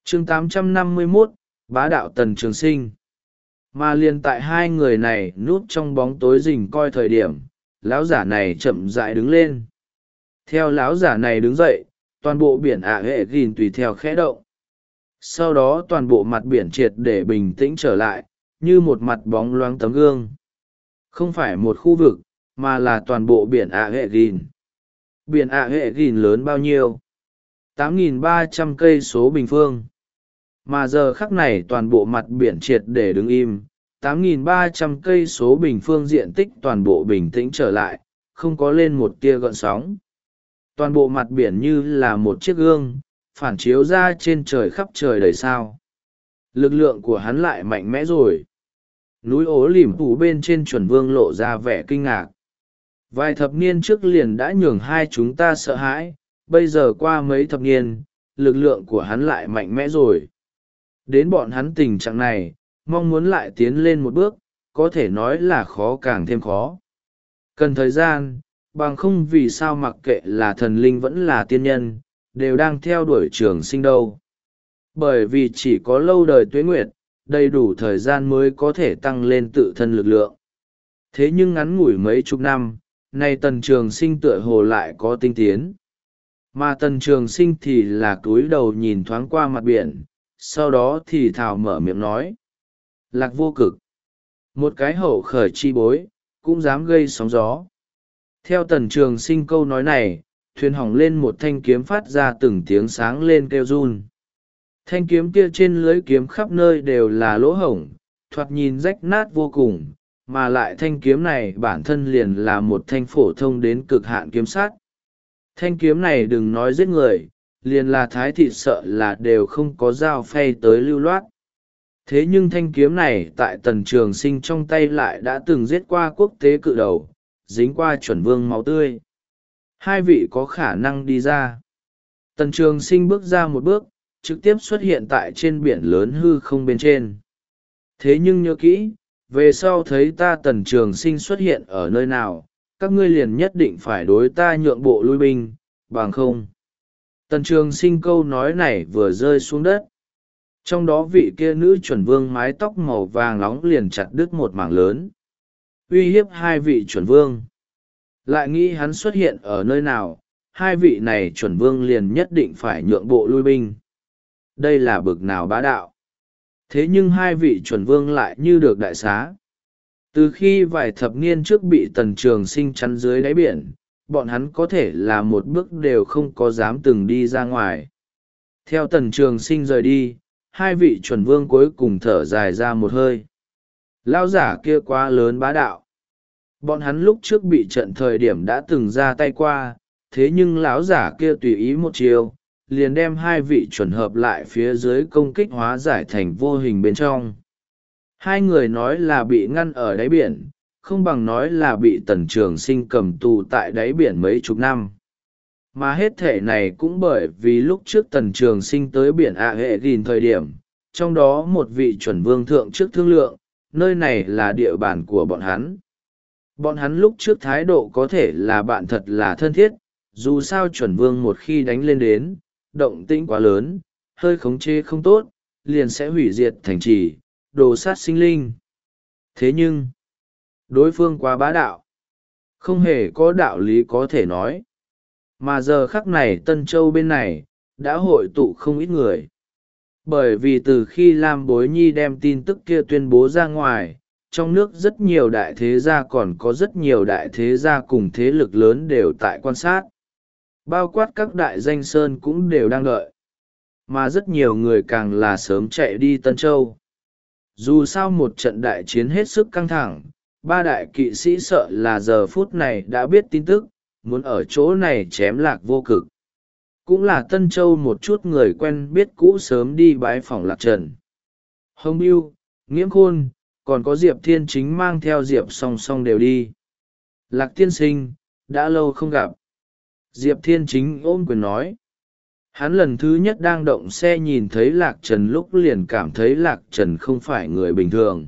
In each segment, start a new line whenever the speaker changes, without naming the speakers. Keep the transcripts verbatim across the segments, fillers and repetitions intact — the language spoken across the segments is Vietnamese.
chương tám trăm năm mươi mốt, bá đạo Tần Trường Sinh. Mà liền tại hai người này núp trong bóng tối rình coi thời điểm, lão giả này chậm rãi đứng lên. Theo lão giả này đứng dậy, toàn bộ biển ả hệ gìn tùy theo khẽ động. Sau đó toàn bộ mặt biển triệt để bình tĩnh trở lại, như một mặt bóng loáng tấm gương. Không phải một khu vực, mà là toàn bộ biển ả hệ gìn. Biển ả hệ gìn lớn bao nhiêu? tám nghìn ba trăm cây số bình phương. Mà giờ khắc này toàn bộ mặt biển triệt để đứng im, tám nghìn ba trăm cây số bình phương diện tích toàn bộ bình tĩnh trở lại, không có lên một tia gợn sóng. Toàn bộ mặt biển như là một chiếc gương, phản chiếu ra trên trời khắp trời đầy sao. Lực lượng của hắn lại mạnh mẽ rồi. Núi ố lỉm phủ bên trên chuẩn vương lộ ra vẻ kinh ngạc. Vài thập niên trước liền đã nhường hai chúng ta sợ hãi, bây giờ qua mấy thập niên, lực lượng của hắn lại mạnh mẽ rồi. Đến bọn hắn tình trạng này, mong muốn lại tiến lên một bước, có thể nói là khó càng thêm khó. Cần thời gian, bằng không vì sao mặc kệ là thần linh vẫn là tiên nhân, đều đang theo đuổi Trường Sinh đâu. Bởi vì chỉ có lâu đời tuế nguyệt, đầy đủ thời gian mới có thể tăng lên tự thân lực lượng. Thế nhưng ngắn ngủi mấy chục năm, nay Tần Trường Sinh tựa hồ lại có tinh tiến. Mà Tần Trường Sinh thì là cúi đầu nhìn thoáng qua mặt biển, sau đó thì thào mở miệng nói. Lạc vô cực. Một cái hậu khởi chi bối, cũng dám gây sóng gió. Theo Tần Trường Sinh câu nói này, thuyền hỏng lên một thanh kiếm phát ra từng tiếng sáng lên kêu run. Thanh kiếm kia trên lưới kiếm khắp nơi đều là lỗ hổng, thoạt nhìn rách nát vô cùng, mà lại thanh kiếm này bản thân liền là một thanh phổ thông đến cực hạn kiếm sát. Thanh kiếm này đừng nói giết người, liền là thái thị sợ là đều không có dao phay tới lưu loát. Thế nhưng thanh kiếm này tại Tần Trường Sinh trong tay lại đã từng giết qua quốc tế cự đầu, dính qua chuẩn vương máu tươi. Hai vị có khả năng đi ra. Tần Trường Sinh bước ra một bước, trực tiếp xuất hiện tại trên biển lớn hư không bên trên. Thế nhưng nhớ kỹ, về sau thấy ta Tần Trường Sinh xuất hiện ở nơi nào, các ngươi liền nhất định phải đối ta nhượng bộ lui binh, bằng không. Tần Trường Sinh câu nói này vừa rơi xuống đất. Trong đó vị kia nữ chuẩn vương mái tóc màu vàng nóng liền chặt đứt một mảng lớn. Uy hiếp hai vị chuẩn vương. Lại nghĩ hắn xuất hiện ở nơi nào, hai vị này chuẩn vương liền nhất định phải nhượng bộ lui binh. Đây là bực nào bá đạo. Thế nhưng hai vị chuẩn vương lại như được đại xá. Từ khi vài thập niên trước bị Tần Trường Sinh chắn dưới đáy biển, bọn hắn có thể là một bước đều không có dám từng đi ra ngoài. Theo Tần Trường Sinh rời đi, hai vị chuẩn vương cuối cùng thở dài ra một hơi. Lão giả kia quá lớn bá đạo. Bọn hắn lúc trước bị trận thời điểm đã từng ra tay qua, thế nhưng lão giả kia tùy ý một chiều, liền đem hai vị chuẩn hợp lại phía dưới công kích hóa giải thành vô hình bên trong. Hai người nói là bị ngăn ở đáy biển, không bằng nói là bị Tần Trường Sinh cầm tù tại đáy biển mấy chục năm. Mà hết thể này cũng bởi vì lúc trước Tần Trường Sinh tới biển ạ hệ gìn thời điểm, trong đó một vị chuẩn vương thượng trước thương lượng, nơi này là địa bàn của bọn hắn. Bọn hắn lúc trước thái độ có thể là bạn thật là thân thiết, dù sao chuẩn vương một khi đánh lên đến, động tĩnh quá lớn, hơi khống chế không tốt, liền sẽ hủy diệt thành trì, đồ sát sinh linh. Thế nhưng, đối phương quá bá đạo, không hề có đạo lý có thể nói. Mà giờ khắc này Tân Châu bên này, đã hội tụ không ít người. Bởi vì từ khi Lam Bối Nhi đem tin tức kia tuyên bố ra ngoài, trong nước rất nhiều đại thế gia còn có rất nhiều đại thế gia cùng thế lực lớn đều tại quan sát. Bao quát các đại danh sơn cũng đều đang đợi. Mà rất nhiều người càng là sớm chạy đi Tân Châu. Dù sao một trận đại chiến hết sức căng thẳng, ba đại kỵ sĩ sợ là giờ phút này đã biết tin tức, muốn ở chỗ này chém Lạc Vô Cực. Cũng là Tân Châu một chút người quen biết cũ sớm đi bái phỏng Lạc Trần. Hồng Biêu, Nghiễm Khôn, còn có Diệp Thiên Chính mang theo Diệp song song đều đi. Lạc tiên sinh, đã lâu không gặp. Diệp Thiên Chính ôm quyền nói. Hắn lần thứ nhất đang động xe nhìn thấy Lạc Trần lúc liền cảm thấy Lạc Trần không phải người bình thường.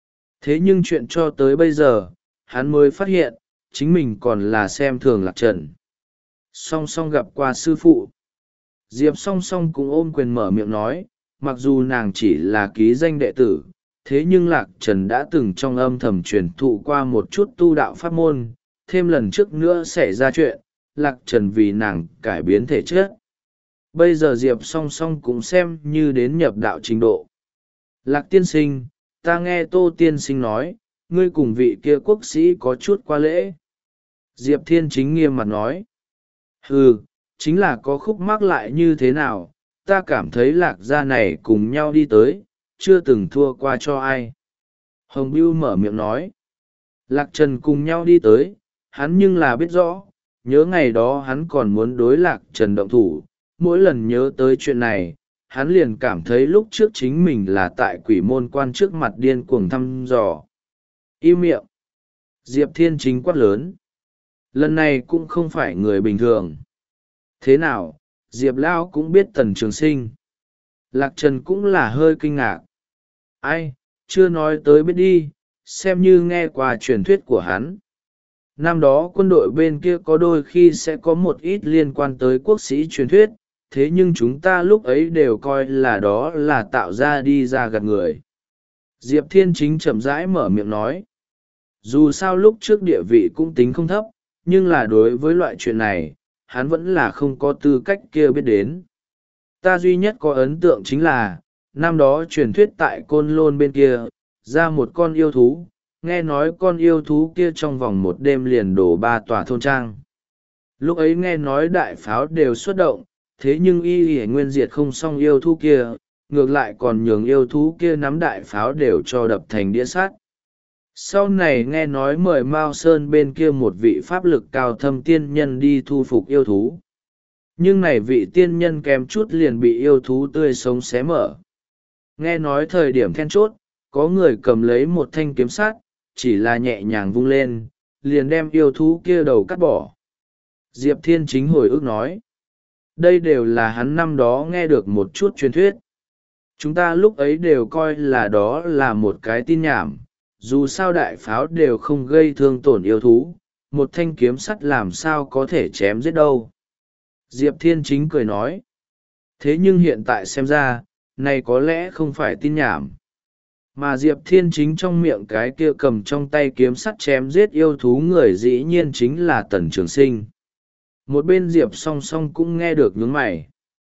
Thế nhưng chuyện cho tới bây giờ, hắn mới phát hiện, chính mình còn là xem thường Lạc Trần. Song song gặp qua sư phụ. Diệp song song cũng ôm quyền mở miệng nói, mặc dù nàng chỉ là ký danh đệ tử, thế nhưng Lạc Trần đã từng trong âm thầm truyền thụ qua một chút tu đạo pháp môn, thêm lần trước nữa xảy ra chuyện, Lạc Trần vì nàng cải biến thể chất. Bây giờ Diệp song song cũng xem như đến nhập đạo trình độ. Lạc tiên sinh, ta nghe Tô tiên sinh nói, ngươi cùng vị kia quốc sĩ có chút qua lễ. Diệp Thiên Chính nghiêm mặt nói. Ừ, chính là có khúc mắc lại như thế nào, ta cảm thấy Lạc gia này cùng nhau đi tới, chưa từng thua qua cho ai. Hồng Bưu mở miệng nói. Lạc Trần cùng nhau đi tới, hắn nhưng là biết rõ, nhớ ngày đó hắn còn muốn đối Lạc Trần động thủ, mỗi lần nhớ tới chuyện này, hắn liền cảm thấy lúc trước chính mình là tại quỷ môn quan trước mặt điên cuồng thăm dò. Im miệng! Diệp Thiên Chính quát lớn. Lần này cũng không phải người bình thường. Thế nào, Diệp Lão cũng biết Tần Trường Sinh. Lạc Trần cũng là hơi kinh ngạc. Ai, chưa nói tới biết đi, xem như nghe qua truyền thuyết của hắn. Năm đó quân đội bên kia có đôi khi sẽ có một ít liên quan tới quốc sĩ truyền thuyết, thế nhưng chúng ta lúc ấy đều coi là đó là tạo ra đi ra gạt người. Diệp Thiên Chính chậm rãi mở miệng nói. Dù sao lúc trước địa vị cũng tính không thấp, nhưng là đối với loại chuyện này, hắn vẫn là không có tư cách kia biết đến. Ta duy nhất có ấn tượng chính là, năm đó truyền thuyết tại Côn Lôn bên kia, ra một con yêu thú, nghe nói con yêu thú kia trong vòng một đêm liền đổ ba tòa thôn trang. Lúc ấy nghe nói đại pháo đều xuất động, thế nhưng y y nguyên diệt không xong yêu thú kia, ngược lại còn nhường yêu thú kia nắm đại pháo đều cho đập thành đĩa sắt. Sau này nghe nói mời Mao Sơn bên kia một vị pháp lực cao thâm tiên nhân đi thu phục yêu thú. Nhưng này vị tiên nhân kém chút liền bị yêu thú tươi sống xé mở. Nghe nói thời điểm then chốt, có người cầm lấy một thanh kiếm sắt, chỉ là nhẹ nhàng vung lên, liền đem yêu thú kia đầu cắt bỏ. Diệp Thiên Chính hồi ức nói. Đây đều là hắn năm đó nghe được một chút truyền thuyết. Chúng ta lúc ấy đều coi là đó là một cái tin nhảm, dù sao đại pháo đều không gây thương tổn yêu thú, một thanh kiếm sắt làm sao có thể chém giết đâu. Diệp Thiên Chính cười nói. Thế nhưng hiện tại xem ra, này có lẽ không phải tin nhảm. Mà Diệp Thiên Chính trong miệng cái kia cầm trong tay kiếm sắt chém giết yêu thú người dĩ nhiên chính là Tần Trường Sinh. Một bên Diệp song song cũng nghe được nhướng mày.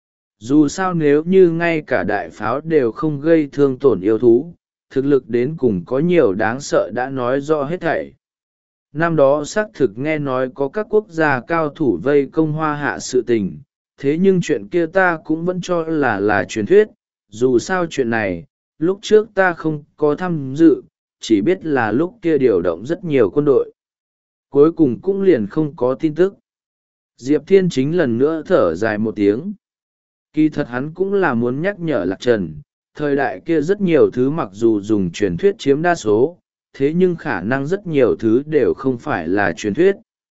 Dù sao nếu như ngay cả đại pháo đều không gây thương tổn yêu thú, thực lực đến cùng có nhiều đáng sợ đã nói rõ hết thảy. Năm đó xác thực nghe nói có các quốc gia cao thủ vây công Hoa Hạ sự tình, thế nhưng chuyện kia ta cũng vẫn cho là là truyền thuyết. Dù sao chuyện này, lúc trước ta không có tham dự, chỉ biết là lúc kia điều động rất nhiều quân đội. Cuối cùng cũng liền không có tin tức. Diệp Thiên Chính lần nữa thở dài một tiếng. Kỳ thật hắn cũng là muốn nhắc nhở Lạc Trần, thời đại kia rất nhiều thứ mặc dù dùng truyền thuyết chiếm đa số, thế nhưng khả năng rất nhiều thứ đều không phải là truyền thuyết.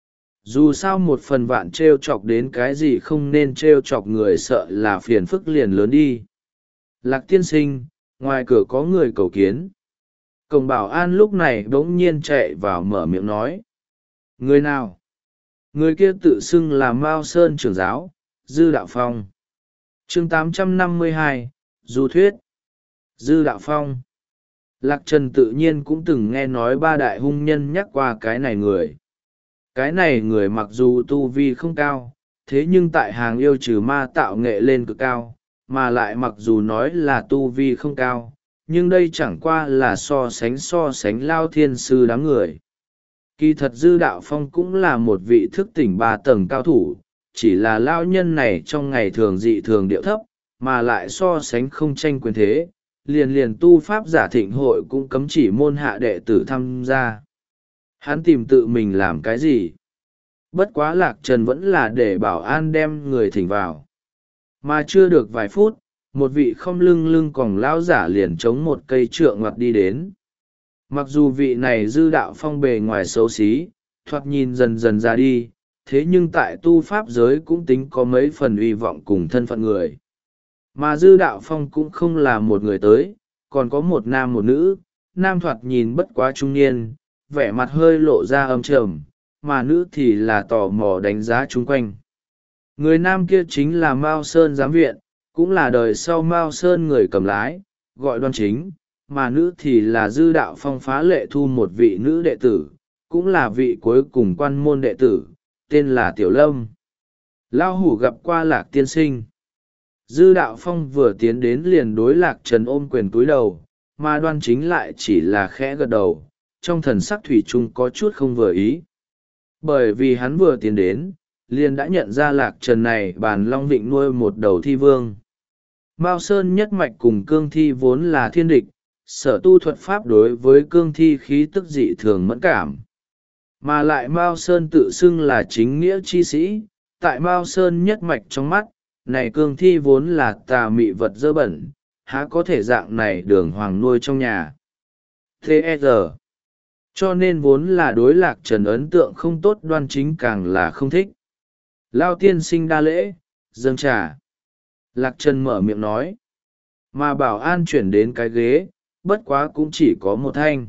Dù sao một phần vạn t r e o chọc đến cái gì không nên t r e o chọc người sợ là phiền phức liền lớn đi. Lạc tiên sinh, ngoài cửa có người cầu kiến. Cổng bảo an lúc này bỗng nhiên chạy vào mở miệng nói. Người nào? Người kia tự xưng là Mao Sơn trưởng giáo, Dư Đạo Phong. chương tám trăm năm mươi hai, Du Thuyết. Dư Đạo Phong. Lạc Trần tự nhiên cũng từng nghe nói ba đại hung nhân nhắc qua cái này người. Cái này người mặc dù tu vi không cao, thế nhưng tại hàng yêu trừ ma tạo nghệ lên cực cao, mà lại mặc dù nói là tu vi không cao, nhưng đây chẳng qua là so sánh so sánh Lao Thiên Sư đám người. Kỳ thật Dư Đạo Phong cũng là một vị thức tỉnh ba tầng cao thủ, chỉ là Lao nhân này trong ngày thường dị thường điệu thấp, mà lại so sánh không tranh quyền thế, liền liền tu pháp giả thịnh hội cũng cấm chỉ môn hạ đệ tử tham gia. Hắn tìm tự mình làm cái gì? Bất quá Lạc Trần vẫn là để bảo an đem người thỉnh vào. Mà chưa được vài phút, một vị không lưng lưng còng lão giả liền chống một cây trượng ngoặt đi đến. Mặc dù vị này Dư Đạo Phong bề ngoài xấu xí, thoạt nhìn dần dần ra đi, thế nhưng tại tu pháp giới cũng tính có mấy phần uy vọng cùng thân phận người. Mà Dư Đạo Phong cũng không là một người tới, còn có một nam một nữ, nam thoạt nhìn bất quá trung niên, vẻ mặt hơi lộ ra âm trầm, mà nữ thì là tò mò đánh giá chung quanh. Người nam kia chính là Mao Sơn giám viện, cũng là đời sau Mao Sơn người cầm lái, gọi Đoan Chính, mà nữ thì là Dư Đạo Phong phá lệ thu một vị nữ đệ tử, cũng là vị cuối cùng quan môn đệ tử, tên là Tiểu Lâm. Lao Hủ gặp qua Lạc tiên sinh. Dư Đạo Phong vừa tiến đến liền đối Lạc Trần ôm quyền túi đầu, mà Đoan Chính lại chỉ là khẽ gật đầu, trong thần sắc thủy chung có chút không vừa ý. Bởi vì hắn vừa tiến đến, liền đã nhận ra Lạc Trần này bàn long vịnh nuôi một đầu thi vương. Mao Sơn nhất mạch cùng cương thi vốn là thiên địch, sở tu thuật pháp đối với cương thi khí tức dị thường mẫn cảm. Mà lại Mao Sơn tự xưng là chính nghĩa chi sĩ, tại Mao Sơn nhất mạch trong mắt, này cương thi vốn là tà mị vật dơ bẩn, há có thể dạng này đường hoàng nuôi trong nhà. tê e rờ. Cho nên vốn là đối Lạc Trần ấn tượng không tốt, Đoan Chính càng là không thích. Lao tiên sinh đa lễ, dâng trà. Lạc Trần mở miệng nói. Mà bảo an chuyển đến cái ghế, bất quá cũng chỉ có một thanh.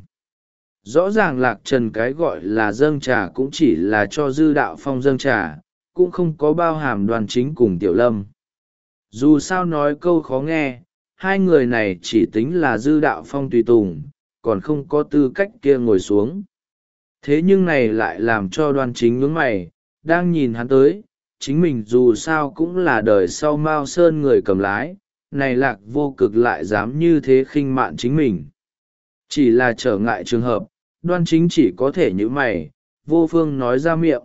Rõ ràng Lạc Trần cái gọi là dâng trà cũng chỉ là cho Dư Đạo Phong dâng trà, cũng không có bao hàm Đoan Chính cùng Tiểu Lâm. Dù sao nói câu khó nghe, hai người này chỉ tính là Dư Đạo Phong tùy tùng, còn không có tư cách kia ngồi xuống. Thế nhưng này lại làm cho Đoan Chính nhướng mày, đang nhìn hắn tới, chính mình dù sao cũng là đời sau Mao Sơn người cầm lái, này Lạc vô cực lại dám như thế khinh mạn chính mình. Chỉ là trở ngại trường hợp, Đoan Chính chỉ có thể nhíu mày, vô phương nói ra miệng.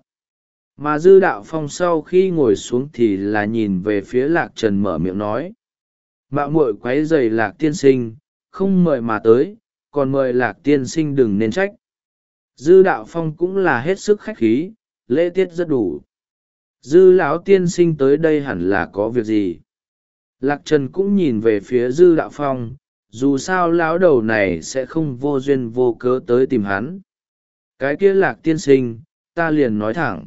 Mà Dư Đạo Phong sau khi ngồi xuống thì là nhìn về phía Lạc Trần mở miệng nói. Mạo muội quấy rầy Lạc tiên sinh, không mời mà tới, còn mời Lạc tiên sinh đừng nên trách. Dư Đạo Phong cũng là hết sức khách khí, lễ tiết rất đủ. Dư lão tiên sinh tới đây hẳn là có việc gì? Lạc Trần cũng nhìn về phía Dư Đạo Phong, dù sao lão đầu này sẽ không vô duyên vô cớ tới tìm hắn. Cái kia Lạc tiên sinh, ta liền nói thẳng.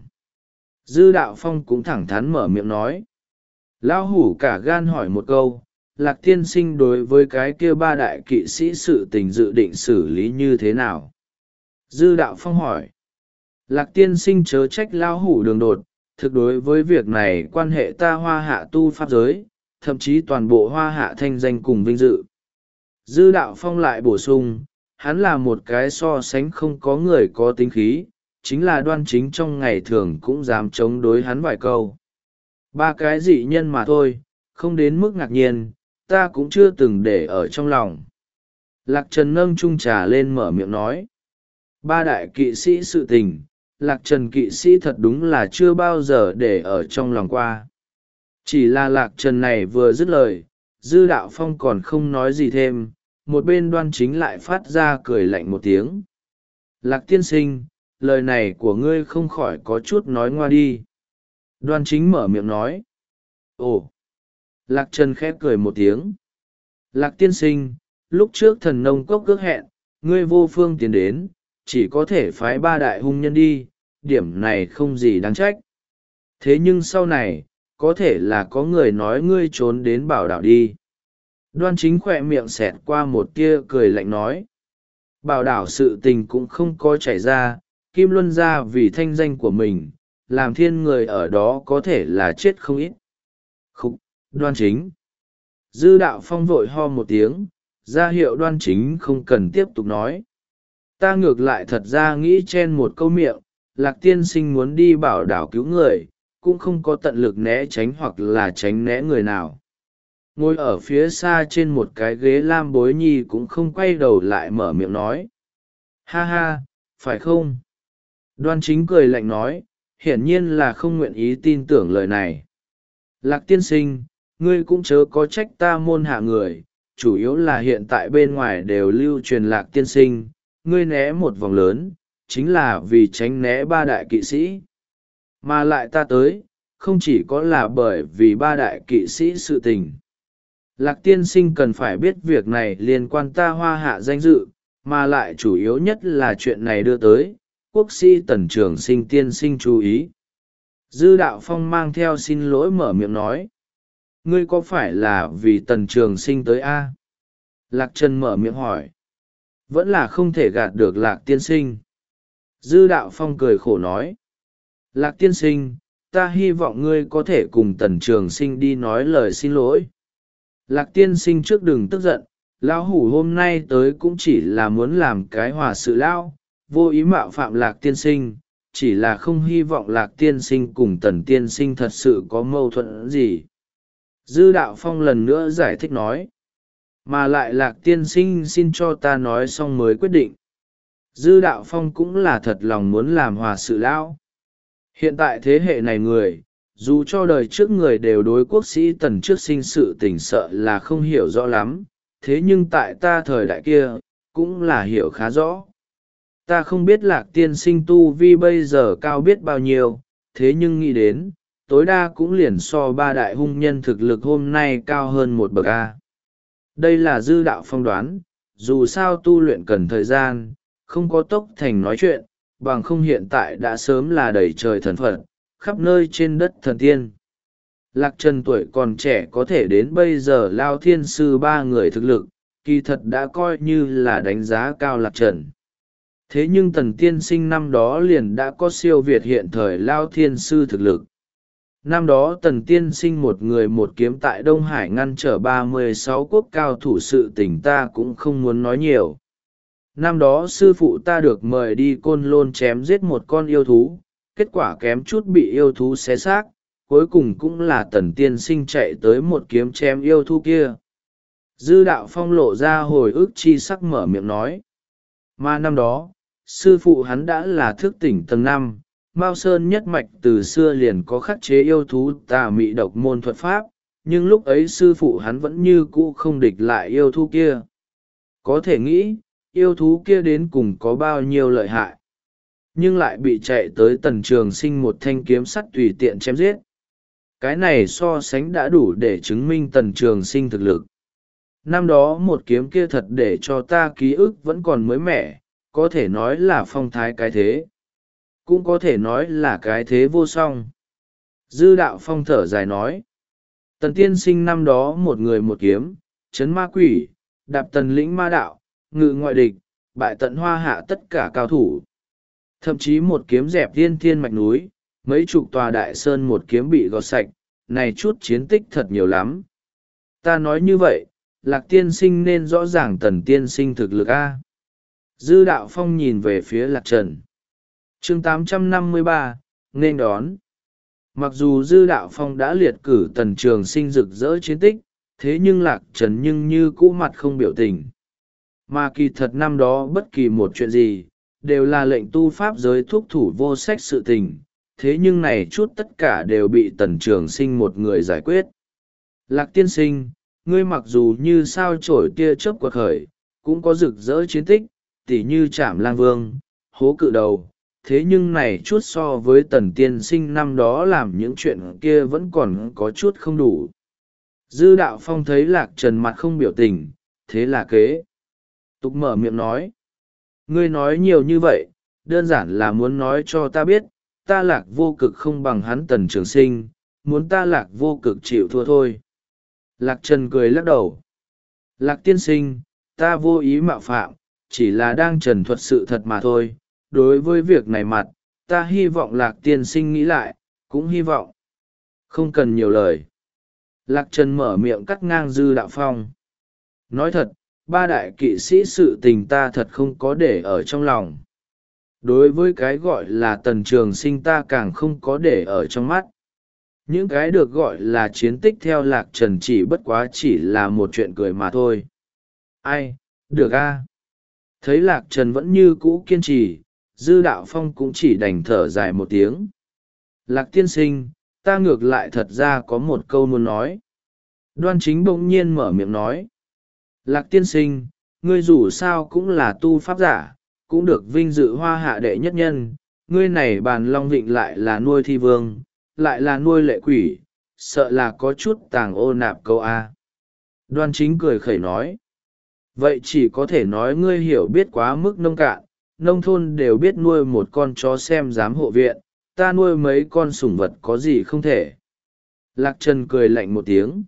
Dư Đạo Phong cũng thẳng thắn mở miệng nói. Lão hủ cả gan hỏi một câu, Lạc tiên sinh đối với cái kia ba đại kỵ sĩ sự tình dự định xử lý như thế nào? Dư Đạo Phong hỏi. Lạc tiên sinh chớ trách lão hủ đường đột, thực đối với việc này quan hệ ta Hoa Hạ tu pháp giới, thậm chí toàn bộ Hoa Hạ thanh danh cùng vinh dự. Dư Đạo Phong lại bổ sung, hắn là một cái so sánh không có người có tính khí, chính là Đoan Chính trong ngày thường cũng dám chống đối hắn vài câu. Ba cái dị nhân mà thôi, không đến mức ngạc nhiên, ta cũng chưa từng để ở trong lòng. Lạc Trần nâng chung trà lên mở miệng nói. Ba đại kỵ sĩ sự tình, Lạc Trần kỵ sĩ thật đúng là chưa bao giờ để ở trong lòng qua. Chỉ là Lạc Trần này vừa dứt lời, Dư Đạo Phong còn không nói gì thêm, một bên Đoan Chính lại phát ra cười lạnh một tiếng. Lạc tiên sinh, lời này của ngươi không khỏi có chút nói ngoa đi. Đoan Chính mở miệng nói. Ồ! Lạc Trần khẽ cười một tiếng. Lạc tiên sinh, lúc trước thần nông cốc ước hẹn, ngươi vô phương tiến đến, chỉ có thể phái ba đại hung nhân đi, điểm này không gì đáng trách. Thế nhưng sau này, có thể là có người nói ngươi trốn đến bảo đảo đi. Đoan Chính khỏe miệng xẹt qua một tia cười lạnh nói. Bảo đảo sự tình cũng không có chảy ra, Kim Luân ra vì thanh danh của mình, làm thiên người ở đó có thể là chết không ít. Khúc, Đoan Chính. Dư Đạo Phong vội ho một tiếng, ra hiệu Đoan Chính không cần tiếp tục nói. Ta ngược lại thật ra nghĩ chen một câu miệng, Lạc tiên sinh muốn đi bảo đảo cứu người, cũng không có tận lực né tránh hoặc là tránh né người nào. Ngồi ở phía xa trên một cái ghế lam bối nhi cũng không quay đầu lại mở miệng nói. Ha ha, phải không? Đoan Chính cười lạnh nói, hiển nhiên là không nguyện ý tin tưởng lời này. Lạc tiên sinh, ngươi cũng chớ có trách ta môn hạ người, chủ yếu là hiện tại bên ngoài đều lưu truyền Lạc tiên sinh, ngươi né một vòng lớn, chính là vì tránh né ba đại kỵ sĩ. Mà lại ta tới, không chỉ có là bởi vì ba đại kỵ sĩ sự tình. Lạc tiên sinh cần phải biết việc này liên quan ta Hoa Hạ danh dự, mà lại chủ yếu nhất là chuyện này đưa tới, quốc sĩ Tần Trường Sinh tiên sinh chú ý. Dư Đạo Phong mang theo xin lỗi mở miệng nói. Ngươi có phải là vì Tần Trường Sinh tới a? Lạc Trần mở miệng hỏi. Vẫn là không thể gạt được Lạc tiên sinh. Dư Đạo Phong cười khổ nói. Lạc tiên sinh, ta hy vọng ngươi có thể cùng Tần Trường Sinh đi nói lời xin lỗi, Lạc tiên sinh trước đừng tức giận, lão hủ hôm nay tới cũng chỉ là muốn làm cái hòa sự lão, vô ý mạo phạm Lạc tiên sinh, chỉ là không hy vọng Lạc tiên sinh cùng Tần tiên sinh thật sự có mâu thuẫn gì. Dư đạo phong lần nữa giải thích nói, mà lại Lạc tiên sinh xin cho ta nói xong mới quyết định. Dư đạo phong cũng là thật lòng muốn làm hòa sự lão. Hiện tại thế hệ này người, dù cho đời trước người đều đối quốc sĩ Tần trước sinh sự tình sợ là không hiểu rõ lắm, thế nhưng tại ta thời đại kia, cũng là hiểu khá rõ. Ta không biết Lạc tiên sinh tu vi bây giờ cao biết bao nhiêu, thế nhưng nghĩ đến, tối đa cũng liền so ba đại hung nhân thực lực hôm nay cao hơn một bậc A. Đây là dư đạo phong đoán, dù sao tu luyện cần thời gian, không có tốc thành nói chuyện, bằng không hiện tại đã sớm là đầy trời thần phật, khắp nơi trên đất thần tiên. Lạc Trần tuổi còn trẻ có thể đến bây giờ lao thiên sư ba người thực lực, kỳ thật đã coi như là đánh giá cao Lạc Trần. Thế nhưng Tần tiên sinh năm đó liền đã có siêu việt hiện thời lao thiên sư thực lực. Năm đó Tần tiên sinh một người một kiếm tại Đông Hải ngăn trở ba mươi sáu quốc cao thủ, sự tình ta cũng không muốn nói nhiều. Năm đó sư phụ ta được mời đi Côn Lôn chém giết một con yêu thú, kết quả kém chút bị yêu thú xé xác, cuối cùng cũng là Tần tiên sinh chạy tới một kiếm chém yêu thú kia. Dư đạo phong lộ ra hồi ức chi sắc mở miệng nói. Mà năm đó, sư phụ hắn đã là thức tỉnh tầng năm, Mao Sơn nhất mạch từ xưa liền có khắc chế yêu thú tà mị độc môn thuật pháp, nhưng lúc ấy sư phụ hắn vẫn như cũ không địch lại yêu thú kia. Có thể nghĩ, yêu thú kia đến cùng có bao nhiêu lợi hại, nhưng lại bị chạy tới Tần Trường Sinh một thanh kiếm sắt tùy tiện chém giết. Cái này so sánh đã đủ để chứng minh Tần Trường Sinh thực lực. Năm đó một kiếm kia thật để cho ta ký ức vẫn còn mới mẻ, có thể nói là phong thái cái thế, cũng có thể nói là cái thế vô song. Dư đạo phong thở dài nói, Tần tiên sinh năm đó một người một kiếm, chấn ma quỷ, đạp tần lĩnh ma đạo, ngự ngoại địch, bại tận hoa hạ tất cả cao thủ. Thậm chí một kiếm dẹp thiên thiên mạch núi, mấy chục tòa đại sơn một kiếm bị gọt sạch, này chút chiến tích thật nhiều lắm. Ta nói như vậy, Lạc tiên sinh nên rõ ràng Tần tiên sinh thực lực A. Dư đạo phong nhìn về phía Lạc Trần. Chương tám trăm năm mươi ba, nên đón. Mặc dù Dư đạo phong đã liệt cử Tần Trường Sinh rực rỡ chiến tích, thế nhưng Lạc Trần nhưng như cũ mặt không biểu tình. Mà kỳ thật năm đó bất kỳ một chuyện gì, đều là lệnh tu pháp giới thuốc thủ vô sách sự tình, thế nhưng này chút tất cả đều bị Tần Trường Sinh một người giải quyết. Lạc tiên sinh, ngươi mặc dù như sao chổi tia chớp quật khởi, cũng có rực rỡ chiến tích, tỉ như Trảm Lang Vương, Hố Cự Đầu, thế nhưng này chút so với Tần tiên sinh năm đó làm những chuyện kia vẫn còn có chút không đủ. Dư đạo phong thấy Lạc Trần mặt không biểu tình, thế là kế tục mở miệng nói, ngươi nói nhiều như vậy, đơn giản là muốn nói cho ta biết, ta Lạc vô cực không bằng hắn Tần Trường Sinh, muốn ta Lạc vô cực chịu thua thôi. Lạc Trần cười lắc đầu. Lạc tiên sinh, ta vô ý mạo phạm, chỉ là đang trần thuật sự thật mà thôi. Đối với việc này mặt, ta hy vọng Lạc tiên sinh nghĩ lại, cũng hy vọng. Không cần nhiều lời. Lạc Trần mở miệng cắt ngang Dư đạo phong. Nói thật, ba đại kỵ sĩ sự tình ta thật không có để ở trong lòng. Đối với cái gọi là Tần Trường Sinh ta càng không có để ở trong mắt. Những cái được gọi là chiến tích theo Lạc Trần chỉ bất quá chỉ là một chuyện cười mà thôi. Ai, được a. Thấy Lạc Trần vẫn như cũ kiên trì, Dư đạo phong cũng chỉ đành thở dài một tiếng. Lạc tiên sinh, ta ngược lại thật ra có một câu muốn nói. Đoan Chính bỗng nhiên mở miệng nói. Lạc tiên sinh, ngươi dù sao cũng là tu pháp giả, cũng được vinh dự hoa hạ đệ nhất nhân, ngươi này bàn long vịnh lại là nuôi thi vương, lại là nuôi lệ quỷ, sợ là có chút tàng ô nạp câu A. Đoan Chính cười khẩy nói. Vậy chỉ có thể nói ngươi hiểu biết quá mức nông cạn, nông thôn đều biết nuôi một con chó xem giám hộ viện, ta nuôi mấy con sủng vật có gì không thể. Lạc Trần cười lạnh một tiếng.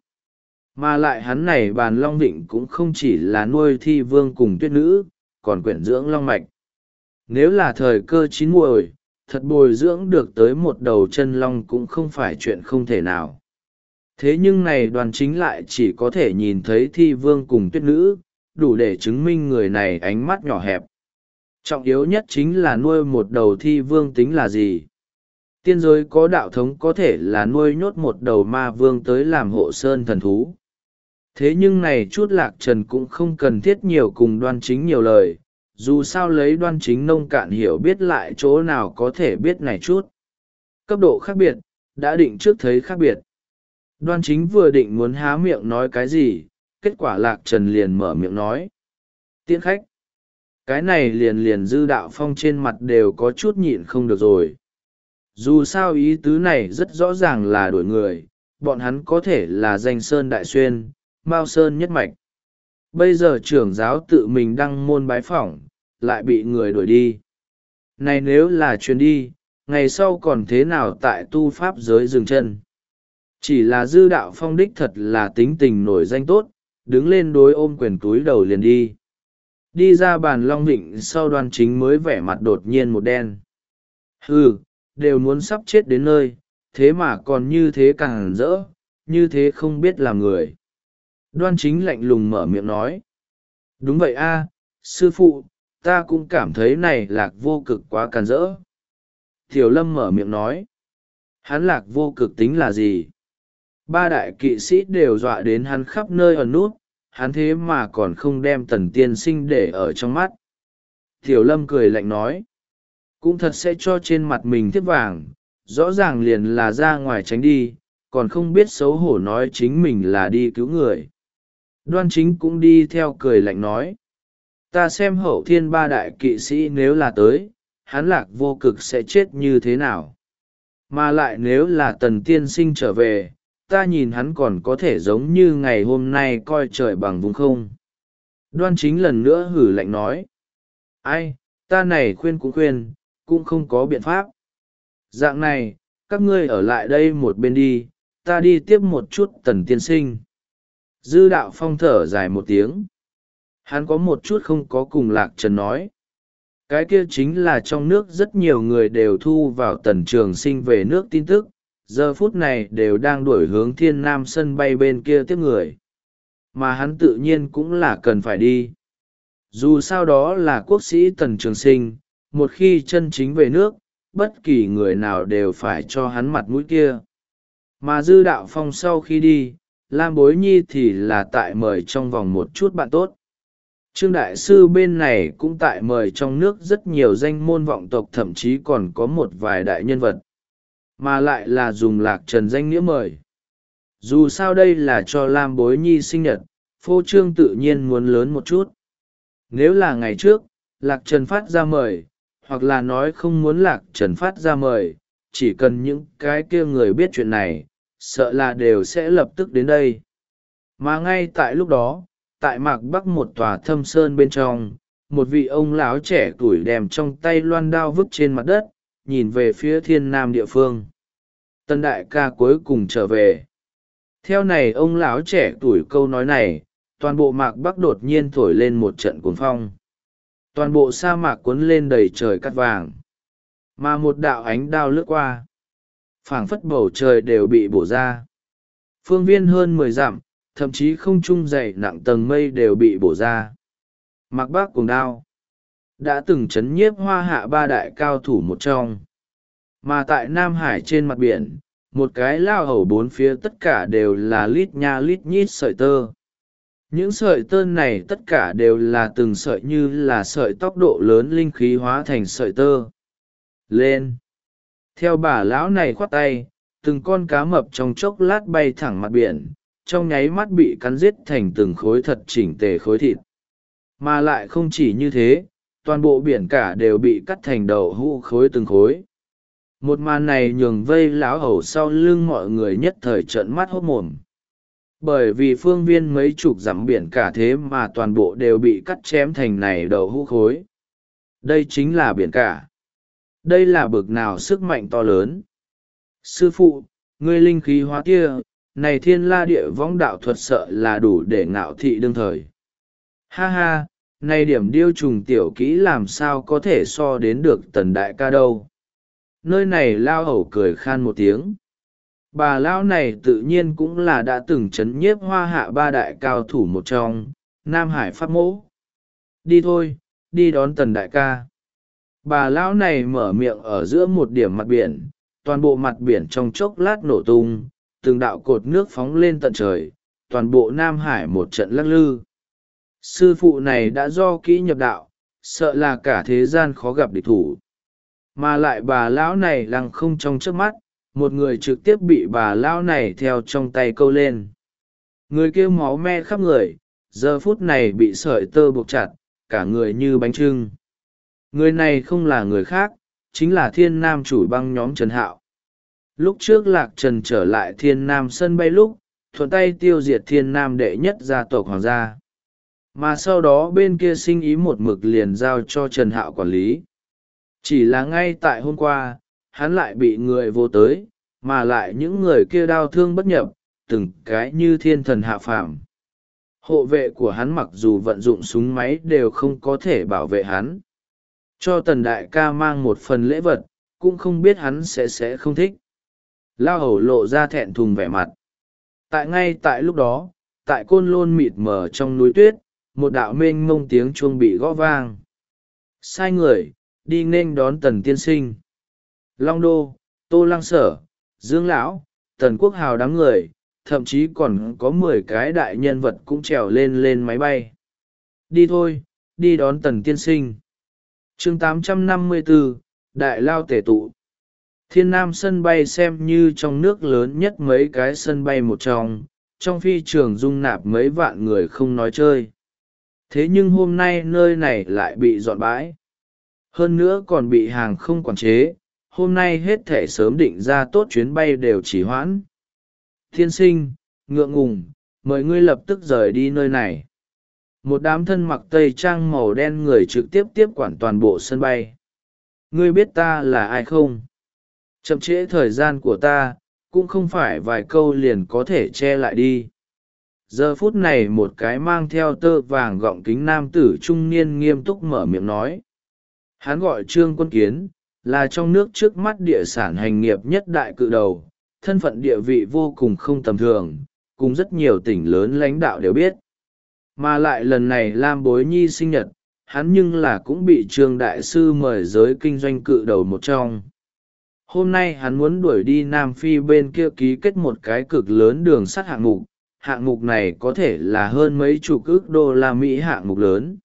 Mà lại hắn này bàn long vịnh cũng không chỉ là nuôi thi vương cùng tuyết nữ, còn quyển dưỡng long mạch. Nếu là thời cơ chín muồi, thật bồi dưỡng được tới một đầu chân long cũng không phải chuyện không thể nào. Thế nhưng này Đoan Chính lại chỉ có thể nhìn thấy thi vương cùng tuyết nữ, đủ để chứng minh người này ánh mắt nhỏ hẹp. Trọng yếu nhất chính là nuôi một đầu thi vương tính là gì? Tiên giới có đạo thống có thể là nuôi nhốt một đầu ma vương tới làm hộ sơn thần thú. Thế nhưng này chút Lạc Trần cũng không cần thiết nhiều cùng Đoan Chính nhiều lời, dù sao lấy Đoan Chính nông cạn hiểu biết lại chỗ nào có thể biết này chút. Cấp độ khác biệt, đã định trước thấy khác biệt. Đoan Chính vừa định muốn há miệng nói cái gì, kết quả Lạc Trần liền mở miệng nói. Tiễn khách. Cái này liền liền Dư Đạo Phong trên mặt đều có chút nhịn không được rồi. Dù sao ý tứ này rất rõ ràng là đổi người, bọn hắn có thể là danh sơn đại xuyên, Mao Sơn nhất mạch. Bây giờ trưởng giáo tự mình đăng môn bái phỏng, lại bị người đuổi đi. Này nếu là chuyến đi, ngày sau còn thế nào tại tu pháp giới dừng chân? Chỉ là Dư Đạo Phong đích thật là tính tình nổi danh tốt, đứng lên đối ôm quyền túi đầu liền đi. Đi ra bàn Long Vịnh sau Đoan Chính mới vẻ mặt đột nhiên một đen. Hừ, đều muốn sắp chết đến nơi, thế mà còn như thế càng rỡ, như thế không biết làm người. Đoan Chính lạnh lùng mở miệng nói. Đúng vậy a, sư phụ, ta cũng cảm thấy này Lạc Vô Cực quá càn rỡ. Tiểu Lâm mở miệng nói. Hắn Lạc Vô Cực tính là gì? Ba đại kỵ sĩ đều dọa đến hắn khắp nơi ẩn nút, hắn thế mà còn không đem Tần tiên sinh để ở trong mắt. Tiểu Lâm cười lạnh nói. Cũng thật sẽ cho trên mặt mình thiếp vàng, rõ ràng liền là ra ngoài tránh đi, còn không biết xấu hổ nói chính mình là đi cứu người. Đoan Chính cũng đi theo cười lạnh nói. Ta xem hậu thiên ba đại kỵ sĩ nếu là tới, hắn Lạc Vô Cực sẽ chết như thế nào? Mà lại nếu là Tần tiên sinh trở về, ta nhìn hắn còn có thể giống như ngày hôm nay coi trời bằng vùng không. Đoan Chính lần nữa hử lạnh nói. Ai, ta này khuyên cũng khuyên, cũng không có biện pháp. Dạng này, các ngươi ở lại đây một bên đi, ta đi tiếp một chút Tần tiên sinh. Dư Đạo Phong thở dài một tiếng. Hắn có một chút không có cùng Lạc Trần nói. Cái kia chính là trong nước rất nhiều người đều thu vào Tần Trường Sinh về nước tin tức, giờ phút này đều đang đuổi hướng Thiên Nam sân bay bên kia tiếp người. Mà hắn tự nhiên cũng là cần phải đi. Dù sao đó là quốc sĩ Tần Trường Sinh, một khi chân chính về nước, bất kỳ người nào đều phải cho hắn mặt mũi kia. Mà Dư Đạo Phong sau khi đi, Lam Bối Nhi thì là tại mời trong vòng một chút bạn tốt. Trương Đại Sư bên này cũng tại mời trong nước rất nhiều danh môn vọng tộc, thậm chí còn có một vài đại nhân vật. Mà lại là dùng Lạc Trần danh nghĩa mời. Dù sao đây là cho Lam Bối Nhi sinh nhật, phô trương tự nhiên muốn lớn một chút. Nếu là ngày trước, Lạc Trần phát ra mời, hoặc là nói không muốn Lạc Trần phát ra mời, chỉ cần những cái kia người biết chuyện này, sợ là đều sẽ lập tức đến đây. Mà ngay tại lúc đó, tại Mạc Bắc một tòa thâm sơn bên trong, một vị ông lão trẻ tuổi đem trong tay loan đao vứt trên mặt đất, nhìn về phía Thiên Nam địa phương. Tân đại ca cuối cùng trở về. Theo này ông lão trẻ tuổi câu nói này, toàn bộ Mạc Bắc đột nhiên thổi lên một trận cuồng phong. Toàn bộ sa mạc cuốn lên đầy trời cát vàng. Mà một đạo ánh đao lướt qua, phảng phất bầu trời đều bị bổ ra. Phương viên hơn mười dặm, thậm chí không trung dày nặng tầng mây đều bị bổ ra. Mạc Bắc cuồng đao đã từng chấn nhiếp hoa hạ ba đại cao thủ một trong. Mà tại Nam Hải trên mặt biển, một cái lao hầu bốn phía tất cả đều là lít nha lít nhít sợi tơ. Những sợi tơ này tất cả đều là từng sợi như là sợi tốc độ lớn linh khí hóa thành sợi tơ. Lên! Theo bà lão này khoát tay, từng con cá mập trong chốc lát bay thẳng mặt biển, trong nháy mắt bị cắn giết thành từng khối thật chỉnh tề khối thịt. Mà lại không chỉ như thế, toàn bộ biển cả đều bị cắt thành đầu hũ khối từng khối. Một màn này nhường vây lão hầu sau lưng mọi người nhất thời trợn mắt hốt mồm. Bởi vì phương viên mấy chục dặm biển cả thế mà toàn bộ đều bị cắt chém thành này đầu hũ khối. Đây chính là biển cả. Đây là bực nào sức mạnh to lớn. Sư phụ, ngươi linh khí hóa kia, này thiên la địa võng đạo thuật sợ là đủ để ngạo thị đương thời. Ha ha, này điểm điêu trùng tiểu kỹ làm sao có thể so đến được Tần đại ca đâu. Nơi này lao hầu cười khan một tiếng. Bà lão này tự nhiên cũng là đã từng chấn nhiếp hoa hạ ba đại cao thủ một trong, Nam Hải Pháp Mỗ. Đi thôi, đi đón Tần đại ca. Bà lão này mở miệng ở giữa một điểm mặt biển, toàn bộ mặt biển trong chốc lát nổ tung, từng đạo cột nước phóng lên tận trời, toàn bộ Nam Hải một trận lắc lư. Sư phụ này đã do kỹ nhập đạo, sợ là cả thế gian khó gặp địch thủ. Mà lại bà lão này lăng không trong trước mắt, một người trực tiếp bị bà lão này theo trong tay câu lên. Người kia máu me khắp người, giờ phút này bị sợi tơ buộc chặt, cả người như bánh trưng. Người này không là người khác, chính là Thiên Nam chủ băng nhóm Trần Hạo. Lúc trước Lạc Trần trở lại Thiên Nam sân bay lúc, thuận tay tiêu diệt Thiên Nam đệ nhất gia tộc hoàng gia. Mà sau đó bên kia sinh ý một mực liền giao cho Trần Hạo quản lý. Chỉ là ngay tại hôm qua, hắn lại bị người vô tới, mà lại những người kia đau thương bất nhập, từng cái như thiên thần hạ phàm. Hộ vệ của hắn mặc dù vận dụng súng máy đều không có thể bảo vệ hắn. Cho Tần đại ca mang một phần lễ vật, cũng không biết hắn sẽ sẽ không thích. Lao hầu lộ ra thẹn thùng vẻ mặt. Tại ngay tại lúc đó, tại côn lôn mịt mờ trong núi tuyết, một đạo mênh mông tiếng chuông bị gõ vang. Sai người, đi nghênh đón Tần tiên sinh. Long Đô, Tô Lăng Sở, Dương Lão, Tần Quốc Hào đám người, thậm chí còn có mười cái đại nhân vật cũng trèo lên lên máy bay. Đi thôi, đi đón Tần tiên sinh. chương tám trăm năm mươi tư, Đại Lao Tể Tụ. Thiên Nam sân bay xem như trong nước lớn nhất mấy cái sân bay một trong, trong phi trường dung nạp mấy vạn người không nói chơi. Thế nhưng hôm nay nơi này lại bị dọn bãi. Hơn nữa còn bị hàng không quản chế, hôm nay hết thể sớm định ra tốt chuyến bay đều chỉ hoãn. Thiên sinh, ngượng ngùng, mời ngươi lập tức rời đi nơi này. Một đám thân mặc tây trang màu đen người trực tiếp tiếp quản toàn bộ sân bay. Ngươi biết ta là ai không? Chậm trễ thời gian của ta, cũng không phải vài câu liền có thể che lại đi. Giờ phút này một cái mang theo tơ vàng gọng kính nam tử trung niên nghiêm túc mở miệng nói. Hắn gọi Trương Quân Kiến, là trong nước trước mắt địa sản hành nghiệp nhất đại cự đầu, thân phận địa vị vô cùng không tầm thường, cùng rất nhiều tỉnh lớn lãnh đạo đều biết. Mà lại lần này Lam Bối Nhi sinh nhật, hắn nhưng là cũng bị Trương Đại Sư mời giới kinh doanh cự đầu một trong. Hôm nay hắn muốn đuổi đi Nam Phi bên kia ký kết một cái cực lớn đường sắt hạng mục, hạng mục này có thể là hơn mấy chục ức đô la Mỹ hạng mục lớn.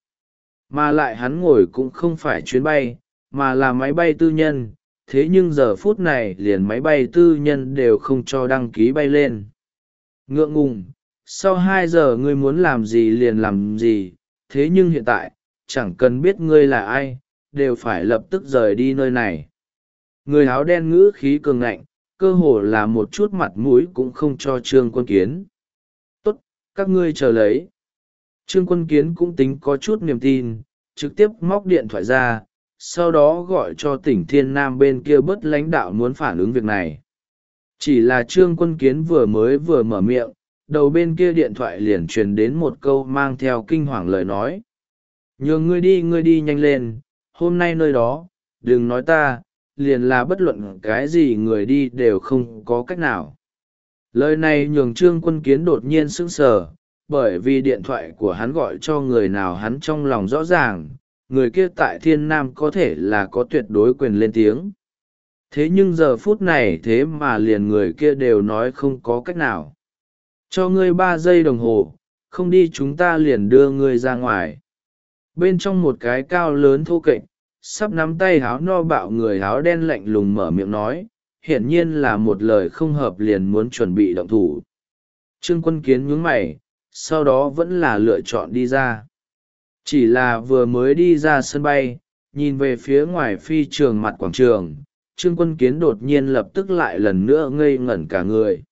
Mà lại hắn ngồi cũng không phải chuyến bay, mà là máy bay tư nhân, thế nhưng giờ phút này liền máy bay tư nhân đều không cho đăng ký bay lên. Ngượng ngùng, sau hai giờ ngươi muốn làm gì liền làm gì, thế nhưng hiện tại, chẳng cần biết ngươi là ai, đều phải lập tức rời đi nơi này. Người áo đen ngữ khí cường ngạnh, cơ hồ là một chút mặt mũi cũng không cho Trương Quân Kiến. Tốt, các ngươi chờ lấy. Trương Quân Kiến cũng tính có chút niềm tin, trực tiếp móc điện thoại ra, sau đó gọi cho tỉnh Thiên Nam bên kia bớt lãnh đạo muốn phản ứng việc này. Chỉ là Trương Quân Kiến vừa mới vừa mở miệng, đầu bên kia điện thoại liền truyền đến một câu mang theo kinh hoàng lời nói. Nhường ngươi đi ngươi đi nhanh lên, hôm nay nơi đó, đừng nói ta, liền là bất luận cái gì người đi đều không có cách nào. Lời này nhường Trương Quân Kiến đột nhiên sững sờ, bởi vì điện thoại của hắn gọi cho người nào hắn trong lòng rõ ràng, người kia tại Thiên Nam có thể là có tuyệt đối quyền lên tiếng. Thế nhưng giờ phút này thế mà liền người kia đều nói không có cách nào. Cho ngươi ba giây đồng hồ, không đi chúng ta liền đưa ngươi ra ngoài. Bên trong một cái cao lớn thô kệch, sắp nắm tay háo no bạo người áo đen lạnh lùng mở miệng nói, hiển nhiên là một lời không hợp liền muốn chuẩn bị động thủ. Trương Quân Kiến nhướng mày, sau đó vẫn là lựa chọn đi ra. Chỉ là vừa mới đi ra sân bay, nhìn về phía ngoài phi trường mặt quảng trường, Trương Quân Kiến đột nhiên lập tức lại lần nữa ngây ngẩn cả người.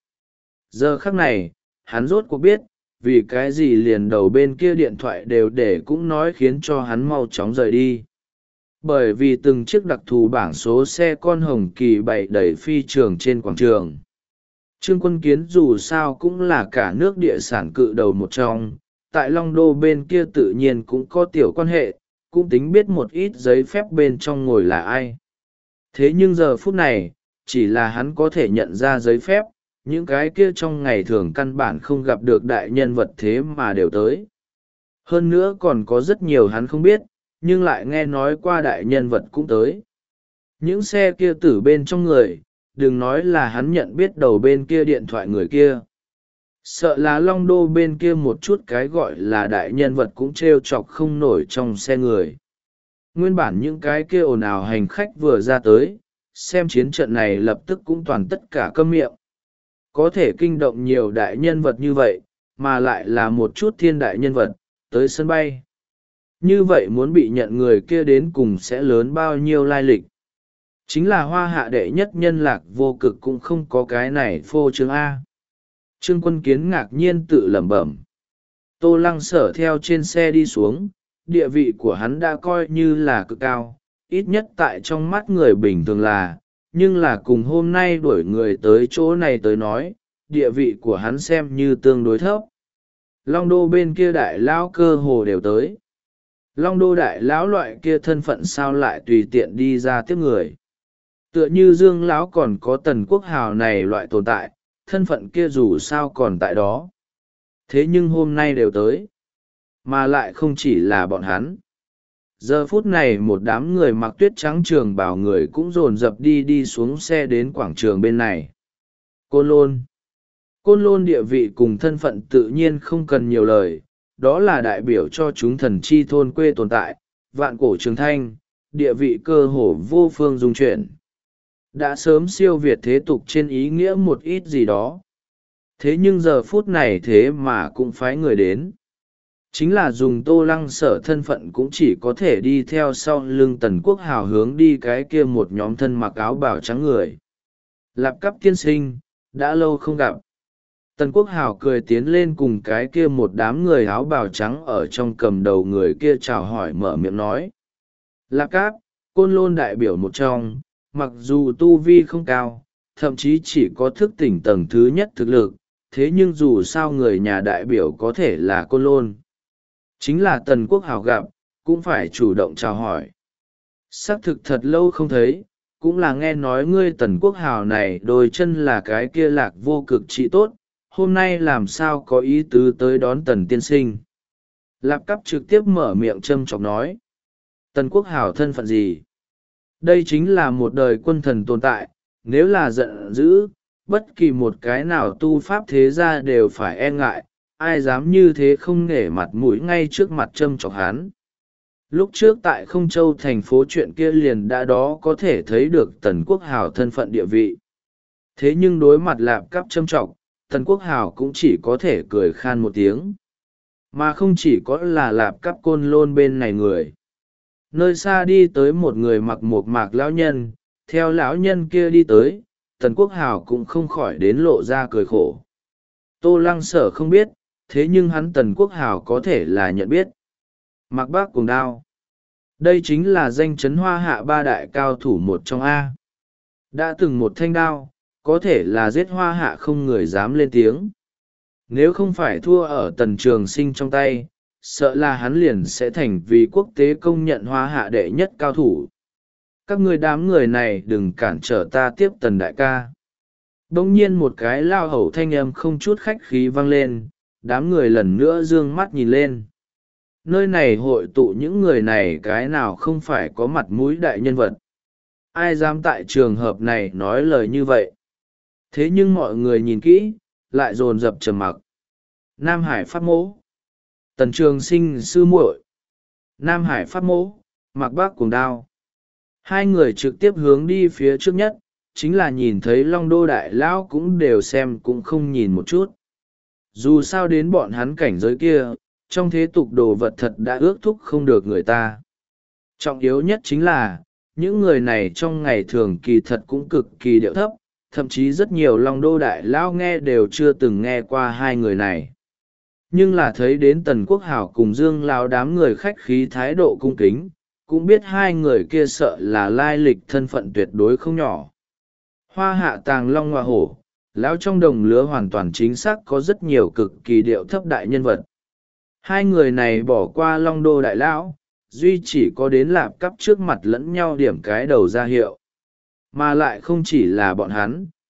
Giờ khắc này, hắn rốt cuộc biết, vì cái gì liền đầu bên kia điện thoại đều để cũng nói khiến cho hắn mau chóng rời đi. Bởi vì từng chiếc đặc thù bảng số xe con hồng kỳ bày đầy phi trường trên quảng trường. Trương Quân Kiến dù sao cũng là cả nước địa sản cự đầu một trong, tại Long Đô bên kia tự nhiên cũng có tiểu quan hệ, cũng tính biết một ít giấy phép bên trong ngồi là ai. Thế nhưng giờ phút này, chỉ là hắn có thể nhận ra giấy phép, những cái kia trong ngày thường căn bản không gặp được đại nhân vật thế mà đều tới. Hơn nữa còn có rất nhiều hắn không biết, nhưng lại nghe nói qua đại nhân vật cũng tới. Những xe kia từ bên trong người, đừng nói là hắn nhận biết đầu bên kia điện thoại người kia. Sợ là Long Đô bên kia một chút cái gọi là đại nhân vật cũng t r e o chọc không nổi trong xe người. Nguyên bản những cái kia ồn ào hành khách vừa ra tới, xem chiến trận này lập tức cũng toàn tất cả câm miệng. Có thể kinh động nhiều đại nhân vật như vậy, mà lại là một chút thiên đại nhân vật, tới sân bay. Như vậy muốn bị nhận người kia đến cùng sẽ lớn bao nhiêu lai lịch. Chính là hoa hạ đệ nhất nhân Lạc Vô Cực cũng không có cái này phô trương A. Trương Quân Kiến ngạc nhiên tự lẩm bẩm. Tô Lăng Sở theo trên xe đi xuống, địa vị của hắn đã coi như là cực cao, ít nhất tại trong mắt người bình thường là, nhưng là cùng hôm nay đuổi người tới chỗ này tới nói, địa vị của hắn xem như tương đối thấp. Long Đô bên kia đại lão cơ hồ đều tới. Long Đô đại lão loại kia thân phận sao lại tùy tiện đi ra tiếp người. Tựa như Dương lão còn có Tần Quốc Hào này loại tồn tại, thân phận kia dù sao còn tại đó. Thế nhưng hôm nay đều tới, mà lại không chỉ là bọn hắn. Giờ phút này một đám người mặc tuyết trắng trường bảo người cũng dồn dập đi đi xuống xe đến quảng trường bên này. Côn Lôn. Côn Lôn địa vị cùng thân phận tự nhiên không cần nhiều lời, đó là đại biểu cho chúng thần chi thôn quê tồn tại, vạn cổ trường thanh, địa vị cơ hồ vô phương dung chuyển. Đã sớm siêu việt thế tục trên ý nghĩa một ít gì đó. Thế nhưng giờ phút này thế mà cũng phái người đến. Chính là dùng Tô Lăng Sở thân phận cũng chỉ có thể đi theo sau lưng Tần Quốc Hào hướng đi cái kia một nhóm thân mặc áo bào trắng người. Lạp Cắp tiên sinh, đã lâu không gặp. Tần Quốc Hào cười tiến lên cùng cái kia một đám người áo bào trắng ở trong cầm đầu người kia chào hỏi mở miệng nói. Lạp Cắp, Côn Lôn đại biểu một trong, mặc dù tu vi không cao, thậm chí chỉ có thức tỉnh tầng thứ nhất thực lực, thế nhưng dù sao người nhà đại biểu có thể là Côn Lôn. Chính là Tần Quốc Hào gặp, cũng phải chủ động chào hỏi. Xác thực thật lâu không thấy, cũng là nghe nói ngươi Tần Quốc Hào này đôi chân là cái kia Lạc Vô Cực trị tốt, hôm nay làm sao có ý tứ tới đón Tần tiên sinh. Lạp Cắp trực tiếp mở miệng châm chọc nói. Tần Quốc Hào thân phận gì? Đây chính là một đời quân thần tồn tại, nếu là giận dữ, bất kỳ một cái nào tu pháp thế gia đều phải e ngại, ai dám như thế không nể mặt mũi ngay trước mặt châm chọc hắn. Lúc trước tại Không Châu thành phố chuyện kia liền đã đó có thể thấy được Tần Quốc Hào thân phận địa vị. Thế nhưng đối mặt Lạp Cắp châm chọc, Tần Quốc Hào cũng chỉ có thể cười khan một tiếng. Mà không chỉ có là Lạp Cắp Côn Lôn bên này người. Nơi xa đi tới một người mặc một mạc lão nhân, theo lão nhân kia đi tới, Tần Quốc Hào cũng không khỏi đến lộ ra cười khổ. Tô Lăng Sở không biết, thế nhưng hắn Tần Quốc Hào có thể là nhận biết. Mạc Bác Cuồng Đao. Đây chính là danh chấn hoa hạ ba đại cao thủ một trong A. Đã từng một thanh đao, có thể là giết hoa hạ không người dám lên tiếng. Nếu không phải thua ở Tần Trường Sinh trong tay, sợ là hắn liền sẽ thành vì quốc tế công nhận hoa hạ đệ nhất cao thủ. Các người đám người này đừng cản trở ta tiếp Tần đại ca. Bỗng nhiên một cái lao hầu thanh âm không chút khách khí vang lên, đám người lần nữa dương mắt nhìn lên. Nơi này hội tụ những người này cái nào không phải có mặt mũi đại nhân vật. Ai dám tại trường hợp này nói lời như vậy. Thế nhưng mọi người nhìn kỹ, lại dồn dập trầm mặc. Nam Hải Pháp Mỗ, Tần Trường Sinh sư muội. Nam Hải Pháp Mỗ, Mạc Bác Cuồng Đao. Hai người trực tiếp hướng đi phía trước nhất, chính là nhìn thấy Long Đô đại lão cũng đều xem cũng không nhìn một chút. Dù sao đến bọn hắn cảnh giới kia, trong thế tục đồ vật thật đã ước thúc không được người ta. Trọng yếu nhất chính là, những người này trong ngày thường kỳ thật cũng cực kỳ điệu thấp, thậm chí rất nhiều Long Đô đại lão nghe đều chưa từng nghe qua hai người này. Nhưng là thấy đến Tần Quốc Hào cùng Dương lão đám người khách khí thái độ cung kính, cũng biết hai người kia sợ là lai lịch thân phận tuyệt đối không nhỏ. Hoa hạ tàng long hoa hổ, lão trong đồng lứa hoàn toàn chính xác có rất nhiều cực kỳ điệu thấp đại nhân vật. Hai người này bỏ qua Long Đô đại lão, duy chỉ có đến Lạp Cắp trước mặt lẫn nhau điểm cái đầu ra hiệu. Mà lại không chỉ là bọn hắn,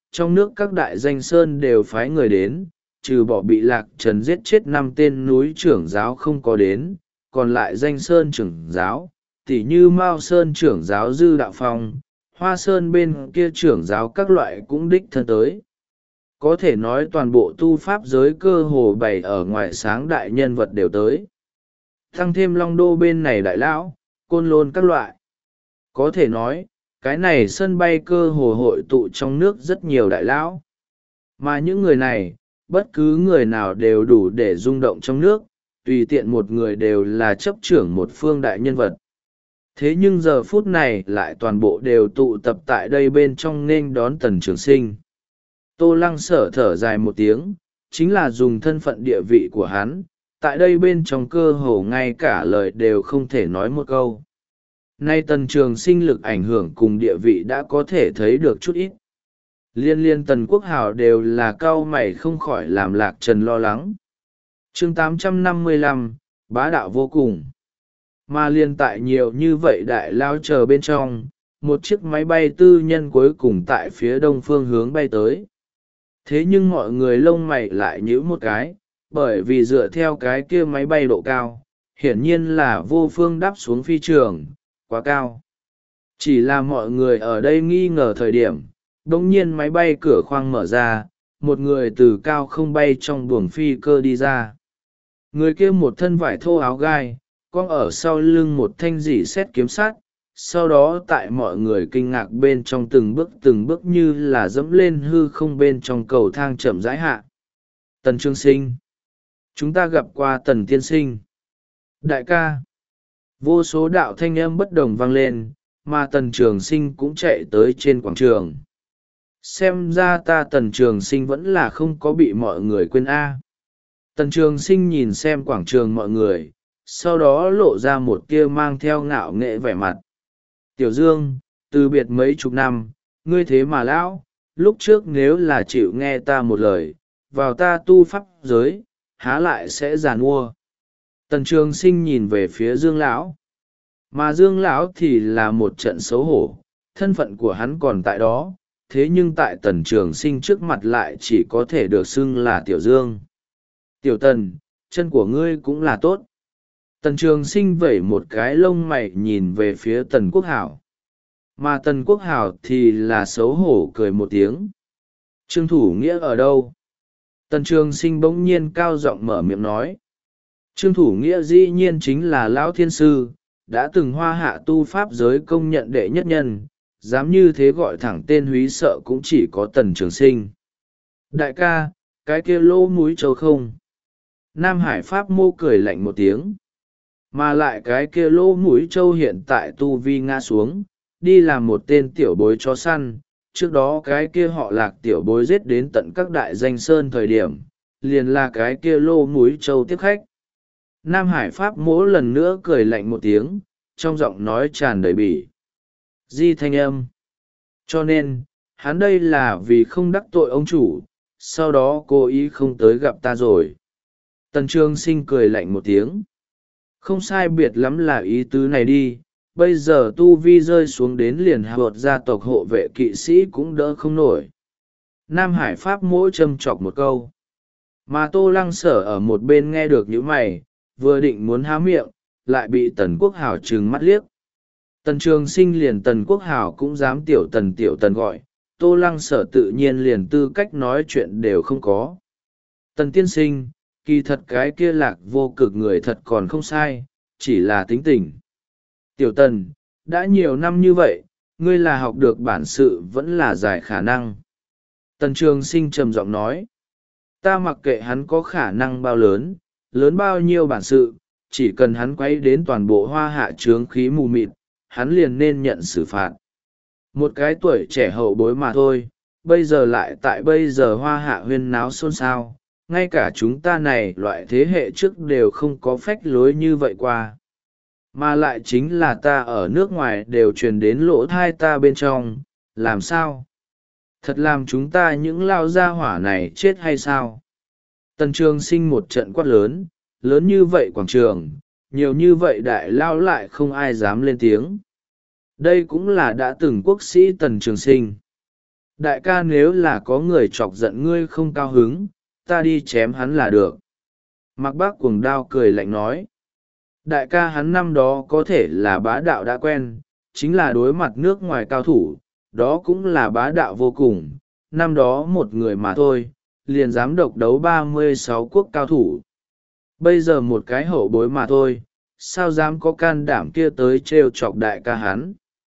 trong nước các đại danh sơn đều phái người đến, trừ bỏ bị Lạc Trần giết chết năm tên núi trưởng giáo không có đến, còn lại danh sơn trưởng giáo, tỉ như Mao Sơn trưởng giáo Dư Đạo Phong, Hoa Sơn bên kia trưởng giáo các loại cũng đích thân tới. Có thể nói toàn bộ tu pháp giới cơ hồ bày ở ngoài sáng đại nhân vật đều tới. Tăng thêm Long Đô bên này đại lão, Côn Lôn các loại. Có thể nói, cái này sân bay cơ hồ hội tụ trong nước rất nhiều đại lão. Mà những người này, bất cứ người nào đều đủ để rung động trong nước, tùy tiện một người đều là chấp trưởng một phương đại nhân vật. Thế nhưng giờ phút này lại toàn bộ đều tụ tập tại đây bên trong nên đón Tần Trường Sinh. Tô Lăng Sở thở dài một tiếng, chính là dùng thân phận địa vị của hắn, tại đây bên trong cơ hồ ngay cả lời đều không thể nói một câu. Nay Tần Trường Sinh lực ảnh hưởng cùng địa vị đã có thể thấy được chút ít. Liên liên Tần Quốc Hào đều là cau mày không khỏi làm Lạc Trần lo lắng. Chương tám trăm năm mươi lăm, bá đạo vô cùng. Mà liên tại nhiều như vậy đại lao chờ bên trong, một chiếc máy bay tư nhân cuối cùng tại phía đông phương hướng bay tới. Thế nhưng mọi người lông mày lại nhíu một cái, bởi vì dựa theo cái kia máy bay độ cao, hiển nhiên là vô phương đáp xuống phi trường, quá cao. Chỉ là mọi người ở đây nghi ngờ thời điểm, đồng nhiên máy bay cửa khoang mở ra, một người từ cao không bay trong buồng phi cơ đi ra. Người kia một thân vải thô áo gai, con ở sau lưng một thanh dỉ xét kiếm sắt, sau đó tại mọi người kinh ngạc bên trong từng bước từng bước như là dẫm lên hư không bên trong cầu thang chậm rãi hạ. Tần Trường Sinh, chúng ta gặp qua Tần tiên sinh. Đại ca, vô số đạo thanh âm bất đồng vang lên, mà Tần Trường Sinh cũng chạy tới trên quảng trường. Xem ra ta Tần Trường Sinh vẫn là không có bị mọi người quên a. Tần Trường Sinh nhìn xem quảng trường mọi người, sau đó lộ ra một tia mang theo ngạo nghệ vẻ mặt. Tiểu Dương, từ biệt mấy chục năm, ngươi thế mà lão, lúc trước nếu là chịu nghe ta một lời, vào ta tu pháp giới, há lại sẽ giàn mua. Tần Trường Sinh nhìn về phía Dương lão, mà Dương lão thì là một trận xấu hổ, thân phận của hắn còn tại đó, thế nhưng tại Tần Trường Sinh trước mặt lại chỉ có thể được xưng là Tiểu Dương. Tiểu Tần, chân của ngươi cũng là tốt. Tần Trường Sinh vẩy một cái lông mày nhìn về phía Tần Quốc Hảo. Mà Tần Quốc Hảo thì là xấu hổ cười một tiếng. Trương Thủ Nghĩa ở đâu? Tần Trường Sinh bỗng nhiên cao giọng mở miệng nói. Trương Thủ Nghĩa dĩ nhiên chính là Lão Thiên Sư, đã từng hoa hạ tu pháp giới công nhận đệ nhất nhân, dám như thế gọi thẳng tên húy sợ cũng chỉ có Tần Trường Sinh. Đại ca, cái kia lỗ mũi trâu không? Nam Hải Pháp Mô cười lạnh một tiếng. Mà lại cái kia lỗ mũi trâu hiện tại tu vi ngã xuống, đi làm một tên tiểu bối chó săn. Trước đó cái kia họ Lạc tiểu bối giết đến tận các đại danh sơn thời điểm, liền là cái kia lỗ mũi trâu tiếp khách. Nam Hải Pháp Mỗ lần nữa cười lạnh một tiếng, trong giọng nói tràn đầy bỉ. Di thanh âm. Cho nên, hắn đây là vì không đắc tội ông chủ, sau đó cố ý không tới gặp ta rồi. Tần Trường Sinh cười lạnh một tiếng. Không sai biệt lắm là ý tứ này đi, bây giờ tu vi rơi xuống đến liền hạ bột gia tộc hộ vệ kỵ sĩ cũng đỡ không nổi. Nam Hải Pháp mỗi châm chọc một câu. Mà Tô Lăng Sở ở một bên nghe được những mày, vừa định muốn há miệng, lại bị Tần Quốc Hảo trừng mắt liếc. Tần Trường Sinh liền Tần Quốc Hảo cũng dám tiểu tần tiểu tần gọi, Tô Lăng Sở tự nhiên liền tư cách nói chuyện đều không có. Tần tiên sinh, kỳ thật cái kia Lạc vô cực người thật còn không sai, chỉ là tính tình. Tiểu Tần, đã nhiều năm như vậy, ngươi là học được bản sự vẫn là giải khả năng. Tần Trường Sinh trầm giọng nói, ta mặc kệ hắn có khả năng bao lớn, lớn bao nhiêu bản sự, chỉ cần hắn quay đến toàn bộ hoa hạ chướng khí mù mịt, hắn liền nên nhận xử phạt. Một cái tuổi trẻ hậu bối mà thôi, bây giờ lại tại bây giờ hoa hạ huyên náo xôn xao, ngay cả chúng ta này loại thế hệ trước đều không có phách lối như vậy qua. Mà lại chính là ta ở nước ngoài đều truyền đến lỗ thai ta bên trong, làm sao? Thật làm chúng ta những lao gia hỏa này chết hay sao? Tần Trường Sinh một trận quát lớn, lớn như vậy quảng trường, nhiều như vậy đại lao lại không ai dám lên tiếng. Đây cũng là đã từng quốc sĩ Tần Trường Sinh. đại ca, nếu là có người chọc giận ngươi không cao hứng, ta đi chém hắn là được. Mạc Bác cuồng đao cười lạnh nói. Đại ca hắn năm đó có thể là bá đạo đã quen, chính là đối mặt nước ngoài cao thủ, đó cũng là bá đạo vô cùng. Năm đó một người mà thôi, liền dám độc đấu ba mươi sáu quốc cao thủ. Bây giờ một cái hậu bối mà thôi, sao dám có can đảm kia tới trêu chọc đại ca hắn.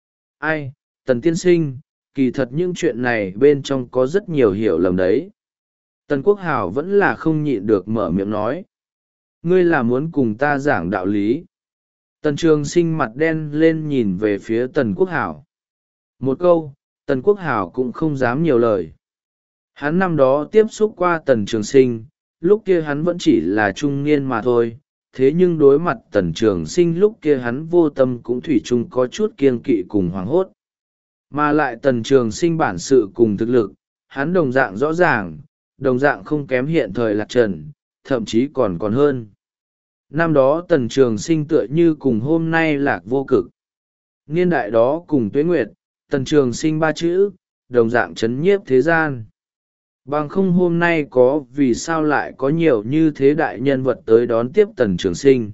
Ai, Tần tiên sinh, kỳ thật những chuyện này bên trong có rất nhiều hiểu lầm đấy. Tần Quốc Hào vẫn là không nhịn được mở miệng nói. Ngươi là muốn cùng ta giảng đạo lý. Tần Trường Sinh mặt đen lên nhìn về phía Tần Quốc Hào. Một câu, Tần Quốc Hào cũng không dám nhiều lời. Hắn năm đó tiếp xúc qua Tần Trường Sinh, lúc kia hắn vẫn chỉ là trung niên mà thôi. Thế nhưng đối mặt Tần Trường Sinh lúc kia hắn vô tâm cũng thủy chung có chút kiêng kỵ cùng hoảng hốt. Mà lại Tần Trường Sinh bản sự cùng thực lực, hắn đồng dạng rõ ràng, đồng dạng không kém hiện thời Lạc Trần, thậm chí còn còn hơn. Năm đó Tần Trường Sinh tựa như cùng hôm nay Lạc Vô Cực. Niên đại đó cùng Tuế Nguyệt, Tần Trường Sinh ba chữ, đồng dạng chấn nhiếp thế gian. Bằng không hôm nay có vì sao lại có nhiều như thế đại nhân vật tới đón tiếp Tần Trường Sinh.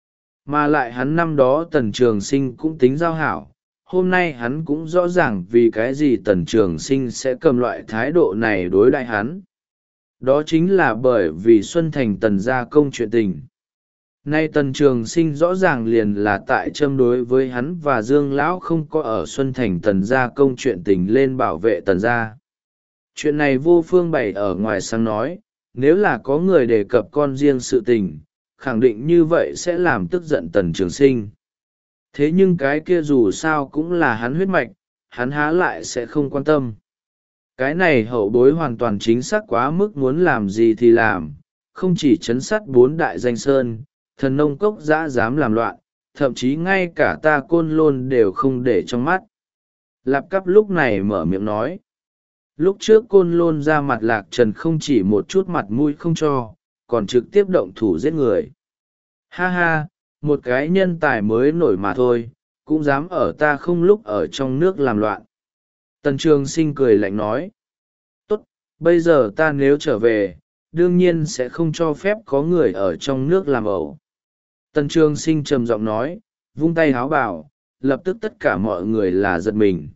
Mà lại hắn năm đó Tần Trường Sinh cũng tính giao hảo, hôm nay hắn cũng rõ ràng vì cái gì Tần Trường Sinh sẽ cầm loại thái độ này đối đại hắn. Đó chính là bởi vì Xuân Thành Tần gia công chuyện tình. Nay Tần Trường Sinh rõ ràng liền là tại châm đối với hắn và Dương Lão không có ở Xuân Thành Tần gia công chuyện tình lên bảo vệ Tần gia. Chuyện này vô phương bày ở ngoài sáng nói, nếu là có người đề cập con riêng sự tình, khẳng định như vậy sẽ làm tức giận Tần Trường Sinh. Thế nhưng cái kia dù sao cũng là hắn huyết mạch, hắn há lại sẽ không quan tâm. Cái này hậu bối hoàn toàn chính xác quá mức muốn làm gì thì làm, không chỉ chấn sát bốn đại danh sơn, thần nông cốc dã dám làm loạn, thậm chí ngay cả ta Côn Lôn đều không để trong mắt. Lạp Cắp lúc này mở miệng nói. Lúc trước Côn Lôn ra mặt Lạc Trần không chỉ một chút mặt mũi không cho, còn trực tiếp động thủ giết người. Ha ha, một cái nhân tài mới nổi mà thôi, cũng dám ở ta không lúc ở trong nước làm loạn. Tần Trường Sinh cười lạnh nói. Tốt, bây giờ ta nếu trở về, đương nhiên sẽ không cho phép có người ở trong nước làm ẩu. Tần Trường Sinh trầm giọng nói, vung tay háo bảo, lập tức tất cả mọi người là giật mình.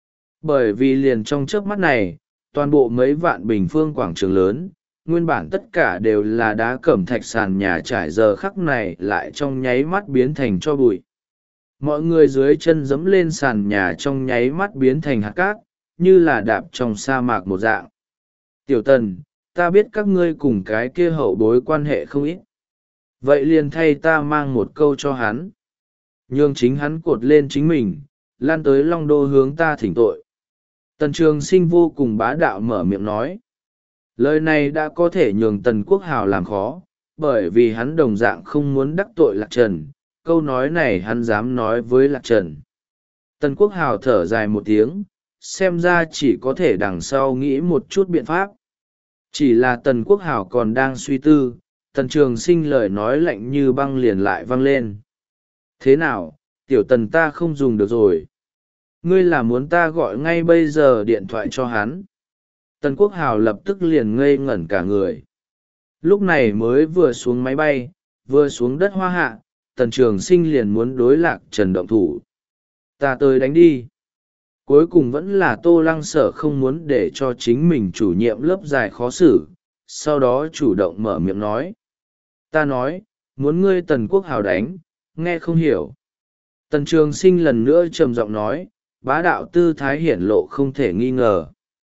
Bởi vì liền trong chớp mắt này, toàn bộ mấy vạn bình phương quảng trường lớn, nguyên bản tất cả đều là đá cẩm thạch sàn nhà trải, giờ khắc này lại trong nháy mắt biến thành tro bụi. Mọi người dưới chân dẫm lên sàn nhà trong nháy mắt biến thành hạt cát, như là đạp trong sa mạc một dạng. Tiểu Tần, ta biết các ngươi cùng cái kia hậu bối quan hệ không ít. Vậy liền thay ta mang một câu cho hắn. Nhường chính hắn cột lên chính mình, lan tới Long Đô hướng ta thỉnh tội. Tần Trường Sinh vô cùng bá đạo mở miệng nói. Lời này đã có thể nhường Tần Quốc Hào làm khó, bởi vì hắn đồng dạng không muốn đắc tội Lạc Trần. Câu nói này hắn dám nói với Lạc Trần. Tần Quốc Hào thở dài một tiếng, xem ra chỉ có thể đằng sau nghĩ một chút biện pháp. Chỉ là Tần Quốc Hào còn đang suy tư, Tần Trường Sinh lời nói lạnh như băng liền lại vang lên. Thế nào, tiểu Tần ta không dùng được rồi. Ngươi là muốn ta gọi ngay bây giờ điện thoại cho hắn. Tần Quốc Hào lập tức liền ngây ngẩn cả người. Lúc này mới vừa xuống máy bay, vừa xuống đất Hoa Hạ, Tần Trường Sinh liền muốn đối Lạc Trần động thủ. Ta tới đánh đi. Cuối cùng vẫn là Tô Lăng Sở không muốn để cho chính mình chủ nhiệm lớp dài khó xử, sau đó chủ động mở miệng nói. Ta nói, muốn ngươi Tần Quốc Hào đánh, nghe không hiểu. Tần Trường Sinh lần nữa trầm giọng nói, bá đạo tư thái hiển lộ không thể nghi ngờ.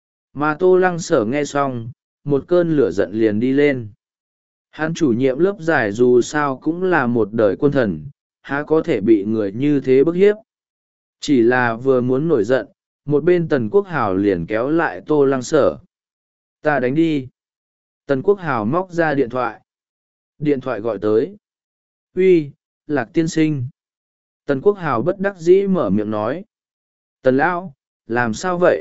Mà Tô Lăng Sở nghe xong, một cơn lửa giận liền đi lên. Hắn chủ nhiệm lớp giải dù sao cũng là một đời quân thần, há có thể bị người như thế bức hiếp. Chỉ là vừa muốn nổi giận, một bên Tần Quốc Hào liền kéo lại Tô Lăng Sở. Ta đánh đi. Tần Quốc Hào móc ra điện thoại. Điện thoại gọi tới. Uy, Lạc tiên sinh. Tần Quốc Hào bất đắc dĩ mở miệng nói. Tần Lão, làm sao vậy?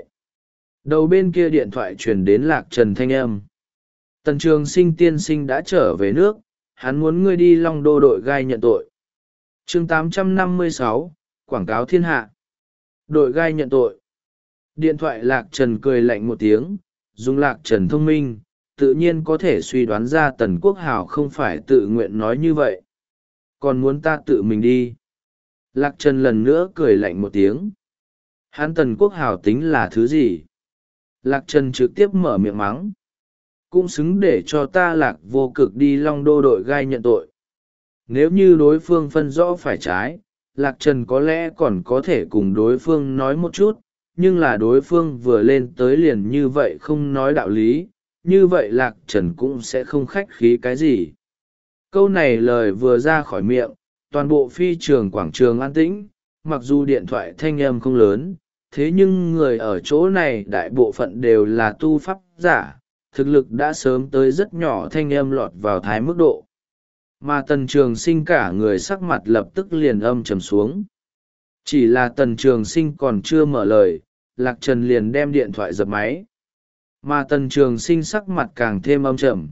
Đầu bên kia điện thoại truyền đến Lạc Trần thanh âm. Tần Trường Sinh tiên sinh đã trở về nước, hắn muốn ngươi đi Long Đô đội gai nhận tội. Chương tám trăm năm mươi sáu, quảng cáo thiên hạ. Đội gai nhận tội. Điện thoại Lạc Trần cười lạnh một tiếng, dùng Lạc Trần thông minh, tự nhiên có thể suy đoán ra Tần Quốc Hào không phải tự nguyện nói như vậy. Còn muốn ta tự mình đi. Lạc Trần lần nữa cười lạnh một tiếng. Hắn Tần Quốc Hào tính là thứ gì? Lạc Trần trực tiếp mở miệng mắng. Cũng xứng để cho ta Lạc Vô Cực đi Long Đô đội gai nhận tội. Nếu như đối phương phân rõ phải trái, Lạc Trần có lẽ còn có thể cùng đối phương nói một chút, nhưng là đối phương vừa lên tới liền như vậy không nói đạo lý, như vậy Lạc Trần cũng sẽ không khách khí cái gì. Câu này lời vừa ra khỏi miệng, toàn bộ phi trường quảng trường an tĩnh, mặc dù điện thoại thanh âm không lớn, thế nhưng người ở chỗ này đại bộ phận đều là tu pháp giả, thực lực đã sớm tới rất nhỏ thanh âm lọt vào thái mức độ. Mà Tần Trường Sinh cả người sắc mặt lập tức liền âm trầm xuống. Chỉ là Tần Trường Sinh còn chưa mở lời, Lạc Trần liền đem điện thoại dập máy. Mà Tần Trường Sinh sắc mặt càng thêm âm trầm.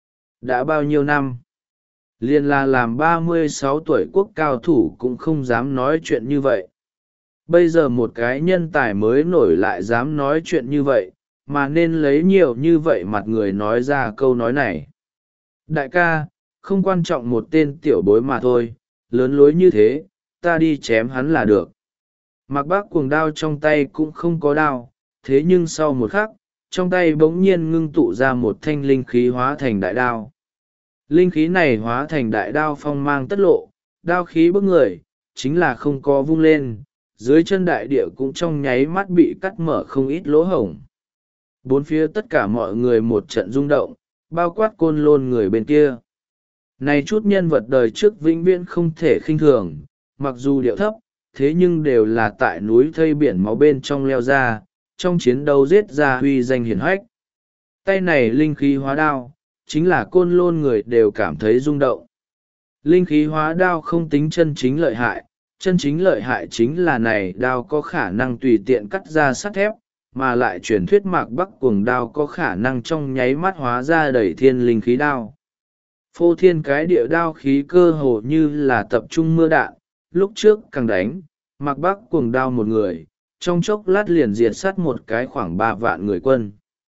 Đã bao nhiêu năm? Liền là làm ba mươi sáu tuổi quốc cao thủ cũng không dám nói chuyện như vậy. Bây giờ một cái nhân tài mới nổi lại dám nói chuyện như vậy, mà nên lấy nhiều như vậy mặt người nói ra câu nói này. Đại ca, không quan trọng một tên tiểu bối mà thôi, lớn lối như thế, ta đi chém hắn là được. Mạc Bác cuồng đao trong tay cũng không có đao, thế nhưng sau một khắc, trong tay bỗng nhiên ngưng tụ ra một thanh linh khí hóa thành đại đao. Linh khí này hóa thành đại đao phong mang tất lộ, đao khí bức người, chính là không có vung lên, dưới chân đại địa cũng trong nháy mắt bị cắt mở không ít lỗ hổng. Bốn phía tất cả mọi người một trận rung động, bao quát Côn Lôn người bên kia. Này chút nhân vật đời trước vĩnh viễn không thể khinh thường, mặc dù điệu thấp, thế nhưng đều là tại núi thây biển máu bên trong leo ra, trong chiến đấu giết ra huy danh hiển hách. Tay này linh khí hóa đao, chính là Côn Lôn người đều cảm thấy rung động. Linh khí hóa đao không tính chân chính lợi hại, chân chính lợi hại chính là này đao có khả năng tùy tiện cắt ra sắt thép, mà lại truyền thuyết Mạc Bắc cuồng đao có khả năng trong nháy mắt hóa ra đầy thiên linh khí đao. Phô thiên cái địa đao khí cơ hồ như là tập trung mưa đạn, lúc trước càng đánh, Mạc Bắc cuồng đao một người, trong chốc lát liền diệt sát một cái khoảng ba vạn người quân.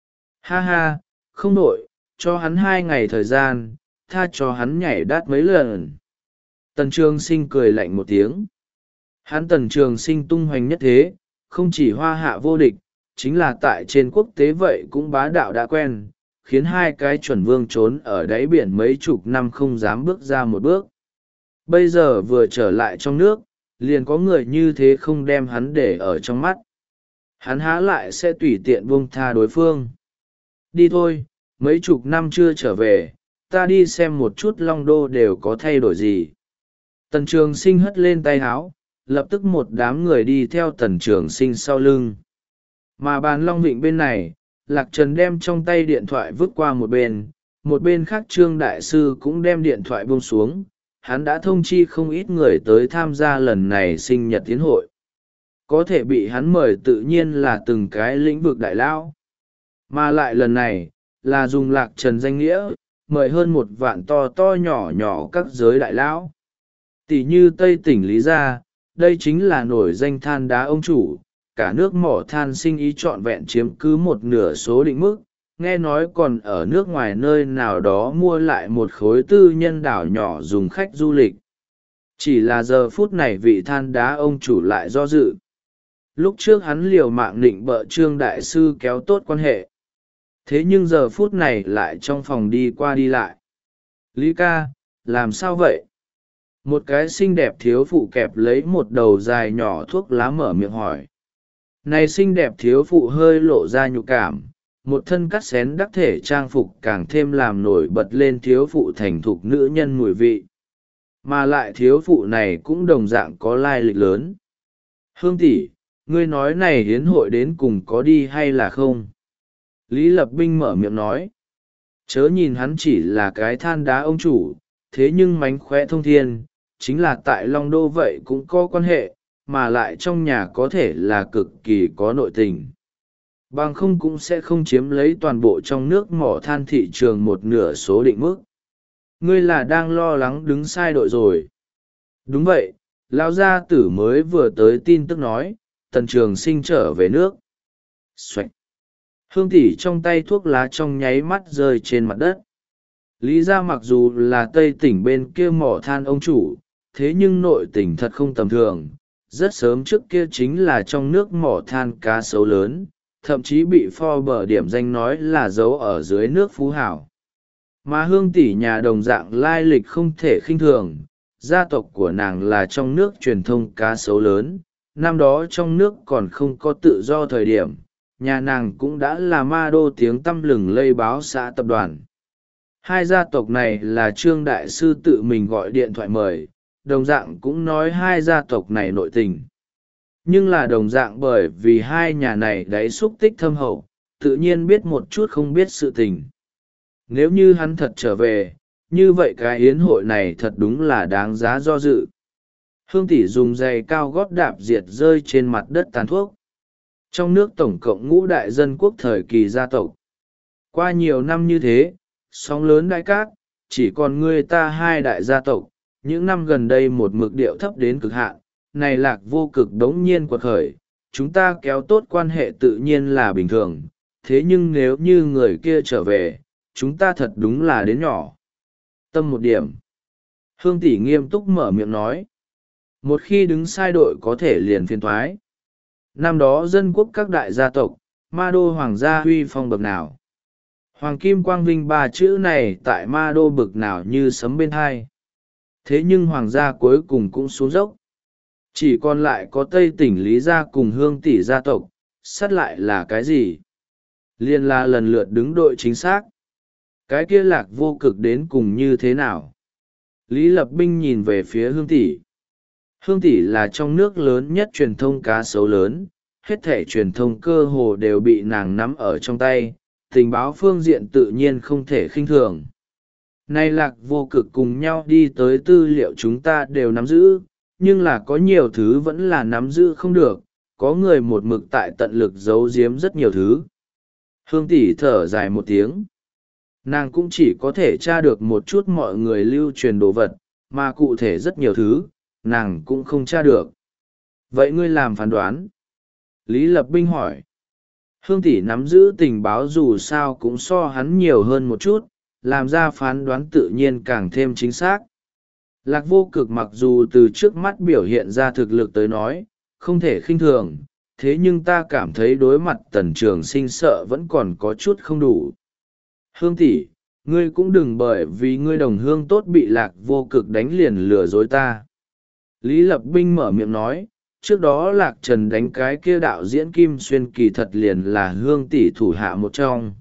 Ha ha, không nổi, cho hắn hai ngày thời gian, tha cho hắn nhảy đát mấy lần. Tần Trường Sinh cười lạnh một tiếng. Hắn Tần Trường Sinh tung hoành nhất thế, không chỉ hoa hạ vô địch, chính là tại trên quốc tế vậy cũng bá đạo đã quen, khiến hai cái chuẩn vương trốn ở đáy biển mấy chục năm không dám bước ra một bước. Bây giờ vừa trở lại trong nước, liền có người như thế không đem hắn để ở trong mắt. Hắn há lại sẽ tùy tiện buông tha đối phương. Đi thôi, mấy chục năm chưa trở về, ta đi xem một chút Long Đô đều có thay đổi gì. Tần Trường Sinh hất lên tay háo, lập tức một đám người đi theo Tần Trường Sinh sau lưng. Mà bàn Long Vịnh bên này, Lạc Trần đem trong tay điện thoại vứt qua một bên, một bên khác Trương Đại Sư cũng đem điện thoại buông xuống, hắn đã thông chi không ít người tới tham gia lần này sinh nhật tiến hội. Có thể bị hắn mời tự nhiên là từng cái lĩnh vực đại lao. Mà lại lần này, là dùng Lạc Trần danh nghĩa, mời hơn một vạn to to nhỏ nhỏ các giới đại lão. Tỷ như Tây tỉnh Lý Gia, đây chính là nổi danh than đá ông chủ, cả nước mỏ than sinh ý trọn vẹn chiếm cứ một nửa số định mức, nghe nói còn ở nước ngoài nơi nào đó mua lại một khối tư nhân đảo nhỏ dùng khách du lịch. Chỉ là giờ phút này vị than đá ông chủ lại do dự. Lúc trước hắn liều mạng định bợ Trương Đại Sư kéo tốt quan hệ. Thế nhưng giờ phút này lại trong phòng đi qua đi lại. Lý ca, làm sao vậy? Một cái xinh đẹp thiếu phụ kẹp lấy một đầu dài nhỏ thuốc lá mở miệng hỏi. Này xinh đẹp thiếu phụ hơi lộ ra nhục cảm, một thân cắt xén đắc thể trang phục càng thêm làm nổi bật lên thiếu phụ thành thục nữ nhân mùi vị. Mà lại thiếu phụ này cũng đồng dạng có lai lịch lớn. Hương tỷ, ngươi nói này hiến hội đến cùng có đi hay là không? Lý Lập Binh mở miệng nói. Chớ nhìn hắn chỉ là cái than đá ông chủ, thế nhưng mánh khóe thông thiên, chính là tại Long Đô vậy cũng có quan hệ, mà lại trong nhà có thể là cực kỳ có nội tình. Bằng không cũng sẽ không chiếm lấy toàn bộ trong nước mỏ than thị trường một nửa số định mức. Ngươi là đang lo lắng đứng sai đội rồi. Đúng vậy, lão gia tử mới vừa tới tin tức nói, Tần Trường Sinh trở về nước. Xoạch. Hương tỷ trong tay thuốc lá trong nháy mắt rơi trên mặt đất. Lý gia mặc dù là tây tỉnh bên kia mỏ than ông chủ, thế nhưng nội tỉnh thật không tầm thường. Rất sớm trước kia chính là trong nước mỏ than cá sấu lớn, thậm chí bị Forbes điểm danh nói là giấu ở dưới nước phú hảo. Mà hương tỷ nhà đồng dạng lai lịch không thể khinh thường, gia tộc của nàng là trong nước truyền thông cá sấu lớn, năm đó trong nước còn không có tự do thời điểm, nhà nàng cũng đã là ma đô tiếng tăm lừng lây báo xã tập đoàn. Hai gia tộc này là Trương Đại Sư tự mình gọi điện thoại mời, đồng dạng cũng nói hai gia tộc này nội tình. Nhưng là đồng dạng bởi vì hai nhà này đáy xúc tích thâm hậu, tự nhiên biết một chút không biết sự tình. Nếu như hắn thật trở về, như vậy cái yến hội này thật đúng là đáng giá do dự. Hương tỷ dùng giày cao gót đạp diệt rơi trên mặt đất tàn thuốc. Trong nước tổng cộng ngũ đại dân quốc thời kỳ gia tộc. Qua nhiều năm như thế, sóng lớn đại cát, chỉ còn người ta hai đại gia tộc, những năm gần đây một mực điệu thấp đến cực hạn, này Lạc Vô Cực đống nhiên quật khởi, chúng ta kéo tốt quan hệ tự nhiên là bình thường, thế nhưng nếu như người kia trở về, chúng ta thật đúng là đến nhỏ. Tâm một điểm. Hương tỷ nghiêm túc mở miệng nói. Một khi đứng sai đội có thể liền phiền thoái. Năm đó dân quốc các đại gia tộc, ma đô hoàng gia huy phong bậc nào. Hoàng kim quang vinh ba chữ này tại ma đô bực nào như sấm bên hai. Thế nhưng hoàng gia cuối cùng cũng xuống dốc. Chỉ còn lại có Tây tỉnh Lý gia cùng hương tỷ gia tộc, sát lại là cái gì? Liên la lần lượt đứng đội chính xác. Cái kia Lạc Vô Cực đến cùng như thế nào? Lý Lập Binh nhìn về phía hương tỷ. Hương tỷ là trong nước lớn nhất truyền thông cá sấu lớn, hết thể truyền thông cơ hồ đều bị nàng nắm ở trong tay, tình báo phương diện tự nhiên không thể khinh thường. Nay Lạc Vô Cực cùng nhau đi tới tư liệu chúng ta đều nắm giữ, nhưng là có nhiều thứ vẫn là nắm giữ không được, có người một mực tại tận lực giấu giếm rất nhiều thứ. Hương tỷ thở dài một tiếng. Nàng cũng chỉ có thể tra được một chút mọi người lưu truyền đồ vật, mà cụ thể rất nhiều thứ, nàng cũng không tra được. Vậy ngươi làm phán đoán. Lý Lập Binh hỏi. Hương tỷ nắm giữ tình báo dù sao cũng so hắn nhiều hơn một chút, làm ra phán đoán tự nhiên càng thêm chính xác. Lạc Vô Cực mặc dù từ trước mắt biểu hiện ra thực lực tới nói, không thể khinh thường, thế nhưng ta cảm thấy đối mặt Tần Trường Sinh sợ vẫn còn có chút không đủ. Hương tỷ, ngươi cũng đừng bởi vì ngươi đồng hương tốt bị Lạc Vô Cực đánh liền lừa dối ta. Lý Lập Binh mở miệng nói, trước đó Lạc Trần đánh cái kia đạo diễn Kim Xuyên kỳ thật liền là hương tỷ thủ hạ một trong.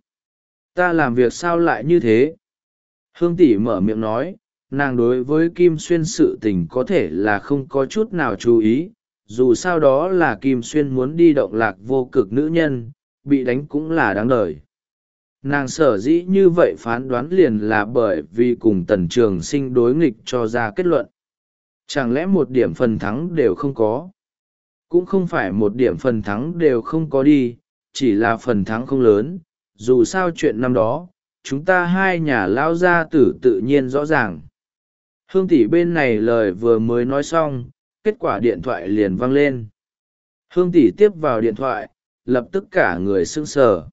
Ta làm việc sao lại như thế? Hương tỷ mở miệng nói, nàng đối với Kim Xuyên sự tình có thể là không có chút nào chú ý, dù sao đó là Kim Xuyên muốn đi động Lạc Vô Cực nữ nhân, bị đánh cũng là đáng đời. Nàng sở dĩ như vậy phán đoán liền là bởi vì cùng Tần Trường Sinh đối nghịch cho ra kết luận. Chẳng lẽ một điểm phần thắng đều không có? Cũng không phải một điểm phần thắng đều không có đi, chỉ là phần thắng không lớn, dù sao chuyện năm đó, chúng ta hai nhà lao gia tử tự nhiên rõ ràng. Hương tỷ bên này lời vừa mới nói xong, kết quả điện thoại liền vang lên. Hương tỷ tiếp vào điện thoại, lập tức cả người sững sờ.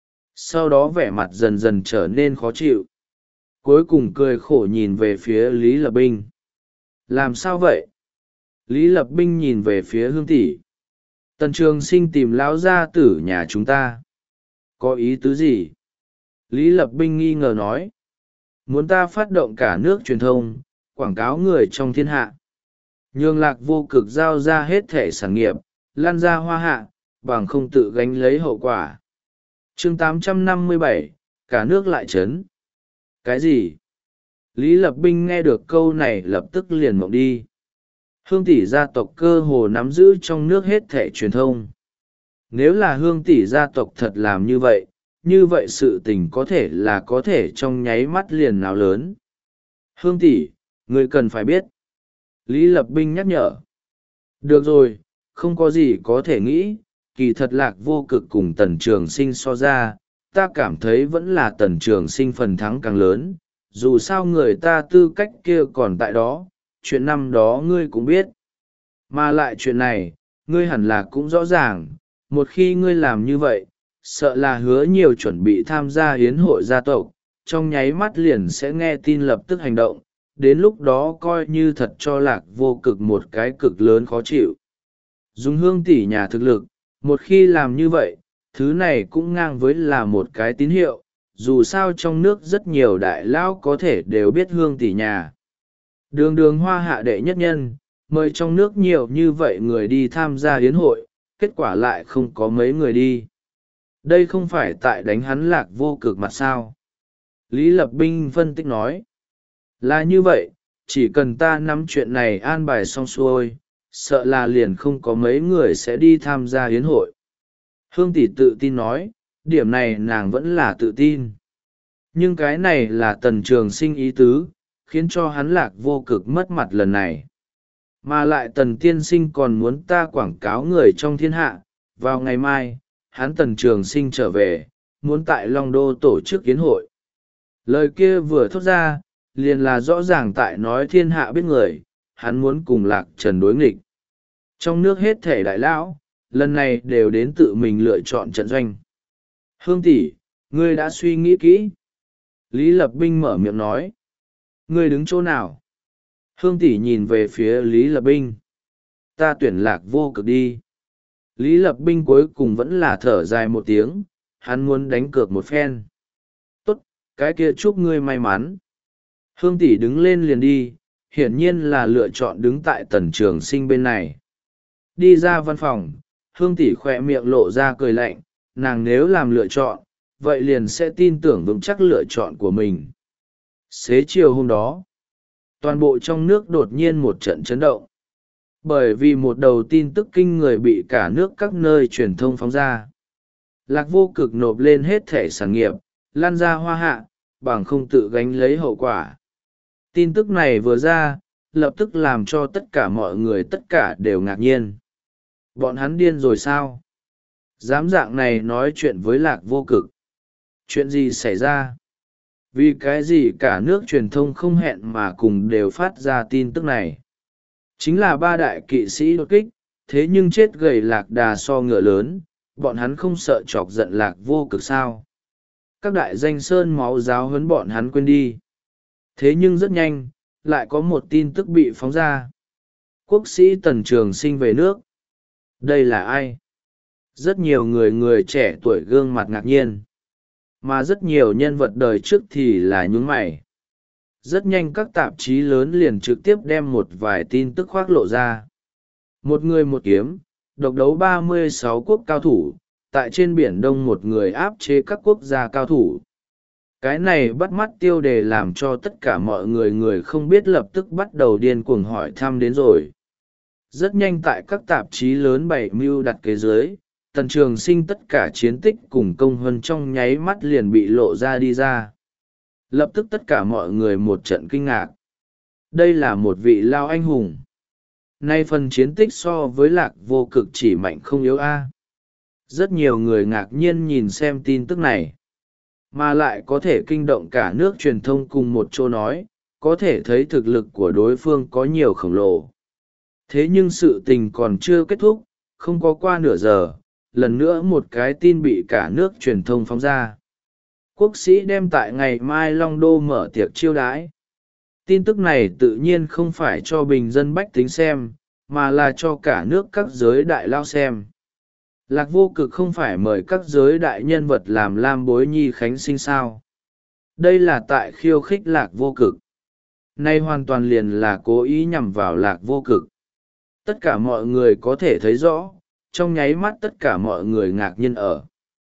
Sau đó vẻ mặt dần dần trở nên khó chịu. Cuối cùng cười khổ nhìn về phía Lý Lập Binh. Làm sao vậy? Lý Lập Binh nhìn về phía hương tỷ. Tần Trường Sinh tìm lão gia tử nhà chúng ta. Có ý tứ gì? Lý Lập Binh nghi ngờ nói. Muốn ta phát động cả nước truyền thông, quảng cáo người trong thiên hạ. Nhường Lạc Vô Cực giao ra hết thể sản nghiệp, lan ra hoa hạ, bằng không tự gánh lấy hậu quả. Chương tám trăm năm mươi bảy, cả nước lại chấn. Cái gì? Lý Lập Binh nghe được câu này lập tức liền mộng đi. Hương tỷ gia tộc cơ hồ nắm giữ trong nước hết thể truyền thông. Nếu là hương tỷ gia tộc thật làm như vậy, như vậy sự tình có thể là có thể trong nháy mắt liền nào lớn. Hương tỷ, ngươi cần phải biết. Lý Lập Binh nhắc nhở. Được rồi, không có gì có thể nghĩ, kỳ thật Lạc Vô Cực cùng Tần Trường Sinh so ra, ta cảm thấy vẫn là Tần Trường Sinh phần thắng càng lớn, dù sao người ta tư cách kia còn tại đó, chuyện năm đó ngươi cũng biết. Mà lại chuyện này, ngươi hẳn là cũng rõ ràng, một khi ngươi làm như vậy, sợ là hứa nhiều chuẩn bị tham gia hiến hội gia tộc, trong nháy mắt liền sẽ nghe tin lập tức hành động, đến lúc đó coi như thật cho Lạc Vô Cực một cái cực lớn khó chịu. Dùng Hương tỷ nhà thực lực, một khi làm như vậy, thứ này cũng ngang với là một cái tín hiệu, dù sao trong nước rất nhiều đại lão có thể đều biết Hương tỷ nhà. Đường đường hoa hạ đệ nhất nhân, mời trong nước nhiều như vậy người đi tham gia hiến hội, kết quả lại không có mấy người đi. Đây không phải tại đánh hắn Lạc Vô Cực mặt sao. Lý Lập Binh phân tích nói. Là như vậy, chỉ cần ta nắm chuyện này an bài xong xuôi, sợ là liền không có mấy người sẽ đi tham gia hiến hội. Hương tỷ tự tin nói, điểm này nàng vẫn là tự tin. Nhưng cái này là Tần Trường Sinh ý tứ, khiến cho hắn Lạc Vô Cực mất mặt lần này. Mà lại Tần Tiên Sinh còn muốn ta quảng cáo người trong thiên hạ, vào ngày mai, hắn Tần Trường Sinh trở về, muốn tại Long Đô tổ chức hiến hội. Lời kia vừa thốt ra, liền là rõ ràng tại nói thiên hạ biết người, hắn muốn cùng Lạc Trần đối nghịch. Trong nước hết thể đại lão, lần này đều đến tự mình lựa chọn trận doanh. Hương tỷ, ngươi đã suy nghĩ kỹ. Lý Lập Binh mở miệng nói. Ngươi đứng chỗ nào? Hương tỷ nhìn về phía Lý Lập Binh. Ta tuyển Lạc Vô Cực đi. Lý Lập Binh cuối cùng vẫn là thở dài một tiếng, hắn muốn đánh cược một phen. Tốt, cái kia chúc ngươi may mắn. Hương tỷ đứng lên liền đi, hiển nhiên là lựa chọn đứng tại Tần Trường Sinh bên này. Đi ra văn phòng, Hương tỷ khỏe miệng lộ ra cười lạnh, nàng nếu làm lựa chọn, vậy liền sẽ tin tưởng vững chắc lựa chọn của mình. Xế chiều hôm đó, toàn bộ trong nước đột nhiên một trận chấn động. Bởi vì một đầu tin tức kinh người bị cả nước các nơi truyền thông phóng ra. Lạc Vô Cực nộp lên hết thẻ sản nghiệp, lan ra hoa hạ, bằng không tự gánh lấy hậu quả. Tin tức này vừa ra, lập tức làm cho tất cả mọi người tất cả đều ngạc nhiên. Bọn hắn điên rồi sao? Dám dạng này nói chuyện với Lạc Vô Cực. Chuyện gì xảy ra? Vì cái gì cả nước truyền thông không hẹn mà cùng đều phát ra tin tức này? Chính là ba đại kỵ sĩ đột kích, thế nhưng chết gầy Lạc Đà so ngựa lớn, bọn hắn không sợ chọc giận Lạc Vô Cực sao? Các đại danh sơn máu giáo huấn bọn hắn quên đi. Thế nhưng rất nhanh, lại có một tin tức bị phóng ra. Quốc sĩ Tần Trường Sinh về nước. Đây là ai? Rất nhiều người người trẻ tuổi gương mặt ngạc nhiên. Mà rất nhiều nhân vật đời trước thì là nhún mày. Rất nhanh các tạp chí lớn liền trực tiếp đem một vài tin tức khoác lộ ra. Một người một kiếm, độc đấu ba mươi sáu quốc cao thủ, tại trên biển Đông một người áp chế các quốc gia cao thủ. Cái này bắt mắt tiêu đề làm cho tất cả mọi người người không biết lập tức bắt đầu điên cuồng hỏi thăm đến rồi. Rất nhanh tại các tạp chí lớn bày mưu đặt kế dưới, Tần Trường Sinh tất cả chiến tích cùng công huân trong nháy mắt liền bị lộ ra đi ra. Lập tức tất cả mọi người một trận kinh ngạc. Đây là một vị lao anh hùng. Nay phần chiến tích so với Lạc Vô Cực chỉ mạnh không yếu a. Rất nhiều người ngạc nhiên nhìn xem tin tức này. Mà lại có thể kinh động cả nước truyền thông cùng một chỗ nói, có thể thấy thực lực của đối phương có nhiều khổng lồ. Thế nhưng sự tình còn chưa kết thúc, không có qua nửa giờ, lần nữa một cái tin bị cả nước truyền thông phóng ra. Quốc sĩ đem tại ngày mai Long Đô mở tiệc chiêu đãi. Tin tức này tự nhiên không phải cho bình dân bách tính xem, mà là cho cả nước các giới đại lao xem. Lạc Vô Cực không phải mời các giới đại nhân vật làm lam bối nhi khánh sinh sao. Đây là tại khiêu khích Lạc Vô Cực. Nay hoàn toàn liền là cố ý nhằm vào Lạc Vô Cực. Tất cả mọi người có thể thấy rõ, trong nháy mắt tất cả mọi người ngạc nhiên ở.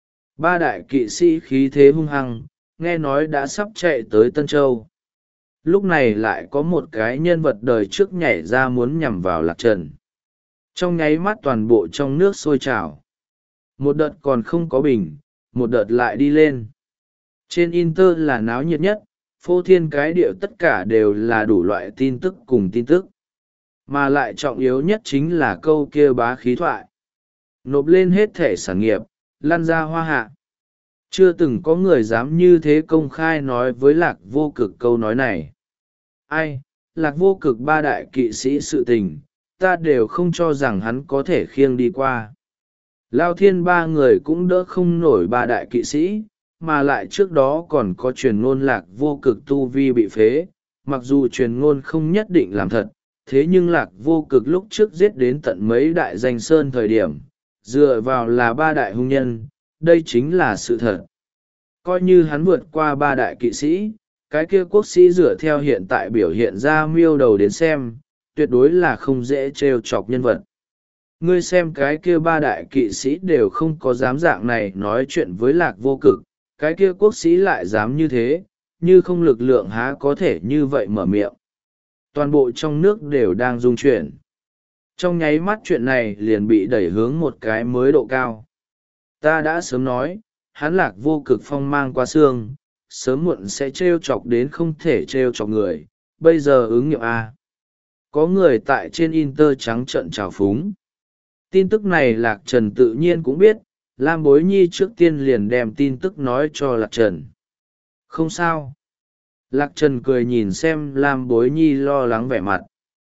Ba đại kỵ sĩ khí thế hung hăng, nghe nói đã sắp chạy tới Tân Châu. Lúc này lại có một cái nhân vật đời trước nhảy ra muốn nhằm vào Lạc Trần. Trong nháy mắt toàn bộ trong nước sôi trào. Một đợt còn không có bình, một đợt lại đi lên. Trên Inter là náo nhiệt nhất, phô thiên cái điệu tất cả đều là đủ loại tin tức cùng tin tức. Mà lại trọng yếu nhất chính là câu kia bá khí thoại. Nộp lên hết thẻ sản nghiệp, lan ra hoa hạ. Chưa từng có người dám như thế công khai nói với Lạc Vô Cực câu nói này. Ai, Lạc Vô Cực ba đại kỵ sĩ sự tình, ta đều không cho rằng hắn có thể khiêng đi qua. Lao Thiên ba người cũng đỡ không nổi ba đại kỵ sĩ, mà lại trước đó còn có truyền ngôn Lạc Vô Cực tu vi bị phế. Mặc dù truyền ngôn không nhất định làm thật, thế nhưng Lạc Vô Cực lúc trước giết đến tận mấy đại danh sơn thời điểm, dựa vào là ba đại hung nhân, đây chính là sự thật. Coi như hắn vượt qua ba đại kỵ sĩ, cái kia quốc sĩ dựa theo hiện tại biểu hiện ra miêu đầu đến xem, tuyệt đối là không dễ trêu chọc nhân vật. Ngươi xem cái kia ba đại kỵ sĩ đều không có dám dạng này nói chuyện với Lạc Vô Cực, cái kia quốc sĩ lại dám như thế, như không lực lượng há có thể như vậy mở miệng. Toàn bộ trong nước đều đang rung chuyển. Trong nháy mắt chuyện này liền bị đẩy hướng một cái mới độ cao. Ta đã sớm nói, hắn Lạc Vô Cực phong mang qua xương, sớm muộn sẽ trêu chọc đến không thể trêu chọc người, bây giờ ứng nghiệm A. Có người tại trên Inter trắng trợn trào phúng. Tin tức này Lạc Trần tự nhiên cũng biết, Lam Bối Nhi trước tiên liền đem tin tức nói cho Lạc Trần. Không sao. Lạc Trần cười nhìn xem Lam Bối Nhi lo lắng vẻ mặt.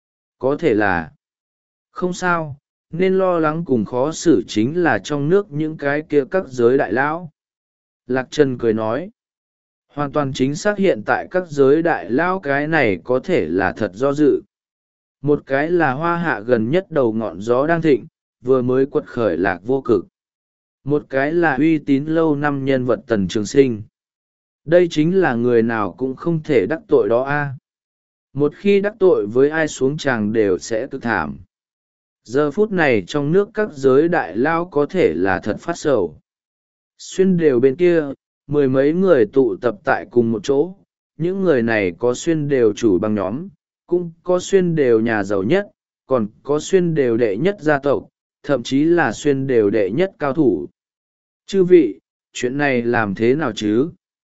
Có thể là không sao, nên lo lắng cùng khó xử chính là trong nước những cái kia các giới đại lão. Lạc Trần cười nói. Hoàn toàn chính xác hiện tại các giới đại lão cái này có thể là thật do dự. Một cái là hoa hạ gần nhất đầu ngọn gió đang thịnh, vừa mới quật khởi Lạc Vô Cực. Một cái là uy tín lâu năm nhân vật Tần Trường Sinh. Đây chính là người nào cũng không thể đắc tội đó a. Một khi đắc tội với ai xuống tràng đều sẽ cực thảm. Giờ phút này trong nước các giới đại lao có thể là thật phát sầu. Xuyên đều bên kia, mười mấy người tụ tập tại cùng một chỗ. Những người này có xuyên đều chủ băng nhóm, cũng có xuyên đều nhà giàu nhất, còn có xuyên đều đệ nhất gia tộc, thậm chí là xuyên đều đệ nhất cao thủ. Chư vị, chuyện này làm thế nào chứ?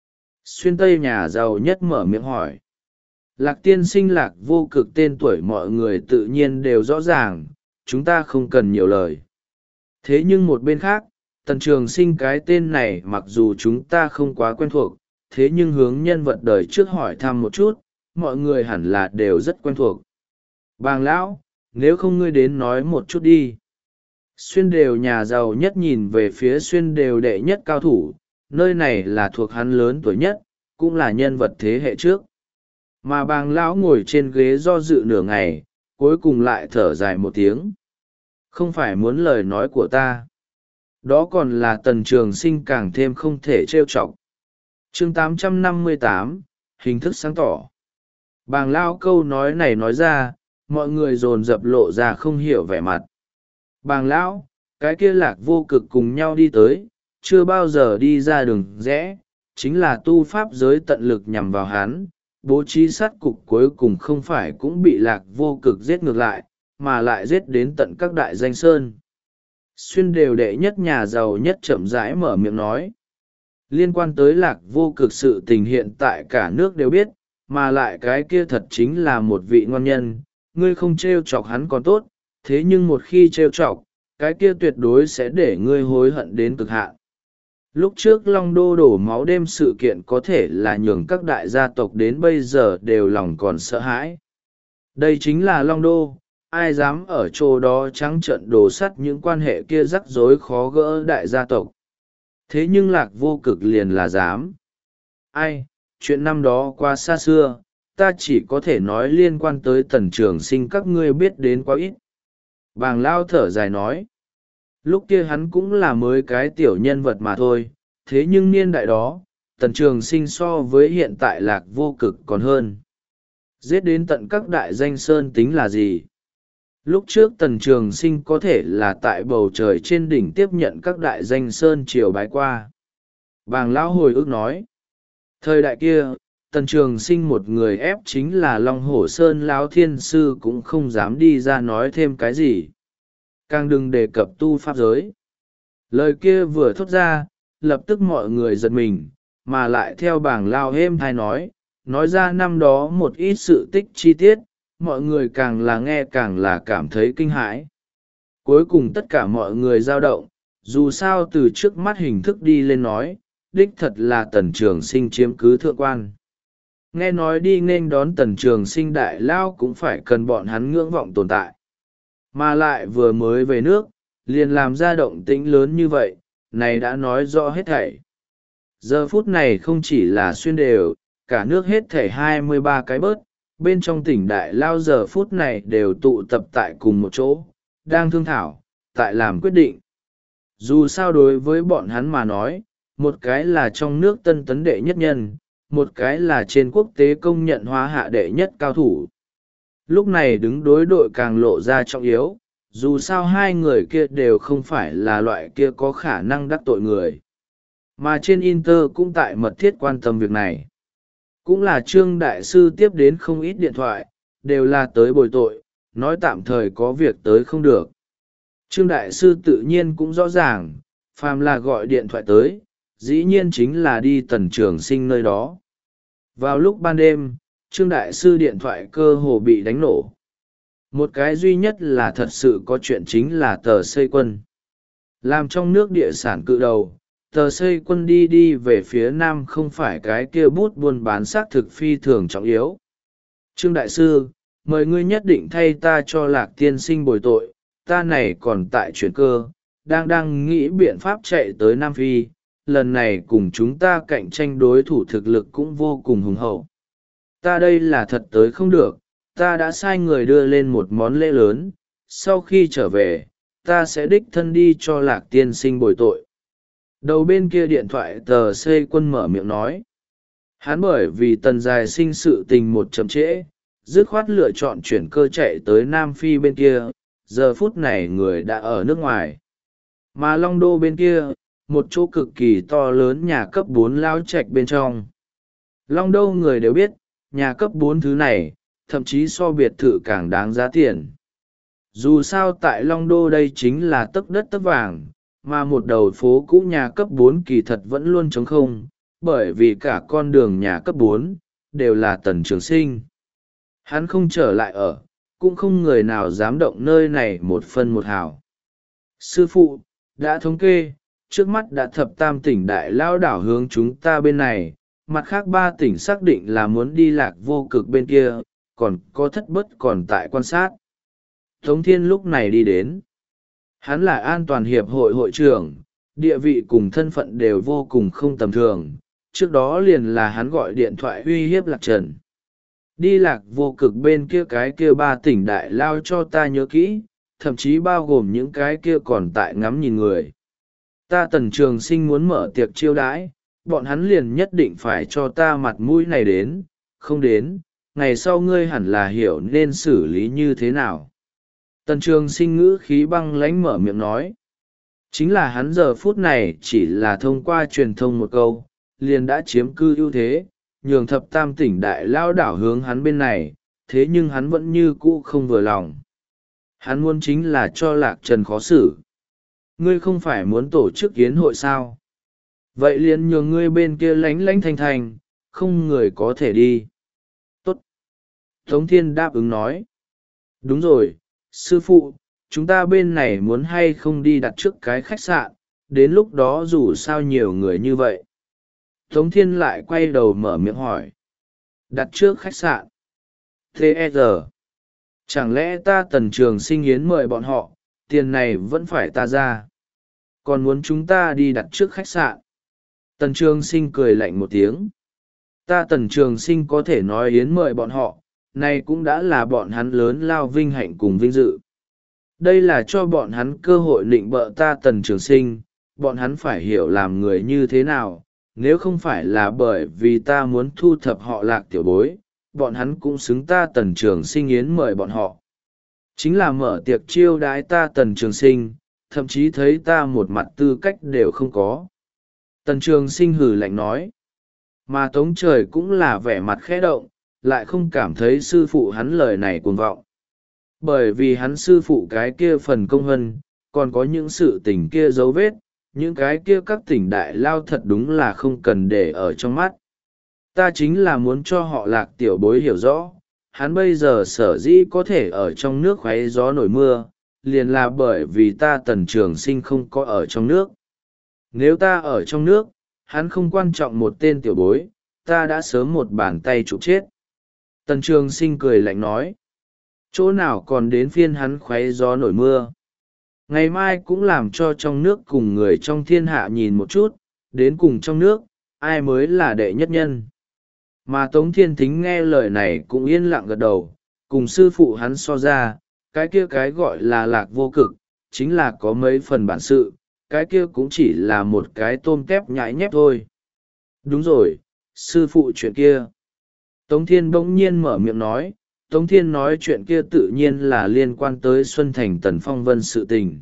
Xuyên Tây nhà giàu nhất mở miệng hỏi. Lạc tiên sinh Lạc Vô Cực tên tuổi mọi người tự nhiên đều rõ ràng, chúng ta không cần nhiều lời. Thế nhưng một bên khác, Tần Trường Sinh cái tên này mặc dù chúng ta không quá quen thuộc, thế nhưng hướng nhân vật đời trước hỏi thăm một chút, mọi người hẳn là đều rất quen thuộc. Bàng lão, nếu không ngươi đến nói một chút đi. Xuyên đều nhà giàu nhất nhìn về phía xuyên đều đệ nhất cao thủ, nơi này là thuộc hắn lớn tuổi nhất, cũng là nhân vật thế hệ trước. Mà bàng lão ngồi trên ghế do dự nửa ngày, cuối cùng lại thở dài một tiếng. Không phải muốn lời nói của ta. Đó còn là Tần Trường Sinh càng thêm không thể trêu chọc. Chương tám trăm năm mươi tám, hình thức sáng tỏ. Bàng lão câu nói này nói ra, mọi người dồn dập lộ ra không hiểu vẻ mặt. Bàng lão, cái kia Lạc Vô Cực cùng nhau đi tới, chưa bao giờ đi ra đường rẽ, chính là tu pháp giới tận lực nhằm vào hắn, bố trí sát cục cuối cùng không phải cũng bị Lạc Vô Cực giết ngược lại, mà lại giết đến tận các đại danh sơn. Xuyên đều đệ nhất nhà giàu nhất chậm rãi mở miệng nói. Liên quan tới Lạc Vô Cực sự tình hiện tại cả nước đều biết, mà lại cái kia thật chính là một vị ngon nhân, ngươi không trêu chọc hắn còn tốt, thế nhưng một khi trêu chọc, cái kia tuyệt đối sẽ để ngươi hối hận đến cực hạn. Lúc trước Long Đô đổ máu đêm sự kiện có thể là nhường các đại gia tộc đến bây giờ đều lòng còn sợ hãi. Đây chính là Long Đô, ai dám ở chỗ đó trắng trợn đổ sắt những quan hệ kia rắc rối khó gỡ đại gia tộc. Thế nhưng Lạc Vô Cực liền là dám. Ai, chuyện năm đó qua xa xưa, ta chỉ có thể nói liên quan tới Tần Trường Sinh các ngươi biết đến quá ít. Bàng lao thở dài nói. Lúc kia hắn cũng là mới cái tiểu nhân vật mà thôi, thế nhưng niên đại đó, Tần Trường Sinh so với hiện tại Lạc Vô Cực còn hơn. Giết đến tận các đại danh sơn tính là gì? Lúc trước Tần Trường Sinh có thể là tại bầu trời trên đỉnh tiếp nhận các đại danh sơn triều bái qua. Bàng lão hồi ức nói. Thời đại kia, Tần Trường Sinh một người ép chính là Long Hổ Sơn lão thiên sư cũng không dám đi ra nói thêm cái gì. Càng đừng đề cập tu pháp giới. Lời kia vừa thốt ra, lập tức mọi người giật mình, mà lại theo bảng lao êm hay nói, nói ra năm đó một ít sự tích chi tiết, mọi người càng là nghe càng là cảm thấy kinh hãi. Cuối cùng tất cả mọi người dao động, dù sao từ trước mắt hình thức đi lên nói, đích thật là Tần Trường Sinh chiếm cứ thượng quan. Nghe nói đi nên đón Tần Trường Sinh đại lao cũng phải cần bọn hắn ngưỡng vọng tồn tại. Mà lại vừa mới về nước, liền làm ra động tĩnh lớn như vậy, này đã nói rõ hết thảy. Giờ phút này không chỉ là xuyên đều, cả nước hết thảy hai mươi ba cái bớt, bên trong tỉnh Đại Lao giờ phút này đều tụ tập tại cùng một chỗ, đang thương thảo, tại làm quyết định. Dù sao đối với bọn hắn mà nói, một cái là trong nước tân tấn đệ nhất nhân, một cái là trên quốc tế công nhận hóa hạ đệ nhất cao thủ. Lúc này đứng đối đội càng lộ ra trọng yếu, dù sao hai người kia đều không phải là loại kia có khả năng đắc tội người. Mà trên Inter cũng tại mật thiết quan tâm việc này. Cũng là Trương Đại Sư tiếp đến không ít điện thoại, đều là tới bồi tội, nói tạm thời có việc tới không được. Trương Đại Sư tự nhiên cũng rõ ràng, phàm là gọi điện thoại tới, dĩ nhiên chính là đi Tần Trường Sinh nơi đó. Vào lúc ban đêm, Trương Đại Sư điện thoại cơ hồ bị đánh nổ. Một cái duy nhất là thật sự có chuyện chính là tờ Xây Quân. Làm trong nước địa sản cự đầu, tờ Xây Quân đi đi về phía nam không phải cái kia bút buôn bán xác thực phi thường trọng yếu. Trương Đại Sư, mời ngươi nhất định thay ta cho Lạc tiên sinh bồi tội, ta này còn tại chuyển cơ, đang đang nghĩ biện pháp chạy tới Nam Phi, lần này cùng chúng ta cạnh tranh đối thủ thực lực cũng vô cùng hùng hậu. Ta đây là thật tới không được, ta đã sai người đưa lên một món lễ lớn, sau khi trở về, ta sẽ đích thân đi cho Lạc tiên sinh bồi tội. Đầu bên kia điện thoại tờ Xây Quân mở miệng nói. Hắn bởi vì Tần Dài Sinh sự tình một chậm trễ, dứt khoát lựa chọn chuyển cơ chạy tới Nam Phi bên kia, giờ phút này người đã ở nước ngoài. Mà Long Đô bên kia, một chỗ cực kỳ to lớn nhà cấp bốn lao trạch bên trong. Long Đô người đều biết, nhà cấp bốn thứ này, thậm chí so biệt thự càng đáng giá tiền. Dù sao tại Long Đô đây chính là tấc đất tấc vàng, mà một đầu phố cũ nhà cấp bốn kỳ thật vẫn luôn trống không, bởi vì cả con đường nhà cấp bốn đều là Tần Trường Sinh. Hắn không trở lại ở, cũng không người nào dám động nơi này một phân một hào. Sư phụ, đã thống kê, trước mắt đã thập tam tỉnh Đại Lao đảo hướng chúng ta bên này, mặt khác ba tỉnh xác định là muốn đi Lạc Vô Cực bên kia, còn có Thất Bất còn tại quan sát. Tống Thiên lúc này đi đến. Hắn là an toàn hiệp hội hội trưởng, địa vị cùng thân phận đều vô cùng không tầm thường, trước đó liền là hắn gọi điện thoại uy hiếp Lạc Trần. Đi Lạc Vô Cực bên kia cái kia ba tỉnh Đại Lao cho ta nhớ kỹ, thậm chí bao gồm những cái kia còn tại ngắm nhìn người. Ta Tần Trường Sinh muốn mở tiệc chiêu đãi, bọn hắn liền nhất định phải cho ta mặt mũi này đến, không đến, ngày sau ngươi hẳn là hiểu nên xử lý như thế nào. Tần Trường Sinh ngữ khí băng lãnh mở miệng nói. Chính là hắn giờ phút này chỉ là thông qua truyền thông một câu, liền đã chiếm cư ưu thế, nhường thập tam tỉnh Đại Lao đảo hướng hắn bên này, thế nhưng hắn vẫn như cũ không vừa lòng. Hắn muốn chính là cho Lạc Trần khó xử. Ngươi không phải muốn tổ chức yến hội sao? Vậy liền nhường ngươi bên kia lánh lánh thanh thanh, không người có thể đi. Tốt. Tống Thiên đáp ứng nói. Đúng rồi, sư phụ, chúng ta bên này muốn hay không đi đặt trước cái khách sạn, đến lúc đó dù sao nhiều người như vậy. Tống Thiên lại quay đầu mở miệng hỏi. Đặt trước khách sạn. Thế e giờ. Chẳng lẽ ta Tần Trường Sinh yến mời bọn họ, tiền này vẫn phải ta ra. Còn muốn chúng ta đi đặt trước khách sạn. Tần Trường Sinh cười lạnh một tiếng. Ta Tần Trường Sinh có thể nói yến mời bọn họ, này cũng đã là bọn hắn lớn lao vinh hạnh cùng vinh dự. Đây là cho bọn hắn cơ hội định bợ ta Tần Trường Sinh, bọn hắn phải hiểu làm người như thế nào, nếu không phải là bởi vì ta muốn thu thập họ Lạc tiểu bối, bọn hắn cũng xứng ta Tần Trường Sinh yến mời bọn họ. Chính là mở tiệc chiêu đái ta Tần Trường Sinh, thậm chí thấy ta một mặt tư cách đều không có. Tần Trường Sinh hừ lạnh nói. Mà Tống Trời cũng là vẻ mặt khẽ động, lại không cảm thấy sư phụ hắn lời này cuồng vọng. Bởi vì hắn sư phụ cái kia phần công hân, còn có những sự tình kia dấu vết, những cái kia các tỉnh Đại Lao thật đúng là không cần để ở trong mắt. Ta chính là muốn cho họ Lạc tiểu bối hiểu rõ, hắn bây giờ sở dĩ có thể ở trong nước khoáy gió nổi mưa, liền là bởi vì ta Tần Trường Sinh không có ở trong nước. Nếu ta ở trong nước, hắn không quan trọng một tên tiểu bối, ta đã sớm một bàn tay chụp chết. Tần Trường Sinh cười lạnh nói. Chỗ nào còn đến phiên hắn khoáy gió nổi mưa. ngày mai cũng làm cho trong nước cùng người trong thiên hạ nhìn một chút, đến cùng trong nước ai mới là đệ nhất nhân. Mà Tống Thiên Thính nghe lời này cũng yên lặng gật đầu, cùng sư phụ hắn so ra, cái kia cái gọi là Lạc Vô Cực, chính là có mấy phần bản sự, cái kia cũng chỉ là một cái tôm tép nhãi nhép thôi. Đúng rồi, sư phụ chuyện kia. Tống Thiên bỗng nhiên mở miệng nói, Tống Thiên nói chuyện kia tự nhiên là liên quan tới Xuân Thành Tần Phong Vân sự tình.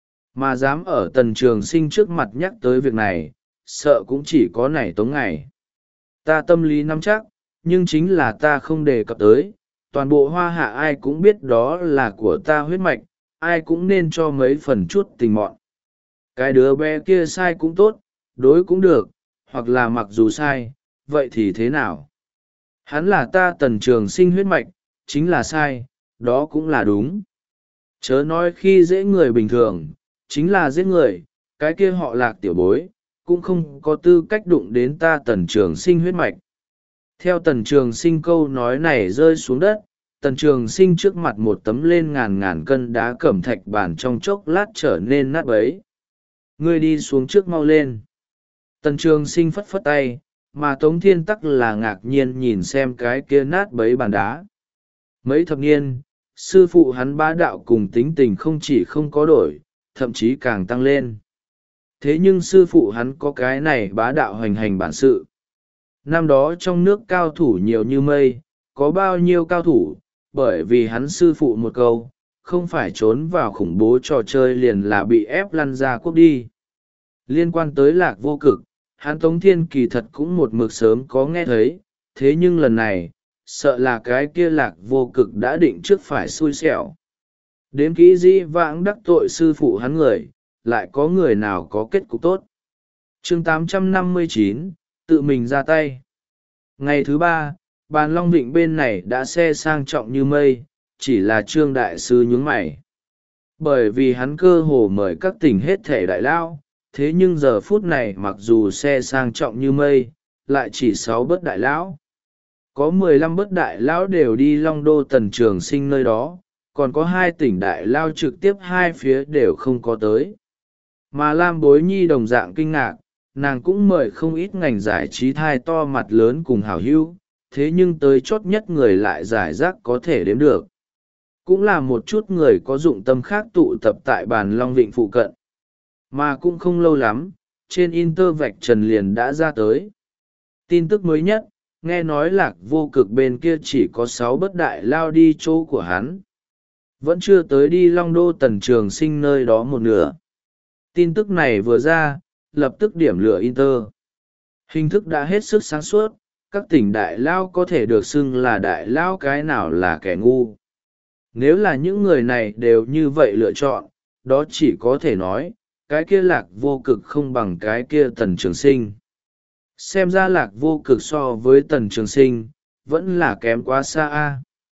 Mà dám ở Tần Trường Sinh trước mặt nhắc tới việc này, sợ cũng chỉ có nảy Tống Ngày. Ta tâm lý nắm chắc, nhưng chính là ta không đề cập tới, toàn bộ hoa hạ ai cũng biết đó là của ta huyết mạch, ai cũng nên cho mấy phần chút tình mọn. Cái đứa bé kia sai cũng tốt, đối cũng được, hoặc là mặc dù sai, vậy thì thế nào? Hắn là ta Tần Trường Sinh huyết mạch, chính là sai, đó cũng là đúng. Chớ nói khi dễ người bình thường, chính là giết người, cái kia họ Lạc tiểu bối, cũng không có tư cách đụng đến ta Tần Trường Sinh huyết mạch. Theo Tần Trường Sinh câu nói này rơi xuống đất, Tần Trường Sinh trước mặt một tấm lên ngàn ngàn cân đá cẩm thạch bản trong chốc lát trở nên nát bấy. Ngươi đi xuống trước mau lên. Tần Trường Sinh phất phất tay, mà Tống Thiên Tắc là ngạc nhiên nhìn xem cái kia nát bấy bàn đá. Mấy thập niên, sư phụ hắn bá đạo cùng tính tình không chỉ không có đổi, thậm chí càng tăng lên. Thế nhưng sư phụ hắn có cái này bá đạo hoành hành bản sự. Năm đó trong nước cao thủ nhiều như mây, có bao nhiêu cao thủ, bởi vì hắn sư phụ một câu, không phải trốn vào khủng bố trò chơi liền là bị ép lăn ra quốc đi. Liên quan tới Lạc Vô Cực, hắn Tống Thiên kỳ thật cũng một mực sớm có nghe thấy, thế nhưng lần này, sợ là cái kia Lạc Vô Cực đã định trước phải xui xẻo. Đếm kỹ dĩ vãng đắc tội sư phụ hắn người, lại có người nào có kết cục tốt. Chương tám trăm năm mươi chín, tự mình ra tay. Ngày thứ ba, bàn Long Vịnh bên này đã xe sang trọng như mây, chỉ là Trương Đại Sư nhướng mày. Bởi vì hắn cơ hồ mời các tỉnh hết thể đại lao, thế nhưng giờ phút này mặc dù xe sang trọng như mây, lại chỉ sáu bớt đại lão. Có mười lăm bớt đại lão đều đi Long Đô Tần Trường Sinh nơi đó, còn có hai tỉnh đại lao trực tiếp hai phía đều không có tới. Mà Lam Bối Nhi đồng dạng kinh ngạc, nàng cũng mời không ít ngành giải trí thai to mặt lớn cùng hảo hữu, thế nhưng tới chót nhất người lại giải rác có thể đếm được. Cũng là một chút người có dụng tâm khác tụ tập tại bàn Long Vịnh phụ cận. Mà cũng không lâu lắm, trên Inter vạch trần liền đã ra tới. Tin tức mới nhất, nghe nói Lạc Vô Cực bên kia chỉ có sáu bất đại lao đi chỗ của hắn. Vẫn chưa tới đi Long Đô Tần Trường Sinh nơi đó một nửa. Tin tức này vừa ra, lập tức điểm lửa Inter. Hình thức đã hết sức sáng suốt, các tỉnh đại lao có thể được xưng là đại lao cái nào là kẻ ngu. Nếu là những người này đều như vậy lựa chọn, đó chỉ có thể nói, cái kia Lạc Vô Cực không bằng cái kia Tần Trường Sinh. Xem ra Lạc Vô Cực so với Tần Trường Sinh, vẫn là kém quá xa a.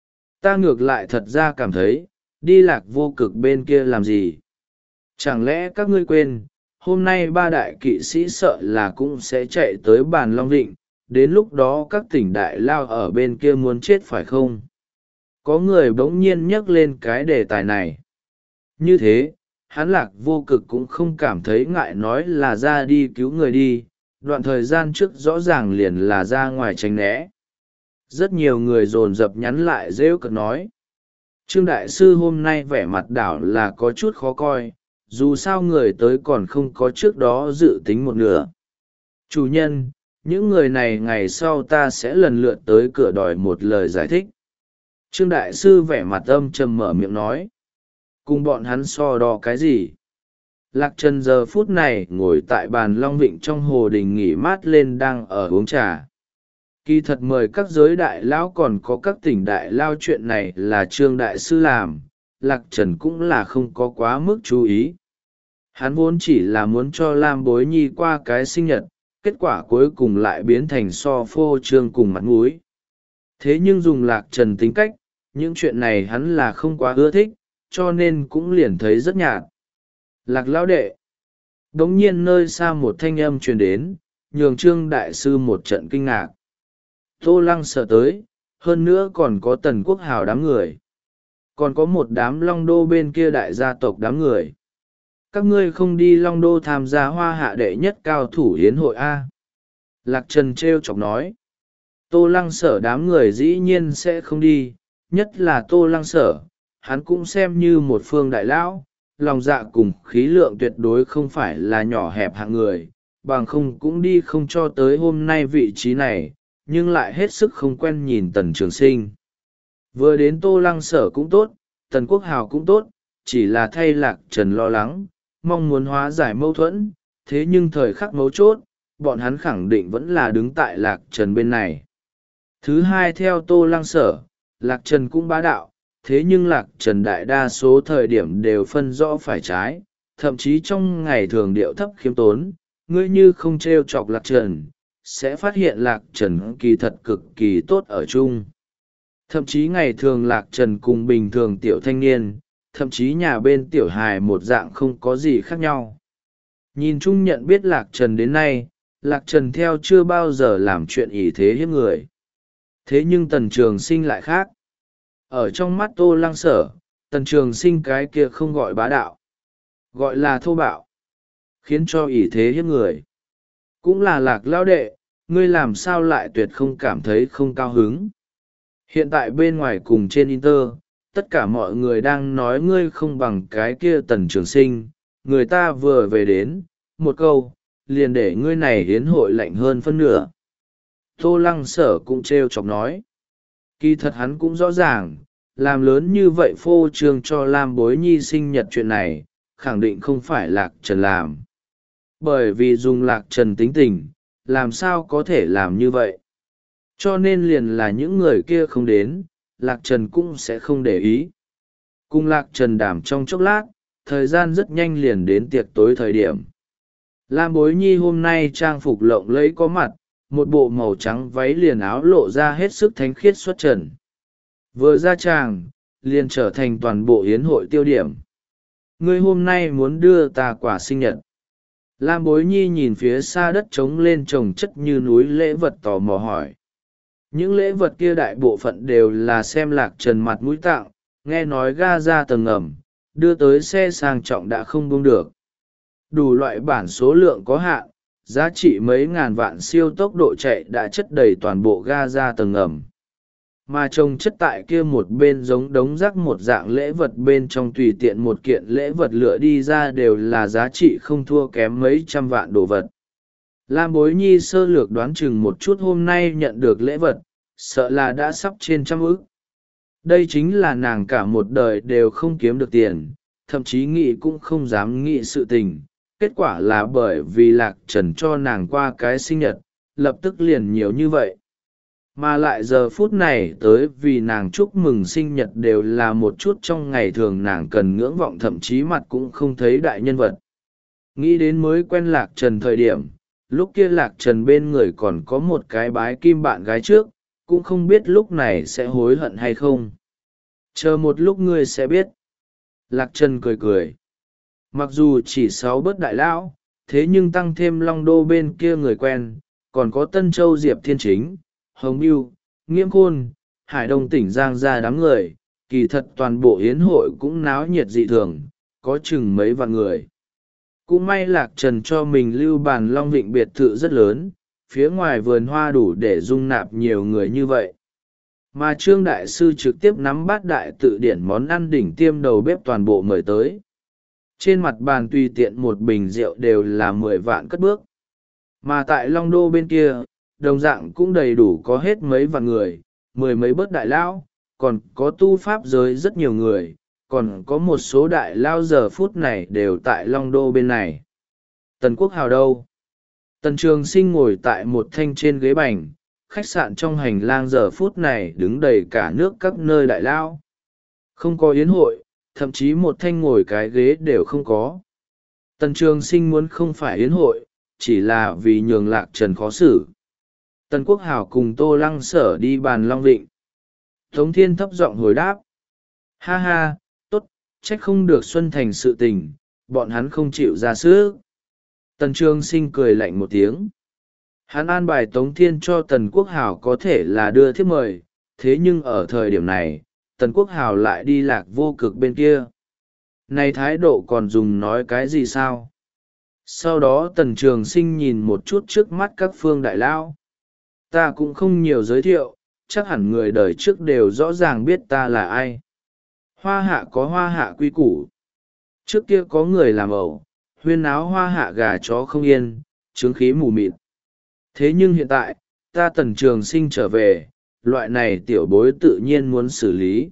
Ta ngược lại thật ra cảm thấy, đi Lạc Vô Cực bên kia làm gì? Chẳng lẽ các ngươi quên, hôm nay ba đại kỵ sĩ sợ là cũng sẽ chạy tới bàn Long Vịnh, đến lúc đó các tỉnh đại lao ở bên kia muốn chết phải không? Có người bỗng nhiên nhắc lên cái đề tài này. Như thế, hắn Lạc Vô Cực cũng không cảm thấy ngại nói là ra đi cứu người đi, đoạn thời gian trước rõ ràng liền là ra ngoài tránh né. Rất nhiều người dồn dập nhắn lại rêu cực nói. Trương Đại Sư hôm nay vẻ mặt đảo là có chút khó coi, dù sao người tới còn không có trước đó dự tính một nửa. Chủ nhân, những người này ngày sau ta sẽ lần lượt tới cửa đòi một lời giải thích. Trương Đại Sư vẻ mặt âm trầm mở miệng nói. Cùng bọn hắn so đo cái gì? Lạc Trần giờ phút này ngồi tại bàn Long Vịnh trong hồ đình nghỉ mát lên đang ở uống trà. Kỳ thật mời các giới đại lão còn có các tỉnh đại lao chuyện này là Trương Đại Sư làm, Lạc Trần cũng là không có quá mức chú ý. Hắn vốn chỉ là muốn cho Lam Bối Nhi qua cái sinh nhật, kết quả cuối cùng lại biến thành so phô trương cùng mặt mũi. Thế nhưng dùng Lạc Trần tính cách, những chuyện này hắn là không quá ưa thích, cho nên cũng liền thấy rất nhạt. Lạc lão đệ. Đống nhiên nơi xa một thanh âm truyền đến, nhường Trương Đại Sư một trận kinh ngạc. Tô Lăng sợ tới, hơn nữa còn có Tần Quốc Hào đám người. Còn có một đám Long Đô bên kia đại gia tộc đám người. các ngươi không đi Long Đô tham gia hoa hạ đệ nhất cao thủ hiến hội a? Lạc Trần trêu chọc nói. Tô Lăng Sở đám người dĩ nhiên sẽ không đi, nhất là Tô Lăng Sở, hắn cũng xem như một phương đại lão, lòng dạ cùng khí lượng tuyệt đối không phải là nhỏ hẹp hạng người, bằng không cũng đi không cho tới hôm nay vị trí này, nhưng lại hết sức không quen nhìn Tần Trường Sinh. Vừa đến Tô Lăng Sở cũng tốt, Tần Quốc Hào cũng tốt, chỉ là thay Lạc Trần lo lắng, mong muốn hóa giải mâu thuẫn, thế nhưng thời khắc mấu chốt, bọn hắn khẳng định vẫn là đứng tại Lạc Trần bên này. Thứ hai, theo Tô Lăng Sở, Lạc Trần cũng bá đạo, thế nhưng Lạc Trần đại đa số thời điểm đều phân rõ phải trái, thậm chí trong ngày thường điệu thấp khiêm tốn, ngươi như không t r e o chọc Lạc Trần, sẽ phát hiện Lạc Trần kỳ thật cực kỳ tốt ở chung. Thậm chí ngày thường Lạc Trần cùng bình thường tiểu thanh niên, thậm chí nhà bên tiểu hài một dạng không có gì khác nhau. Nhìn chung nhận biết Lạc Trần đến nay, Lạc Trần theo chưa bao giờ làm chuyện ỷ thế hiếp người. Thế nhưng Tần Trường Sinh lại khác. Ở trong mắt Tô Lăng Sở, Tần Trường Sinh cái kia không gọi bá đạo, gọi là thô bạo, khiến cho ỷ thế hiếp người. Cũng là Lạc lão đệ, ngươi làm sao lại tuyệt không cảm thấy không cao hứng. Hiện tại bên ngoài cùng trên Inter, tất cả mọi người đang nói ngươi không bằng cái kia Tần Trường Sinh, người ta vừa về đến, một câu, liền để ngươi này hiến hội lạnh hơn phân nửa. Tô Lăng Sở cũng trêu chọc nói. Kỳ thật hắn cũng rõ ràng, làm lớn như vậy phô trương cho Lam Bối Nhi sinh nhật chuyện này, khẳng định không phải Lạc Trần làm. Bởi vì dùng Lạc Trần tính tình, làm sao có thể làm như vậy. Cho nên liền là những người kia không đến, Lạc Trần cũng sẽ không để ý. Cùng Lạc Trần đàm trong chốc lát, thời gian rất nhanh liền đến tiệc tối thời điểm. Lam Bối Nhi hôm nay trang phục lộng lẫy có mặt, một bộ màu trắng váy liền áo lộ ra hết sức thánh khiết xuất trần. Vừa ra tràng, liền trở thành toàn bộ yến hội tiêu điểm. Ngươi hôm nay muốn đưa ta quả sinh nhật. Lam Bối Nhi nhìn phía xa đất trống lên trồng chất như núi lễ vật tò mò hỏi. Những lễ vật kia đại bộ phận đều là xem Lạc Trần mặt mũi tặng, nghe nói ga ra tầng ngầm, đưa tới xe sang trọng đã không buông được. Đủ loại bản số lượng có hạn, giá trị mấy ngàn vạn siêu tốc độ chạy đã chất đầy toàn bộ ga ra tầng ngầm. Mà trông chất tại kia một bên giống đống rác một dạng lễ vật bên trong tùy tiện một kiện lễ vật lựa đi ra đều là giá trị không thua kém mấy trăm vạn đồ vật. Lam Bối Nhi sơ lược đoán chừng một chút hôm nay nhận được lễ vật, sợ là đã sắp trên trăm ức. Đây chính là nàng cả một đời đều không kiếm được tiền, thậm chí nghĩ cũng không dám nghĩ sự tình. Kết quả là bởi vì Lạc Trần cho nàng qua cái sinh nhật, lập tức liền nhiều như vậy. Mà lại giờ phút này tới vì nàng chúc mừng sinh nhật đều là một chút trong ngày thường nàng cần ngưỡng vọng thậm chí mặt cũng không thấy đại nhân vật. Nghĩ đến mới quen Lạc Trần thời điểm, lúc kia Lạc Trần bên người còn có một cái bái kim bạn gái trước, cũng không biết lúc này sẽ hối hận hay không. Chờ một lúc ngươi sẽ biết. Lạc Trần cười cười. Mặc dù chỉ sáu bớt đại lão, thế nhưng tăng thêm Long Đô bên kia người quen, còn có Tân Châu Diệp Thiên Chính, Hồng Biêu, Nghiễm Khôn, Hải Đông tỉnh Giang ra đám người, kỳ thật toàn bộ yến hội cũng náo nhiệt dị thường, có chừng mấy vạn người. Cũng may Lạc Trần cho mình lưu bàn Long Vịnh biệt thự rất lớn, phía ngoài vườn hoa đủ để dung nạp nhiều người như vậy. Mà Trương Đại Sư trực tiếp nắm bát đại tự điển món ăn đỉnh tiêm đầu bếp toàn bộ mời tới. Trên mặt bàn tùy tiện một bình rượu đều là mười vạn cất bước. Mà tại Long Đô bên kia, đồng dạng cũng đầy đủ có hết mấy vạn người, mười mấy bớt đại lão, còn có tu pháp giới rất nhiều người, còn có một số đại lao giờ phút này đều tại Long Đô bên này. Tần Quốc Hào đâu? Tần Trường Sinh ngồi tại một thanh trên ghế bành, khách sạn trong hành lang giờ phút này đứng đầy cả nước các nơi đại lao. Không có yến hội, thậm chí một thanh ngồi cái ghế đều không có. Tần Trường Sinh muốn không phải yến hội, chỉ là vì nhường Lạc Trần khó xử. Tần Quốc Hào cùng Tô Lăng Sở đi bàn Long Vịnh. Tống Thiên thấp giọng hồi đáp. Ha ha, tốt, trách không được Xuân Thành sự tình, bọn hắn không chịu ra sức. Tần Trường Sinh cười lạnh một tiếng. Hắn an bài Tống Thiên cho Tần Quốc Hào có thể là đưa thiếp mời, thế nhưng ở thời điểm này, Tần Quốc Hào lại đi Lạc Vô Cực bên kia. này thái độ còn dùng nói cái gì sao? Sau đó Tần Trường Sinh nhìn một chút trước mắt các phương đại lão. Ta cũng không nhiều giới thiệu, chắc hẳn người đời trước đều rõ ràng biết ta là ai. Hoa hạ có hoa hạ quy củ. Trước kia có người làm ẩu, huyên náo hoa hạ gà chó không yên, chướng khí mù mịt. Thế nhưng hiện tại, ta Tần Trường Sinh trở về, loại này tiểu bối tự nhiên muốn xử lý.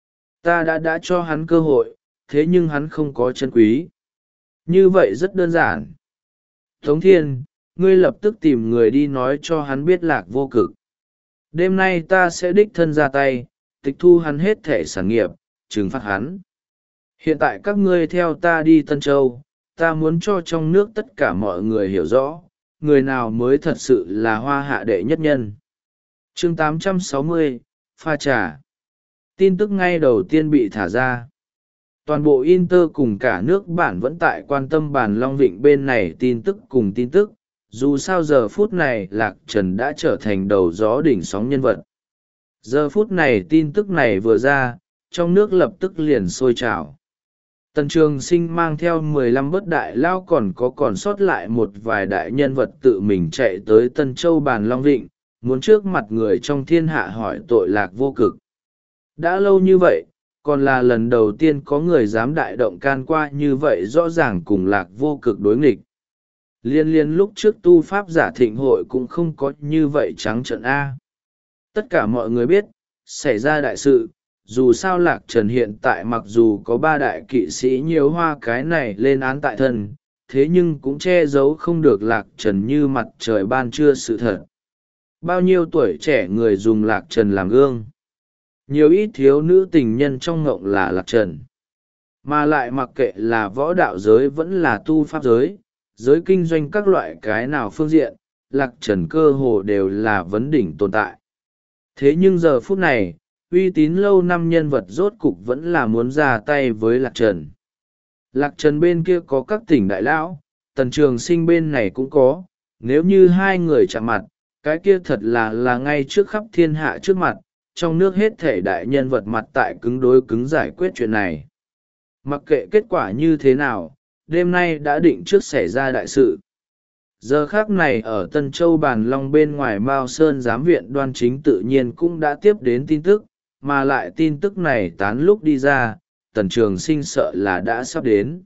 Ta đã đã cho hắn cơ hội, thế nhưng hắn không có chân quý. Như vậy rất đơn giản. Tống Thiên, ngươi lập tức tìm người đi nói cho hắn biết Lạc Vô Cực. Đêm nay ta sẽ đích thân ra tay, tịch thu hắn hết thể sản nghiệp, trừng phạt hắn. Hiện tại các ngươi theo ta đi Tân Châu, ta muốn cho trong nước tất cả mọi người hiểu rõ, người nào mới thật sự là hoa hạ đệ nhất nhân. Chương tám trăm sáu mươi, pha trà. Tin tức ngay đầu tiên bị thả ra. Toàn bộ Inter cùng cả nước bản vẫn tại quan tâm bàn Long Vịnh bên này tin tức cùng tin tức, dù sao giờ phút này Lạc Trần đã trở thành đầu gió đỉnh sóng nhân vật. Giờ phút này tin tức này vừa ra, trong nước lập tức liền sôi trào. Tần Trường Sinh mang theo mười lăm bất đại lao còn có còn sót lại một vài đại nhân vật tự mình chạy tới Tân Châu bàn Long Vịnh, muốn trước mặt người trong thiên hạ hỏi tội Lạc Vô Cực. Đã lâu như vậy, còn là lần đầu tiên có người dám đại động can qua như vậy rõ ràng cùng Lạc Vô Cực đối nghịch. Liên liên lúc trước tu pháp giả thịnh hội cũng không có như vậy trắng trợn A. Tất cả mọi người biết, xảy ra đại sự, dù sao Lạc Trần hiện tại mặc dù có ba đại kỵ sĩ nhiều hoa cái này lên án tại thân, thế nhưng cũng che giấu không được Lạc Trần như mặt trời ban trưa sự thật. Bao nhiêu tuổi trẻ người dùng Lạc Trần làm gương. Nhiều ít thiếu nữ tình nhân trong ngộng là Lạc Trần. Mà lại mặc kệ là võ đạo giới vẫn là tu pháp giới, giới kinh doanh các loại cái nào phương diện, Lạc Trần cơ hồ đều là vấn đỉnh tồn tại. Thế nhưng giờ phút này, uy tín lâu năm nhân vật rốt cục vẫn là muốn ra tay với Lạc Trần. Lạc Trần bên kia có các tỉnh đại lão, Tần Trường Sinh bên này cũng có, nếu như hai người chạm mặt, cái kia thật là là ngay trước khắp thiên hạ trước mặt, trong nước hết thể đại nhân vật mặt tại cứng đối cứng giải quyết chuyện này. Mặc kệ kết quả như thế nào, đêm nay đã định trước xảy ra đại sự. Giờ khác này ở Tân Châu bàn Long bên ngoài Mao Sơn giám viện Đoan Chính tự nhiên cũng đã tiếp đến tin tức, mà lại tin tức này tán lúc đi ra, Tần Trường Sinh sợ là đã sắp đến.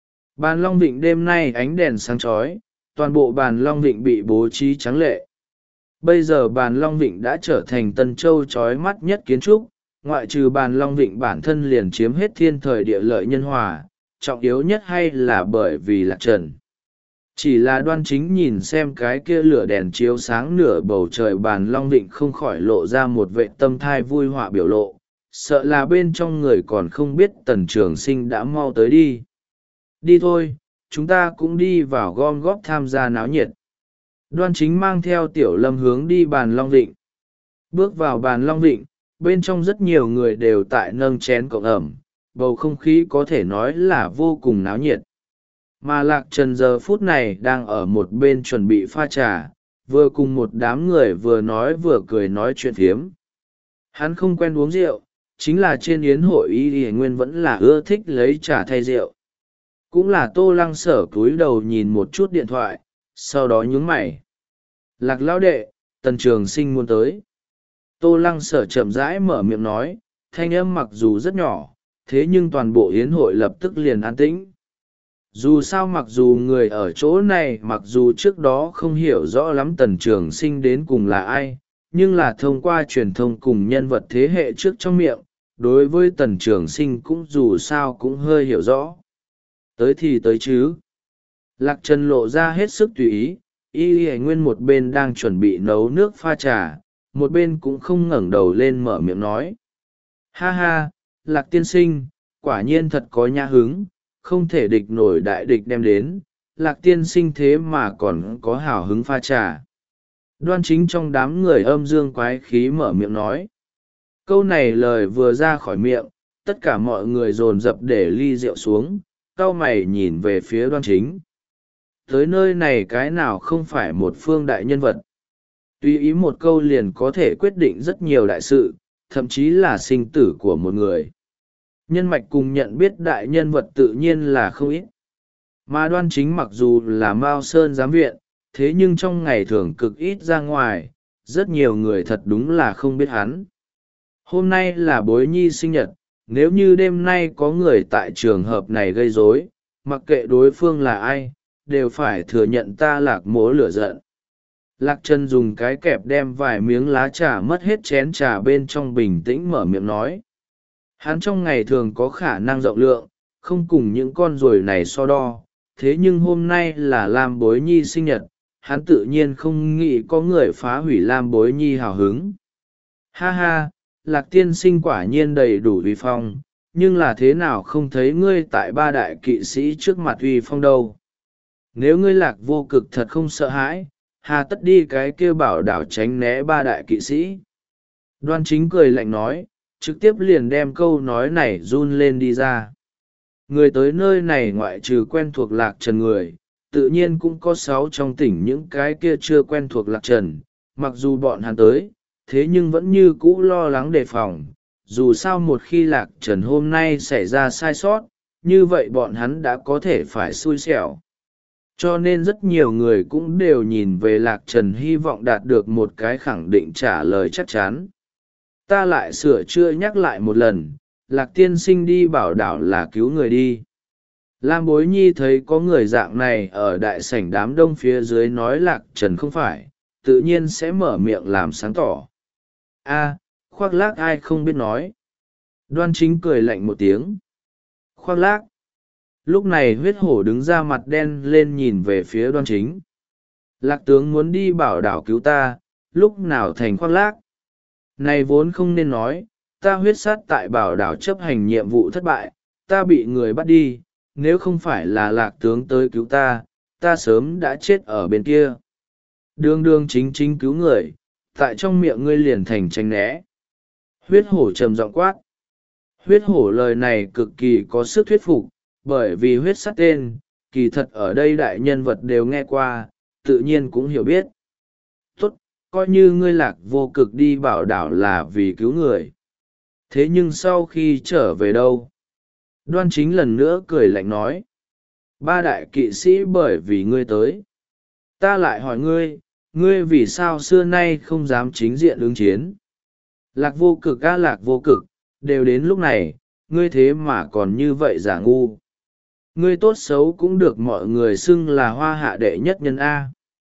Bàn Long Vịnh đêm nay ánh đèn sáng chói, toàn bộ bàn Long Vịnh bị bố trí trắng lệ. Bây giờ bàn Long Vịnh đã trở thành Tân Châu chói mắt nhất kiến trúc, ngoại trừ bàn Long Vịnh bản thân liền chiếm hết thiên thời địa lợi nhân hòa, trọng yếu nhất hay là bởi vì Lạc Trần. Chỉ là Đoan Chính nhìn xem cái kia lửa đèn chiếu sáng nửa bầu trời bàn Long Vịnh không khỏi lộ ra một vệ tâm thai vui họa biểu lộ, sợ là bên trong người còn không biết Tần Trường Sinh đã mau tới đi. Đi thôi, chúng ta cũng đi vào gom góp tham gia náo nhiệt. Đoan Chính mang theo Tiểu Lâm hướng đi bàn Long Vịnh. Bước vào bàn Long Vịnh, bên trong rất nhiều người đều tại nâng chén cộng ẩm, bầu không khí có thể nói là vô cùng náo nhiệt. Mà Lạc Trần giờ phút này đang ở một bên chuẩn bị pha trà, vừa cùng một đám người vừa nói vừa cười nói chuyện phiếm. Hắn không quen uống rượu, chính là trên yến hội y nguyên vẫn là ưa thích lấy trà thay rượu. Cũng là Tô Lăng Sở cúi đầu nhìn một chút điện thoại, sau đó nhướng mày. Lạc lão đệ, Tần Trường Sinh muốn tới. Tô Lăng Sở chậm rãi mở miệng nói, thanh âm mặc dù rất nhỏ, thế nhưng toàn bộ yến hội lập tức liền an tĩnh. Dù sao mặc dù người ở chỗ này mặc dù trước đó không hiểu rõ lắm Tần Trường Sinh đến cùng là ai, nhưng là thông qua truyền thông cùng nhân vật thế hệ trước trong miệng, đối với Tần Trường Sinh cũng dù sao cũng hơi hiểu rõ. Tới thì tới chứ. Lạc Trần lộ ra hết sức tùy ý, y y nguyên một bên đang chuẩn bị nấu nước pha trà, một bên cũng không ngẩng đầu lên mở miệng nói. Ha ha, Lạc tiên sinh, quả nhiên thật có nhã hứng, không thể địch nổi đại địch đem đến, Lạc tiên sinh thế mà còn có hào hứng pha trà. Đoan Chính trong đám người âm dương quái khí mở miệng nói. Câu này lời vừa ra khỏi miệng, tất cả mọi người dồn dập để ly rượu xuống, cau mày nhìn về phía Đoan Chính. Tới nơi này cái nào không phải một phương đại nhân vật. Tuy ý một câu liền có thể quyết định rất nhiều đại sự, thậm chí là sinh tử của một người. nhân mạch cùng nhận biết đại nhân vật tự nhiên là không ít. Mà Đoan Chính mặc dù là Mao Sơn giám viện, thế nhưng trong ngày thường cực ít ra ngoài, rất nhiều người thật đúng là không biết hắn. Hôm nay là Bối Nhi sinh nhật, nếu như đêm nay có người tại trường hợp này gây rối, mặc kệ đối phương là ai, đều phải thừa nhận ta Lạc Mỗ lửa giận. Lạc Trần dùng cái kẹp đem vài miếng lá trà mất hết chén trà bên trong, bình tĩnh mở miệng nói. Hắn trong ngày thường có khả năng rộng lượng, không cùng những con ruồi này so đo, thế nhưng hôm nay là Lam Bối Nhi sinh nhật, hắn tự nhiên không nghĩ có người phá hủy Lam Bối Nhi hào hứng. Ha ha, Lạc tiên sinh quả nhiên đầy đủ uy phong, nhưng là thế nào không thấy ngươi tại ba đại kỵ sĩ trước mặt uy phong đâu. Nếu ngươi Lạc Vô Cực thật không sợ hãi, hà tất đi cái kia bảo đảo tránh né ba đại kỵ sĩ. Đoan Chính cười lạnh nói, trực tiếp liền đem câu nói này run lên đi ra. Người tới nơi này ngoại trừ quen thuộc Lạc Trần người, tự nhiên cũng có sáu trong tỉnh những cái kia chưa quen thuộc Lạc Trần, mặc dù bọn hắn tới, thế nhưng vẫn như cũ lo lắng đề phòng. Dù sao một khi Lạc Trần hôm nay xảy ra sai sót, như vậy bọn hắn đã có thể phải xui xẻo. Cho nên rất nhiều người cũng đều nhìn về Lạc Trần, hy vọng đạt được một cái khẳng định trả lời chắc chắn. Ta lại sửa chữa nhắc lại một lần, Lạc tiên sinh đi bảo đảo là cứu người đi. Lam Bối Nhi thấy có người dạng này ở đại sảnh đám đông phía dưới nói Lạc Trần không phải, tự nhiên sẽ mở miệng làm sáng tỏ. A, khoác lác ai không biết nói. Đoan Chính cười lạnh một tiếng. Khoác lác. Lúc này huyết hổ đứng ra mặt đen lên nhìn về phía Đoan Chính. Lạc tướng muốn đi bảo đảo cứu ta, lúc nào thành khoác lác. Này vốn không nên nói, ta huyết sát tại bảo đảo chấp hành nhiệm vụ thất bại, ta bị người bắt đi, nếu không phải là Lạc tướng tới cứu ta, ta sớm đã chết ở bên kia. Đường đường chính chính cứu người, tại trong miệng ngươi liền thành tránh né. Huyết hổ trầm giọng quát. Huyết hổ lời này cực kỳ có sức thuyết phục, bởi vì huyết sát tên, kỳ thật ở đây đại nhân vật đều nghe qua, tự nhiên cũng hiểu biết. Tốt, coi như ngươi Lạc Vô Cực đi bảo đảo là vì cứu người. Thế nhưng sau khi trở về đâu? Đoan Chính lần nữa cười lạnh nói. Ba đại kỵ sĩ bởi vì ngươi tới. Ta lại hỏi ngươi, ngươi vì sao xưa nay không dám chính diện ứng chiến? Lạc Vô Cực á Lạc Vô Cực, đều đến lúc này, ngươi thế mà còn như vậy giả ngu. Ngươi tốt xấu cũng được mọi người xưng là hoa hạ đệ nhất nhân A.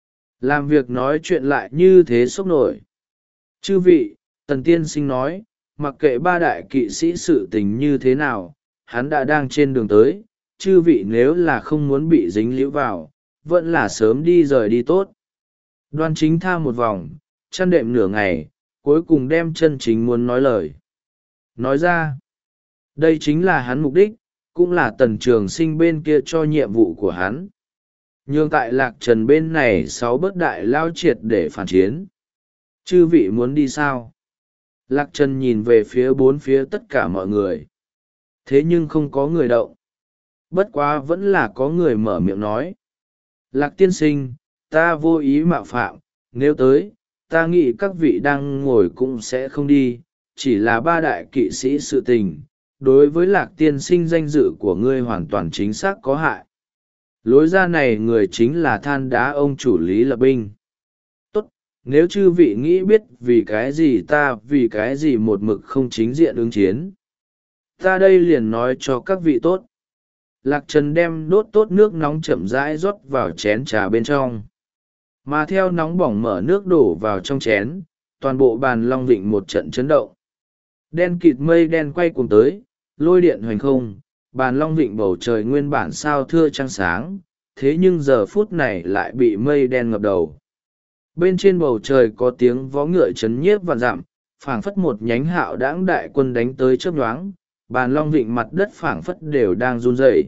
Làm việc nói chuyện lại như thế sốc nổi. Chư vị, Tần Tiên Sinh nói, mặc kệ ba đại kỵ sĩ sự tình như thế nào, hắn đã đang trên đường tới, chư vị nếu là không muốn bị dính liễu vào, vẫn là sớm đi rời đi tốt. Đoan Chính tha một vòng, chăn đệm nửa ngày, cuối cùng đem chân chính muốn nói lời. Nói ra, đây chính là hắn mục đích, cũng là Tần Trường Sinh bên kia cho nhiệm vụ của hắn. Nhưng tại Lạc Trần bên này sáu bớt đại lao triệt để phản chiến. Chư vị muốn đi sao? Lạc Trần nhìn về phía bốn phía tất cả mọi người. Thế nhưng không có người động. Bất quá vẫn là có người mở miệng nói. Lạc tiên sinh, ta vô ý mạo phạm, nếu tới, ta nghĩ các vị đang ngồi cũng sẽ không đi, chỉ là ba đại kỵ sĩ sự tình, đối với Lạc tiên sinh danh dự của ngươi hoàn toàn chính xác có hại. Lối ra này người chính là Than Đá ông chủ Lý Lập Binh. Tốt, nếu chư vị nghĩ biết vì cái gì ta vì cái gì một mực không chính diện ứng chiến, ta đây liền nói cho các vị tốt. Lạc Trần đem đốt tốt nước nóng chậm rãi rót vào chén trà bên trong. Mà theo nóng bỏng mở nước đổ vào trong chén, toàn bộ bàn long vịnh một trận chấn động. Đen kịt mây đen quay cuồng tới, lôi điện hoành không, bàn long vịnh bầu trời nguyên bản sao thưa trăng sáng, thế nhưng giờ phút này lại bị mây đen ngập đầu. Bên trên bầu trời có tiếng vó ngựa chấn nhiếp vạn dặm, phảng phất một nhánh hạo đãng đại quân đánh tới chớp nhoáng, bàn long vịnh mặt đất phảng phất đều đang run rẩy.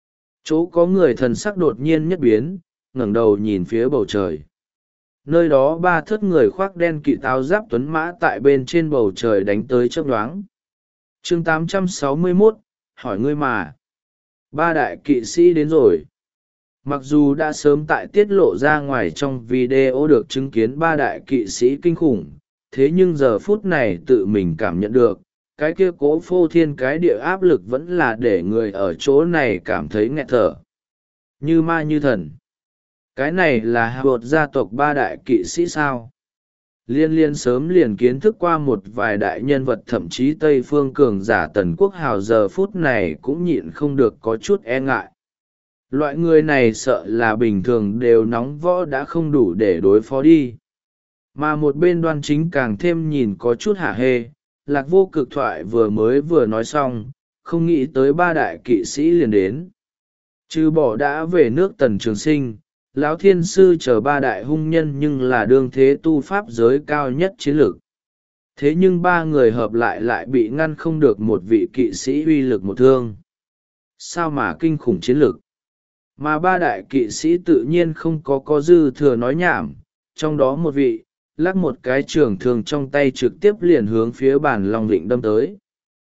Chỗ có người thần sắc đột nhiên nhất biến, ngẩng đầu nhìn phía bầu trời. Nơi đó ba thất người khoác đen kỵ áo giáp tuấn mã tại bên trên bầu trời đánh tới chớp nhoáng. Chương tám trăm sáu mươi mốt, hỏi ngươi mà. Ba đại kỵ sĩ đến rồi. Mặc dù đã sớm tại tiết lộ ra ngoài trong video được chứng kiến ba đại kỵ sĩ kinh khủng, thế nhưng giờ phút này tự mình cảm nhận được, cái kia cố phô thiên cái địa áp lực vẫn là để người ở chỗ này cảm thấy nghẹt thở như ma như thần. Cái này là hạ bột gia tộc ba đại kỵ sĩ sao? Liên liên sớm liền kiến thức qua một vài đại nhân vật, thậm chí Tây phương cường giả Tần Quốc Hào giờ phút này cũng nhịn không được có chút e ngại. Loại người này sợ là bình thường đều nóng võ đã không đủ để đối phó đi. Mà một bên Đoan Chính càng thêm nhìn có chút hả hê. Lạc Vô Cực thoại vừa mới vừa nói xong, không nghĩ tới ba đại kỵ sĩ liền đến. Trừ bỏ đã về nước Tần Trường Sinh, lão thiên sư chờ ba đại hung nhân nhưng là đương thế tu pháp giới cao nhất chiến lược. Thế nhưng ba người hợp lại lại bị ngăn không được một vị kỵ sĩ uy lực một thương. Sao mà kinh khủng chiến lược? Mà ba đại kỵ sĩ tự nhiên không có có dư thừa nói nhảm, trong đó một vị, lắc một cái trường thương trong tay trực tiếp liền hướng phía bản Long Vịnh đâm tới.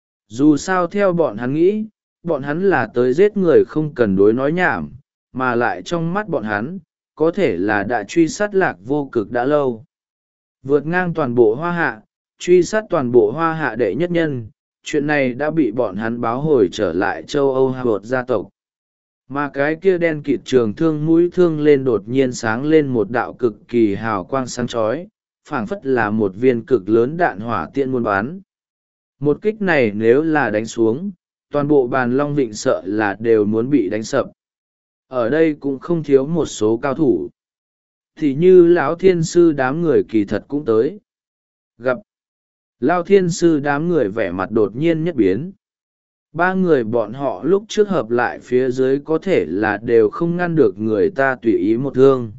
Dù sao theo bọn hắn nghĩ, bọn hắn là tới giết người không cần đối nói nhảm, mà lại trong mắt bọn hắn, có thể là đã truy sát Lạc Vô Cực đã lâu. Vượt ngang toàn bộ hoa hạ, truy sát toàn bộ hoa hạ đệ nhất nhân, chuyện này đã bị bọn hắn báo hồi trở lại châu Âu hạ bột gia tộc. Mà cái kia đen kịt trường thương mũi thương lên đột nhiên sáng lên một đạo cực kỳ hào quang sáng chói, phảng phất là một viên cực lớn đạn hỏa tiễn muôn bán. Một kích này nếu là đánh xuống, toàn bộ bàn Long Vịnh sợ là đều muốn bị đánh sập. Ở đây cũng không thiếu một số cao thủ. Thì như lão thiên sư đám người kỳ thật cũng tới. Gặp lão thiên sư đám người vẻ mặt đột nhiên nhất biến. Ba người bọn họ lúc trước hợp lại phía dưới có thể là đều không ngăn được người ta tùy ý một thương.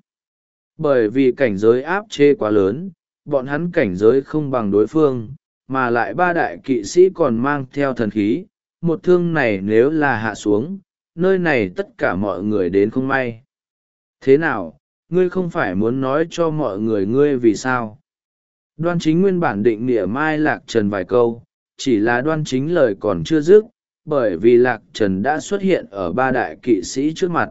Bởi vì cảnh giới áp chế quá lớn, bọn hắn cảnh giới không bằng đối phương, mà lại ba đại kỵ sĩ còn mang theo thần khí. Một thương này nếu là hạ xuống, nơi này tất cả mọi người đến không may. Thế nào, ngươi không phải muốn nói cho mọi người ngươi vì sao? Đoan Chính nguyên bản định nịa mai Lạc Trần vài câu, chỉ là Đoan Chính lời còn chưa dứt, bởi vì Lạc Trần đã xuất hiện ở ba đại kỵ sĩ trước mặt.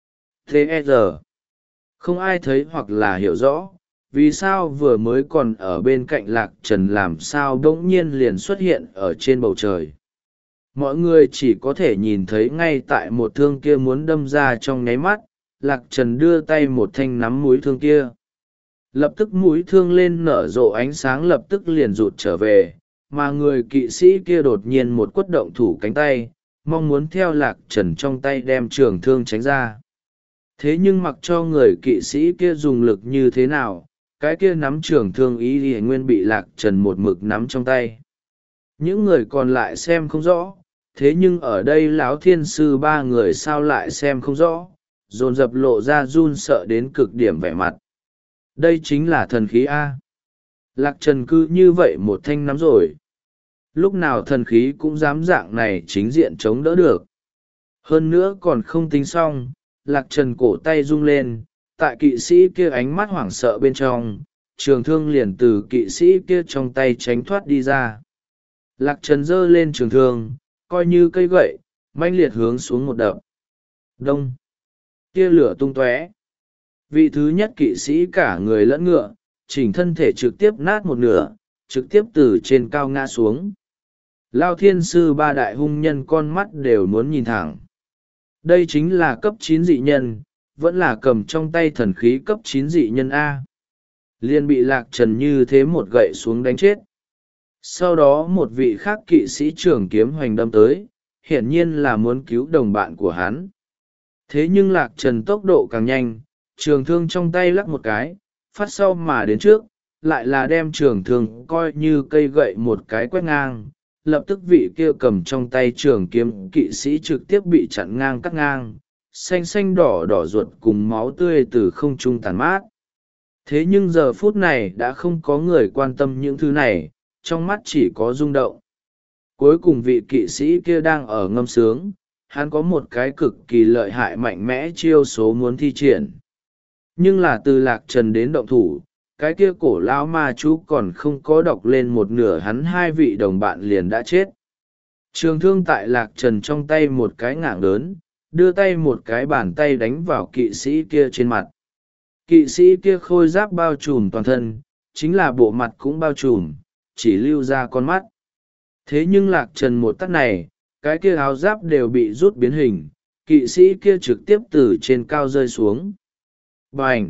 Thế giờ, không ai thấy hoặc là hiểu rõ, vì sao vừa mới còn ở bên cạnh Lạc Trần làm sao bỗng nhiên liền xuất hiện ở trên bầu trời. Mọi người chỉ có thể nhìn thấy ngay tại một thương kia muốn đâm ra trong nháy mắt, Lạc Trần đưa tay một thanh nắm mũi thương kia. Lập tức mũi thương lên nở rộ ánh sáng, lập tức liền rụt trở về, mà người kỵ sĩ kia đột nhiên một quất động thủ cánh tay, mong muốn theo Lạc Trần trong tay đem trường thương tránh ra. Thế nhưng mặc cho người kỵ sĩ kia dùng lực như thế nào, cái kia nắm trường thương ý thì nguyên bị Lạc Trần một mực nắm trong tay. Những người còn lại xem không rõ, thế nhưng ở đây lão thiên sư ba người sao lại xem không rõ, dồn dập lộ ra run sợ đến cực điểm vẻ mặt. Đây chính là thần khí A. Lạc Trần cứ như vậy một thanh nắm rồi. Lúc nào thần khí cũng dám dạng này chính diện chống đỡ được. Hơn nữa còn không tính xong, Lạc Trần cổ tay rung lên, tại kỵ sĩ kia ánh mắt hoảng sợ bên trong, trường thương liền từ kỵ sĩ kia trong tay tránh thoát đi ra. Lạc Trần giơ lên trường thương, coi như cây gậy, mãnh liệt hướng xuống một đập. Đông. Tia lửa tung tóe. Vị thứ nhất kỵ sĩ cả người lẫn ngựa, chỉnh thân thể trực tiếp nát một nửa, trực tiếp từ trên cao ngã xuống. Lao thiên sư ba đại hung nhân con mắt đều muốn nhìn thẳng. Đây chính là cấp chín dị nhân, vẫn là cầm trong tay thần khí cấp chín dị nhân A. Liên bị Lạc Trần như thế một gậy xuống đánh chết. Sau đó một vị khác kỵ sĩ trưởng kiếm hoành đâm tới, hiển nhiên là muốn cứu đồng bạn của hắn. Thế nhưng Lạc Trần tốc độ càng nhanh, trường thương trong tay lắc một cái, phát sau mà đến trước, lại là đem trường thương coi như cây gậy một cái quét ngang. Lập tức vị kia cầm trong tay trường kiếm kỵ sĩ trực tiếp bị chặn ngang cắt ngang, xanh xanh đỏ đỏ ruột cùng máu tươi từ không trung tàn mát. Thế nhưng giờ phút này đã không có người quan tâm những thứ này, trong mắt chỉ có rung động. Cuối cùng vị kỵ sĩ kia đang ở ngâm sướng, hắn có một cái cực kỳ lợi hại mạnh mẽ chiêu số muốn thi triển. Nhưng là từ Lạc Trần đến động thủ, cái kia cổ lão ma chú còn không có đọc lên một nửa, hắn hai vị đồng bạn liền đã chết. Trường thương tại Lạc Trần trong tay một cái ngạng lớn, đưa tay một cái bàn tay đánh vào kỵ sĩ kia trên mặt. Kỵ sĩ kia khôi giáp bao trùm toàn thân, chính là bộ mặt cũng bao trùm, chỉ lưu ra con mắt. Thế nhưng Lạc Trần một tát này, cái kia áo giáp đều bị rút biến hình, kỵ sĩ kia trực tiếp từ trên cao rơi xuống. Bành!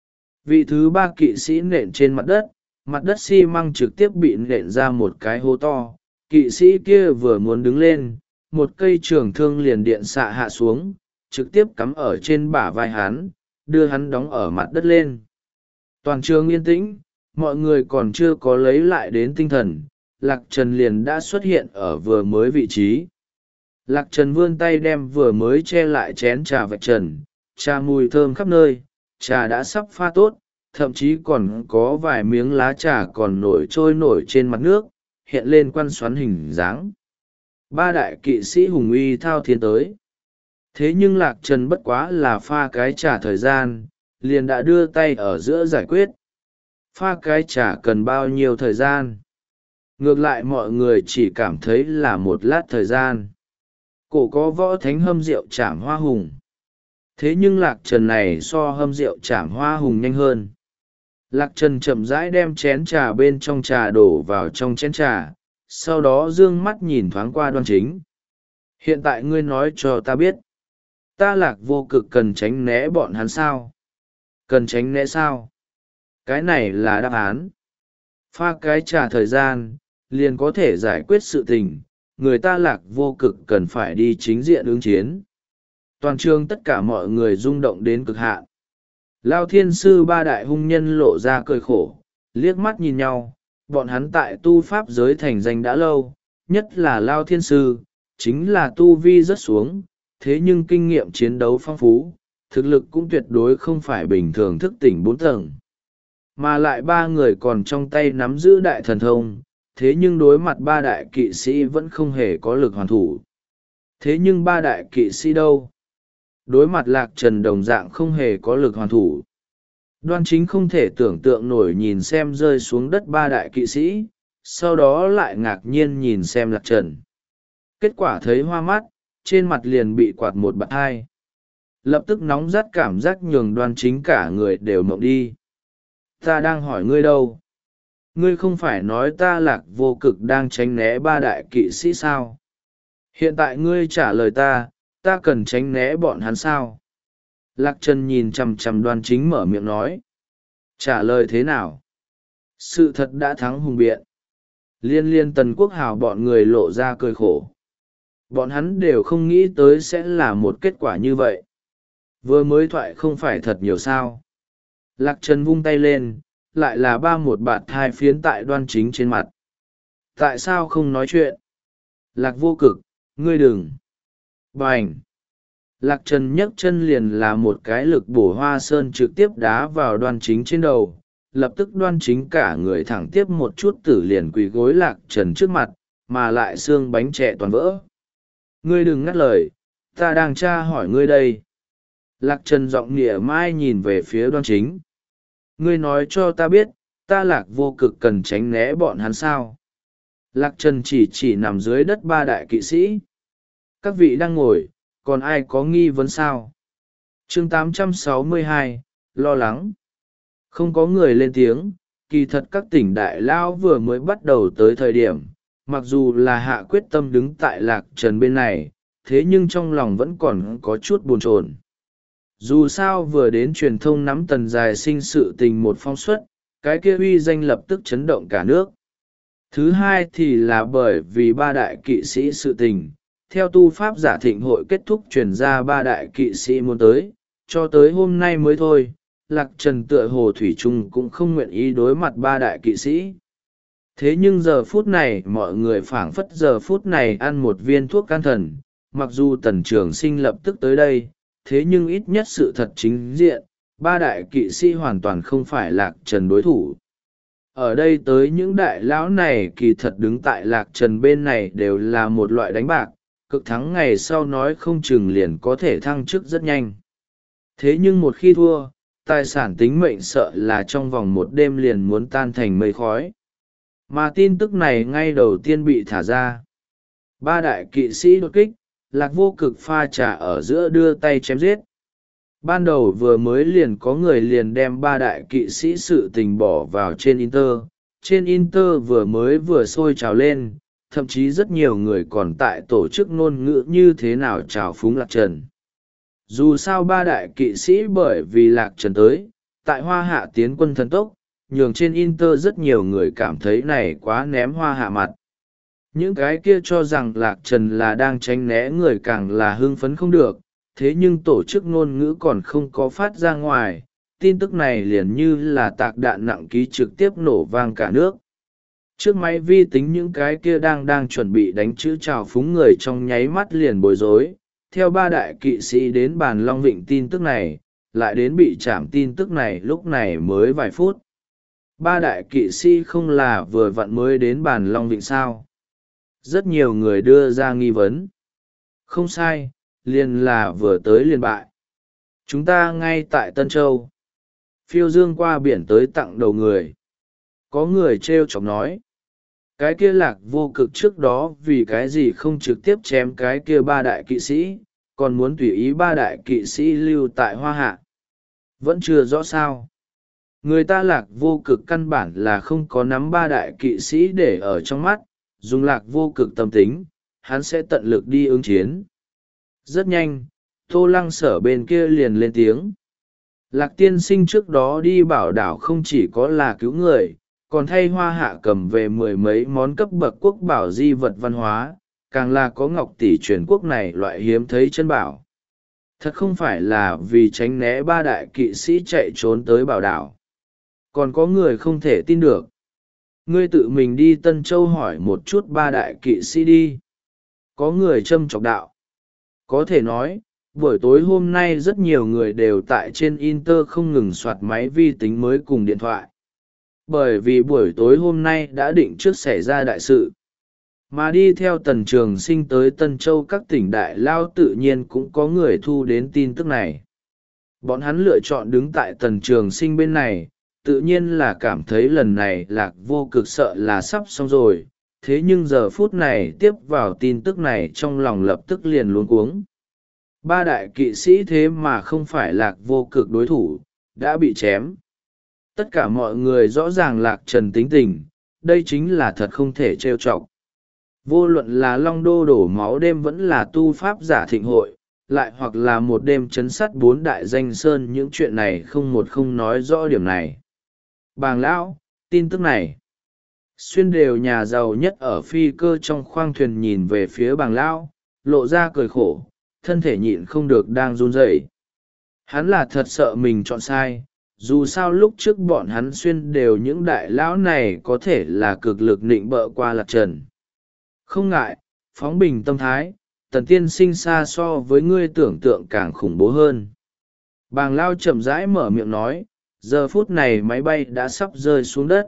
Vị thứ ba kỵ sĩ nện trên mặt đất, mặt đất xi măng trực tiếp bị nện ra một cái hố to. Kỵ sĩ kia vừa muốn đứng lên, một cây trường thương liền điện xạ hạ xuống, trực tiếp cắm ở trên bả vai hắn, đưa hắn đóng ở mặt đất lên. Toàn trường yên tĩnh, mọi người còn chưa có lấy lại đến tinh thần, Lạc Trần liền đã xuất hiện ở vừa mới vị trí. Lạc Trần vươn tay đem vừa mới che lại chén trà vạch trần, trà mùi thơm khắp nơi, trà đã sắp pha tốt, thậm chí còn có vài miếng lá trà còn nổi trôi nổi trên mặt nước, hiện lên quăn xoắn hình dáng. Ba đại kỵ sĩ hùng uy thao thiên tới. Thế nhưng Lạc Trần bất quá là pha cái trà thời gian, liền đã đưa tay ở giữa giải quyết. Pha cái trà cần bao nhiêu thời gian? Ngược lại mọi người chỉ cảm thấy là một lát thời gian. Cổ có võ thánh hâm rượu chảm hoa hùng. Thế nhưng Lạc Trần này so hâm rượu chảm hoa hùng nhanh hơn. Lạc Trần chậm rãi đem chén trà bên trong trà đổ vào trong chén trà, sau đó dương mắt nhìn thoáng qua Đoan Chính. Hiện tại ngươi nói cho ta biết, ta Lạc Vô Cực cần tránh né bọn hắn sao? Cần tránh né sao? Cái này là đáp án. Pha cái trà thời gian, liền có thể giải quyết sự tình, người ta Lạc Vô Cực cần phải đi chính diện ứng chiến. Toàn trường tất cả mọi người rung động đến cực hạn. Lao Thiên Sư ba đại hung nhân lộ ra cười khổ, liếc mắt nhìn nhau, bọn hắn tại tu pháp giới thành danh đã lâu, nhất là Lao Thiên Sư, chính là tu vi rất xuống, thế nhưng kinh nghiệm chiến đấu phong phú, thực lực cũng tuyệt đối không phải bình thường thức tỉnh bốn tầng. Mà lại ba người còn trong tay nắm giữ đại thần thông, thế nhưng đối mặt ba đại kỵ sĩ vẫn không hề có lực hoàn thủ. Thế nhưng ba đại kỵ sĩ đâu? Đối mặt Lạc Trần đồng dạng không hề có lực hoàn thủ. Đoan Chính không thể tưởng tượng nổi nhìn xem rơi xuống đất ba đại kỵ sĩ, sau đó lại ngạc nhiên nhìn xem Lạc Trần. Kết quả thấy hoa mắt, trên mặt liền bị quạt một bạt hai. Lập tức nóng rát cảm giác nhường Đoan Chính cả người đều mộng đi. Ta đang hỏi ngươi đâu? Ngươi không phải nói ta Lạc Vô Cực đang tránh né ba đại kỵ sĩ sao? Hiện tại ngươi trả lời ta, ta cần tránh né bọn hắn sao? Lạc Trần nhìn chằm chằm Đoan Chính mở miệng nói. Trả lời thế nào? Sự thật đã thắng hùng biện. Liên liên Tần Quốc Hào bọn người lộ ra cười khổ. Bọn hắn đều không nghĩ tới sẽ là một kết quả như vậy. Vừa mới thoại không phải thật nhiều sao. Lạc Trần vung tay lên, lại là ba một bạt hai phiến tại Đoan Chính trên mặt. Tại sao không nói chuyện? Lạc Vô Cực, ngươi đừng. Bành! Lạc Trần nhấc chân liền là một cái lực bổ hoa sơn trực tiếp đá vào Đoan Chính trên đầu. Lập tức Đoan Chính cả người thẳng tiếp một chút tử liền quỳ gối Lạc Trần trước mặt, mà lại xương bánh trẻ toàn vỡ. Ngươi đừng ngắt lời, ta đang tra hỏi ngươi đây. Lạc Trần giọng nịa mai nhìn về phía Đoan Chính. Ngươi nói cho ta biết, ta Lạc Vô Cực cần tránh né bọn hắn sao? Lạc Trần chỉ chỉ nằm dưới đất ba đại kỵ sĩ. Các vị đang ngồi, còn ai có nghi vấn sao? Chương tám trăm sáu mươi hai, lo lắng. Không có người lên tiếng, kỳ thật các tỉnh đại lao vừa mới bắt đầu tới thời điểm, mặc dù là hạ quyết tâm đứng tại Lạc Trần bên này, thế nhưng trong lòng vẫn còn có chút buồn chồn. Dù sao vừa đến truyền thông nắm Tần Dài Sinh sự tình một phong suất, cái kia uy danh lập tức chấn động cả nước. Thứ hai thì là bởi vì ba đại kỵ sĩ sự tình, theo tu pháp giả thịnh hội kết thúc truyền ra ba đại kỵ sĩ muốn tới, cho tới hôm nay mới thôi, Lạc Trần tựa hồ thủy chung cũng không nguyện ý đối mặt ba đại kỵ sĩ. Thế nhưng giờ phút này mọi người phảng phất giờ phút này ăn một viên thuốc can thần, mặc dù Tần Trường Sinh lập tức tới đây, thế nhưng ít nhất sự thật chính diện, ba đại kỵ sĩ hoàn toàn không phải Lạc Trần đối thủ. Ở đây tới những đại lão này kỳ thật đứng tại Lạc Trần bên này đều là một loại đánh bạc, cực thắng ngày sau nói không chừng liền có thể thăng chức rất nhanh. Thế nhưng một khi thua, tài sản tính mệnh sợ là trong vòng một đêm liền muốn tan thành mây khói. Mà tin tức này ngay đầu tiên bị thả ra. Ba đại kỵ sĩ đột kích, Lạc Vô Cực pha trà ở giữa đưa tay chém giết. Ban đầu vừa mới liền có người liền đem ba đại kỵ sĩ sự tình bỏ vào trên Inter. Trên Inter vừa mới vừa sôi trào lên, thậm chí rất nhiều người còn tại tổ chức ngôn ngữ như thế nào trào phúng Lạc Trần. Dù sao ba đại kỵ sĩ bởi vì Lạc Trần tới, tại Hoa Hạ tiến quân thần tốc, nhường trên Inter rất nhiều người cảm thấy này quá ném Hoa Hạ mặt. Những cái kia cho rằng Lạc Trần là đang tránh né người càng là hưng phấn không được, thế nhưng tổ chức ngôn ngữ còn không có phát ra ngoài, tin tức này liền như là tạc đạn nặng ký trực tiếp nổ vang cả nước. Trước máy vi tính những cái kia đang đang chuẩn bị đánh chữ chào phúng người trong nháy mắt liền bối rối, theo ba đại kỵ sĩ đến bàn Long Vịnh tin tức này, lại đến bị chạm tin tức này lúc này mới vài phút. Ba đại kỵ sĩ không là vừa vặn mới đến bàn Long Vịnh sao? Rất nhiều người đưa ra nghi vấn. Không sai, liền là vừa tới liền bại. Chúng ta ngay tại Tân Châu. Phiêu dương qua biển tới tặng đầu người. Có người trêu chọc nói. Cái kia Lạc Vô Cực trước đó vì cái gì không trực tiếp chém cái kia ba đại kỵ sĩ, còn muốn tùy ý ba đại kỵ sĩ lưu tại Hoa Hạ. Vẫn chưa rõ sao. Người ta Lạc Vô Cực căn bản là không có nắm ba đại kỵ sĩ để ở trong mắt, dùng Lạc Vô Cực tâm tính, hắn sẽ tận lực đi ứng chiến. Rất nhanh, Tô Lăng Sở bên kia liền lên tiếng. Lạc tiên sinh trước đó đi bảo đảo không chỉ có là cứu người, còn thay Hoa Hạ cầm về mười mấy món cấp bậc quốc bảo di vật văn hóa, càng là có ngọc tỷ truyền quốc này loại hiếm thấy chân bảo. Thật không phải là vì tránh né ba đại kỵ sĩ chạy trốn tới bảo đảo. Còn có người không thể tin được. Ngươi tự mình đi Tân Châu hỏi một chút ba đại kỵ sĩ đi. Có người châm chọc đạo. Có thể nói, buổi tối hôm nay rất nhiều người đều tại trên Inter không ngừng soạt máy vi tính mới cùng điện thoại. Bởi vì buổi tối hôm nay đã định trước xảy ra đại sự. Mà đi theo Tần Trường Sinh tới Tân Châu các tỉnh đại lao tự nhiên cũng có người thu đến tin tức này. Bọn hắn lựa chọn đứng tại Tần Trường Sinh bên này, tự nhiên là cảm thấy lần này Lạc Vô Cực sợ là sắp xong rồi, thế nhưng giờ phút này tiếp vào tin tức này trong lòng lập tức liền luống cuống. Ba đại kỵ sĩ thế mà không phải Lạc Vô Cực đối thủ, đã bị chém. Tất cả mọi người rõ ràng Lạc Trần tính tình, đây chính là thật không thể trêu chọc. Vô luận là Long Đô đổ máu đêm vẫn là tu pháp giả thịnh hội, lại hoặc là một đêm chấn sát bốn đại danh sơn, những chuyện này không một không nói rõ điểm này. Bàng lão, tin tức này. Xuyên đều nhà giàu nhất ở phi cơ trong khoang thuyền nhìn về phía bàng lão, lộ ra cười khổ, thân thể nhịn không được đang run rẩy. Hắn là thật sợ mình chọn sai, dù sao lúc trước bọn hắn xuyên đều những đại lão này có thể là cực lực nịnh bợ qua Lạc Trần. Không ngại, phóng bình tâm thái, Tần tiên sinh xa so với ngươi tưởng tượng càng khủng bố hơn. Bàng lao chậm rãi mở miệng nói, giờ phút này máy bay đã sắp rơi xuống đất.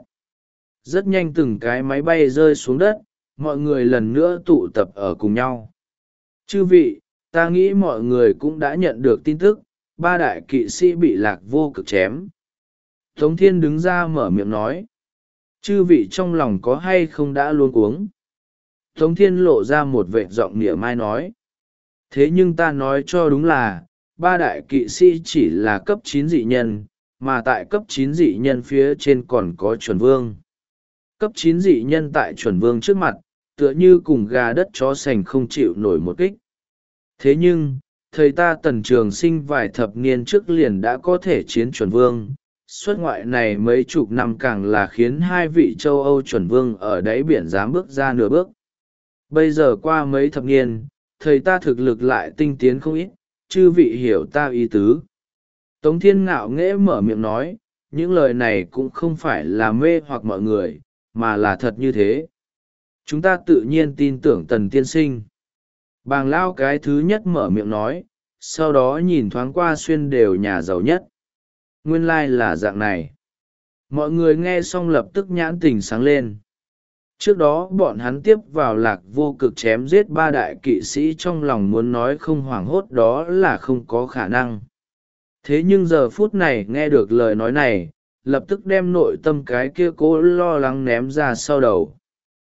Rất nhanh từng cái máy bay rơi xuống đất, mọi người lần nữa tụ tập ở cùng nhau. Chư vị, ta nghĩ mọi người cũng đã nhận được tin tức, ba đại kỵ sĩ bị Lạc Vô Cực chém. Tống Thiên đứng ra mở miệng nói. Chư vị trong lòng có hay không đã luôn cuống. Tống Thiên lộ ra một vệt giọng nịa mai nói. Thế nhưng ta nói cho đúng là, ba đại kỵ sĩ chỉ là cấp chín dị nhân, mà tại cấp chín dị nhân phía trên còn có chuẩn vương. Cấp chín dị nhân tại chuẩn vương trước mặt, tựa như cùng gà đất chó sành không chịu nổi một kích. Thế nhưng, thầy ta Tần Trường Sinh vài thập niên trước liền đã có thể chiến chuẩn vương. Xuất ngoại này mấy chục năm càng là khiến hai vị châu Âu chuẩn vương ở đáy biển dám bước ra nửa bước. Bây giờ qua mấy thập niên, thầy ta thực lực lại tinh tiến không ít, chư vị hiểu ta ý tứ. Tống Thiên ngạo nghễ mở miệng nói, những lời này cũng không phải là mê hoặc mọi người, mà là thật như thế. Chúng ta tự nhiên tin tưởng Tần tiên sinh. Bàng lao cái thứ nhất mở miệng nói, sau đó nhìn thoáng qua xuyên đều nhà giàu nhất. Nguyên lai like là dạng này. Mọi người nghe xong lập tức nhãn tình sáng lên. Trước đó bọn hắn tiếp vào Lạc Vô Cực chém giết ba đại kỵ sĩ, trong lòng muốn nói không hoảng hốt đó là không có khả năng. Thế nhưng giờ phút này nghe được lời nói này, lập tức đem nội tâm cái kia cố lo lắng ném ra sau đầu.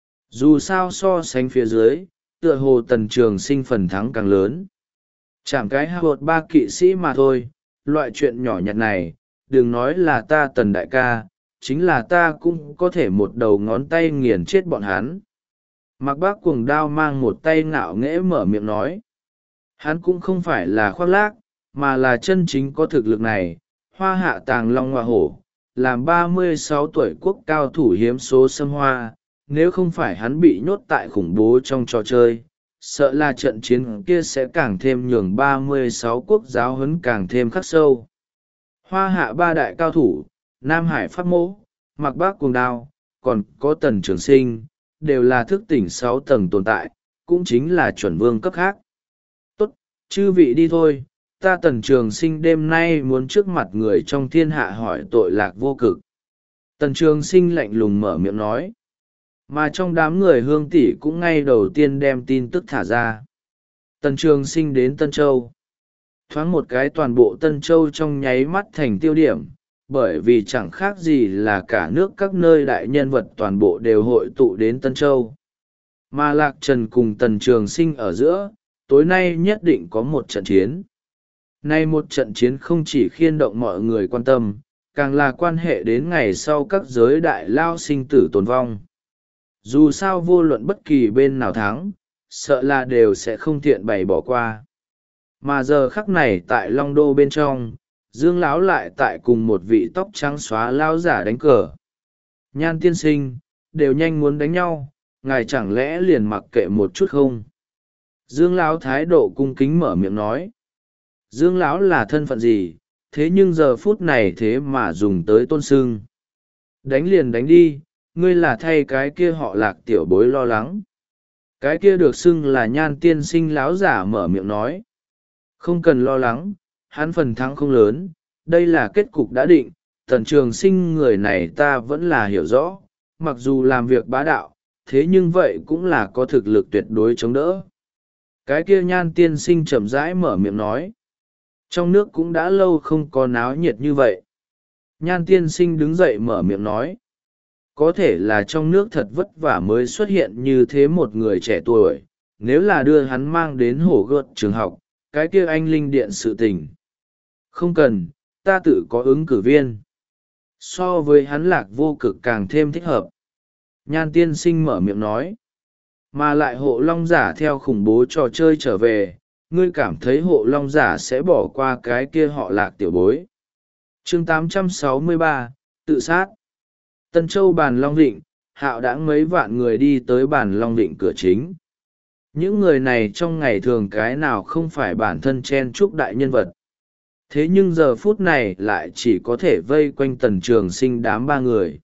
Dù sao so sánh phía dưới, tựa hồ Tần Trường Sinh phần thắng càng lớn. Chẳng cái hạ hột ba kỵ sĩ mà thôi, loại chuyện nhỏ nhặt này, đừng nói là ta Tần đại ca, chính là ta cũng có thể một đầu ngón tay nghiền chết bọn hắn. Mạc Bác Cuồng Đao mang một tay ngạo nghễ mở miệng nói. Hắn cũng không phải là khoác lác, mà là chân chính có thực lực này. Hoa Hạ Tàng Long Hoa Hổ, làm ba mươi sáu tuổi quốc cao thủ hiếm số xâm hoa, nếu không phải hắn bị nhốt tại khủng bố trong trò chơi, sợ là trận chiến kia sẽ càng thêm nhường ba mươi sáu quốc giáo huấn càng thêm khắc sâu. Hoa Hạ ba đại cao thủ, Nam Hải Pháp Mỗ, Mạc Bác Cuồng Đao, còn có Tần Trường Sinh, đều là thức tỉnh sáu tầng tồn tại, cũng chính là chuẩn vương cấp khác. Tốt, chư vị đi thôi, ta Tần Trường Sinh đêm nay muốn trước mặt người trong thiên hạ hỏi tội Lạc Vô Cực. Tần Trường Sinh lạnh lùng mở miệng nói. Mà trong đám người Hương tỷ cũng ngay đầu tiên đem tin tức thả ra. Tần Trường Sinh đến Tân Châu. Thoáng một cái toàn bộ Tân Châu trong nháy mắt thành tiêu điểm, bởi vì chẳng khác gì là cả nước các nơi đại nhân vật toàn bộ đều hội tụ đến Tân Châu. Mà Lạc Trần cùng Tần Trường Sinh ở giữa, tối nay nhất định có một trận chiến. Nay một trận chiến không chỉ khiên động mọi người quan tâm, càng là quan hệ đến ngày sau các giới đại lao sinh tử tồn vong. Dù sao vô luận bất kỳ bên nào thắng, sợ là đều sẽ không tiện bày bỏ qua. Mà giờ khắc này tại Long Đô bên trong, Dương Lão lại tại cùng một vị tóc trắng xóa lao giả đánh cờ. Nhan tiên sinh, đều nhanh muốn đánh nhau, ngài chẳng lẽ liền mặc kệ một chút không? Dương Lão thái độ cung kính mở miệng nói. Dương Lão là thân phận gì, thế nhưng giờ phút này thế mà dùng tới tôn sưng. Đánh liền đánh đi, ngươi là thay cái kia họ Lạc tiểu bối lo lắng. Cái kia được xưng là Nhan tiên sinh lão giả mở miệng nói. Không cần lo lắng, hắn phần thắng không lớn, đây là kết cục đã định. Tần Trường Sinh người này ta vẫn là hiểu rõ, mặc dù làm việc bá đạo, thế nhưng vậy cũng là có thực lực tuyệt đối chống đỡ. Cái kia Nhan tiên sinh chậm rãi mở miệng nói. Trong nước cũng đã lâu không có náo nhiệt như vậy. Nhan tiên sinh đứng dậy mở miệng nói. Có thể là trong nước thật vất vả mới xuất hiện như thế một người trẻ tuổi, nếu là đưa hắn mang đến hổ gợt trường học, cái kia anh linh điện sự tình. Không cần, ta tự có ứng cử viên. So với hắn Lạc Vô Cực càng thêm thích hợp. Nhan tiên sinh mở miệng nói. Mà lại hộ long giả theo khủng bố trò chơi trở về, ngươi cảm thấy hộ long giả sẽ bỏ qua cái kia họ Lạc tiểu bối. Chương tám trăm sáu mươi ba, tự sát. Tân Châu bàn Long Định, hạo đãng mấy vạn người đi tới bàn Long Định cửa chính. Những người này trong ngày thường cái nào không phải bản thân chen chúc đại nhân vật. Thế nhưng giờ phút này lại chỉ có thể vây quanh Tần Trường Sinh đám ba người.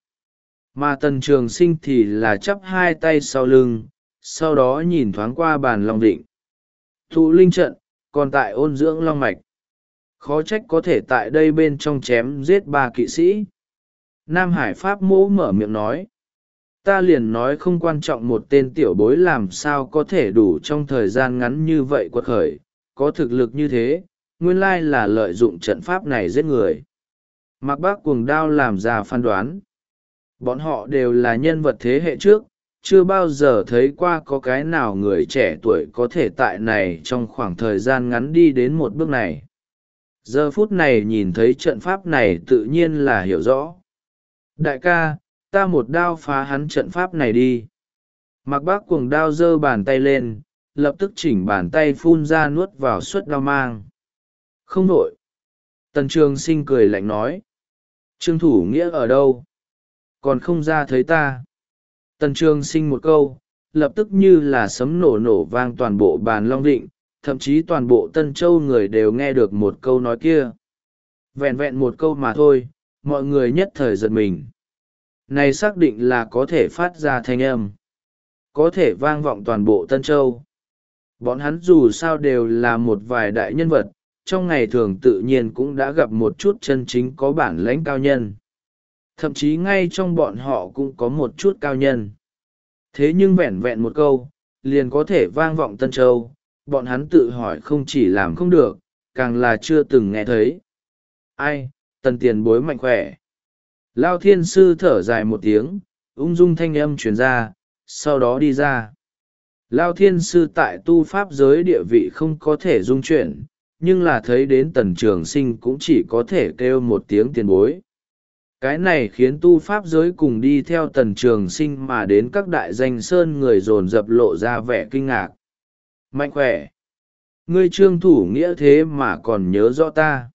Mà Tần Trường Sinh thì là chắp hai tay sau lưng, sau đó nhìn thoáng qua bàn Long Định. Thụ linh trận, còn tại ôn dưỡng long mạch. Khó trách có thể tại đây bên trong chém giết ba kỵ sĩ. Nam Hải Pháp Mỗ mở miệng nói. Ta liền nói không quan trọng một tên tiểu bối làm sao có thể đủ trong thời gian ngắn như vậy quật khởi, có thực lực như thế, nguyên lai là lợi dụng trận pháp này giết người. Mạc Bác Cuồng Đao làm ra phán đoán. Bọn họ đều là nhân vật thế hệ trước, chưa bao giờ thấy qua có cái nào người trẻ tuổi có thể tại này trong khoảng thời gian ngắn đi đến một bước này. Giờ phút này nhìn thấy trận pháp này tự nhiên là hiểu rõ. Đại ca, ta một đao phá hắn trận pháp này đi. Mạc Bác Cuồng Đao giơ bàn tay lên, lập tức chỉnh bàn tay phun ra nuốt vào suất đao mang. Không nổi. Tần Trường Sinh cười lạnh nói. Trương Thủ Nghĩa ở đâu? Còn không ra thấy ta. Tần Trường Sinh một câu, lập tức như là sấm nổ nổ vang toàn bộ bàn Long Định, thậm chí toàn bộ Tân Châu người đều nghe được một câu nói kia. Vẹn vẹn một câu mà thôi, mọi người nhất thời giật mình. Này xác định là có thể phát ra thanh âm, có thể vang vọng toàn bộ Tân Châu. Bọn hắn dù sao đều là một vài đại nhân vật, trong ngày thường tự nhiên cũng đã gặp một chút chân chính có bản lãnh cao nhân. Thậm chí ngay trong bọn họ cũng có một chút cao nhân. Thế nhưng vẹn vẹn một câu, liền có thể vang vọng Tân Châu, bọn hắn tự hỏi không chỉ làm không được, càng là chưa từng nghe thấy. Ai, Tần tiền bối mạnh khỏe. Lao Thiên Sư thở dài một tiếng, ung dung thanh âm truyền ra, sau đó đi ra. Lao Thiên Sư tại tu pháp giới địa vị không có thể dung chuyển, nhưng là thấy đến Tần Trường Sinh cũng chỉ có thể kêu một tiếng tiền bối. Cái này khiến tu pháp giới cùng đi theo Tần Trường Sinh mà đến các đại danh sơn người dồn dập lộ ra vẻ kinh ngạc. Mạnh khỏe! Ngươi Trương thủ nghĩa thế mà còn nhớ rõ ta.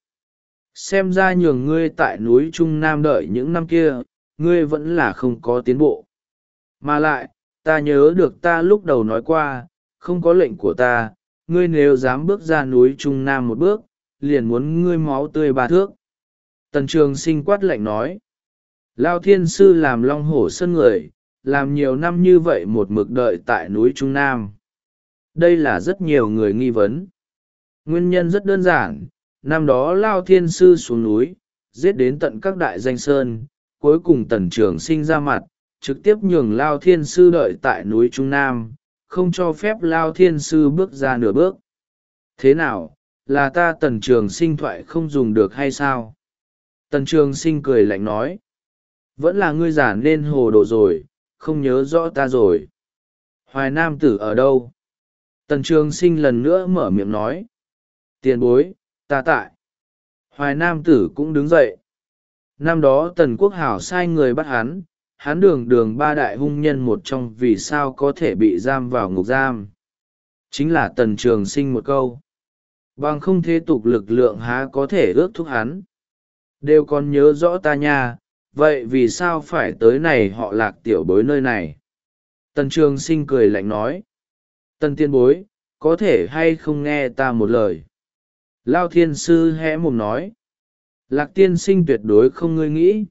Xem ra nhường ngươi tại núi Trung Nam đợi những năm kia, ngươi vẫn là không có tiến bộ. Mà lại, ta nhớ được ta lúc đầu nói qua, không có lệnh của ta, ngươi nếu dám bước ra núi Trung Nam một bước, liền muốn ngươi máu tươi ba thước. Tần Trường Sinh quát lạnh nói. Lao Thiên Sư làm Long Hổ Sơn người, làm nhiều năm như vậy một mực đợi tại núi Trung Nam. Đây là rất nhiều người nghi vấn. Nguyên nhân rất đơn giản, năm đó Lao Thiên Sư xuống núi, giết đến tận các đại danh sơn, cuối cùng Tần Trường Sinh ra mặt, trực tiếp nhường Lao Thiên Sư đợi tại núi Trung Nam, không cho phép Lao Thiên Sư bước ra nửa bước. Thế nào, là ta Tần Trường Sinh thoại không dùng được hay sao? Tần Trường Sinh cười lạnh nói. Vẫn là ngươi giả nên hồ đồ rồi, không nhớ rõ ta rồi. Hoài Nam Tử ở đâu? Tần Trường Sinh lần nữa mở miệng nói. Tiền bối, ta tại. Hoài Nam Tử cũng đứng dậy. Năm đó Tần Quốc Hảo sai người bắt hắn, hắn đường đường ba đại hung nhân một trong, vì sao có thể bị giam vào ngục giam. Chính là Tần Trường Sinh một câu. Bằng không thế tục lực lượng há có thể ước thúc hắn. Đều còn nhớ rõ ta nha, vậy vì sao phải tới này họ Lạc tiểu bối nơi này? Tần Trường Sinh cười lạnh nói. Tần tiên bối, có thể hay không nghe ta một lời? Lao Thiên Sư hé mồm nói. Lạc tiên sinh tuyệt đối không ngươi nghĩ.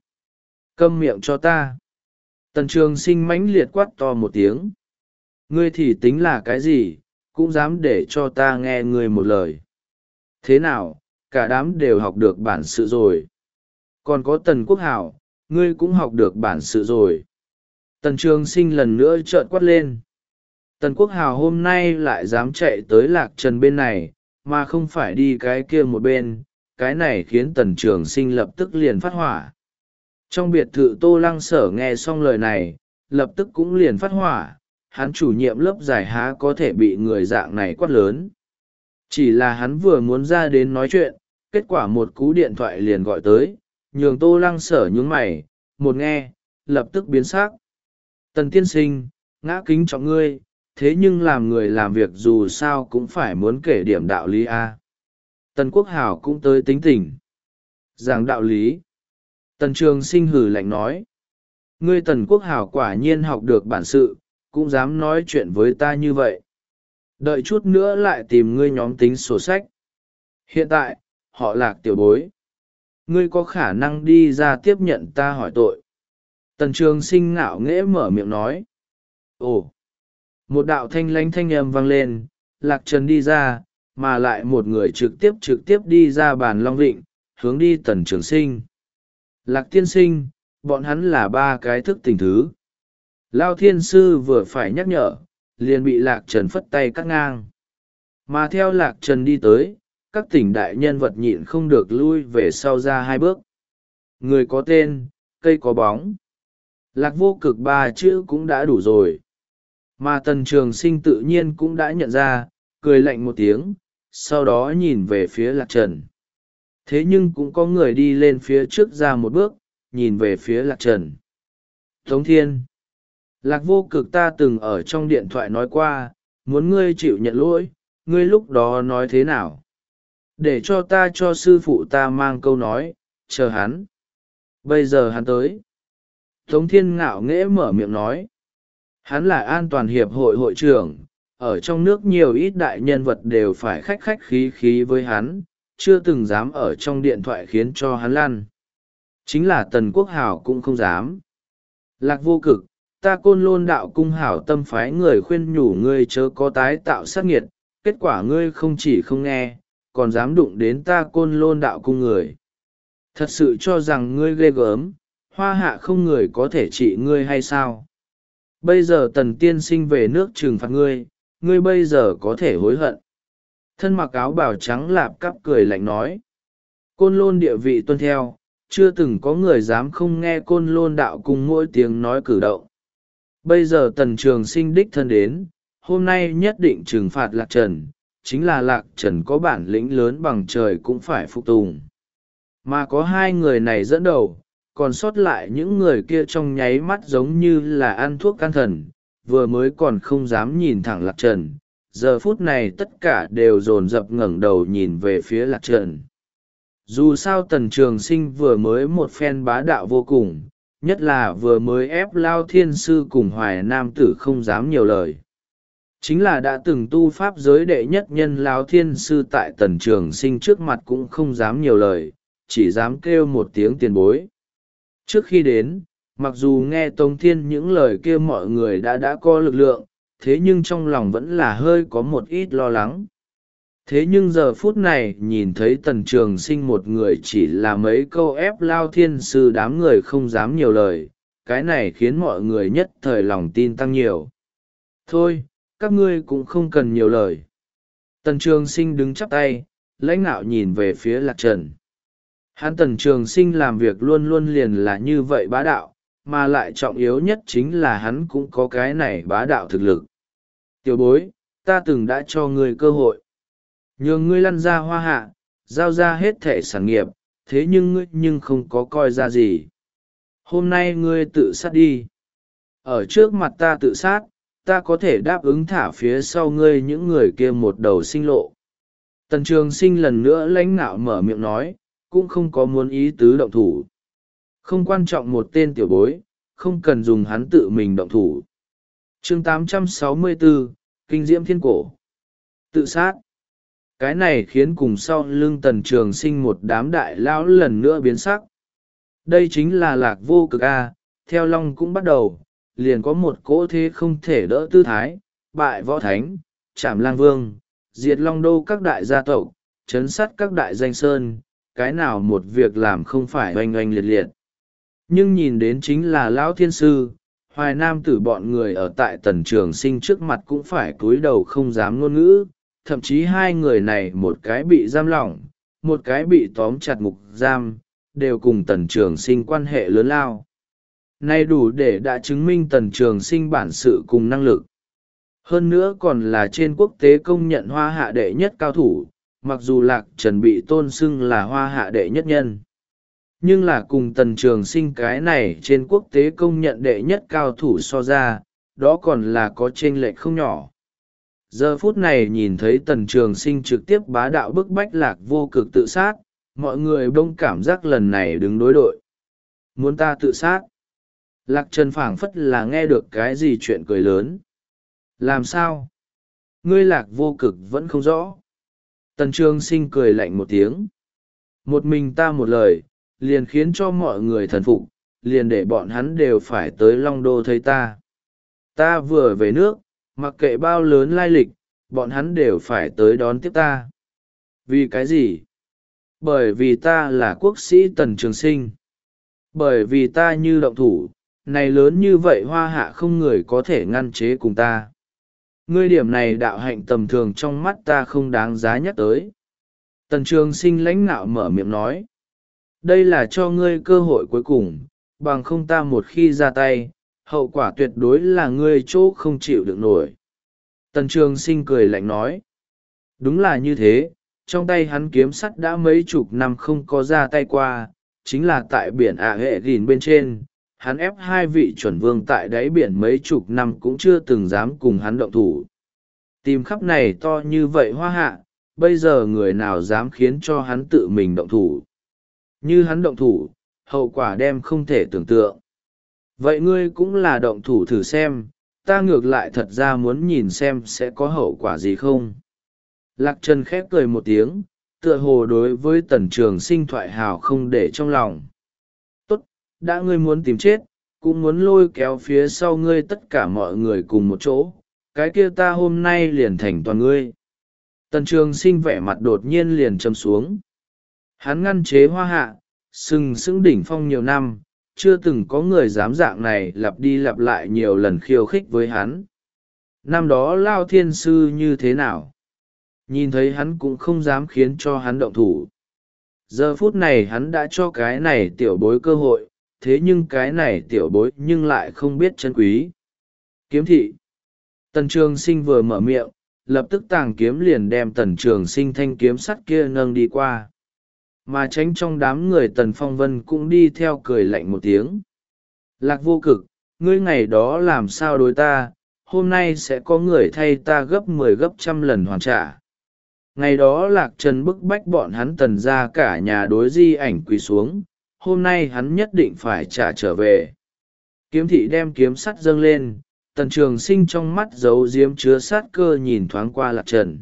Câm miệng cho ta. Tần Trường Sinh mãnh liệt quát to một tiếng. Ngươi thì tính là cái gì, cũng dám để cho ta nghe ngươi một lời. Thế nào, cả đám đều học được bản sự rồi. Còn có Tần Quốc Hảo, ngươi cũng học được bản sự rồi. Tần Trường Sinh lần nữa trợn quát lên. Tần Quốc Hào hôm nay lại dám chạy tới Lạc Trần bên này, mà không phải đi cái kia một bên, cái này khiến Tần Trường Sinh lập tức liền phát hỏa. Trong biệt thự Tô Lăng Sở nghe xong lời này, lập tức cũng liền phát hỏa, hắn chủ nhiệm lớp giải há có thể bị người dạng này quát lớn. Chỉ là hắn vừa muốn ra đến nói chuyện, kết quả một cú điện thoại liền gọi tới, nhường Tô Lăng Sở nhướng mày, một nghe, lập tức biến sắc. Tần tiên sinh, ngã kính trọng ngươi, thế nhưng làm người làm việc dù sao cũng phải muốn kể điểm đạo lý a. Tần Quốc Hảo cũng tới tính tình. Giảng đạo lý. Tần Trường Sinh hử lạnh nói. Ngươi Tần Quốc Hảo quả nhiên học được bản sự, cũng dám nói chuyện với ta như vậy. Đợi chút nữa lại tìm ngươi nhóm tính sổ sách. Hiện tại, họ Lạc tiểu bối. Ngươi có khả năng đi ra tiếp nhận ta hỏi tội. Tần Trường Sinh ngạo nghễ mở miệng nói. Ồ! Một đạo thanh lãnh thanh âm vang lên, Lạc Trần đi ra, mà lại một người trực tiếp trực tiếp đi ra bàn Long Vịnh, hướng đi Tần Trường Sinh. Lạc tiên sinh, bọn hắn là ba cái thức tỉnh thứ. Lao Thiên Sư vừa phải nhắc nhở, liền bị Lạc Trần phất tay cắt ngang. Mà theo Lạc Trần đi tới, các tỉnh đại nhân vật nhịn không được lui về sau ra hai bước. Người có tên, cây có bóng. Lạc vô cực ba chữ cũng đã đủ rồi. Mà Tần Trường Sinh tự nhiên cũng đã nhận ra, cười lạnh một tiếng, sau đó nhìn về phía Lạc Trần. Thế nhưng cũng có người đi lên phía trước ra một bước, nhìn về phía Lạc Trần. Tống Thiên! Lạc vô cực ta từng ở trong điện thoại nói qua, muốn ngươi chịu nhận lỗi, ngươi lúc đó nói thế nào? Để cho ta cho sư phụ ta mang câu nói, chờ hắn. Bây giờ hắn tới. Tống Thiên ngạo nghễ mở miệng nói. Hắn là an toàn hiệp hội hội trưởng, ở trong nước nhiều ít đại nhân vật đều phải khách khách khí khí với hắn, chưa từng dám ở trong điện thoại khiến cho hắn lăn. Chính là Tần Quốc Hảo cũng không dám. Lạc vô cực, ta Côn Lôn đạo cung hảo tâm phái người khuyên nhủ ngươi chớ có tái tạo sát nghiệt, kết quả ngươi không chỉ không nghe, còn dám đụng đến ta Côn Lôn đạo cung người. Thật sự cho rằng ngươi ghê gớm, hoa hạ không người có thể trị ngươi hay sao? Bây giờ Tần tiên sinh về nước trừng phạt ngươi, ngươi bây giờ có thể hối hận. Thân mặc áo bào trắng lạp cắp cười lạnh nói. Côn Lôn địa vị tuân theo, chưa từng có người dám không nghe Côn Lôn đạo cung mỗi tiếng nói cử động. Bây giờ Tần Trường Sinh đích thân đến, hôm nay nhất định trừng phạt Lạc Trần, chính là Lạc Trần có bản lĩnh lớn bằng trời cũng phải phục tùng. Mà có hai người này dẫn đầu, còn sót lại những người kia trong nháy mắt giống như là ăn thuốc can thần, vừa mới còn không dám nhìn thẳng Lạc Trần, giờ phút này tất cả đều dồn dập ngẩng đầu nhìn về phía Lạc Trần. Dù sao Tần Trường Sinh vừa mới một phen bá đạo vô cùng, nhất là vừa mới ép Lao Thiên Sư cùng Hoài Nam Tử không dám nhiều lời. Chính là đã từng tu pháp giới đệ nhất nhân Lao Thiên Sư tại Tần Trường Sinh trước mặt cũng không dám nhiều lời, chỉ dám kêu một tiếng tiền bối. Trước khi đến, mặc dù nghe Tống Thiên những lời kia mọi người đã đã có lực lượng, thế nhưng trong lòng vẫn là hơi có một ít lo lắng. Thế nhưng giờ phút này nhìn thấy Tần Trường Sinh một người chỉ là mấy câu ép Lao Thiên Sư đám người không dám nhiều lời, cái này khiến mọi người nhất thời lòng tin tăng nhiều. Thôi, các ngươi cũng không cần nhiều lời. Tần Trường Sinh đứng chắp tay, lãnh nạo nhìn về phía Lạc Trần. Hắn Tần Trường Sinh làm việc luôn luôn liền là như vậy bá đạo, mà lại trọng yếu nhất chính là hắn cũng có cái này bá đạo thực lực. Tiểu bối, ta từng đã cho ngươi cơ hội. Nhường ngươi lăn ra Hoa Hạ, giao ra hết thể sản nghiệp, thế nhưng ngươi nhưng không có coi ra gì. Hôm nay ngươi tự sát đi. Ở trước mặt ta tự sát, ta có thể đáp ứng thả phía sau ngươi những người kia một đầu sinh lộ. Tần Trường Sinh lần nữa lãnh nạo mở miệng nói, cũng không có muốn ý tứ động thủ. Không quan trọng một tên tiểu bối, không cần dùng hắn tự mình động thủ. Chương tám trăm sáu mươi bốn, Kinh Diễm Thiên Cổ. Tự sát. Cái này khiến cùng sau lưng Tần Trường Sinh một đám đại lão lần nữa biến sắc. Đây chính là Lạc Vô Cực A, theo Long cũng bắt đầu, liền có một cỗ thế không thể đỡ tư thái, bại Võ Thánh, Trảm Lang Vương, diệt Long Đô các đại gia tộc, chấn sát các đại danh sơn, cái nào một việc làm không phải oanh oanh liệt liệt. Nhưng nhìn đến chính là Lão Thiên Sư, Hoài Nam Tử bọn người ở tại Tần Trường Sinh trước mặt cũng phải cúi đầu không dám ngôn ngữ, thậm chí hai người này một cái bị giam lỏng, một cái bị tóm chặt ngục giam, đều cùng Tần Trường Sinh quan hệ lớn lao. Này đủ để đã chứng minh Tần Trường Sinh bản sự cùng năng lực. Hơn nữa còn là trên quốc tế công nhận Hoa Hạ đệ nhất cao thủ, mặc dù Lạc Trần bị tôn xưng là Hoa Hạ đệ nhất nhân. Nhưng là cùng Tần Trường Sinh cái này trên quốc tế công nhận đệ nhất cao thủ so ra, đó còn là có chênh lệch không nhỏ. Giờ phút này nhìn thấy Tần Trường Sinh trực tiếp bá đạo bức bách Lạc Vô Cực tự sát, mọi người bỗng cảm giác lần này đứng đối đội. Muốn ta tự sát? Lạc Trần phảng phất là nghe được cái gì chuyện cười lớn. Làm sao? Ngươi Lạc Vô Cực vẫn không rõ. Tần Trường Sinh cười lạnh một tiếng. Một mình ta một lời, liền khiến cho mọi người thần phục, liền để bọn hắn đều phải tới Long Đô thấy ta. Ta vừa về nước, mặc kệ bao lớn lai lịch, bọn hắn đều phải tới đón tiếp ta. Vì cái gì? Bởi vì ta là quốc sĩ Tần Trường Sinh. Bởi vì ta như động thủ, này lớn như vậy Hoa Hạ không người có thể ngăn chế cùng ta. Ngươi điểm này đạo hạnh tầm thường trong mắt ta không đáng giá nhắc tới. Tần Trường Sinh lãnh nạo mở miệng nói. Đây là cho ngươi cơ hội cuối cùng, bằng không ta một khi ra tay, hậu quả tuyệt đối là ngươi chỗ không chịu được nổi. Tần Trường Sinh cười lạnh nói. Đúng là như thế, trong tay hắn kiếm sắt đã mấy chục năm không có ra tay qua, chính là tại biển Ả Hệ Gìn bên trên, hắn ép hai vị chuẩn vương tại đáy biển mấy chục năm cũng chưa từng dám cùng hắn động thủ. Tìm khắp này to như vậy Hoa Hạ, bây giờ người nào dám khiến cho hắn tự mình động thủ. Như hắn động thủ, hậu quả đem không thể tưởng tượng. Vậy ngươi cũng là động thủ thử xem, ta ngược lại thật ra muốn nhìn xem sẽ có hậu quả gì không. Lạc Trần khép cười một tiếng, tựa hồ đối với Tần Trường Sinh thoại hào không để trong lòng. Tốt, đã ngươi muốn tìm chết, cũng muốn lôi kéo phía sau ngươi tất cả mọi người cùng một chỗ, cái kia ta hôm nay liền thành toàn ngươi. Tần Trường Sinh vẻ mặt đột nhiên liền trầm xuống. Hắn ngăn chế Hoa Hạ, sừng sững đỉnh phong nhiều năm, chưa từng có người dám dạng này lặp đi lặp lại nhiều lần khiêu khích với hắn. Năm đó Lao Thiên Sư như thế nào? Nhìn thấy hắn cũng không dám khiến cho hắn động thủ. Giờ phút này hắn đã cho cái này tiểu bối cơ hội, thế nhưng cái này tiểu bối nhưng lại không biết trân quý. Kiếm thị. Tần Trường Sinh vừa mở miệng, lập tức tàng kiếm liền đem Tần Trường Sinh thanh kiếm sắt kia nâng đi qua. mà tránh trong đám người Tần Phong Vân cũng đi theo cười lạnh một tiếng. Lạc Vô Cực, ngươi ngày đó làm sao đối ta, hôm nay sẽ có người thay ta gấp mười gấp trăm lần hoàn trả. Ngày đó Lạc Trần bức bách bọn hắn Tần ra cả nhà đối Di Ảnh quỳ xuống, hôm nay hắn nhất định phải trả trở về. Kiếm thị đem kiếm sắt dâng lên, Tần Trường Sinh trong mắt giấu diếm chứa sát cơ nhìn thoáng qua Lạc Trần.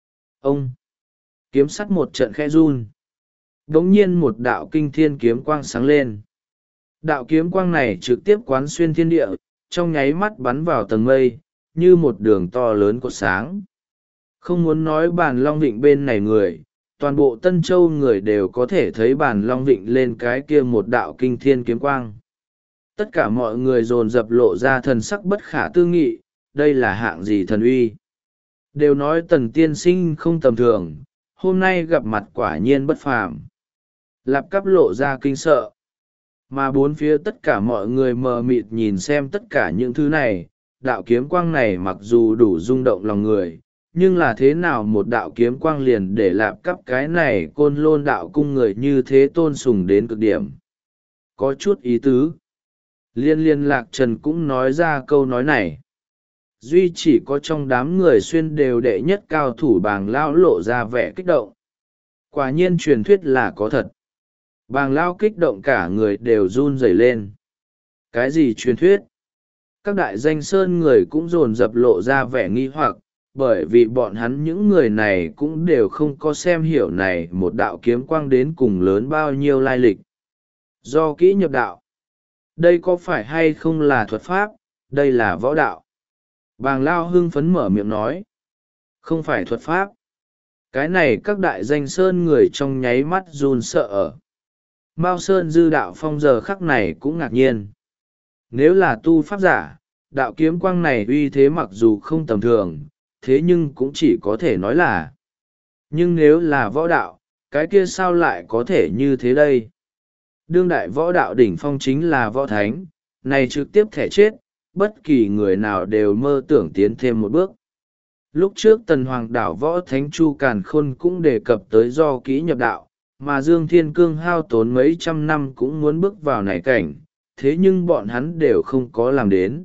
Ông! Kiếm sắt một trận khẽ run. Đống nhiên một đạo kinh thiên kiếm quang sáng lên. Đạo kiếm quang này trực tiếp quán xuyên thiên địa, trong nháy mắt bắn vào tầng mây, như một đường to lớn cột sáng. Không muốn nói Bàn Long Vịnh bên này người, toàn bộ Tân Châu người đều có thể thấy Bàn Long Vịnh lên cái kia một đạo kinh thiên kiếm quang. Tất cả mọi người dồn dập lộ ra thần sắc bất khả tư nghị, đây là hạng gì thần uy. Đều nói Tần tiên sinh không tầm thường, hôm nay gặp mặt quả nhiên bất phàm. Lạp Cáp lộ ra kinh sợ. Mà bốn phía tất cả mọi người mờ mịt nhìn xem tất cả những thứ này, đạo kiếm quang này mặc dù đủ rung động lòng người, nhưng là thế nào một đạo kiếm quang liền để Lạp Cáp cái này Côn Lôn đạo cung người như thế tôn sùng đến cực điểm. Có chút ý tứ. Liên liên Lạc Trần cũng nói ra câu nói này. Duy chỉ có trong đám người xuyên đều đệ nhất cao thủ Bàng Lão lộ ra vẻ kích động. Quả nhiên truyền thuyết là có thật. Bàng Lão kích động cả người đều run rẩy lên. Cái gì truyền thuyết? Các đại danh sơn người cũng dồn dập lộ ra vẻ nghi hoặc, bởi vì bọn hắn những người này cũng đều không có xem hiểu này một đạo kiếm quang đến cùng lớn bao nhiêu lai lịch. Do kỹ nhập đạo. Đây có phải hay không là thuật pháp, đây là võ đạo. Bàng Lao hưng phấn mở miệng nói. Không phải thuật pháp. Cái này các đại danh sơn người trong nháy mắt run sợ ở. Mao Sơn Dư Đạo Phong giờ khắc này cũng ngạc nhiên. Nếu là tu pháp giả, đạo kiếm quang này uy thế mặc dù không tầm thường, thế nhưng cũng chỉ có thể nói là. Nhưng nếu là võ đạo, cái kia sao lại có thể như thế đây? Đương đại võ đạo đỉnh phong chính là võ thánh, này trực tiếp thẻ chết, bất kỳ người nào đều mơ tưởng tiến thêm một bước. Lúc trước Tần Hoàng đảo võ thánh Chu Càn Khôn cũng đề cập tới do kỹ nhập đạo, mà Dương Thiên Cương hao tốn mấy trăm năm cũng muốn bước vào này cảnh, thế nhưng bọn hắn đều không có làm đến.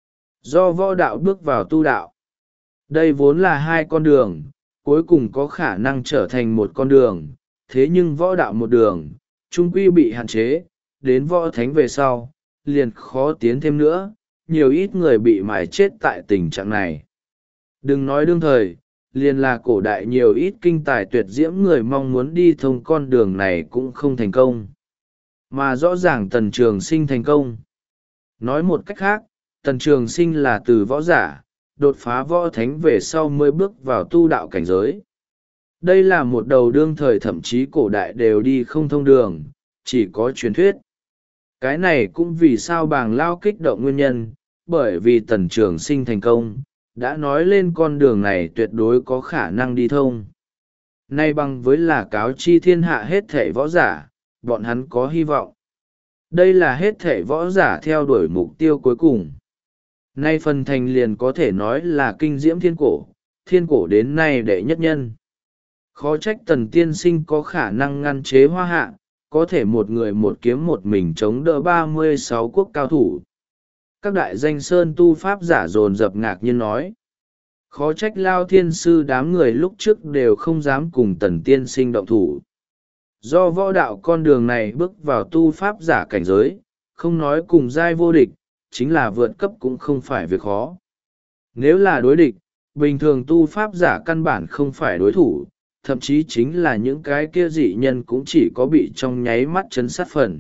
Do võ đạo bước vào tu đạo. Đây vốn là hai con đường, cuối cùng có khả năng trở thành một con đường, thế nhưng võ đạo một đường, trung quy bị hạn chế, đến võ thánh về sau, liền khó tiến thêm nữa, nhiều ít người bị mài chết tại tình trạng này. Đừng nói đương thời, liền là cổ đại nhiều ít kinh tài tuyệt diễm người mong muốn đi thông con đường này cũng không thành công. Mà rõ ràng Tần Trường Sinh thành công. Nói một cách khác, Tần Trường Sinh là từ võ giả, đột phá võ thánh về sau mới bước vào tu đạo cảnh giới. Đây là một đầu đương thời thậm chí cổ đại đều đi không thông đường, chỉ có truyền thuyết. Cái này cũng vì sao Bàng Lao kích động nguyên nhân, bởi vì Tần Trường Sinh thành công, đã nói lên con đường này tuyệt đối có khả năng đi thông. Nay bằng với là cáo chi thiên hạ hết thể võ giả, bọn hắn có hy vọng. Đây là hết thể võ giả theo đuổi mục tiêu cuối cùng. Nay phần thành liền có thể nói là kinh diễm thiên cổ, thiên cổ đến nay đệ nhất nhân. Khó trách Tần tiên sinh có khả năng ngăn chế hoa hạ, có thể một người một kiếm một mình chống đỡ ba mươi sáu quốc cao thủ. Các đại danh sơn tu pháp giả dồn dập ngạc nhiên nói. Khó trách Lao Thiên Sư đám người lúc trước đều không dám cùng Tần tiên sinh động thủ. Do võ đạo con đường này bước vào tu pháp giả cảnh giới, không nói cùng giai vô địch, chính là vượt cấp cũng không phải việc khó. Nếu là đối địch, bình thường tu pháp giả căn bản không phải đối thủ, thậm chí chính là những cái kia dị nhân cũng chỉ có bị trong nháy mắt chấn sát phần.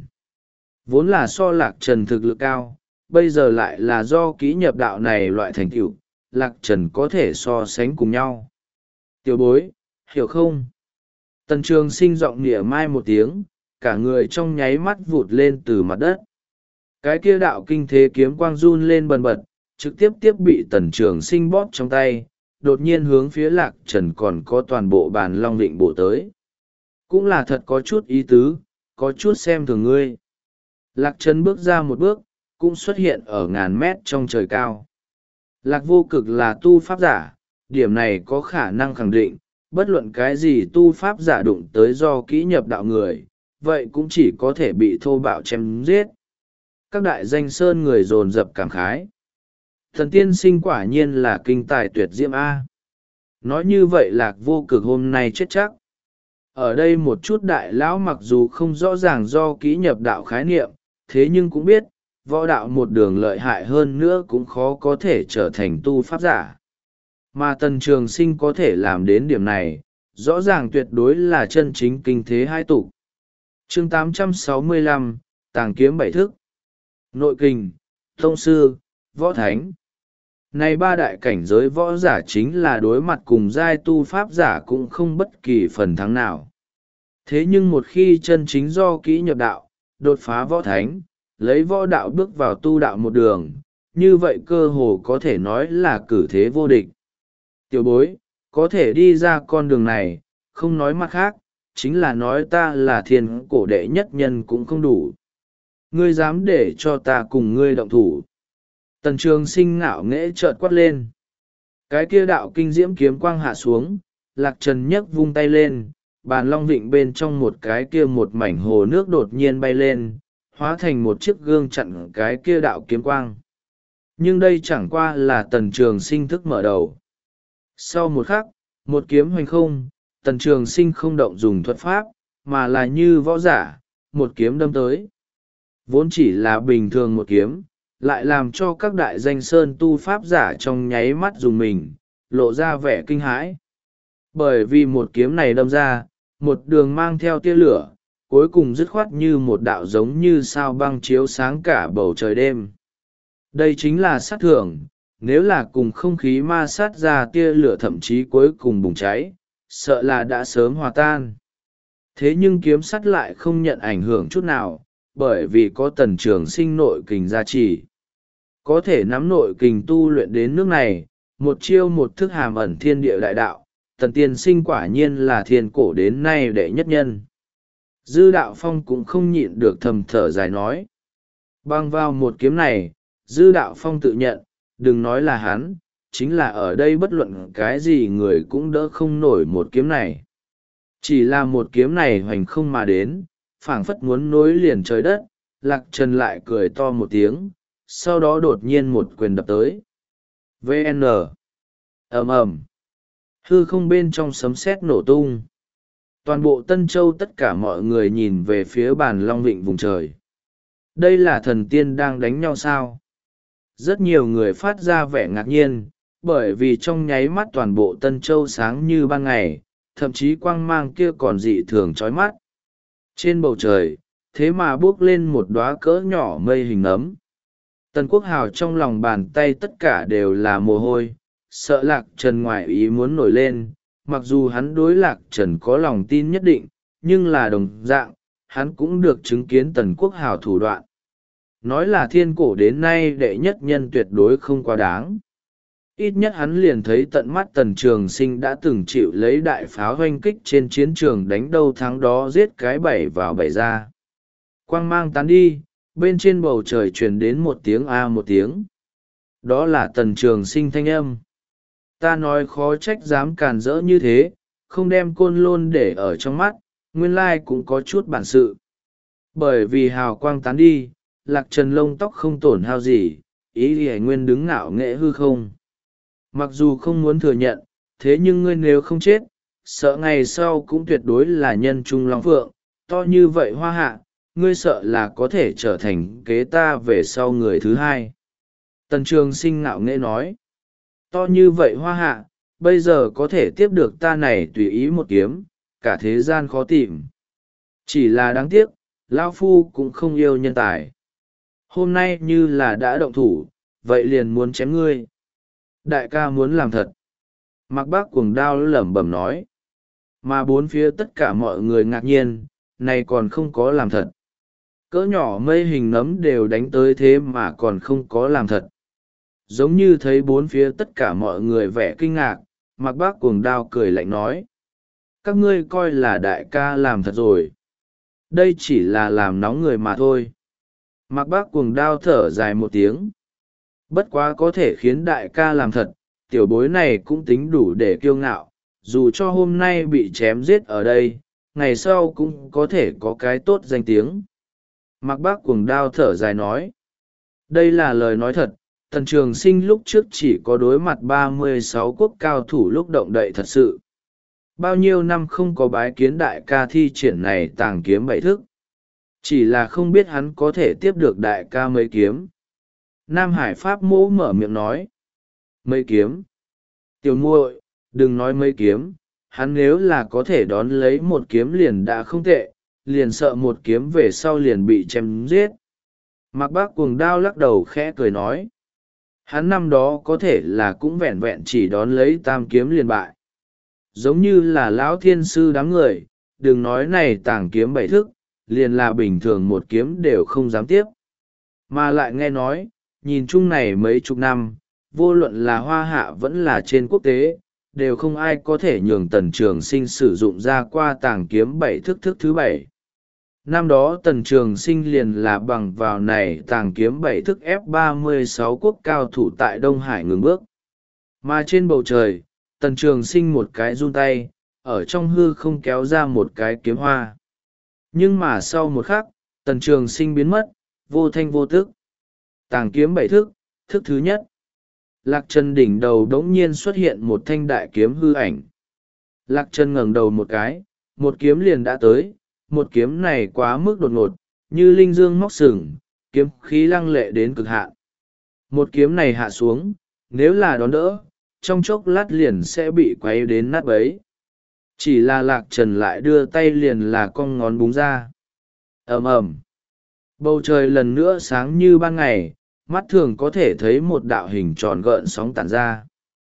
Vốn là so Lạc Trần thực lực cao, bây giờ lại là do kỹ nhập đạo này loại thành tựu, Lạc Trần có thể so sánh cùng nhau. Tiểu bối, hiểu không? Tần Trường Sinh giọng nịa mai một tiếng, cả người trong nháy mắt vụt lên từ mặt đất. Cái kia đạo kinh thế kiếm quang run lên bần bật, trực tiếp tiếp bị Tần Trường Sinh bóp trong tay, đột nhiên hướng phía Lạc Trần còn có toàn bộ Bàn Long Vịnh bổ tới. Cũng là thật có chút ý tứ, có chút xem thường ngươi. Lạc Trần bước ra một bước, cũng xuất hiện ở ngàn mét trong trời cao. Lạc Vô Cực là tu pháp giả, điểm này có khả năng khẳng định, bất luận cái gì tu pháp giả đụng tới do kỹ nhập đạo người, vậy cũng chỉ có thể bị thô bạo chém giết. Các đại danh sơn người dồn dập cảm khái. Thần tiên sinh quả nhiên là kinh tài tuyệt diễm A. Nói như vậy Lạc Vô Cực hôm nay chết chắc. Ở đây một chút đại lão mặc dù không rõ ràng do kỹ nhập đạo khái niệm, thế nhưng cũng biết, võ đạo một đường lợi hại hơn nữa cũng khó có thể trở thành tu pháp giả. Mà Tần Trường Sinh có thể làm đến điểm này, rõ ràng tuyệt đối là chân chính kinh thế hai tục. Chương tám trăm sáu mươi lăm, Tàng kiếm bảy thức. Nội kình, tông sư, võ thánh. Này ba đại cảnh giới võ giả chính là đối mặt cùng giai tu pháp giả cũng không bất kỳ phần thắng nào. Thế nhưng một khi chân chính do kỹ nhập đạo, đột phá võ thánh, lấy võ đạo bước vào tu đạo một đường, như vậy cơ hồ có thể nói là cử thế vô địch. Tiểu bối, có thể đi ra con đường này, không nói mặt khác, chính là nói ta là thiên cổ đệ nhất nhân cũng không đủ. Ngươi dám để cho ta cùng ngươi động thủ. Tần Trường Sinh ngạo nghễ chợt quát lên. Cái kia đạo kinh diễm kiếm quang hạ xuống, Lạc Trần nhấc vung tay lên, bàn long vịnh bên trong một cái kia một mảnh hồ nước đột nhiên bay lên, hóa thành một chiếc gương chặn cái kia đạo kiếm quang. Nhưng đây chẳng qua là Tần Trường Sinh thức mở đầu. Sau một khắc, một kiếm hoành không, Tần Trường Sinh không động dùng thuật pháp, mà là như võ giả, một kiếm đâm tới. Vốn chỉ là bình thường một kiếm, lại làm cho các đại danh sơn tu pháp giả trong nháy mắt dùng mình, lộ ra vẻ kinh hãi. Bởi vì một kiếm này đâm ra, một đường mang theo tia lửa, cuối cùng dứt khoát như một đạo giống như sao băng chiếu sáng cả bầu trời đêm. Đây chính là sát thưởng, nếu là cùng không khí ma sát ra tia lửa thậm chí cuối cùng bùng cháy, sợ là đã sớm hòa tan. Thế nhưng kiếm sắt lại không nhận ảnh hưởng chút nào, bởi vì có Tần Trường Sinh nội kình gia trì. Có thể nắm nội kình tu luyện đến nước này, một chiêu một thức hàm ẩn thiên địa đại đạo, Tần Tiên Sinh quả nhiên là thiên cổ đến nay đệ nhất nhân. Dư Đạo Phong cũng không nhịn được thầm thở dài nói. Băng vào một kiếm này, Dư Đạo Phong tự nhận, đừng nói là hắn, chính là ở đây bất luận cái gì người cũng đỡ không nổi một kiếm này. Chỉ là một kiếm này hoành không mà đến, phảng phất muốn nối liền trời đất, Lạc Trần lại cười to một tiếng, sau đó đột nhiên một quyền đập tới. vê en ầm ầm, hư không bên trong sấm sét nổ tung. Toàn bộ Tân Châu tất cả mọi người nhìn về phía bàn long vịnh vùng trời. Đây là thần tiên đang đánh nhau sao? Rất nhiều người phát ra vẻ ngạc nhiên, bởi vì trong nháy mắt toàn bộ Tân Châu sáng như ban ngày, thậm chí quang mang kia còn dị thường chói mắt. Trên bầu trời, thế mà bước lên một đóa cỡ nhỏ mây hình nấm. Tần Quốc Hào trong lòng bàn tay tất cả đều là mồ hôi, sợ Lạc Trần ngoại ý muốn nổi lên, mặc dù hắn đối Lạc Trần có lòng tin nhất định, nhưng là đồng dạng, hắn cũng được chứng kiến Tần Quốc Hào thủ đoạn. Nói là thiên cổ đến nay đệ nhất nhân tuyệt đối không quá đáng. Ít nhất hắn liền thấy tận mắt Tần Trường Sinh đã từng chịu lấy đại pháo hoanh kích trên chiến trường đánh đâu thắng đó giết cái bảy vào bảy ra. Quang mang tán đi, bên trên bầu trời truyền đến một tiếng a một tiếng. Đó là Tần Trường Sinh thanh âm. Ta nói khó trách dám càn rỡ như thế, không đem Côn Lôn để ở trong mắt, nguyên lai cũng có chút bản sự. Bởi vì hào quang tán đi, Lạc Trần lông tóc không tổn hao gì, ý hề nguyên đứng ngạo nghệ hư không. Mặc dù không muốn thừa nhận, thế nhưng ngươi nếu không chết, sợ ngày sau cũng tuyệt đối là nhân trung long phượng, to như vậy hoa hạ, ngươi sợ là có thể trở thành kế ta về sau người thứ hai. Tần Trường Sinh ngạo nghệ nói, to như vậy hoa hạ, bây giờ có thể tiếp được ta này tùy ý một kiếm, cả thế gian khó tìm. Chỉ là đáng tiếc, Lão Phu cũng không yêu nhân tài. Hôm nay như là đã động thủ, vậy liền muốn chém ngươi. Đại ca muốn làm thật. Mạc Bác cuồng đao lẩm bẩm nói. Mà bốn phía tất cả mọi người ngạc nhiên, này còn không có làm thật. Cỡ nhỏ mây hình nấm đều đánh tới thế mà còn không có làm thật. Giống như thấy bốn phía tất cả mọi người vẻ kinh ngạc, Mạc Bác cuồng đao cười lạnh nói. Các ngươi coi là đại ca làm thật rồi. Đây chỉ là làm nóng người mà thôi. Mạc Bác cuồng đao thở dài một tiếng. Bất quá có thể khiến đại ca làm thật, tiểu bối này cũng tính đủ để kiêu ngạo, dù cho hôm nay bị chém giết ở đây, ngày sau cũng có thể có cái tốt danh tiếng. Mạc Bác cuồng đao thở dài nói. Đây là lời nói thật, Tần Trường Sinh lúc trước chỉ có đối mặt ba mươi sáu quốc cao thủ lúc động đậy thật sự. Bao nhiêu năm không có bái kiến đại ca thi triển này tàng kiếm bảy thức. Chỉ là không biết hắn có thể tiếp được đại ca mấy kiếm. Nam Hải Pháp Mỗ mở miệng nói. Mấy kiếm. Tiểu muội, đừng nói mấy kiếm, hắn nếu là có thể đón lấy một kiếm liền đã không tệ, liền sợ một kiếm về sau liền bị chém giết. Mạc Bác cuồng đao lắc đầu khẽ cười nói. Hắn năm đó có thể là cũng vẹn vẹn chỉ đón lấy tam kiếm liền bại. Giống như là lão thiên sư đám người, đừng nói này tàng kiếm bảy thức, liền là bình thường một kiếm đều không dám tiếp. Mà lại nghe nói, nhìn chung này mấy chục năm, vô luận là hoa hạ vẫn là trên quốc tế, đều không ai có thể nhường Tần Trường Sinh sử dụng ra qua tàng kiếm bảy thức thức thứ bảy. Năm đó Tần Trường Sinh liền là bằng vào này tàng kiếm bảy thức ép ba mươi sáu quốc cao thủ tại Đông Hải ngừng bước. Mà trên bầu trời, Tần Trường Sinh một cái run tay, ở trong hư không kéo ra một cái kiếm hoa. Nhưng mà sau một khắc, Tần Trường Sinh biến mất, vô thanh vô tức. Tàng kiếm bảy thức, thức thứ nhất. Lạc Trần đỉnh đầu đống nhiên xuất hiện một thanh đại kiếm hư ảnh. Lạc Trần ngẩng đầu một cái, một kiếm liền đã tới, một kiếm này quá mức đột ngột, như linh dương móc sừng, kiếm khí lăng lệ đến cực hạn. Một kiếm này hạ xuống, nếu là đón đỡ, trong chốc lát liền sẽ bị quay đến nát bấy. Chỉ là Lạc Trần lại đưa tay liền là con ngón búng ra. Ầm ầm. Bầu trời lần nữa sáng như ban ngày, mắt thường có thể thấy một đạo hình tròn gợn sóng tản ra.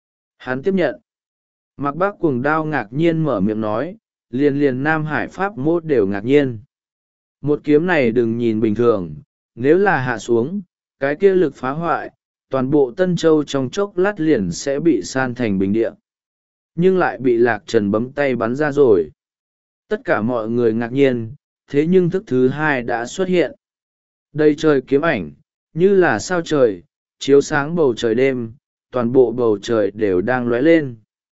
Hắn tiếp nhận. Mạc Bác cuồng đao ngạc nhiên mở miệng nói, liền liền Nam Hải Pháp Mốt đều ngạc nhiên. Một kiếm này đừng nhìn bình thường, nếu là hạ xuống, cái kia lực phá hoại, toàn bộ Tân Châu trong chốc lát liền sẽ bị san thành bình địa. Nhưng lại bị Lạc Trần bấm tay bắn ra rồi. Tất cả mọi người ngạc nhiên, thế nhưng thức thứ hai đã xuất hiện. Đây trời kiếm ảnh, như là sao trời, chiếu sáng bầu trời đêm, toàn bộ bầu trời đều đang lóe lên.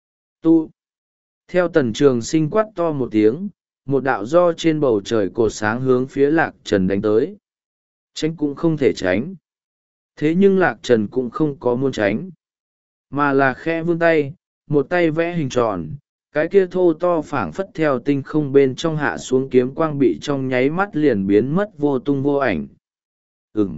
Tu. Theo Tần Trường Sinh quát to một tiếng, một đạo do trên bầu trời cột sáng hướng phía Lạc Trần đánh tới. Tránh cũng không thể tránh. Thế nhưng Lạc Trần cũng không có muốn tránh, mà là khẽ vươn tay, một tay vẽ hình tròn, cái kia thô to phảng phất theo tinh không bên trong hạ xuống kiếm quang bị trong nháy mắt liền biến mất vô tung vô ảnh. Ừm.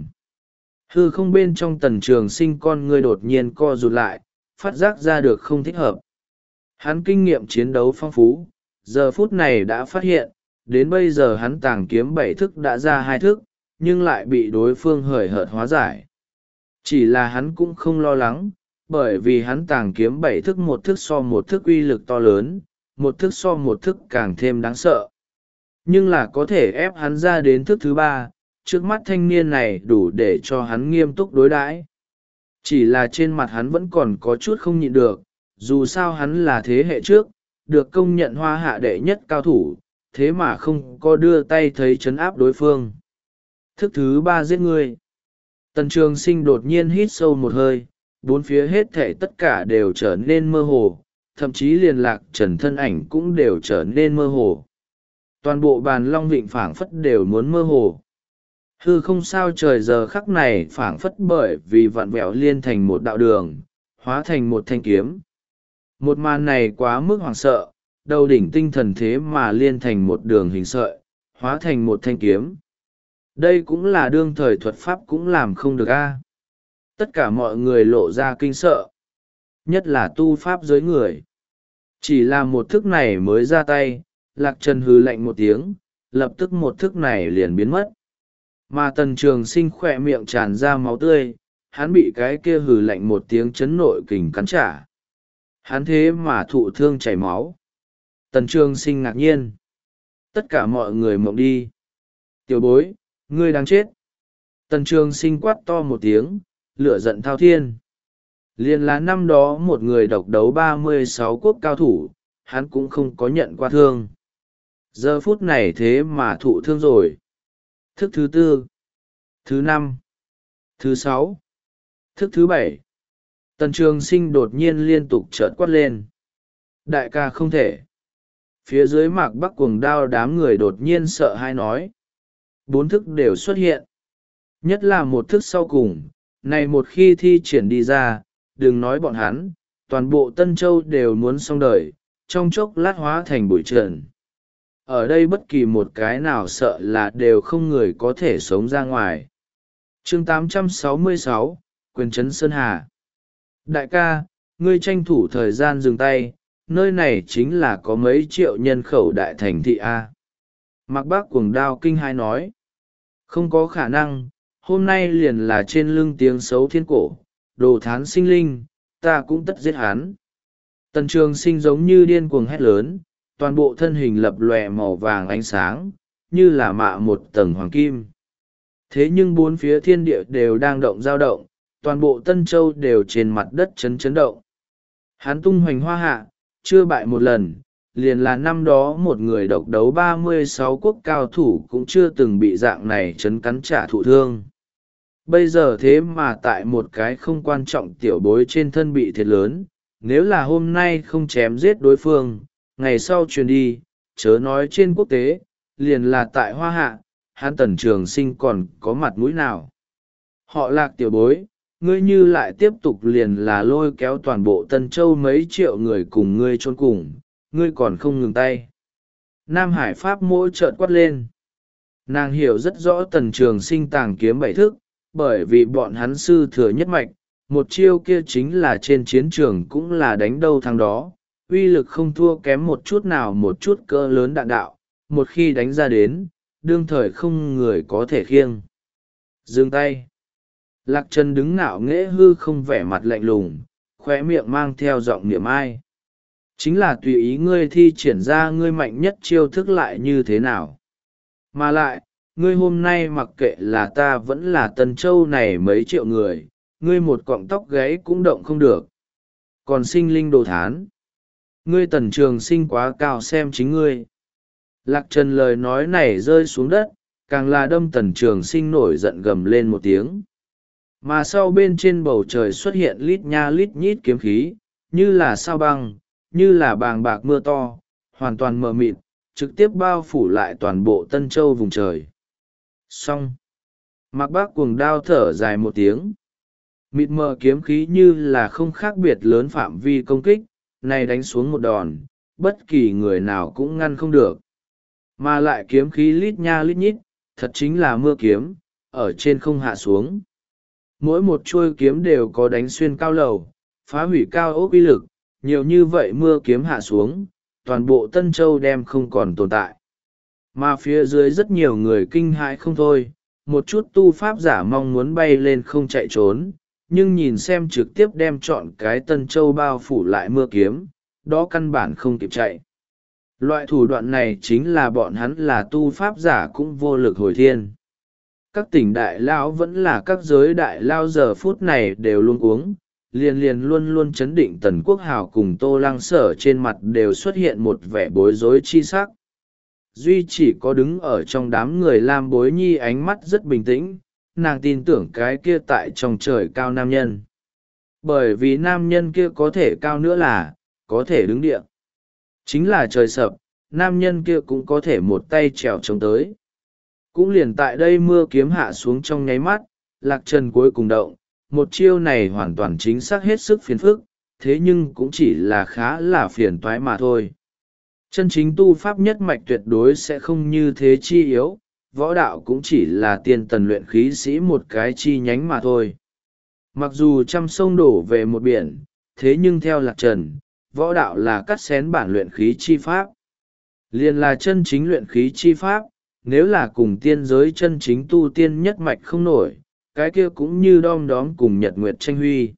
Hư không bên trong Tần Trường Sinh con người đột nhiên co rụt lại, phát giác ra được không thích hợp. Hắn kinh nghiệm chiến đấu phong phú, giờ phút này đã phát hiện, đến bây giờ hắn tàng kiếm bảy thức đã ra hai thức, nhưng lại bị đối phương hời hợt hóa giải. Chỉ là hắn cũng không lo lắng, bởi vì hắn tàng kiếm bảy thức một thức so một thức uy lực to lớn, một thức so một thức càng thêm đáng sợ. Nhưng là có thể ép hắn ra đến thức thứ ba, trước mắt thanh niên này đủ để cho hắn nghiêm túc đối đãi. Chỉ là trên mặt hắn vẫn còn có chút không nhịn được, dù sao hắn là thế hệ trước, được công nhận hoa hạ đệ nhất cao thủ, thế mà không có đưa tay thấy chấn áp đối phương. Thức thứ ba giết ngươi. Tần Trường Sinh đột nhiên hít sâu một hơi, bốn phía hết thảy tất cả đều trở nên mơ hồ, thậm chí liền Lạc Trần thân ảnh cũng đều trở nên mơ hồ. Toàn bộ bàn long vịnh phảng phất đều muốn mơ hồ. Hư không sao trời giờ khắc này phảng phất bởi vì vặn vẹo liên thành một đạo đường, hóa thành một thanh kiếm. Một màn này quá mức hoảng sợ, đầu đỉnh tinh thần thế mà liên thành một đường hình sợi, hóa thành một thanh kiếm. Đây cũng là đương thời thuật pháp cũng làm không được a. Tất cả mọi người lộ ra kinh sợ. Nhất là tu pháp giới người. Chỉ là một thức này mới ra tay, Lạc Trần hừ lạnh một tiếng, lập tức một thức này liền biến mất. Mà Tần Trường Sinh khỏe miệng tràn ra máu tươi, hắn bị cái kia hừ lạnh một tiếng chấn nội kình cắn trả. Hắn thế mà thụ thương chảy máu. Tần Trường Sinh ngạc nhiên. Tất cả mọi người mộng đi. Tiểu bối, ngươi đang chết. Tần Trường Sinh quát to một tiếng, lửa giận thao thiên. Liên là năm đó một người độc đấu ba mươi sáu quốc cao thủ, hắn cũng không có nhận qua thương. Giờ phút này thế mà thụ thương rồi. Thức thứ tư, thứ năm, thứ sáu, thức thứ bảy. Tần Trường Sinh đột nhiên liên tục chợt quát lên. Đại ca không thể. Phía dưới Mạc Bắc cuồng đao đám người đột nhiên sợ hãi nói. Bốn thức đều xuất hiện. Nhất là một thức sau cùng, này một khi thi triển đi ra, đừng nói bọn hắn, toàn bộ Tân Châu đều muốn xong đời, trong chốc lát hóa thành bụi trần. Ở đây bất kỳ một cái nào sợ là đều không người có thể sống ra ngoài. chương tám trăm sáu mươi sáu, Quyền trấn Sơn Hà. Đại ca, ngươi tranh thủ thời gian dừng tay, nơi này chính là có mấy triệu nhân khẩu đại thành thị A. Mạc Bác cuồng đao kinh hai nói. Không có khả năng, hôm nay liền là trên lưng tiếng xấu thiên cổ, đồ thán sinh linh, ta cũng tất giết hắn. Tần Trường Sinh giống như điên cuồng hét lớn, toàn bộ thân hình lập lòe màu vàng ánh sáng, như là mạ một tầng hoàng kim. Thế nhưng bốn phía thiên địa đều đang động dao động, toàn bộ Tân Châu đều trên mặt đất chấn chấn động. Hắn tung hoành hoa hạ, chưa bại một lần, liền là năm đó một người độc đấu ba mươi sáu quốc cao thủ cũng chưa từng bị dạng này chấn cắn trả thụ thương. Bây giờ thế mà tại một cái không quan trọng tiểu bối trên thân bị thiệt lớn, nếu là hôm nay không chém giết đối phương, ngày sau truyền đi, chớ nói trên quốc tế, liền là tại hoa hạ, hắn Tần Trường Sinh còn có mặt mũi nào. Họ Lạc tiểu bối, ngươi như lại tiếp tục liền là lôi kéo toàn bộ Tân Châu mấy triệu người cùng ngươi chôn cùng, ngươi còn không ngừng tay. Nam Hải Pháp mỗi trợn quát lên. Nàng hiểu rất rõ Tần Trường Sinh tàng kiếm bảy thức, bởi vì bọn hắn sư thừa nhất mạch, một chiêu kia chính là trên chiến trường cũng là đánh đâu thắng đó, uy lực không thua kém một chút nào một chút cỡ lớn đạn đạo, một khi đánh ra đến, đương thời không người có thể khiêng. Dừng tay. Lạc Trần đứng ngạo nghễ hư không vẻ mặt lạnh lùng, khóe miệng mang theo giọng niệm ai. Chính là tùy ý ngươi thi triển ra ngươi mạnh nhất chiêu thức lại như thế nào. Mà lại, ngươi hôm nay mặc kệ là ta vẫn là Tân Châu này mấy triệu người, ngươi một cọng tóc gáy cũng động không được. Còn sinh linh đồ thán. Ngươi Tần Trường Sinh quá cao xem chính ngươi. Lạc Trần lời nói này rơi xuống đất, càng là đâm Tần Trường Sinh nổi giận gầm lên một tiếng. Mà sau bên trên bầu trời xuất hiện lít nha lít nhít kiếm khí, như là sao băng, như là bàng bạc mưa to, hoàn toàn mờ mịt, trực tiếp bao phủ lại toàn bộ Tân Châu vùng trời. Xong. Mạc Bác cuồng đao thở dài một tiếng. Mịt mờ kiếm khí như là không khác biệt lớn phạm vi công kích, này đánh xuống một đòn, bất kỳ người nào cũng ngăn không được. Mà lại kiếm khí lít nha lít nhít, thật chính là mưa kiếm, ở trên không hạ xuống. Mỗi một chuôi kiếm đều có đánh xuyên cao lầu, phá hủy cao ốc uy lực, nhiều như vậy mưa kiếm hạ xuống, toàn bộ Tân Châu đem không còn tồn tại. Mà phía dưới rất nhiều người kinh hãi không thôi, một chút tu pháp giả mong muốn bay lên không chạy trốn, nhưng nhìn xem trực tiếp đem chọn cái Tân Châu bao phủ lại mưa kiếm, đó căn bản không kịp chạy. Loại thủ đoạn này chính là bọn hắn là tu pháp giả cũng vô lực hồi thiên. Các tỉnh đại lao vẫn là các giới đại lao giờ phút này đều luôn uống, liền liền luôn luôn chấn định Tần Quốc Hào cùng Tô Lăng Sở trên mặt đều xuất hiện một vẻ bối rối chi sắc. Duy chỉ có đứng ở trong đám người Lam Bối Nhi ánh mắt rất bình tĩnh, nàng tin tưởng cái kia tại trong trời cao nam nhân. Bởi vì nam nhân kia có thể cao nữa là, có thể đứng địa. Chính là trời sập, nam nhân kia cũng có thể một tay trèo chống tới. Cũng liền tại đây mưa kiếm hạ xuống trong nháy mắt, Lạc Trần cuối cùng động, một chiêu này hoàn toàn chính xác hết sức phiền phức, thế nhưng cũng chỉ là khá là phiền toái mà thôi. Chân chính tu pháp nhất mạch tuyệt đối sẽ không như thế chi yếu, võ đạo cũng chỉ là tiên tần luyện khí sĩ một cái chi nhánh mà thôi. Mặc dù trăm sông đổ về một biển, thế nhưng theo Lạc Trần, võ đạo là cắt xén bản luyện khí chi pháp. Liền là chân chính luyện khí chi pháp, nếu là cùng tiên giới chân chính tu tiên nhất mạch không nổi, cái kia cũng như đom đóm cùng nhật nguyệt tranh huy.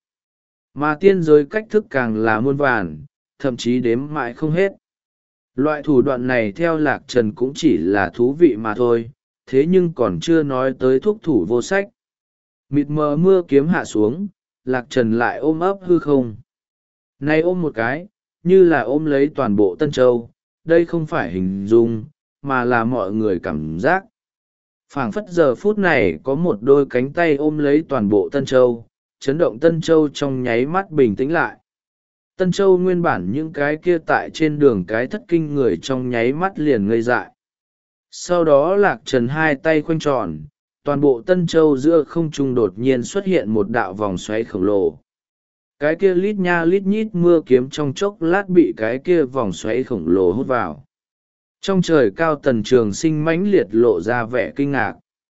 Mà tiên giới cách thức càng là muôn vàn, thậm chí đếm mãi không hết. Loại thủ đoạn này theo Lạc Trần cũng chỉ là thú vị mà thôi, thế nhưng còn chưa nói tới thuốc thủ vô sách. Mịt mờ mưa kiếm hạ xuống, Lạc Trần lại ôm ấp hư không. Này ôm một cái, như là ôm lấy toàn bộ Tân Châu, đây không phải hình dung, mà là mọi người cảm giác. Phảng phất giờ phút này có một đôi cánh tay ôm lấy toàn bộ Tân Châu, chấn động Tân Châu trong nháy mắt bình tĩnh lại. Tân Châu nguyên bản những cái kia tại trên đường cái thất kinh người trong nháy mắt liền ngây dại. Sau đó Lạc Trần hai tay khoanh tròn, toàn bộ Tân Châu giữa không trung đột nhiên xuất hiện một đạo vòng xoáy khổng lồ. Cái kia lít nha lít nhít mưa kiếm trong chốc lát bị cái kia vòng xoáy khổng lồ hút vào. Trong trời cao Tần Trường Sinh mãnh liệt lộ ra vẻ kinh ngạc.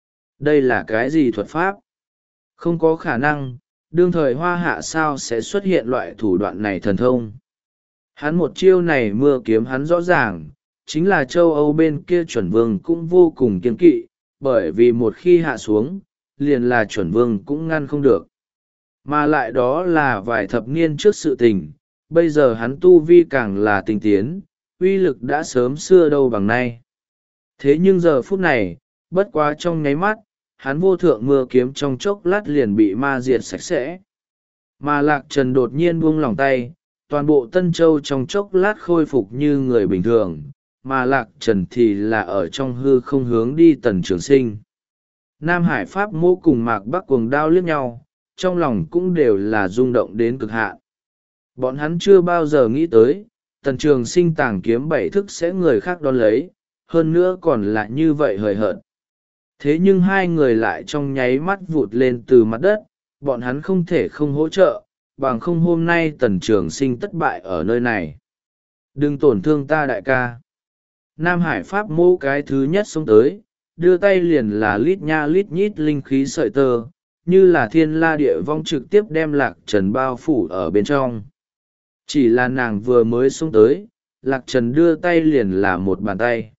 Đây là cái gì thuật pháp? Không có khả năng, đương thời Hoa Hạ sao sẽ xuất hiện loại thủ đoạn này thần thông. Hắn một chiêu này mưa kiếm hắn rõ ràng, chính là châu Âu bên kia chuẩn vương cũng vô cùng kiêng kỵ, bởi vì một khi hạ xuống, liền là chuẩn vương cũng ngăn không được. Mà lại đó là vài thập niên trước sự tình, bây giờ hắn tu vi càng là tinh tiến, uy lực đã sớm xưa đâu bằng nay. Thế nhưng giờ phút này, bất quá trong nháy mắt, hắn vô thượng mưa kiếm trong chốc lát liền bị ma diệt sạch sẽ. Mà Lạc Trần đột nhiên buông lòng tay, toàn bộ Tân Châu trong chốc lát khôi phục như người bình thường, mà Lạc Trần thì là ở trong hư không hướng đi Tần Trường Sinh. Nam Hải Pháp Mô cùng Mạc Bắc cuồng đao liếc nhau, trong lòng cũng đều là rung động đến cực hạn. Bọn hắn chưa bao giờ nghĩ tới, Tần Trường Sinh tàng kiếm bảy thức sẽ người khác đón lấy, hơn nữa còn là như vậy hời hợt. Thế nhưng hai người lại trong nháy mắt vụt lên từ mặt đất, bọn hắn không thể không hỗ trợ, bằng không hôm nay Tần Trường Sinh thất bại ở nơi này. Đừng tổn thương ta đại ca. Nam Hải Pháp Mô cái thứ nhất xông tới, đưa tay liền là lít nha lít nhít linh khí sợi tơ, như là thiên la địa vong trực tiếp đem Lạc Trần bao phủ ở bên trong. Chỉ là nàng vừa mới xông tới, Lạc Trần đưa tay liền là một bàn tay.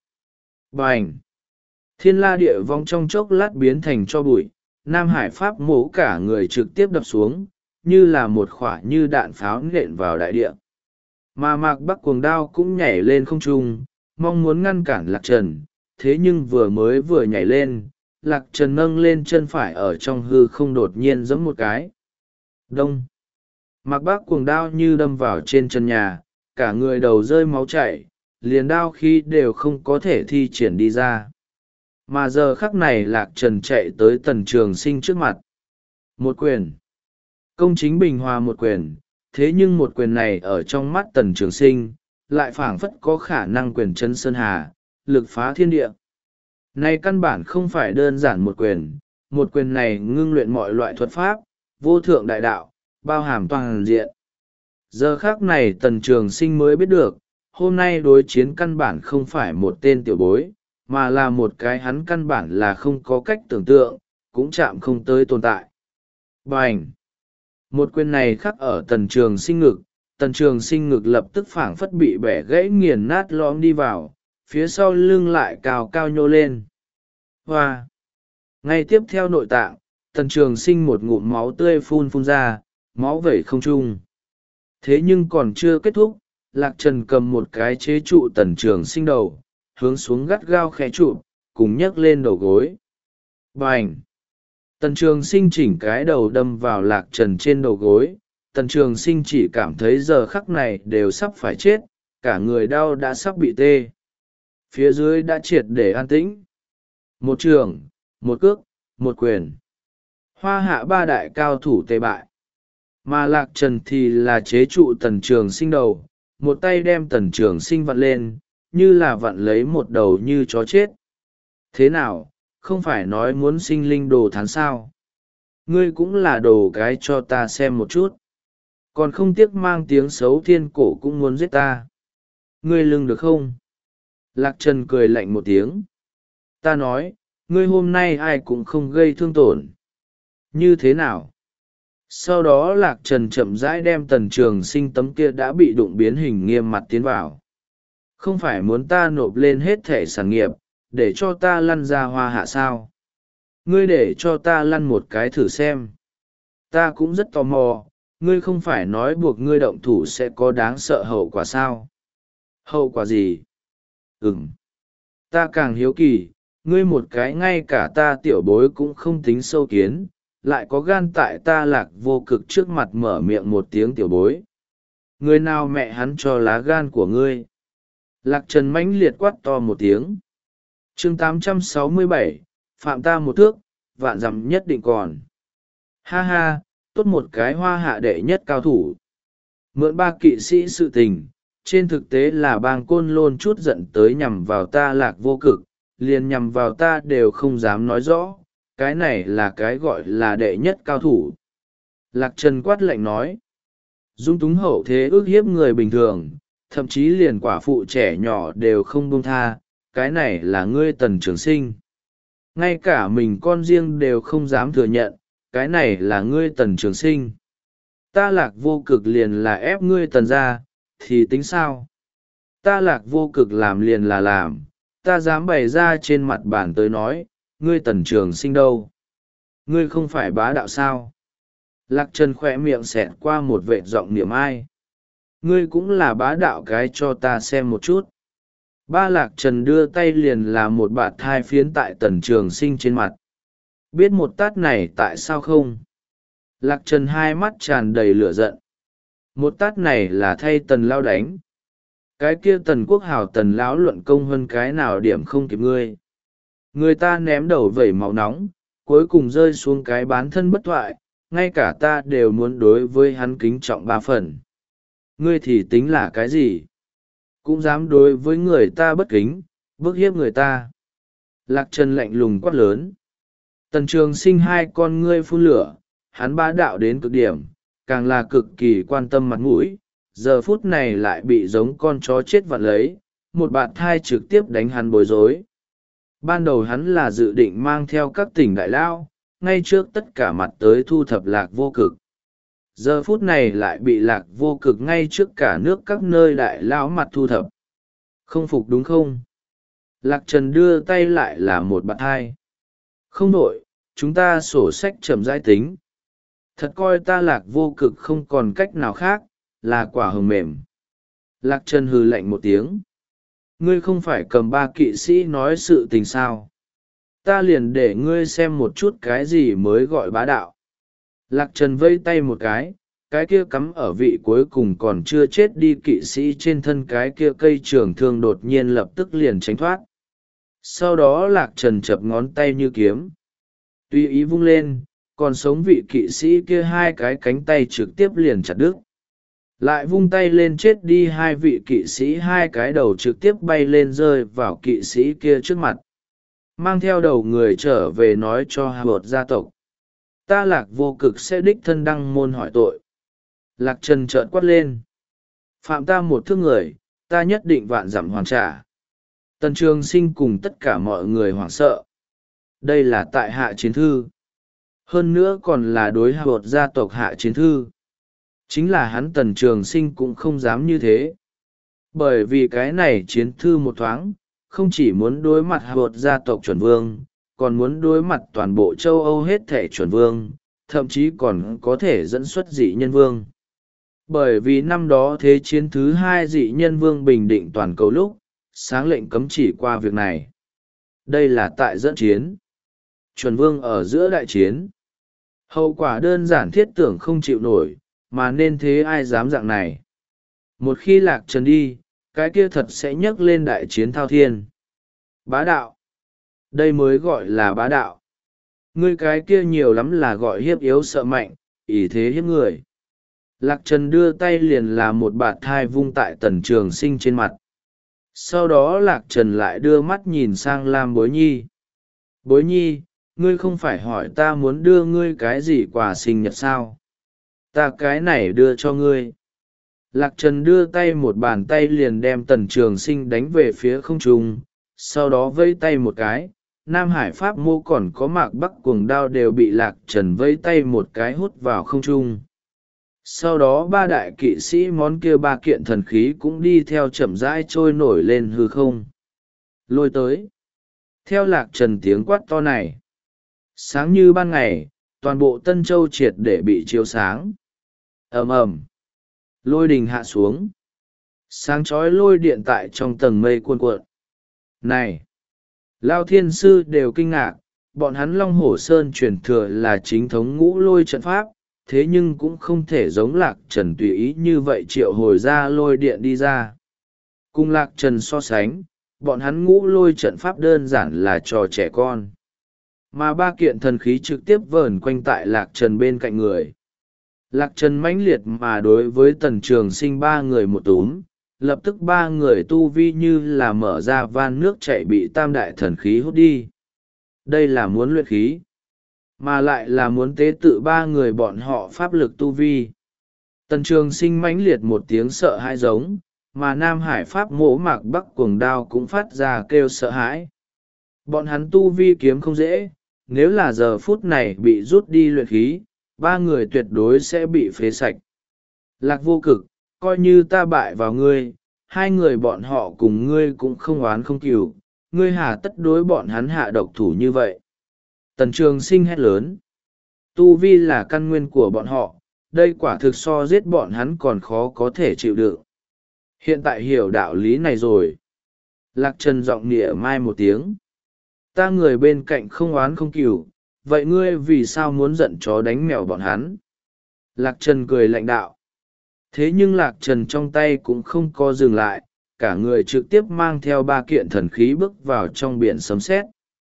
Bành! Thiên la địa vong trong chốc lát biến thành cho bụi, Nam Hải Pháp Mô cả người trực tiếp đập xuống, như là một khỏa như đạn pháo nện vào đại địa. Mà Mạc Bắc cuồng đao cũng nhảy lên không trung, mong muốn ngăn cản Lạc Trần, thế nhưng vừa mới vừa nhảy lên, Lạc Trần nâng lên chân phải ở trong hư không đột nhiên giẫm một cái. Đông! Mạc Bắc cuồng đao như đâm vào trên chân nhà, cả người đầu rơi máu chảy, liền đao khi đều không có thể thi triển đi ra. Mà giờ khắc này Lạc Trần chạy tới Tần Trường Sinh trước mặt. Một quyền. Công chính bình hòa một quyền, thế nhưng một quyền này ở trong mắt Tần Trường Sinh, lại phảng phất có khả năng quyền chân sơn hà, lực phá thiên địa. Này căn bản không phải đơn giản một quyền, một quyền này ngưng luyện mọi loại thuật pháp, vô thượng đại đạo, bao hàm toàn diện. Giờ khác này Tần Trường Sinh mới biết được, hôm nay đối chiến căn bản không phải một tên tiểu bối, mà là một cái hắn căn bản là không có cách tưởng tượng, cũng chạm không tới tồn tại. Bành! Một quyền này khắc ở Tần Trường Sinh ngực, Tần Trường Sinh ngực lập tức phảng phất bị bẻ gãy nghiền nát lõm đi vào, phía sau lưng lại cao cao nhô lên. Hoa! Ngay tiếp theo nội tạng, Tần Trường Sinh một ngụm máu tươi phun phun ra, máu vẩy không trung. Thế nhưng còn chưa kết thúc, Lạc Trần cầm một cái chế trụ Tần Trường Sinh đầu, hướng xuống gắt gao khẽ trụ, cùng nhấc lên đầu gối. Bành! Tần Trường Sinh chỉnh cái đầu đâm vào Lạc Trần trên đầu gối, Tần Trường Sinh chỉ cảm thấy giờ khắc này đều sắp phải chết, cả người đau đã sắp bị tê. Phía dưới đã triệt để an tĩnh. Một trường, một cước, một quyền. Hoa Hạ ba đại cao thủ tê bại. Mà Lạc Trần thì là chế trụ Tần Trường Sinh đầu, một tay đem Tần Trường Sinh vặn lên, như là vặn lấy một đầu như chó chết. Thế nào, không phải nói muốn sinh linh đồ thán sao? Ngươi cũng là đồ cái cho ta xem một chút. Còn không tiếc mang tiếng xấu thiên cổ cũng muốn giết ta. Ngươi lưng được không? Lạc Trần cười lạnh một tiếng. Ta nói, ngươi hôm nay ai cũng không gây thương tổn. Như thế nào? Sau đó Lạc Trần chậm rãi đem Tần Trường Sinh tấm kia đã bị đụng biến hình nghiêm mặt tiến vào. Không phải muốn ta nộp lên hết thẻ sản nghiệp, để cho ta lăn ra Hoa Hạ sao? Ngươi để cho ta lăn một cái thử xem. Ta cũng rất tò mò, ngươi không phải nói buộc ngươi động thủ sẽ có đáng sợ hậu quả sao? Hậu quả gì? Ừm. Ta càng hiếu kỳ, ngươi một cái ngay cả ta tiểu bối cũng không tính sâu kiến, lại có gan tại ta Lạc Vô Cực trước mặt mở miệng một tiếng tiểu bối. Người nào mẹ hắn cho lá gan của ngươi? Lạc Trần mãnh liệt quát to một tiếng. Chương tám trăm sáu mươi bảy, phạm ta một thước, vạn dặm nhất định còn. Ha ha, tốt một cái Hoa Hạ đệ nhất cao thủ. Mượn ba kỵ sĩ sự tình, trên thực tế là bang côn lôn chút giận tới nhằm vào ta Lạc Vô Cực, liền nhằm vào ta đều không dám nói rõ, cái này là cái gọi là đệ nhất cao thủ. Lạc Trần quát lạnh nói, dung túng hậu thế ước hiếp người bình thường, thậm chí liền quả phụ trẻ nhỏ đều không buông tha, cái này là ngươi Tần Trường Sinh. Ngay cả mình con riêng đều không dám thừa nhận, cái này là ngươi Tần Trường Sinh. Ta Lạc Vô Cực liền là ép ngươi Tần ra, thì tính sao? Ta Lạc Vô Cực làm liền là làm, ta dám bày ra trên mặt bản tới nói, ngươi Tần Trường Sinh đâu? Ngươi không phải bá đạo sao? Lạc Trần khỏe miệng xẹt qua một vệt giọng niệm ai. Ngươi cũng là bá đạo cái cho ta xem một chút. Ba Lạc Trần đưa tay liền là một bạt thai phiến tại Tần Trường Sinh trên mặt. Biết một tát này tại sao không? Lạc Trần hai mắt tràn đầy lửa giận. Một tát này là thay Tần Lao đánh. Cái kia Tần Quốc Hào Tần Lão luận công hơn cái nào điểm không kịp ngươi. Người ta ném đầu vẩy máu nóng, cuối cùng rơi xuống cái bán thân bất thoại, ngay cả ta đều muốn đối với hắn kính trọng ba phần. Ngươi thì tính là cái gì? Cũng dám đối với người ta bất kính, bức hiếp người ta. Lạc Trần lạnh lùng quát lớn. Tần Trường Sinh hai con ngươi phun lửa, hắn bá đạo đến cực điểm, càng là cực kỳ quan tâm mặt mũi, giờ phút này lại bị giống con chó chết vặn lấy, một bạt thai trực tiếp đánh hắn bối rối. Ban đầu hắn là dự định mang theo các tỉnh đại lao, ngay trước tất cả mặt tới thu thập Lạc Vô Cực. Giờ phút này lại bị Lạc Vô Cực ngay trước cả nước các nơi đại lão mặt thu thập. Không phục đúng không? Lạc Trần đưa tay lại là một bạt hai. Không đổi, chúng ta sổ sách chậm rãi tính. Thật coi ta Lạc Vô Cực không còn cách nào khác, là quả hồng mềm. Lạc Trần hừ lạnh một tiếng. Ngươi không phải cầm ba kỵ sĩ nói sự tình sao? Ta liền để ngươi xem một chút cái gì mới gọi bá đạo. Lạc Trần vây tay một cái, cái kia cắm ở vị cuối cùng còn chưa chết đi kỵ sĩ trên thân cái kia cây trường thương đột nhiên lập tức liền tránh thoát. Sau đó Lạc Trần chập ngón tay như kiếm. Tùy ý vung lên, còn sống vị kỵ sĩ kia hai cái cánh tay trực tiếp liền chặt đứt. Lại vung tay lên chết đi hai vị kỵ sĩ hai cái đầu trực tiếp bay lên rơi vào kỵ sĩ kia trước mặt. Mang theo đầu người trở về nói cho Hà Bột gia tộc. Ta Lạc Vô Cực sẽ đích thân đăng môn hỏi tội. Lạc Trần trợn quát lên. Phạm ta một thước người, ta nhất định vạn dặm hoàn trả. Tần Trường Sinh cùng tất cả mọi người hoảng sợ. Đây là tại hạ chiến thư. Hơn nữa còn là đối Hà Bột gia tộc hạ chiến thư. Chính là hắn Tần Trường Sinh cũng không dám như thế. Bởi vì cái này chiến thư một thoáng, không chỉ muốn đối mặt Hà Bột gia tộc chuẩn vương, còn muốn đối mặt toàn bộ châu Âu hết thể chuẩn vương, thậm chí còn có thể dẫn xuất dị nhân vương. Bởi vì năm đó thế chiến thứ hai dị nhân vương bình định toàn cầu lúc, sáng lệnh cấm chỉ qua việc này. Đây là tại dẫn chiến. Chuẩn vương ở giữa đại chiến. Hậu quả đơn giản thiết tưởng không chịu nổi, mà nên thế ai dám dạng này. Một khi Lạc Trần đi, cái kia thật sẽ nhấc lên đại chiến thao thiên. Bá đạo. Đây mới gọi là bá đạo. Ngươi cái kia nhiều lắm là gọi hiếp yếu sợ mạnh, ỷ thế hiếp người. Lạc Trần đưa tay liền là một bạt thai vung tại Tần Trường Sinh trên mặt. Sau đó Lạc Trần lại đưa mắt nhìn sang Lam Bối Nhi. Bối Nhi, ngươi không phải hỏi ta muốn đưa ngươi cái gì quà sinh nhật sao? Ta cái này đưa cho ngươi. Lạc Trần đưa tay một bàn tay liền đem Tần Trường Sinh đánh về phía không trung, sau đó vẫy tay một cái. Nam Hải Pháp mô còn có Mạc Bắc cuồng đao đều bị Lạc Trần vẫy tay một cái hút vào không trung. Sau đó ba đại kỵ sĩ món kia ba kiện thần khí cũng đi theo chậm rãi trôi nổi lên hư không. Lôi tới. Theo Lạc Trần tiếng quát to này. Sáng như ban ngày, toàn bộ Tân Châu triệt để bị chiếu sáng. Ầm ầm. Lôi đình hạ xuống. Sáng chói lôi điện tại trong tầng mây cuồn cuộn. Này! Lao Thiên Sư đều kinh ngạc, bọn hắn Long Hổ Sơn truyền thừa là chính thống ngũ lôi trận pháp, thế nhưng cũng không thể giống Lạc Trần tùy ý như vậy triệu hồi ra lôi điện đi ra. Cùng Lạc Trần so sánh, bọn hắn ngũ lôi trận pháp đơn giản là trò trẻ con. Mà ba kiện thần khí trực tiếp vờn quanh tại Lạc Trần bên cạnh người. Lạc trần mãnh liệt mà đối với tần trường sinh ba người một túm, lập tức ba người tu vi như là mở ra van nước chạy bị tam đại thần khí hút đi. Đây là muốn luyện khí, mà lại là muốn tế tự ba người bọn họ pháp lực tu vi. Tần trường sinh mãnh liệt một tiếng sợ hãi giống, mà Nam Hải Pháp mỗ mạc bắc cuồng đao cũng phát ra kêu sợ hãi. Bọn hắn tu vi kiếm không dễ, nếu là giờ phút này bị rút đi luyện khí, ba người tuyệt đối sẽ bị phế sạch. Lạc vô cực, coi như ta bại vào ngươi, hai người bọn họ cùng ngươi cũng không oán không cừu, ngươi hà tất đối bọn hắn hạ độc thủ như vậy. Tần trường sinh hét lớn. Tu vi là căn nguyên của bọn họ, đây quả thực so giết bọn hắn còn khó có thể chịu đựng. Hiện tại hiểu đạo lý này rồi. Lạc trần giọng nịa mai một tiếng. Ta người bên cạnh không oán không cừu, vậy ngươi vì sao muốn giận chó đánh mèo bọn hắn? Lạc trần cười lạnh đạo. Thế nhưng lạc trần trong tay cũng không có dừng lại, cả người trực tiếp mang theo ba kiện thần khí bước vào trong biển sấm sét.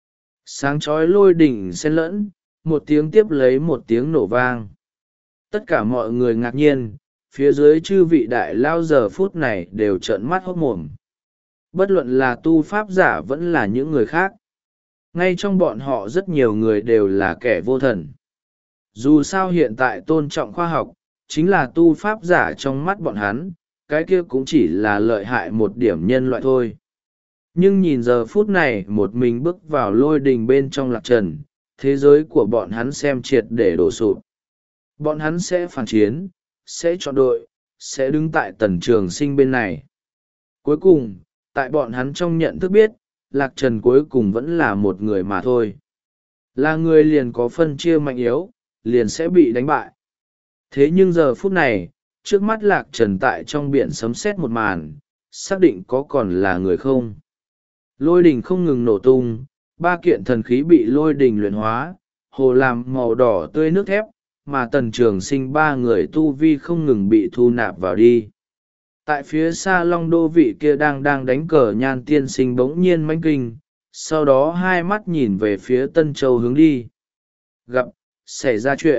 Sáng chói lôi đỉnh xen lẫn, một tiếng tiếp lấy một tiếng nổ vang. Tất cả mọi người ngạc nhiên, phía dưới chư vị đại lao giờ phút này đều trợn mắt hốt mồm. Bất luận là tu pháp giả vẫn là những người khác. Ngay trong bọn họ rất nhiều người đều là kẻ vô thần. Dù sao hiện tại tôn trọng khoa học, chính là tu pháp giả trong mắt bọn hắn, cái kia cũng chỉ là lợi hại một điểm nhân loại thôi. Nhưng nhìn giờ phút này một mình bước vào lôi đình bên trong lạc trần, thế giới của bọn hắn xem triệt để đổ sụp. Bọn hắn sẽ phản chiến, sẽ chọn đội, sẽ đứng tại tần trường sinh bên này. Cuối cùng, tại bọn hắn trong nhận thức biết, lạc trần cuối cùng vẫn là một người mà thôi. Là người liền có phân chia mạnh yếu, liền sẽ bị đánh bại. Thế nhưng giờ phút này, trước mắt lạc trần tại trong biển sấm sét một màn, xác định có còn là người không. Lôi đình không ngừng nổ tung, ba kiện thần khí bị lôi đình luyện hóa, hồ làm màu đỏ tươi nước thép, mà tần trường sinh ba người tu vi không ngừng bị thu nạp vào đi. Tại phía xa long đô vị kia đang đang đánh cờ nhan tiên sinh bỗng nhiên mãnh kinh, sau đó hai mắt nhìn về phía Tân Châu hướng đi. Gặp, xảy ra chuyện.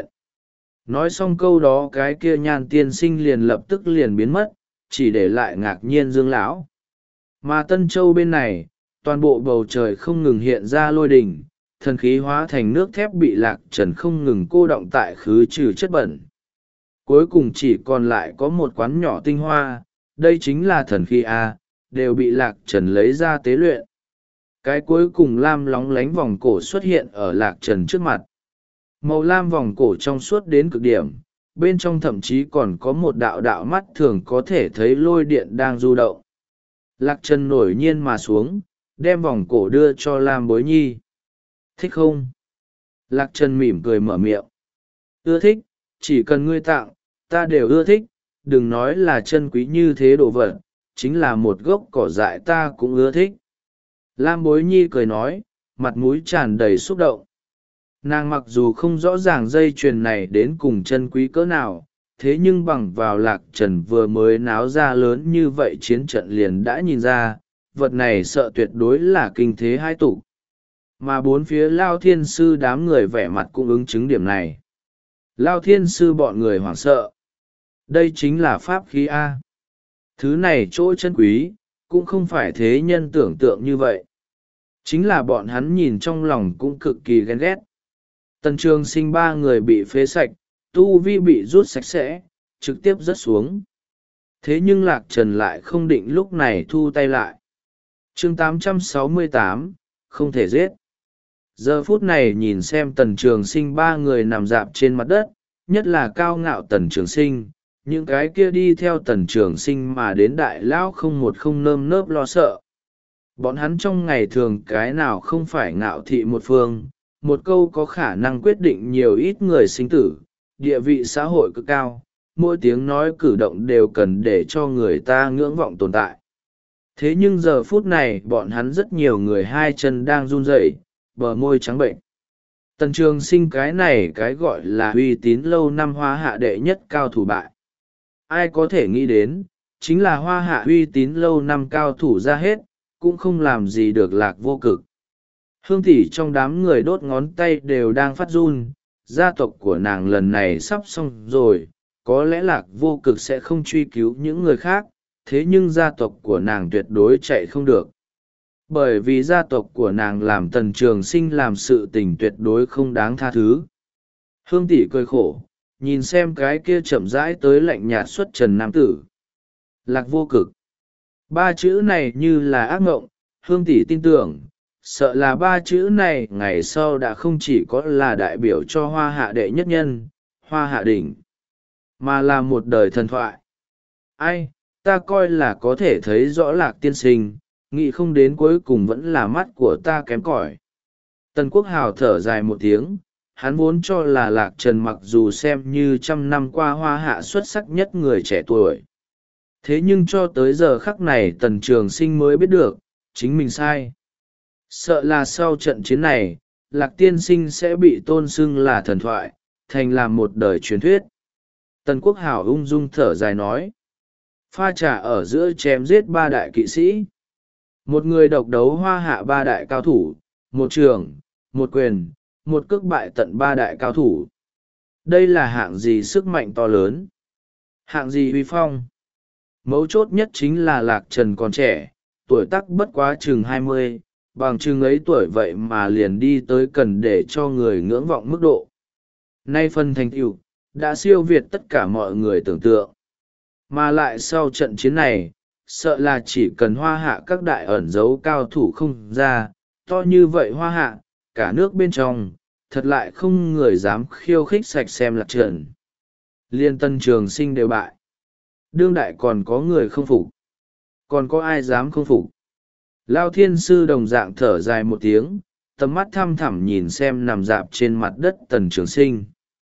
Nói xong câu đó cái kia nhan tiên sinh liền lập tức liền biến mất, chỉ để lại ngạc nhiên Dương lão. Mà Tân Châu bên này, toàn bộ bầu trời không ngừng hiện ra lôi đình, thần khí hóa thành nước thép bị lạc trần không ngừng cô động tại khứ trừ chất bẩn. Cuối cùng chỉ còn lại có một quán nhỏ tinh hoa, đây chính là thần khí A, đều bị lạc trần lấy ra tế luyện. Cái cuối cùng lam lóng lánh vòng cổ xuất hiện ở lạc trần trước mặt. Màu lam vòng cổ trong suốt đến cực điểm, bên trong thậm chí còn có một đạo đạo mắt thường có thể thấy lôi điện đang du động. Lạc trần nổi nhiên mà xuống, đem vòng cổ đưa cho Lam Bối Nhi. Thích không? Lạc trần mỉm cười mở miệng. Ưa thích, chỉ cần ngươi tặng, ta đều ưa thích, đừng nói là chân quý như thế đồ vật, chính là một gốc cỏ dại ta cũng ưa thích. Lam Bối Nhi cười nói, mặt mũi tràn đầy xúc động. Nàng mặc dù không rõ ràng dây chuyền này đến cùng chân quý cỡ nào, thế nhưng bằng vào lạc trần vừa mới náo ra lớn như vậy chiến trận liền đã nhìn ra, vật này sợ tuyệt đối là kinh thế hai tục. Mà bốn phía Lao Thiên Sư đám người vẻ mặt cũng ứng chứng điểm này. Lao Thiên Sư bọn người hoảng sợ. Đây chính là pháp khí A. Thứ này chỗ chân quý, cũng không phải thế nhân tưởng tượng như vậy. Chính là bọn hắn nhìn trong lòng cũng cực kỳ ghen ghét. Tần Trường Sinh ba người bị phế sạch, tu vi bị rút sạch sẽ, trực tiếp rớt xuống. Thế nhưng Lạc Trần lại không định lúc này thu tay lại. Chương tám trăm sáu mươi tám, không thể giết. Giờ phút này nhìn xem Tần Trường Sinh ba người nằm dạp trên mặt đất, nhất là cao ngạo Tần Trường Sinh, những cái kia đi theo Tần Trường Sinh mà đến đại lão không một không nơm nớp lo sợ. Bọn hắn trong ngày thường cái nào không phải ngạo thị một phương, một câu có khả năng quyết định nhiều ít người sinh tử, địa vị xã hội cực cao, mỗi tiếng nói cử động đều cần để cho người ta ngưỡng vọng tồn tại. Thế nhưng giờ phút này bọn hắn rất nhiều người hai chân đang run rẩy, bờ môi trắng bệnh. Tần Trường Sinh cái này cái gọi là uy tín lâu năm hoa hạ đệ nhất cao thủ bại. Ai có thể nghĩ đến, chính là hoa hạ uy tín lâu năm cao thủ ra hết, cũng không làm gì được Lạc Vô Cực. Hương tỷ trong đám người đốt ngón tay đều đang phát run, gia tộc của nàng lần này sắp xong rồi, có lẽ lạc vô cực sẽ không truy cứu những người khác, thế nhưng gia tộc của nàng tuyệt đối chạy không được. Bởi vì gia tộc của nàng làm Tần Trường Sinh làm sự tình tuyệt đối không đáng tha thứ. Hương tỷ cười khổ, nhìn xem cái kia chậm rãi tới lạnh nhạt xuất trần nam tử. Lạc vô cực. Ba chữ này như là ác mộng, Hương tỷ tin tưởng, sợ là ba chữ này ngày sau đã không chỉ có là đại biểu cho hoa hạ đệ nhất nhân, hoa hạ đỉnh, mà là một đời thần thoại. Ai, ta coi là có thể thấy rõ Lạc tiên sinh, nghĩ không đến cuối cùng vẫn là mắt của ta kém cỏi. Tần Quốc Hào thở dài một tiếng, hắn vốn cho là Lạc Trần mặc dù xem như trăm năm qua hoa hạ xuất sắc nhất người trẻ tuổi. Thế nhưng cho tới giờ khắc này Tần Trường Sinh mới biết được, chính mình sai. Sợ là sau trận chiến này, Lạc tiên sinh sẽ bị tôn xưng là thần thoại, thành làm một đời truyền thuyết. Tần Quốc Hào ung dung thở dài nói. Pha trà ở giữa chém giết ba đại kỵ sĩ. Một người độc đấu hoa hạ ba đại cao thủ, một trường, một quyền, một cước bại tận ba đại cao thủ. Đây là hạng gì sức mạnh to lớn? Hạng gì uy phong? Mấu chốt nhất chính là Lạc Trần còn trẻ, tuổi tác bất quá chừng hai mươi, bằng chừng ấy tuổi vậy mà liền đi tới cần để cho người ngưỡng vọng mức độ. Nay phần thành tựu đã siêu việt tất cả mọi người tưởng tượng. Mà lại sau trận chiến này, sợ là chỉ cần hoa hạ các đại ẩn dấu cao thủ không ra, to như vậy hoa hạ, cả nước bên trong, thật lại không người dám khiêu khích sạch xem Lạc Trần. Liên Tân Trường Sinh đều bại. Đương đại còn có người không phục. Còn có ai dám không phục? Lao Thiên Sư đồng dạng thở dài một tiếng, tầm mắt thăm thẳm nhìn xem nằm dạp trên mặt đất Tần Trường Sinh.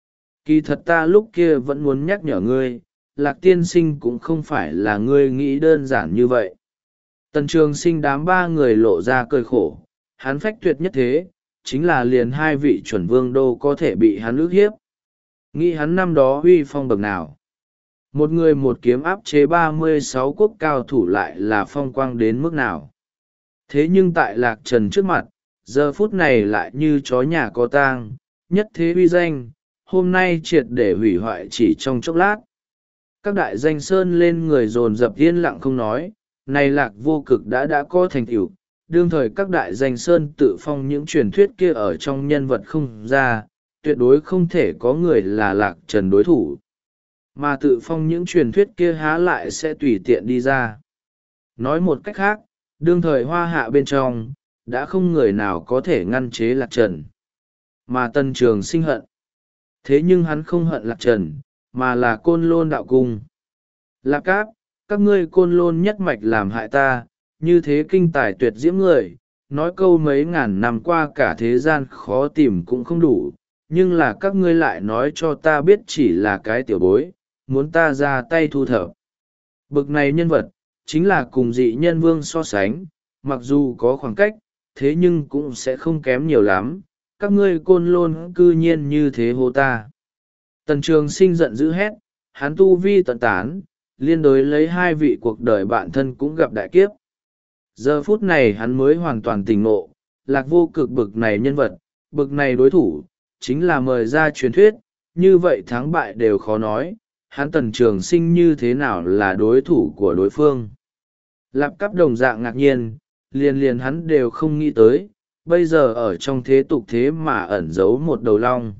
Kỳ thật ta lúc kia vẫn muốn nhắc nhở ngươi, Lạc tiên sinh cũng không phải là ngươi nghĩ đơn giản như vậy. Tần Trường Sinh đám ba người lộ ra cười khổ, hắn phách tuyệt nhất thế, chính là liền hai vị chuẩn vương đô có thể bị hắn ức hiếp. Nghĩ hắn năm đó huy phong bậc nào. Một người một kiếm áp chế ba mươi sáu quốc cao thủ lại là phong quang đến mức nào. Thế nhưng tại Lạc Trần trước mặt, giờ phút này lại như chó nhà có tang, nhất thế uy danh, hôm nay triệt để hủy hoại chỉ trong chốc lát. Các đại danh sơn lên người dồn dập yên lặng không nói, này Lạc vô cực đã đã có thành tựu. Đương thời các đại danh sơn tự phong những truyền thuyết kia ở trong nhân vật không ra, tuyệt đối không thể có người là Lạc Trần đối thủ. Mà tự phong những truyền thuyết kia há lại sẽ tùy tiện đi ra. Nói một cách khác, đương thời hoa hạ bên trong, đã không người nào có thể ngăn chế Lạc Trần. Mà Tần Trường Sinh hận. Thế nhưng hắn không hận Lạc Trần, mà là Côn Lôn đạo cung. Lạc Cáp, các ngươi Côn Lôn nhất mạch làm hại ta, như thế kinh tài tuyệt diễm người, nói câu mấy ngàn năm qua cả thế gian khó tìm cũng không đủ, nhưng là các ngươi lại nói cho ta biết chỉ là cái tiểu bối, muốn ta ra tay thu thập. Bực này nhân vật, chính là cùng dị nhân vương so sánh, mặc dù có khoảng cách, thế nhưng cũng sẽ không kém nhiều lắm, các ngươi Côn Lôn cư nhiên như thế hô ta. Tần Trường Sinh giận dữ hét, hắn tu vi tận tán, liên đối lấy hai vị cuộc đời bạn thân cũng gặp đại kiếp. Giờ phút này hắn mới hoàn toàn tỉnh ngộ, Lạc vô cực bực này nhân vật, bực này đối thủ, chính là mời ra truyền thuyết, như vậy thắng bại đều khó nói, hắn Tần Trường Sinh như thế nào là đối thủ của đối phương. Lạp Cáp đồng dạng ngạc nhiên, liền liền hắn đều không nghĩ tới, bây giờ ở trong thế tục thế mà ẩn giấu một đầu long.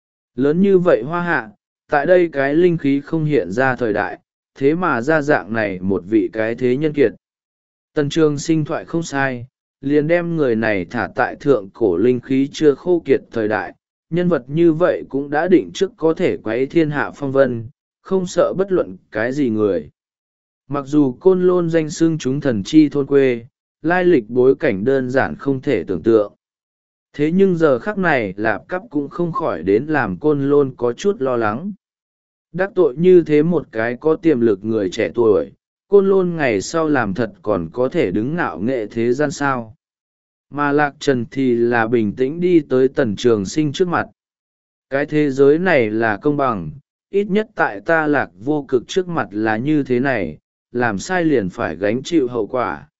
Lớn như vậy hoa hạ, tại đây cái linh khí không hiện ra thời đại, thế mà ra dạng này một vị cái thế nhân kiệt. Tần Trường Sinh thoại không sai, liền đem người này thả tại thượng cổ linh khí chưa khô kiệt thời đại, nhân vật như vậy cũng đã định trước có thể quấy thiên hạ phong vân, không sợ bất luận cái gì người. Mặc dù Côn Lôn danh xưng chúng thần chi thôn quê, lai lịch bối cảnh đơn giản không thể tưởng tượng. Thế nhưng giờ khắc này Lạp Cáp cũng không khỏi đến làm Côn Lôn có chút lo lắng. Đắc tội như thế một cái có tiềm lực người trẻ tuổi, Côn Lôn ngày sau làm thật còn có thể đứng ngạo nghệ thế gian sao. Mà Lạc Trần thì là bình tĩnh đi tới Tần Trường Sinh trước mặt. Cái thế giới này là công bằng, ít nhất tại ta Lạc vô cực trước mặt là như thế này, làm sai liền phải gánh chịu hậu quả.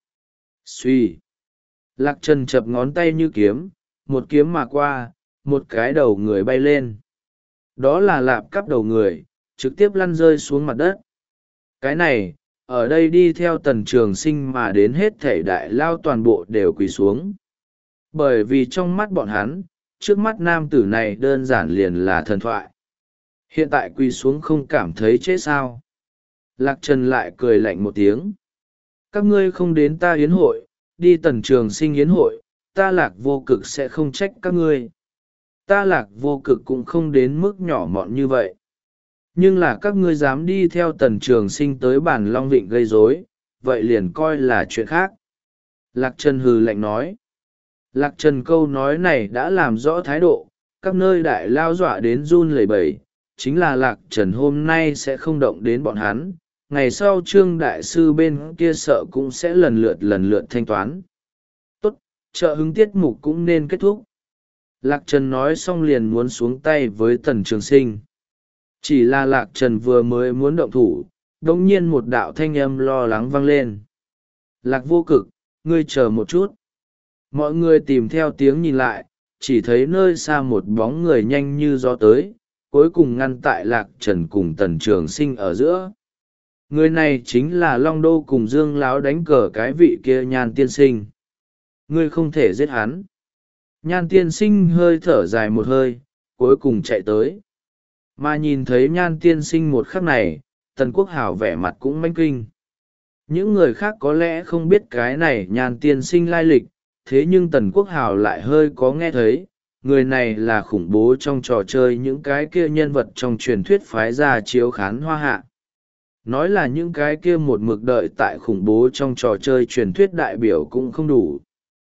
Suy. Lạc Trần chập ngón tay như kiếm, một kiếm mà qua, một cái đầu người bay lên. Đó là Lạp Cáp đầu người, trực tiếp lăn rơi xuống mặt đất. Cái này, ở đây đi theo Tần Trường Sinh mà đến hết thảy đại lao toàn bộ đều quỳ xuống. Bởi vì trong mắt bọn hắn, trước mắt nam tử này đơn giản liền là thần thoại. Hiện tại quỳ xuống không cảm thấy chết sao? Lạc Trần lại cười lạnh một tiếng. Các ngươi không đến ta yến hội, đi Tần Trường Sinh yến hội, ta Lạc Vô Cực sẽ không trách các ngươi. Ta Lạc Vô Cực cũng không đến mức nhỏ mọn như vậy. Nhưng là các ngươi dám đi theo Tần Trường Sinh tới Bản Long Vịnh gây rối, vậy liền coi là chuyện khác. Lạc Trần hừ lạnh nói. Lạc Trần câu nói này đã làm rõ thái độ, các nơi đại lao dọa đến run lẩy bẩy, chính là Lạc Trần hôm nay sẽ không động đến bọn hắn, ngày sau Trương Đại Sư bên kia sợ cũng sẽ lần lượt lần lượt thanh toán. Tốt, trợ hứng tiết mục cũng nên kết thúc. Lạc Trần nói xong liền muốn xuống tay với Tần Trường Sinh. Chỉ là Lạc Trần vừa mới muốn động thủ, đột nhiên một đạo thanh âm lo lắng vang lên. Lạc Vô Cực, ngươi chờ một chút. Mọi người tìm theo tiếng nhìn lại, chỉ thấy nơi xa một bóng người nhanh như gió tới, cuối cùng ngăn tại Lạc Trần cùng Tần Trường Sinh ở giữa. Người này chính là Long Đô cùng Dương Láo đánh cờ cái vị kia Nhan Tiên Sinh. Ngươi không thể giết hắn. Nhan Tiên Sinh hơi thở dài một hơi, cuối cùng chạy tới. Mà nhìn thấy Nhan Tiên Sinh một khắc này, Tần Quốc Hảo vẻ mặt cũng manh kinh. Những người khác có lẽ không biết cái này Nhan Tiên Sinh lai lịch, thế nhưng Tần Quốc Hảo lại hơi có nghe thấy, người này là khủng bố trong trò chơi những cái kia nhân vật trong truyền thuyết phái ra chiếu khán hoa hạ. Nói là những cái kia một mực đợi tại khủng bố trong trò chơi truyền thuyết đại biểu cũng không đủ.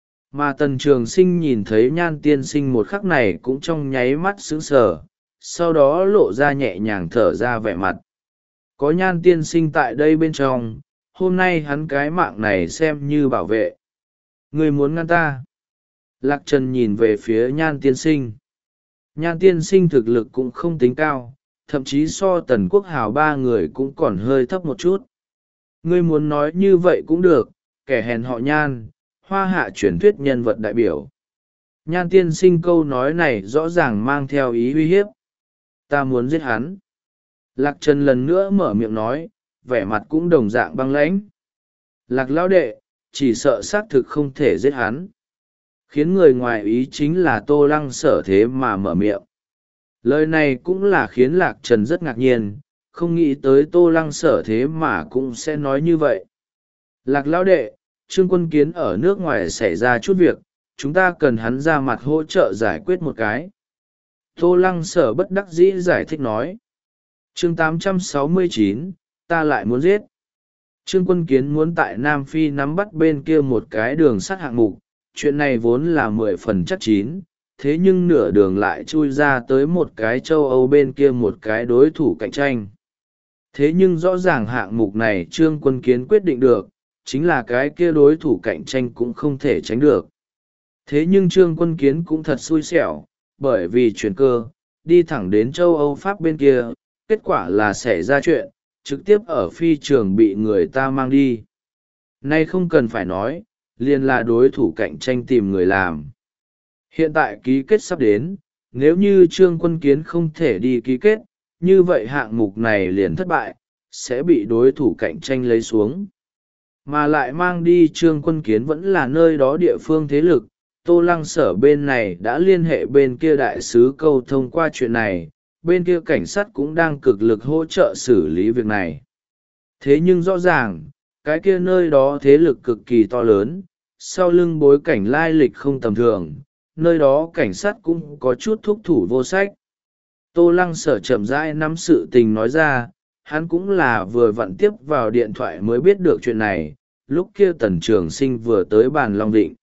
Mà Tần Trường Sinh nhìn thấy Nhan Tiên Sinh một khắc này cũng trong nháy mắt sững sờ, sau đó lộ ra nhẹ nhàng thở ra vẻ mặt. Có Nhan Tiên Sinh tại đây bên trong, hôm nay hắn cái mạng này xem như bảo vệ. Người muốn ngăn ta? Lạc Trần nhìn về phía Nhan Tiên Sinh. Nhan Tiên Sinh thực lực cũng không tính cao, thậm chí so Tần Quốc Hào ba người cũng còn hơi thấp một chút. Ngươi muốn nói như vậy cũng được, kẻ hèn họ Nhan, hoa hạ truyền thuyết nhân vật đại biểu. Nhan Tiên Sinh câu nói này rõ ràng mang theo ý uy hiếp. Ta muốn giết hắn. Lạc Trần lần nữa mở miệng nói, vẻ mặt cũng đồng dạng băng lãnh. Lạc lão đệ, chỉ sợ xác thực không thể giết hắn. Khiến người ngoài ý chính là Tô Lăng Sở thế mà mở miệng. Lời này cũng là khiến Lạc Trần rất ngạc nhiên, không nghĩ tới Tô Lăng Sở thế mà cũng sẽ nói như vậy. Lạc lão đệ, Trương Quân Kiến ở nước ngoài xảy ra chút việc, chúng ta cần hắn ra mặt hỗ trợ giải quyết một cái. Tô Lăng Sở bất đắc dĩ giải thích nói. Chương tám trăm sáu mươi chín, ta lại muốn giết. Trương Quân Kiến muốn tại Nam Phi nắm bắt bên kia một cái đường sắt hạng mục, chuyện này vốn là mười phần chắc chín, thế nhưng nửa đường lại chui ra tới một cái châu Âu bên kia một cái đối thủ cạnh tranh. Thế nhưng rõ ràng hạng mục này Trương Quân Kiến quyết định được, chính là cái kia đối thủ cạnh tranh cũng không thể tránh được. Thế nhưng Trương Quân Kiến cũng thật xui xẻo, bởi vì chuyển cơ, đi thẳng đến châu Âu Pháp bên kia, kết quả là xảy ra chuyện, trực tiếp ở phi trường bị người ta mang đi. Nay không cần phải nói, liền là đối thủ cạnh tranh tìm người làm. Hiện tại ký kết sắp đến, nếu như Trương Quân Kiến không thể đi ký kết, như vậy hạng mục này liền thất bại, sẽ bị đối thủ cạnh tranh lấy xuống. Mà lại mang đi Trương Quân Kiến vẫn là nơi đó địa phương thế lực, Tô Lăng Sở bên này đã liên hệ bên kia đại sứ câu thông qua chuyện này, bên kia cảnh sát cũng đang cực lực hỗ trợ xử lý việc này. Thế nhưng rõ ràng, cái kia nơi đó thế lực cực kỳ to lớn, sau lưng bối cảnh lai lịch không tầm thường, nơi đó cảnh sát cũng có chút thúc thủ vô sách. Tô Lăng Sở chậm rãi nắm sự tình nói ra, hắn cũng là vừa vặn tiếp vào điện thoại mới biết được chuyện này, lúc kia Tần Trường Sinh vừa tới Bàn Long Định.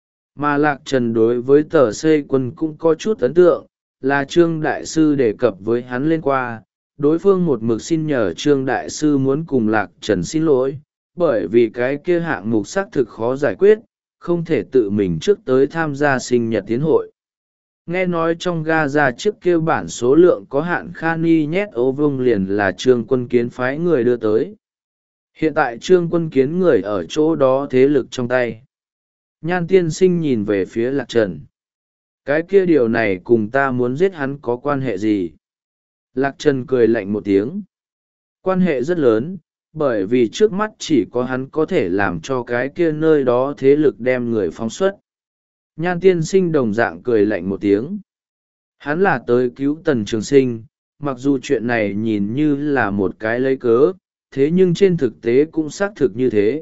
Mà Lạc Trần đối với tờ xây quân cũng có chút ấn tượng, là Trương Đại Sư đề cập với hắn lên qua, đối phương một mực xin nhờ Trương Đại Sư muốn cùng Lạc Trần xin lỗi, bởi vì cái kia hạng mục xác thực khó giải quyết, không thể tự mình trước tới tham gia sinh nhật tiến hội. Nghe nói trong Gaza trước kia bản số lượng có hạn Khani nhét ô vương liền là Trương Quân Kiến phái người đưa tới. Hiện tại Trương Quân Kiến người ở chỗ đó thế lực trong tay. Nhan Tiên Sinh nhìn về phía Lạc Trần. Cái kia điều này cùng ta muốn giết hắn có quan hệ gì? Lạc Trần cười lạnh một tiếng. Quan hệ rất lớn, bởi vì trước mắt chỉ có hắn có thể làm cho cái kia nơi đó thế lực đem người phóng xuất. Nhan tiên sinh đồng dạng cười lạnh một tiếng. Hắn là tới cứu Tần Trường Sinh, mặc dù chuyện này nhìn như là một cái lấy cớ, thế nhưng trên thực tế cũng xác thực như thế.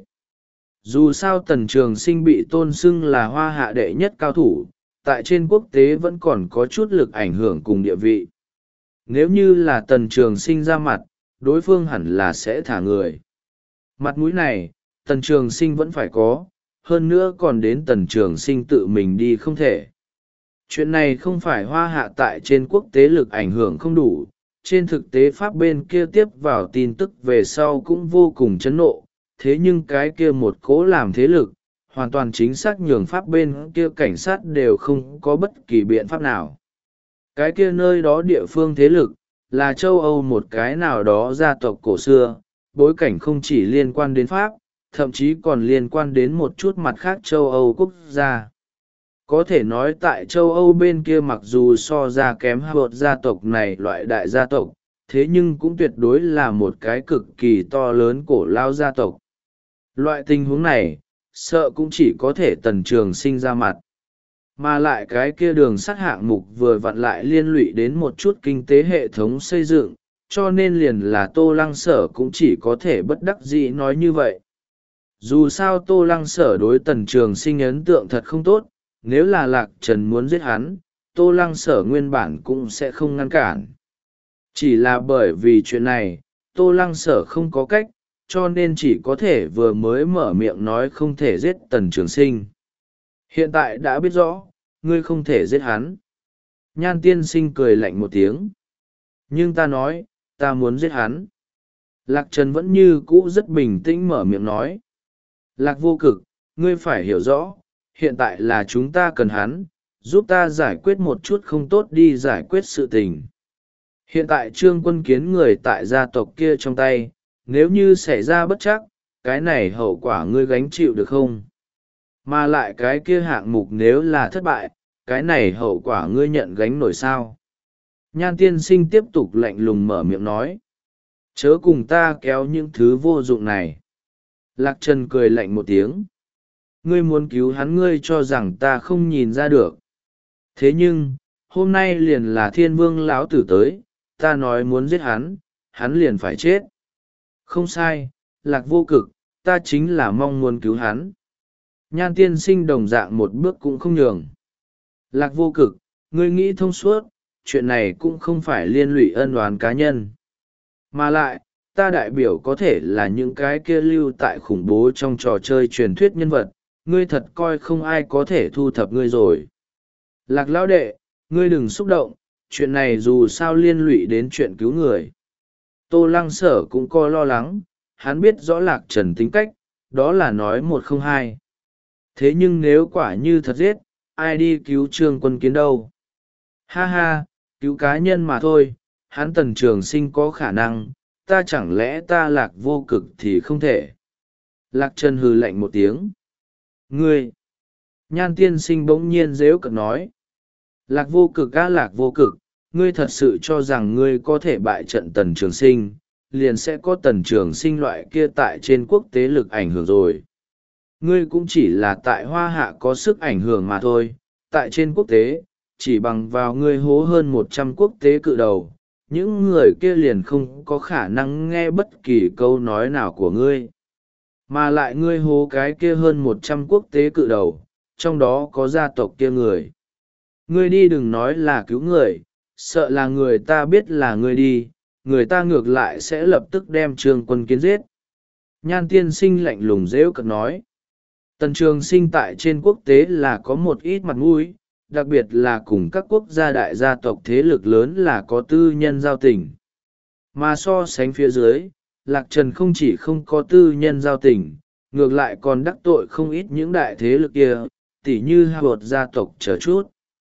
Dù sao Tần Trường Sinh bị tôn xưng là hoa hạ đệ nhất cao thủ, tại trên quốc tế vẫn còn có chút lực ảnh hưởng cùng địa vị. Nếu như là Tần Trường Sinh ra mặt, đối phương hẳn là sẽ thả người. Mặt mũi này, Tần Trường Sinh vẫn phải có, hơn nữa còn đến Tần Trường Sinh tự mình đi không thể. Chuyện này không phải hoa hạ tại trên quốc tế lực ảnh hưởng không đủ, trên thực tế Pháp bên kia tiếp vào tin tức về sau cũng vô cùng chấn nộ, thế nhưng cái kia một cố làm thế lực, hoàn toàn chính xác nhường Pháp bên kia cảnh sát đều không có bất kỳ biện pháp nào. Cái kia nơi đó địa phương thế lực, là châu Âu một cái nào đó gia tộc cổ xưa, bối cảnh không chỉ liên quan đến Pháp, thậm chí còn liên quan đến một chút mặt khác châu Âu quốc gia. Có thể nói tại châu Âu bên kia mặc dù so ra kém Harvard gia tộc này loại đại gia tộc, thế nhưng cũng tuyệt đối là một cái cực kỳ to lớn cổ lao gia tộc. Loại tình huống này, sợ cũng chỉ có thể Tần Trường Sinh ra mặt. Mà lại cái kia đường sắt hạng mục vừa vặn lại liên lụy đến một chút kinh tế hệ thống xây dựng, cho nên liền là Tô Lăng Sở cũng chỉ có thể bất đắc dĩ nói như vậy. Dù sao Tô Lăng Sở đối Tần Trường Sinh ấn tượng thật không tốt, nếu là Lạc Trần muốn giết hắn, Tô Lăng Sở nguyên bản cũng sẽ không ngăn cản. Chỉ là bởi vì chuyện này, Tô Lăng Sở không có cách, cho nên chỉ có thể vừa mới mở miệng nói không thể giết Tần Trường Sinh. Hiện tại đã biết rõ, ngươi không thể giết hắn. Nhan tiên sinh cười lạnh một tiếng. Nhưng ta nói, ta muốn giết hắn. Lạc Trần vẫn như cũ rất bình tĩnh mở miệng nói. Lạc Vô Cực, ngươi phải hiểu rõ, hiện tại là chúng ta cần hắn, giúp ta giải quyết một chút không tốt đi giải quyết sự tình. Hiện tại Trương Quân Kiến người tại gia tộc kia trong tay, nếu như xảy ra bất trắc, cái này hậu quả ngươi gánh chịu được không? Mà lại cái kia hạng mục nếu là thất bại, cái này hậu quả ngươi nhận gánh nổi sao? Nhan tiên sinh tiếp tục lạnh lùng mở miệng nói. Chớ cùng ta kéo những thứ vô dụng này. Lạc Trần cười lạnh một tiếng. Ngươi muốn cứu hắn ngươi cho rằng ta không nhìn ra được. Thế nhưng, hôm nay liền là thiên vương lão tử tới, ta nói muốn giết hắn, hắn liền phải chết. Không sai, Lạc Vô Cực, ta chính là mong muốn cứu hắn. Nhan tiên sinh đồng dạng một bước cũng không nhường. Lạc Vô Cực, ngươi nghĩ thông suốt, chuyện này cũng không phải liên lụy ân oán cá nhân. Mà lại, ta đại biểu có thể là những cái kia lưu tại khủng bố trong trò chơi truyền thuyết nhân vật, ngươi thật coi không ai có thể thu thập ngươi rồi. Lạc lão đệ, ngươi đừng xúc động, chuyện này dù sao liên lụy đến chuyện cứu người. Tô Lăng Sở cũng có lo lắng, hắn biết rõ Lạc Trần tính cách, đó là nói một không hai. Thế nhưng nếu quả như thật giết, ai đi cứu Trương Quân Kiến đâu? Ha ha, cứu cá nhân mà thôi, hắn Tần Trường Sinh có khả năng, ta chẳng lẽ ta Lạc Vô Cực thì không thể. Lạc Trần hừ lạnh một tiếng. Ngươi! Nhan tiên sinh bỗng nhiên rếu cợt nói. Lạc Vô Cực á Lạc Vô Cực, ngươi thật sự cho rằng ngươi có thể bại trận Tần Trường Sinh, liền sẽ có Tần Trường Sinh loại kia tại trên quốc tế lực ảnh hưởng rồi. Ngươi cũng chỉ là tại hoa hạ có sức ảnh hưởng mà thôi, tại trên quốc tế, chỉ bằng vào ngươi hố hơn một trăm quốc tế cự đầu, những người kia liền không có khả năng nghe bất kỳ câu nói nào của ngươi. Mà lại ngươi hố cái kia hơn một trăm quốc tế cự đầu, trong đó có gia tộc kia người. Ngươi đi đừng nói là cứu người, sợ là người ta biết là ngươi đi, người ta ngược lại sẽ lập tức đem Trương Quân Kiến giết. Nhan tiên sinh lạnh lùng rêu cợt nói. Tần Trường Sinh tại trên quốc tế là có một ít mặt mũi, đặc biệt là cùng các quốc gia đại gia tộc thế lực lớn là có tư nhân giao tình. Mà so sánh phía dưới, Lạc Trần không chỉ không có tư nhân giao tình, ngược lại còn đắc tội không ít những đại thế lực kia, tỉ như Harvard gia tộc chờ chút.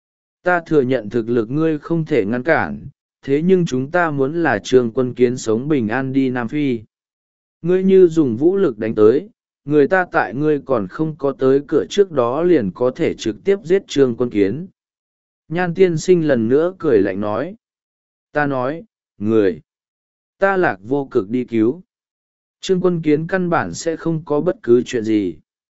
Ta thừa nhận thực lực ngươi không thể ngăn cản, thế nhưng chúng ta muốn là Trương Quân Kiến sống bình an đi Nam Phi. Ngươi như dùng vũ lực đánh tới, người ta tại ngươi còn không có tới cửa trước đó liền có thể trực tiếp giết Trương Quân Kiến. Nhan tiên sinh lần nữa cười lạnh nói. Ta nói, người ta Lạc Vô Cực đi cứu Trương Quân Kiến căn bản sẽ không có bất cứ chuyện gì.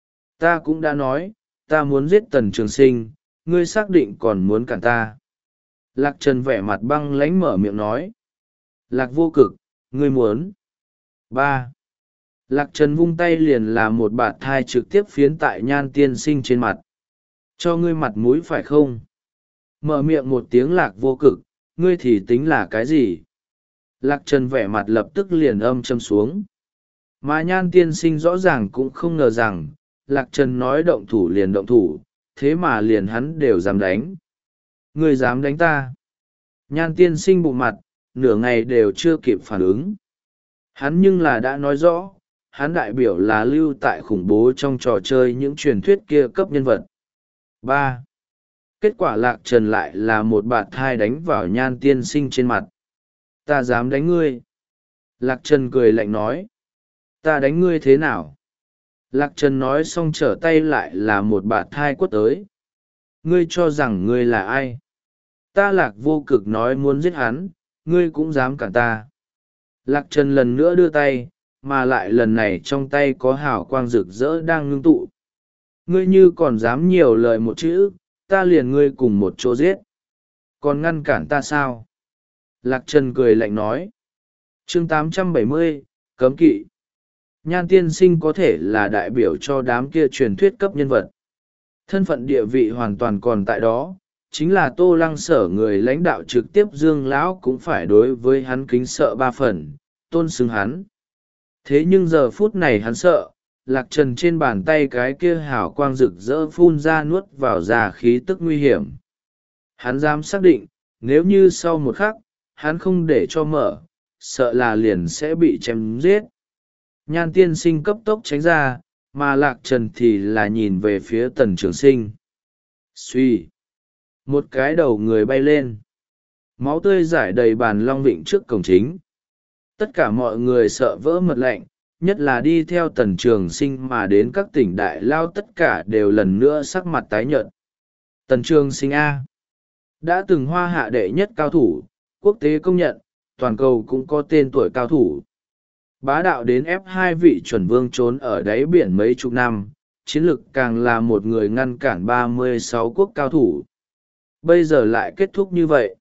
Ta cũng đã nói ta muốn giết Tần Trường Sinh, ngươi xác định còn muốn cản ta. Lạc Trần vẻ mặt băng lãnh mở miệng nói. Lạc Vô Cực, ngươi muốn. Ba. Lạc Trần vung tay liền là một bạt thai trực tiếp phiến tại Nhan Tiên Sinh trên mặt. Cho ngươi mặt mũi phải không? Mở miệng một tiếng Lạc Vô Cực, ngươi thì tính là cái gì? Lạc Trần vẻ mặt lập tức liền âm châm xuống. Mà Nhan Tiên Sinh rõ ràng cũng không ngờ rằng, Lạc Trần nói động thủ liền động thủ, thế mà liền hắn đều dám đánh. Ngươi dám đánh ta? Nhan Tiên Sinh bụng mặt, nửa ngày đều chưa kịp phản ứng. Hắn nhưng là đã nói rõ, hắn đại biểu là lưu tại khủng bố trong trò chơi những truyền thuyết kia cấp nhân vật. Ba. Kết quả Lạc Trần lại là một bạt thai đánh vào Nhan Tiên Sinh trên mặt. Ta dám đánh ngươi. Lạc Trần cười lạnh nói. Ta đánh ngươi thế nào? Lạc Trần nói xong trở tay lại là một bạt thai quất tới. Ngươi cho rằng ngươi là ai? Ta Lạc Vô Cực nói muốn giết hắn, ngươi cũng dám cản ta. Lạc Trần lần nữa đưa tay, mà lại lần này trong tay có hào quang rực rỡ đang ngưng tụ. Ngươi như còn dám nhiều lời một chữ, ta liền ngươi cùng một chỗ giết. Còn ngăn cản ta sao? Lạc Trần cười lạnh nói. Chương tám trăm bảy mươi, Cấm Kỵ. Nhan Tiên Sinh có thể là đại biểu cho đám kia truyền thuyết cấp nhân vật. Thân phận địa vị hoàn toàn còn tại đó, chính là Tô Lăng Sở người lãnh đạo trực tiếp Dương Lão cũng phải đối với hắn kính sợ ba phần, tôn xưng hắn. Thế nhưng giờ phút này hắn sợ, Lạc Trần trên bàn tay cái kia hào quang rực rỡ phun ra nuốt vào già khí tức nguy hiểm. Hắn dám xác định, nếu như sau một khắc, hắn không để cho mở, sợ là liền sẽ bị chém giết. Nhan Tiên Sinh cấp tốc tránh ra, mà Lạc Trần thì là nhìn về phía Tần Trường Sinh. Suy. Một cái đầu người bay lên. Máu tươi rải đầy bàn long vịnh trước cổng chính. Tất cả mọi người sợ vỡ mật lạnh, nhất là đi theo Tần Trường Sinh mà đến các tỉnh đại lao tất cả đều lần nữa sắc mặt tái nhợt. Tần Trường Sinh A. Đã từng hoa hạ đệ nhất cao thủ, quốc tế công nhận, toàn cầu cũng có tên tuổi cao thủ. Bá đạo đến ép hai vị chuẩn vương trốn ở đáy biển mấy chục năm, chiến lực càng là một người ngăn cản ba mươi sáu quốc cao thủ. Bây giờ lại kết thúc như vậy.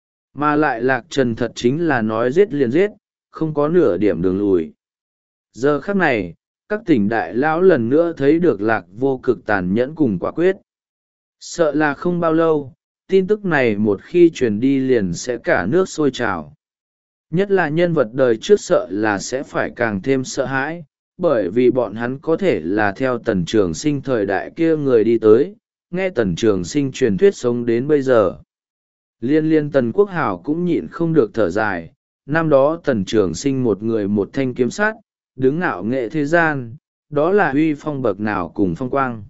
Mà lại Lạc Trần thật chính là nói giết liền giết, không có nửa điểm đường lùi. Giờ khắc này, các tỉnh đại lão lần nữa thấy được Lạc Vô Cực tàn nhẫn cùng quả quyết. Sợ là không bao lâu, tin tức này một khi truyền đi liền sẽ cả nước sôi trào. Nhất là nhân vật đời trước sợ là sẽ phải càng thêm sợ hãi, bởi vì bọn hắn có thể là theo Tần Trường Sinh thời đại kia người đi tới, nghe Tần Trường Sinh truyền thuyết sống đến bây giờ. Liên liên Tần Quốc Hảo cũng nhịn không được thở dài, năm đó Tần Trường Sinh một người một thanh kiếm sát, đứng ngạo nghệ thế gian, đó là uy phong bậc nào cùng phong quang.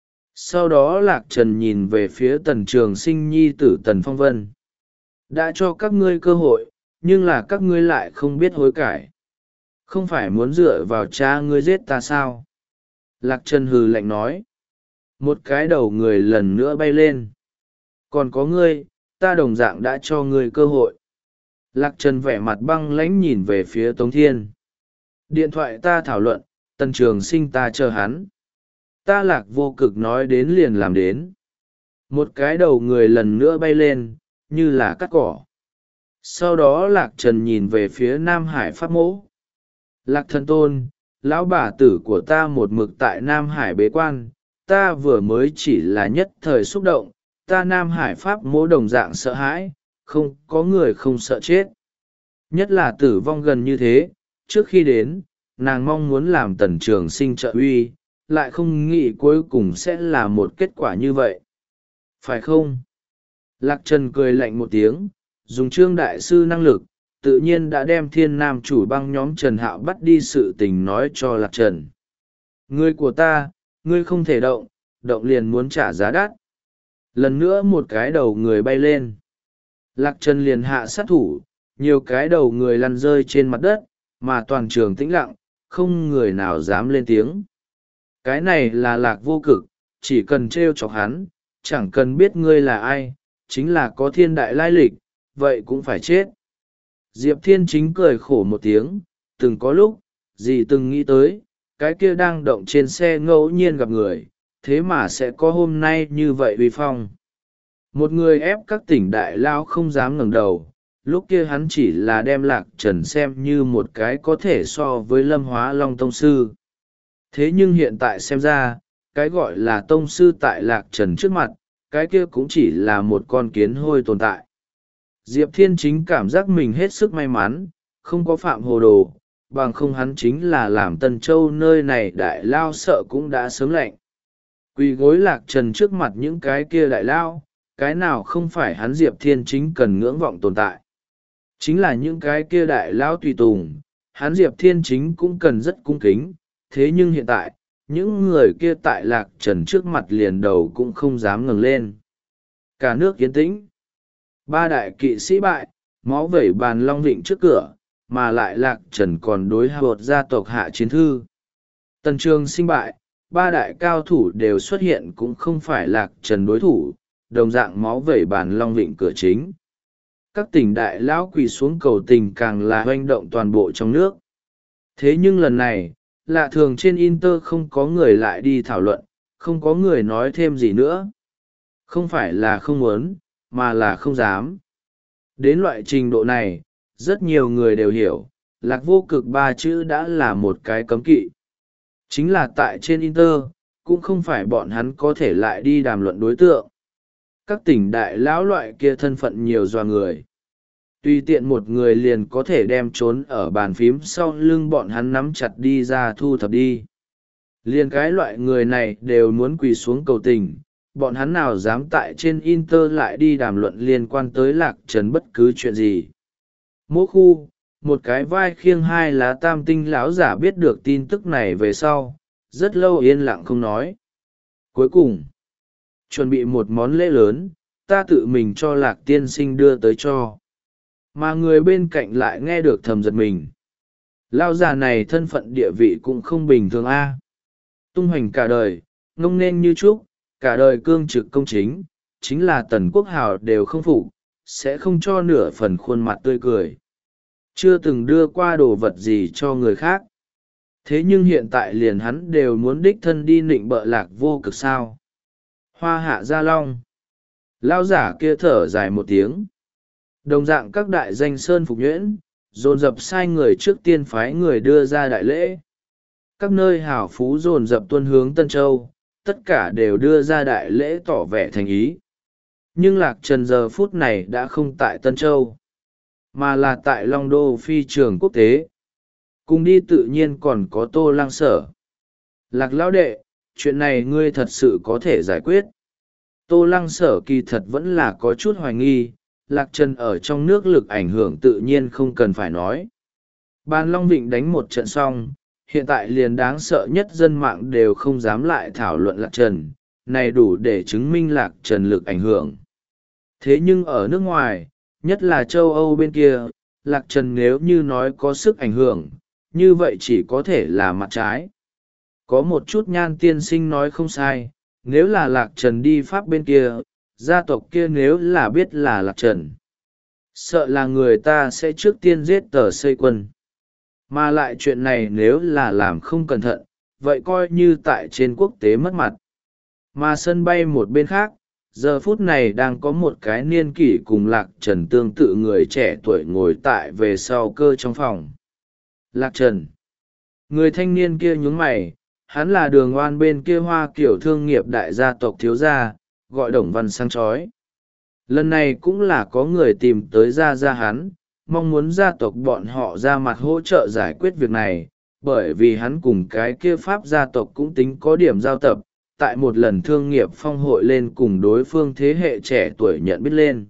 Sau đó Lạc Trần nhìn về phía Tần Trường Sinh nhi tử Tần Phong Vân. Đã cho các ngươi cơ hội, nhưng là các ngươi lại không biết hối cải. Không phải muốn dựa vào cha ngươi giết ta sao? Lạc Trần hừ lạnh nói. Một cái đầu người lần nữa bay lên. Còn có ngươi, ta đồng dạng đã cho ngươi cơ hội. Lạc Trần vẻ mặt băng lãnh nhìn về phía Tống Thiên. Điện thoại ta thảo luận, Tần Trường Sinh ta chờ hắn. Ta Lạc Vô Cực nói đến liền làm đến. Một cái đầu người lần nữa bay lên, như là cắt cỏ. Sau đó Lạc Trần nhìn về phía Nam Hải Pháp Mỗ. Lạc Thần Tôn, lão bà tử của ta một mực tại Nam Hải bế quan, ta vừa mới chỉ là nhất thời xúc động, ta Nam Hải Pháp Mỗ đồng dạng sợ hãi, không có người không sợ chết. Nhất là tử vong gần như thế, trước khi đến, nàng mong muốn làm Tần Trường Sinh trợ uy, lại không nghĩ cuối cùng sẽ là một kết quả như vậy. Phải không? Lạc Trần cười lạnh một tiếng, dùng Trương đại sư năng lực, tự nhiên đã đem Thiên Nam chủ băng nhóm Trần Hạo bắt đi sự tình nói cho Lạc Trần. Ngươi của ta, ngươi không thể động, động liền muốn trả giá đắt. Lần nữa một cái đầu người bay lên. Lạc Trần liền hạ sát thủ, nhiều cái đầu người lăn rơi trên mặt đất, mà toàn trường tĩnh lặng, không người nào dám lên tiếng. Cái này là Lạc Vô Cực, chỉ cần trêu chọc hắn, chẳng cần biết ngươi là ai, chính là có thiên đại lai lịch, vậy cũng phải chết. Diệp Thiên Chính cười khổ một tiếng, từng có lúc, dì từng nghĩ tới, cái kia đang động trên xe ngẫu nhiên gặp người, thế mà sẽ có hôm nay như vậy uy phong. Một người ép các tỉnh đại lao không dám ngẩng đầu, lúc kia hắn chỉ là đem Lạc Trần xem như một cái có thể so với Lâm Hóa Long tông sư. Thế nhưng hiện tại xem ra, cái gọi là tông sư tại Lạc Trần trước mặt, cái kia cũng chỉ là một con kiến hôi tồn tại. Diệp Thiên Chính cảm giác mình hết sức may mắn, không có phạm hồ đồ, bằng không hắn chính là làm Tân Châu nơi này đại lao sợ cũng đã sớm lạnh. Quỳ gối Lạc Trần trước mặt những cái kia đại lao, cái nào không phải hắn Diệp Thiên Chính cần ngưỡng vọng tồn tại. Chính là những cái kia đại lao tùy tùng, hắn Diệp Thiên Chính cũng cần rất cung kính, thế nhưng hiện tại, những người kia tại Lạc Trần trước mặt liền đầu cũng không dám ngẩng lên. Cả nước yên tĩnh. Ba đại kỵ sĩ bại, máu vẩy bàn long vịnh trước cửa, mà lại Lạc Trần còn đối hạ bột gia tộc Hạ Chiến Thư. Tần Trường Sinh bại, ba đại cao thủ đều xuất hiện cũng không phải Lạc Trần đối thủ, đồng dạng máu vẩy bàn long vịnh cửa chính. Các tỉnh đại lão quỳ xuống cầu tình càng là hoành động toàn bộ trong nước. Thế nhưng lần này, lạ thường trên Inter không có người lại đi thảo luận, không có người nói thêm gì nữa. Không phải là không muốn, mà là không dám. Đến loại trình độ này, rất nhiều người đều hiểu, lạc vô cực ba chữ đã là một cái cấm kỵ. Chính là tại trên Inter, cũng không phải bọn hắn có thể lại đi đàm luận đối tượng. Các tỉnh đại lão loại kia thân phận nhiều doa người. Tùy tiện một người liền có thể đem trốn ở bàn phím sau lưng bọn hắn nắm chặt đi ra thu thập đi. Liền cái loại người này đều muốn quỳ xuống cầu tình, bọn hắn nào dám tại trên Inter lại đi đàm luận liên quan tới Lạc Trần bất cứ chuyện gì. Mỗi khu, một cái vai khiêng hai lá tam tinh lão giả biết được tin tức này về sau, rất lâu yên lặng không nói. Cuối cùng, chuẩn bị một món lễ lớn, ta tự mình cho Lạc tiên sinh đưa tới cho. Mà người bên cạnh lại nghe được thầm giật mình. Lão già này thân phận địa vị cũng không bình thường a. Tung hoành cả đời, ngông nên như trúc, cả đời cương trực công chính, chính là Tần Quốc Hào đều không phục, sẽ không cho nửa phần khuôn mặt tươi cười. Chưa từng đưa qua đồ vật gì cho người khác. Thế nhưng hiện tại liền hắn đều muốn đích thân đi nịnh bợ Lạc vô cực sao. Hoa hạ gia long. Lão giả kia thở dài một tiếng. Đồng dạng các đại danh sơn phục nhuyễn, dồn dập sai người trước tiên phái người đưa ra đại lễ. Các nơi hào phú dồn dập tuân hướng Tân Châu, tất cả đều đưa ra đại lễ tỏ vẻ thành ý. Nhưng Lạc Trần giờ phút này đã không tại Tân Châu, mà là tại Long Đô phi trường quốc tế. Cùng đi tự nhiên còn có Tô Lăng Sở. Lạc lão đệ, chuyện này ngươi thật sự có thể giải quyết. Tô Lăng Sở kỳ thật vẫn là có chút hoài nghi, Lạc Trần ở trong nước lực ảnh hưởng tự nhiên không cần phải nói. Bàn Long Vịnh đánh một trận xong, hiện tại liền đáng sợ nhất dân mạng đều không dám lại thảo luận Lạc Trần, này đủ để chứng minh Lạc Trần lực ảnh hưởng. Thế nhưng ở nước ngoài, nhất là châu Âu bên kia, Lạc Trần nếu như nói có sức ảnh hưởng, như vậy chỉ có thể là mặt trái. Có một chút Nhan tiên sinh nói không sai, nếu là Lạc Trần đi Pháp bên kia, gia tộc kia nếu là biết là Lạc Trần, sợ là người ta sẽ trước tiên giết tờ xây quân. Mà lại chuyện này nếu là làm không cẩn thận, vậy coi như tại trên quốc tế mất mặt. Mà sân bay một bên khác, giờ phút này đang có một cái niên kỷ cùng Lạc Trần tương tự người trẻ tuổi ngồi tại về sau cơ trong phòng. Lạc Trần. Người thanh niên kia nhướng mày, hắn là Đường Oan bên kia Hoa kiểu thương nghiệp đại gia tộc thiếu gia, gọi Đồng Văn sáng chói. Lần này cũng là có người tìm tới gia gia hắn, mong muốn gia tộc bọn họ ra mặt hỗ trợ giải quyết việc này, bởi vì hắn cùng cái kia Pháp gia tộc cũng tính có điểm giao tập, tại một lần thương nghiệp phong hội lên cùng đối phương thế hệ trẻ tuổi nhận biết lên.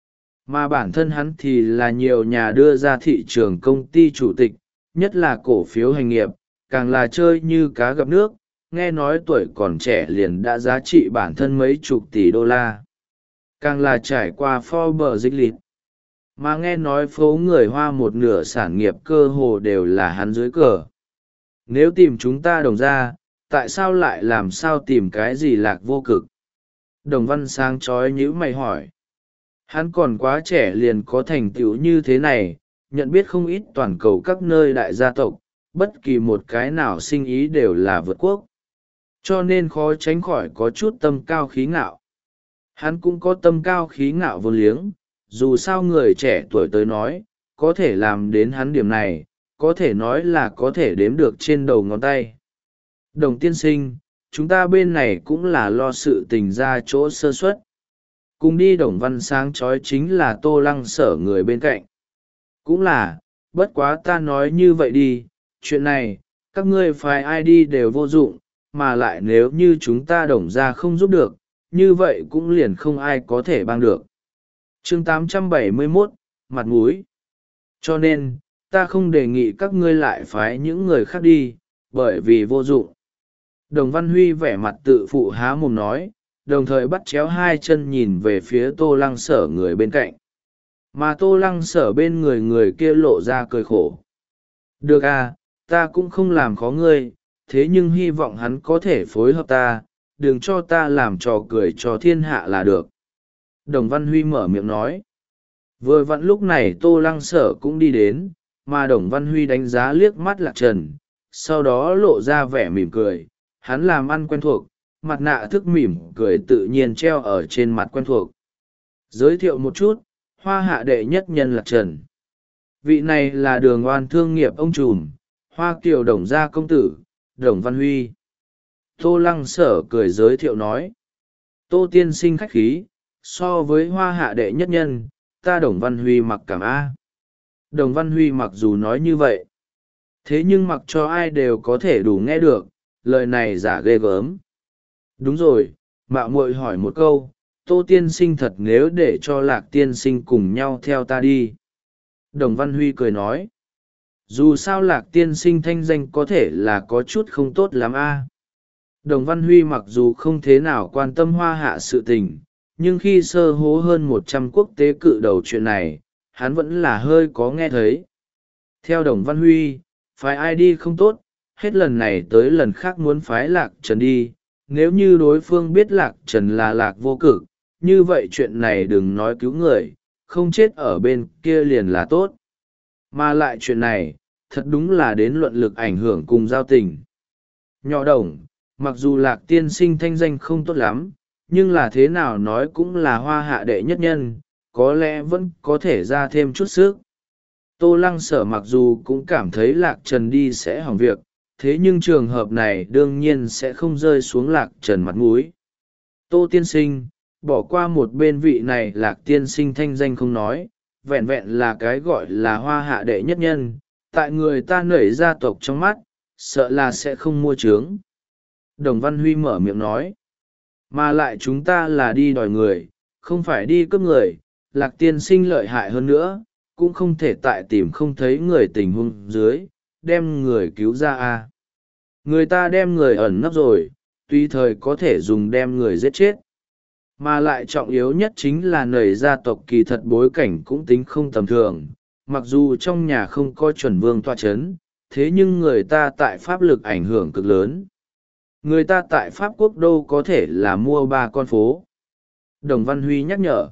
Mà bản thân hắn thì là nhiều nhà đưa ra thị trường công ty chủ tịch, nhất là cổ phiếu hành nghiệp, càng là chơi như cá gặp nước, nghe nói tuổi còn trẻ liền đã giá trị bản thân mấy chục tỷ đô la. Càng là trải qua Forbes dịch lịch. Mà nghe nói phố người Hoa một nửa sản nghiệp cơ hồ đều là hắn dưới cờ. Nếu tìm chúng ta Đồng ra, tại sao lại làm sao tìm cái gì Lạc vô cực? Đồng Văn sáng chói nhíu mày hỏi. Hắn còn quá trẻ liền có thành tựu như thế này, nhận biết không ít toàn cầu các nơi đại gia tộc, bất kỳ một cái nào sinh ý đều là vượt quốc. Cho nên khó tránh khỏi có chút tâm cao khí ngạo. Hắn cũng có tâm cao khí ngạo vô liếng, dù sao người trẻ tuổi tới nói, có thể làm đến hắn điểm này, có thể nói là có thể đếm được trên đầu ngón tay. Đồng tiên sinh, chúng ta bên này cũng là lo sự tình ra chỗ sơ suất. Cùng đi Đồng Văn sáng chói chính là Tô Lăng Sở người bên cạnh. Cũng là, bất quá ta nói như vậy đi, chuyện này, các ngươi phải ai đi đều vô dụng, mà lại nếu như chúng ta Đồng ra không giúp được, như vậy cũng liền không ai có thể帮được. Chương tám trăm bảy mươi mốt, mặt mũi. Cho nên, ta không đề nghị các ngươi lại phái những người khác đi, bởi vì vô dụng. Đồng Văn Huy vẻ mặt tự phụ há mồm nói, đồng thời bắt chéo hai chân nhìn về phía Tô Lăng Sở người bên cạnh. Mà Tô Lăng Sở bên người người kia lộ ra cười khổ. Được à, ta cũng không làm khó ngươi, thế nhưng hy vọng hắn có thể phối hợp ta, đừng cho ta làm trò cười cho thiên hạ là được. Đồng Văn Huy mở miệng nói. Vừa vặn lúc này Tô Lăng Sở cũng đi đến, mà Đồng Văn Huy đánh giá liếc mắt Lạc Trần, sau đó lộ ra vẻ mỉm cười. Hắn làm ăn quen thuộc, mặt nạ thức mỉm cười tự nhiên treo ở trên mặt quen thuộc. Giới thiệu một chút, hoa hạ đệ nhất nhân Lạc Trần. Vị này là Đường Oan thương nghiệp ông trùm, Hoa Kiều Đồng gia công tử, Đồng Văn Huy. Tô Lăng Sở cười giới thiệu nói. Tô tiên sinh khách khí, so với hoa hạ đệ nhất nhân, ta Đồng Văn Huy mặc cảm A. Đồng Văn Huy mặc dù nói như vậy, thế nhưng mặc cho ai đều có thể đủ nghe được, lời này giả ghê gớm. Đúng rồi, mạo muội hỏi một câu, Tô tiên sinh thật nếu để cho Lạc tiên sinh cùng nhau theo ta đi. Đồng Văn Huy cười nói. Dù sao Lạc tiên sinh thanh danh có thể là có chút không tốt lắm a. Đồng Văn Huy mặc dù không thế nào quan tâm hoa hạ sự tình, nhưng khi sơ hố hơn một trăm quốc tế cự đầu chuyện này, hắn vẫn là hơi có nghe thấy. Theo Đồng Văn Huy, phái ai đi không tốt, hết lần này tới lần khác muốn phái Lạc Trần đi. Nếu như đối phương biết Lạc Trần là Lạc vô cực, như vậy chuyện này đừng nói cứu người, không chết ở bên kia liền là tốt. Mà lại chuyện này, thật đúng là đến luận lực ảnh hưởng cùng giao tình. Nhỏ Đồng, mặc dù Lạc tiên sinh thanh danh không tốt lắm, nhưng là thế nào nói cũng là hoa hạ đệ nhất nhân, có lẽ vẫn có thể ra thêm chút sức. Tô Lăng Sở mặc dù cũng cảm thấy Lạc Trần đi sẽ hỏng việc, thế nhưng trường hợp này đương nhiên sẽ không rơi xuống Lạc Trần mặt mũi. Tô tiên sinh, bỏ qua một bên vị này Lạc tiên sinh thanh danh không nói, vẹn vẹn là cái gọi là hoa hạ đệ nhất nhân, tại người ta nảy gia tộc trong mắt, sợ là sẽ không mua trướng. Đồng Văn Huy mở miệng nói, mà lại chúng ta là đi đòi người, không phải đi cướp người, Lạc tiên sinh lợi hại hơn nữa, cũng không thể tại tìm không thấy người tình huống dưới, đem người cứu ra a. Người ta đem người ẩn nấp rồi, tùy thời có thể dùng đem người giết chết. Mà lại trọng yếu nhất chính là nảy gia tộc kỳ thật bối cảnh cũng tính không tầm thường, mặc dù trong nhà không có chuẩn vương tọa chấn, thế nhưng người ta tại pháp lực ảnh hưởng cực lớn. Người ta tại Pháp Quốc đô có thể là mua ba con phố. Đồng Văn Huy nhắc nhở.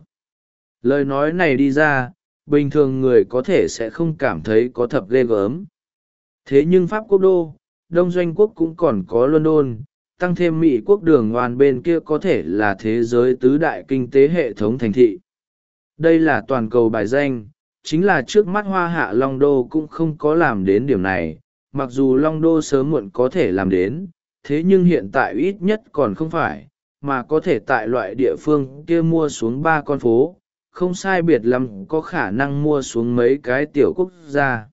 Lời nói này đi ra, bình thường người có thể sẽ không cảm thấy có thập ghê gớm. Thế nhưng Pháp Quốc đô, Đông Doanh Quốc cũng còn có London, tăng thêm Mỹ Quốc đường hoàn bên kia có thể là thế giới tứ đại kinh tế hệ thống thành thị. Đây là toàn cầu bài danh, chính là trước mắt hoa hạ Long Đô cũng không có làm đến điểm này, mặc dù Long Đô sớm muộn có thể làm đến, thế nhưng hiện tại ít nhất còn không phải, mà có thể tại loại địa phương kia mua xuống ba con phố, không sai biệt lắm có khả năng mua xuống mấy cái tiểu quốc gia.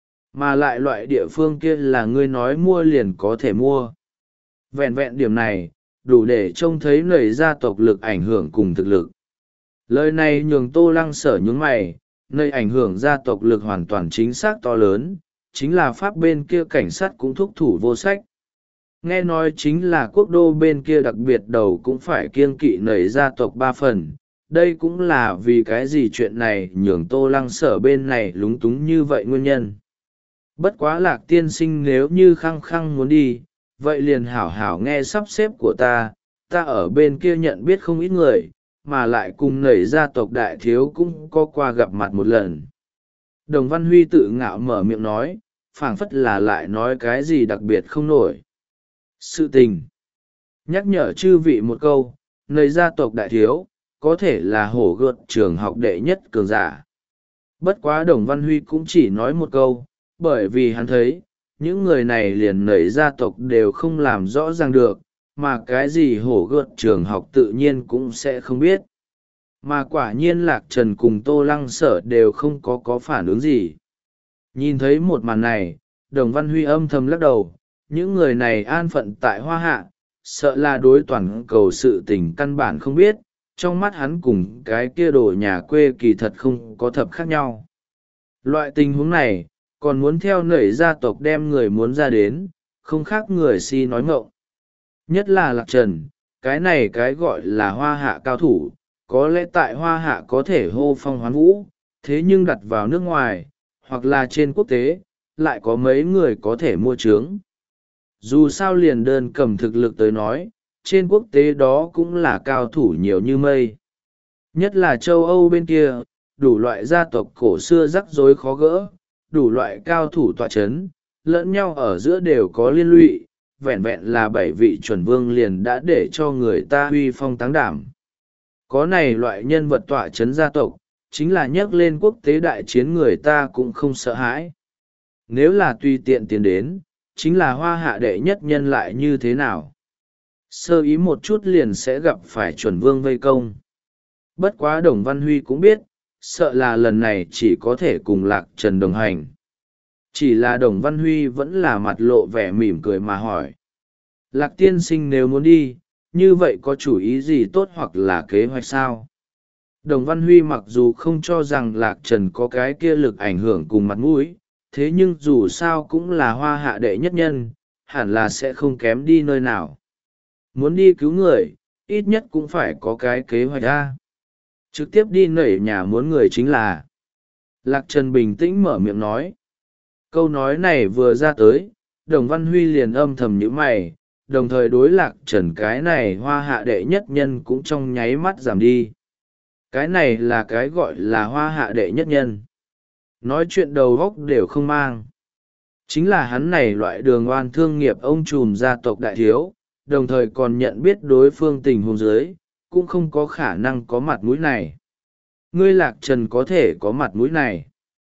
Mà lại loại địa phương kia là ngươi nói mua liền có thể mua. Vẹn vẹn điểm này, đủ để trông thấy nảy gia tộc lực ảnh hưởng cùng thực lực. Lời này nhường Tô Lăng Sở nhướng mày, nơi ảnh hưởng gia tộc lực hoàn toàn chính xác to lớn, chính là Pháp bên kia cảnh sát cũng thúc thủ vô sách. Nghe nói chính là quốc đô bên kia đặc biệt đầu cũng phải kiêng kỵ nảy gia tộc ba phần, đây cũng là vì cái gì chuyện này nhường Tô Lăng Sở bên này lúng túng như vậy nguyên nhân. Bất quá Lạc tiên sinh nếu như khăng khăng muốn đi, vậy liền hảo hảo nghe sắp xếp của ta, ta ở bên kia nhận biết không ít người, mà lại cùng nảy gia tộc đại thiếu cũng có qua gặp mặt một lần. Đồng Văn Huy tự ngạo mở miệng nói, phảng phất là lại nói cái gì đặc biệt không nổi. Sự tình. Nhắc nhở chư vị một câu, nơi gia tộc đại thiếu, có thể là hổ gợt trường học đệ nhất cường giả. Bất quá Đồng Văn Huy cũng chỉ nói một câu, bởi vì hắn thấy, những người này liền nảy gia tộc đều không làm rõ ràng được, mà cái gì hổ gợt trường học tự nhiên cũng sẽ không biết. Mà quả nhiên Lạc Trần cùng Tô Lăng Sở đều không có có phản ứng gì. Nhìn thấy một màn này, Đồng Văn Huy âm thầm lắc đầu, những người này an phận tại Hoa Hạ, sợ là đối toàn cầu sự tình căn bản không biết, trong mắt hắn cùng cái kia đồ nhà quê kỳ thật không có thập khác nhau. Loại tình huống này, còn muốn theo nảy gia tộc đem người muốn ra đến, không khác người si nói ngọng. Nhất là Lạc Trần, cái này cái gọi là Hoa Hạ cao thủ, có lẽ tại Hoa Hạ có thể hô phong hoán vũ, thế nhưng đặt vào nước ngoài, hoặc là trên quốc tế, lại có mấy người có thể mua trướng. Dù sao liền đơn cầm thực lực tới nói, trên quốc tế đó cũng là cao thủ nhiều như mây. Nhất là châu Âu bên kia, đủ loại gia tộc cổ xưa rắc rối khó gỡ, đủ loại cao thủ tọa chấn, lẫn nhau ở giữa đều có liên lụy, vẹn vẹn là bảy vị chuẩn vương liền đã để cho người ta huy phong táng đảm. Có này loại nhân vật tọa chấn gia tộc, chính là nhắc lên quốc tế đại chiến người ta cũng không sợ hãi. Nếu là tùy tiện tiến đến, chính là Hoa Hạ đệ nhất nhân lại như thế nào? Sơ ý một chút liền sẽ gặp phải chuẩn vương vây công. Bất quá Đồng Văn Huy cũng biết, sợ là lần này chỉ có thể cùng Lạc Trần đồng hành. Chỉ là Đồng Văn Huy vẫn là mặt lộ vẻ mỉm cười mà hỏi. Lạc tiên sinh nếu muốn đi, như vậy có chủ ý gì tốt hoặc là kế hoạch sao? Đồng Văn Huy mặc dù không cho rằng Lạc Trần có cái kia lực ảnh hưởng cùng mặt mũi, thế nhưng dù sao cũng là Hoa Hạ đệ nhất nhân, hẳn là sẽ không kém đi nơi nào. Muốn đi cứu người, ít nhất cũng phải có cái kế hoạch ra. Trực tiếp đi nảy nhà muốn người chính là. Lạc Trần bình tĩnh mở miệng nói. Câu nói này vừa ra tới, Đồng Văn Huy liền âm thầm nhíu mày, đồng thời đối Lạc Trần cái này Hoa Hạ đệ nhất nhân cũng trong nháy mắt giảm đi. Cái này là cái gọi là Hoa Hạ đệ nhất nhân. Nói chuyện đầu góc đều không mang. Chính là hắn này loại đường oan thương nghiệp ông trùm gia tộc đại thiếu, đồng thời còn nhận biết đối phương tình huống dưới, cũng không có khả năng có mặt mũi này. Ngươi Lạc Trần có thể có mặt mũi này.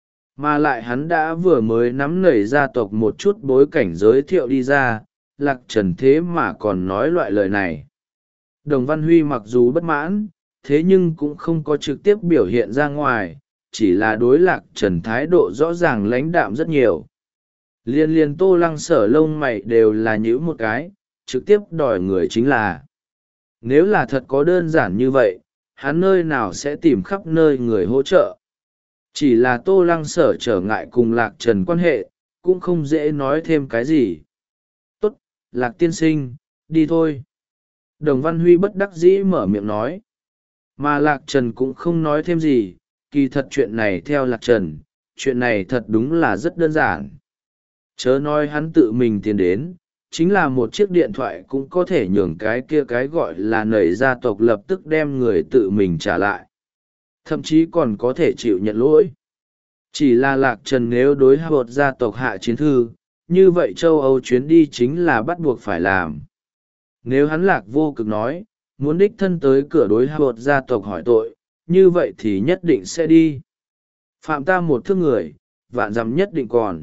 Mà lại hắn đã vừa mới nắm nảy gia tộc một chút bối cảnh giới thiệu đi ra, Lạc Trần thế mà còn nói loại lời này. Đồng Văn Huy mặc dù bất mãn, thế nhưng cũng không có trực tiếp biểu hiện ra ngoài, chỉ là đối Lạc Trần thái độ rõ ràng lãnh đạm rất nhiều. Liên liên Tô Lăng Sở lông mày đều là nhíu một cái, trực tiếp đòi người chính là. Nếu là thật có đơn giản như vậy, hắn nơi nào sẽ tìm khắp nơi người hỗ trợ. Chỉ là Tô Lăng Sở trở ngại cùng Lạc Trần quan hệ, cũng không dễ nói thêm cái gì. Tốt, Lạc tiên sinh, đi thôi. Đồng Văn Huy bất đắc dĩ mở miệng nói. Mà Lạc Trần cũng không nói thêm gì, kỳ thật chuyện này theo Lạc Trần, chuyện này thật đúng là rất đơn giản. Chớ nói hắn tự mình tiến đến, chính là một chiếc điện thoại cũng có thể nhường cái kia cái gọi là nảy gia tộc lập tức đem người tự mình trả lại. Thậm chí còn có thể chịu nhận lỗi. Chỉ là Lạc Trần nếu đối hợp gia tộc hạ chiến thư, như vậy châu Âu chuyến đi chính là bắt buộc phải làm. Nếu hắn Lạc vô cực nói, muốn đích thân tới cửa đối hợp gia tộc hỏi tội, như vậy thì nhất định sẽ đi. Phạm ta một thước người, vạn dặm nhất định còn.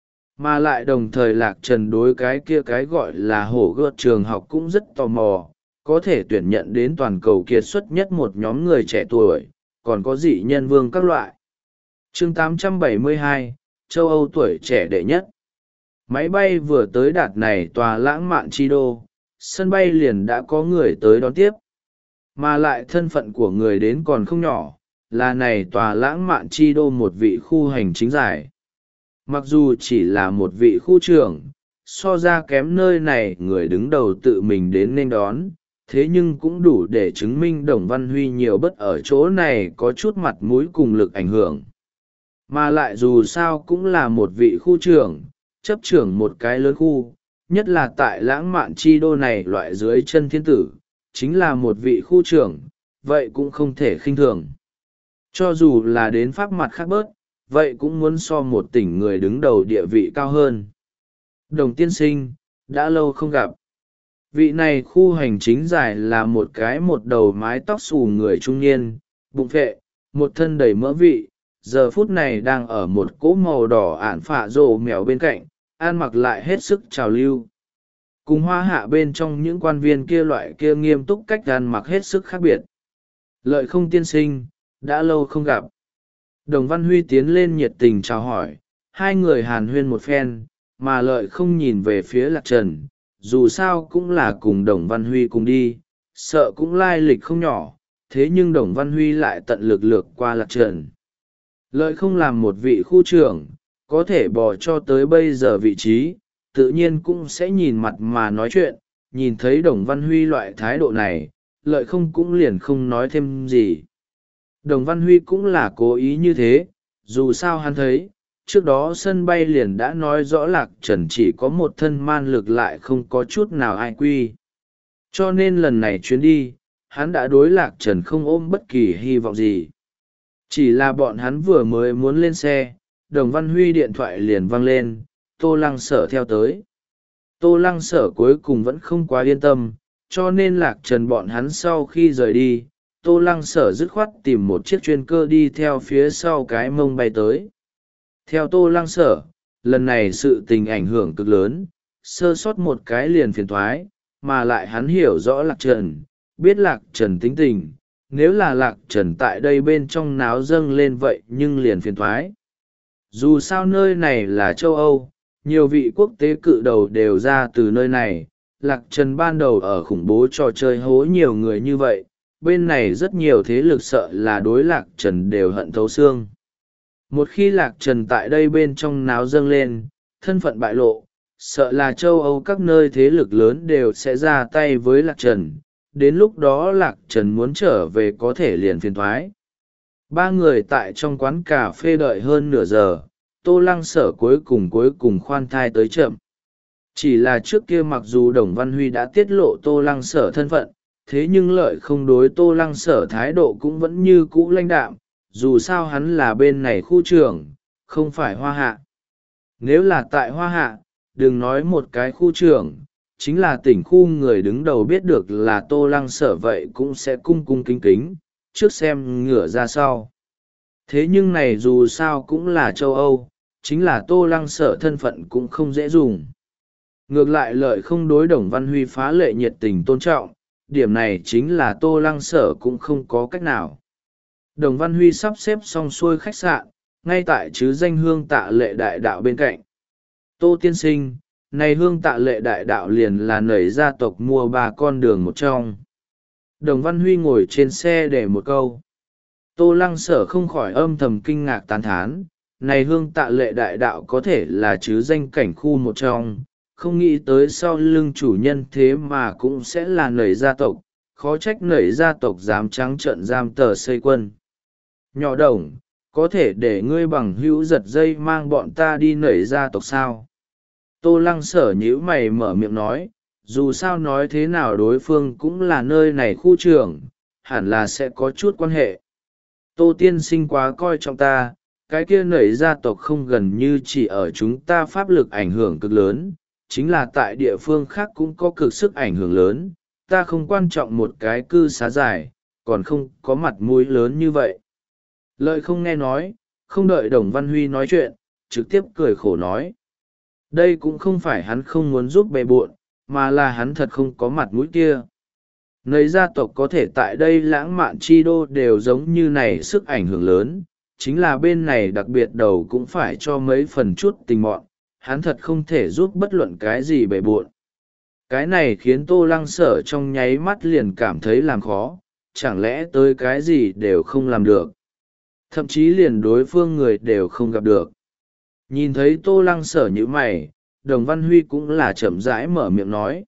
Mà lại đồng thời Lạc Trần đối cái kia cái gọi là hổ gợt trường học cũng rất tò mò, có thể tuyển nhận đến toàn cầu kiệt xuất nhất một nhóm người trẻ tuổi, còn có dị nhân vương các loại. Chương tám trăm bảy mươi hai, châu Âu tuổi trẻ đệ nhất. Máy bay vừa tới đạt này tòa lãng mạn chi đô, sân bay liền đã có người tới đón tiếp. Mà lại thân phận của người đến còn không nhỏ, là này tòa lãng mạn chi đô một vị khu hành chính giải. Mặc dù chỉ là một vị khu trưởng, so ra kém nơi này người đứng đầu tự mình đến nên đón, thế nhưng cũng đủ để chứng minh Đồng Văn Huy nhiều bất ở chỗ này có chút mặt mũi cùng lực ảnh hưởng. Mà lại dù sao cũng là một vị khu trưởng, chấp trưởng một cái lớn khu, nhất là tại lãng mạn chi đô này loại dưới chân thiên tử, chính là một vị khu trưởng, vậy cũng không thể khinh thường. Cho dù là đến pháp mặt khác bớt, vậy cũng muốn so một tỉnh người đứng đầu địa vị cao hơn. Đồng tiên sinh, đã lâu không gặp. Vị này khu hành chính dài là một cái một đầu mái tóc xù người trung niên, bụng phệ, một thân đầy mỡ vị, giờ phút này đang ở một cỗ màu đỏ ản phạ rồ mèo bên cạnh, ăn mặc lại hết sức trào lưu. Cùng hoa hạ bên trong những quan viên kia loại kia nghiêm túc cách ăn mặc hết sức khác biệt. Lợi không tiên sinh, đã lâu không gặp. Đồng Văn Huy tiến lên nhiệt tình chào hỏi, hai người hàn huyên một phen, mà lợi không nhìn về phía Lạc Trần, dù sao cũng là cùng Đồng Văn Huy cùng đi, sợ cũng lai lịch không nhỏ, thế nhưng Đồng Văn Huy lại tận lực lược qua Lạc Trần. Lợi không làm một vị khu trưởng, có thể bỏ cho tới bây giờ vị trí, tự nhiên cũng sẽ nhìn mặt mà nói chuyện, nhìn thấy Đồng Văn Huy loại thái độ này, lợi không cũng liền không nói thêm gì. Đồng Văn Huy cũng là cố ý như thế, dù sao hắn thấy, trước đó sân bay liền đã nói rõ Lạc Trần chỉ có một thân man lực lại không có chút nào ai quy. Cho nên lần này chuyến đi, hắn đã đối Lạc Trần không ôm bất kỳ hy vọng gì. Chỉ là bọn hắn vừa mới muốn lên xe, Đồng Văn Huy điện thoại liền vang lên, Tô Lăng Sở theo tới. Tô Lăng Sở cuối cùng vẫn không quá yên tâm, cho nên Lạc Trần bọn hắn sau khi rời đi, Tô Lăng Sở dứt khoát tìm một chiếc chuyên cơ đi theo phía sau cái mông bay tới. Theo Tô Lăng Sở, lần này sự tình ảnh hưởng cực lớn, sơ sót một cái liền phiền thoái, mà lại hắn hiểu rõ Lạc Trần, biết Lạc Trần tính tình, nếu là Lạc Trần tại đây bên trong náo dâng lên vậy nhưng liền phiền thoái. Dù sao nơi này là châu Âu, nhiều vị quốc tế cự đầu đều ra từ nơi này, Lạc Trần ban đầu ở khủng bố trò chơi hố nhiều người như vậy, bên này rất nhiều thế lực sợ là đối Lạc Trần đều hận thấu xương. Một khi Lạc Trần tại đây bên trong náo dâng lên, thân phận bại lộ, sợ là châu Âu các nơi thế lực lớn đều sẽ ra tay với Lạc Trần, đến lúc đó Lạc Trần muốn trở về có thể liền phiền thoái. Ba người tại trong quán cà phê đợi hơn nửa giờ, Tô Lăng Sở cuối cùng cuối cùng khoan thai tới chậm. Chỉ là trước kia mặc dù Đồng Văn Huy đã tiết lộ Tô Lăng Sở thân phận, thế nhưng lợi không đối Tô Lăng Sở thái độ cũng vẫn như cũ lãnh đạm, dù sao hắn là bên này khu trưởng, không phải Hoa Hạ. Nếu là tại Hoa Hạ, đừng nói một cái khu trưởng, chính là tỉnh khu người đứng đầu biết được là Tô Lăng Sở vậy cũng sẽ cung cung kính kính, trước xem ngửa ra sau. Thế nhưng này dù sao cũng là châu Âu, chính là Tô Lăng Sở thân phận cũng không dễ dùng. Ngược lại lợi không đối Đồng Văn Huy phá lệ nhiệt tình tôn trọng, điểm này chính là Tô Lăng Sở cũng không có cách nào. Đồng Văn Huy sắp xếp xong xuôi khách sạn, ngay tại chứ danh hương tạ lệ đại đạo bên cạnh. Tô tiên sinh, này hương tạ lệ đại đạo liền là nảy gia tộc mua ba con đường một trong. Đồng Văn Huy ngồi trên xe để một câu. Tô Lăng Sở không khỏi âm thầm kinh ngạc tán thán, này hương tạ lệ đại đạo có thể là chứ danh cảnh khu một trong, không nghĩ tới sau lưng chủ nhân thế mà cũng sẽ là nảy gia tộc, khó trách nảy gia tộc dám trắng trợn giam tờ xây quân. Nhỏ Đồng, có thể để ngươi bằng hữu giật dây mang bọn ta đi nảy gia tộc sao? Tô Lăng Sở nhíu mày mở miệng nói, dù sao nói thế nào đối phương cũng là nơi này khu trưởng, hẳn là sẽ có chút quan hệ. Tô tiên sinh quá coi trọng ta, cái kia nảy gia tộc không gần như chỉ ở chúng ta pháp lực ảnh hưởng cực lớn, chính là tại địa phương khác cũng có cực sức ảnh hưởng lớn, ta không quan trọng một cái cư xá dài, còn không có mặt mũi lớn như vậy. Lợi không nghe nói, không đợi Đồng Văn Huy nói chuyện, trực tiếp cười khổ nói. Đây cũng không phải hắn không muốn giúp bề bộn, mà là hắn thật không có mặt mũi kia. Nấy gia tộc có thể tại đây lãng mạn chi đô đều giống như này sức ảnh hưởng lớn, chính là bên này đặc biệt đầu cũng phải cho mấy phần chút tình mọn, hắn thật không thể giúp bất luận cái gì bề bộn. Cái này khiến Tô Lăng Sở trong nháy mắt liền cảm thấy làm khó, chẳng lẽ tới cái gì đều không làm được. Thậm chí liền đối phương người đều không gặp được. Nhìn thấy Tô Lăng Sở như mày, Đồng Văn Huy cũng là chậm rãi mở miệng nói.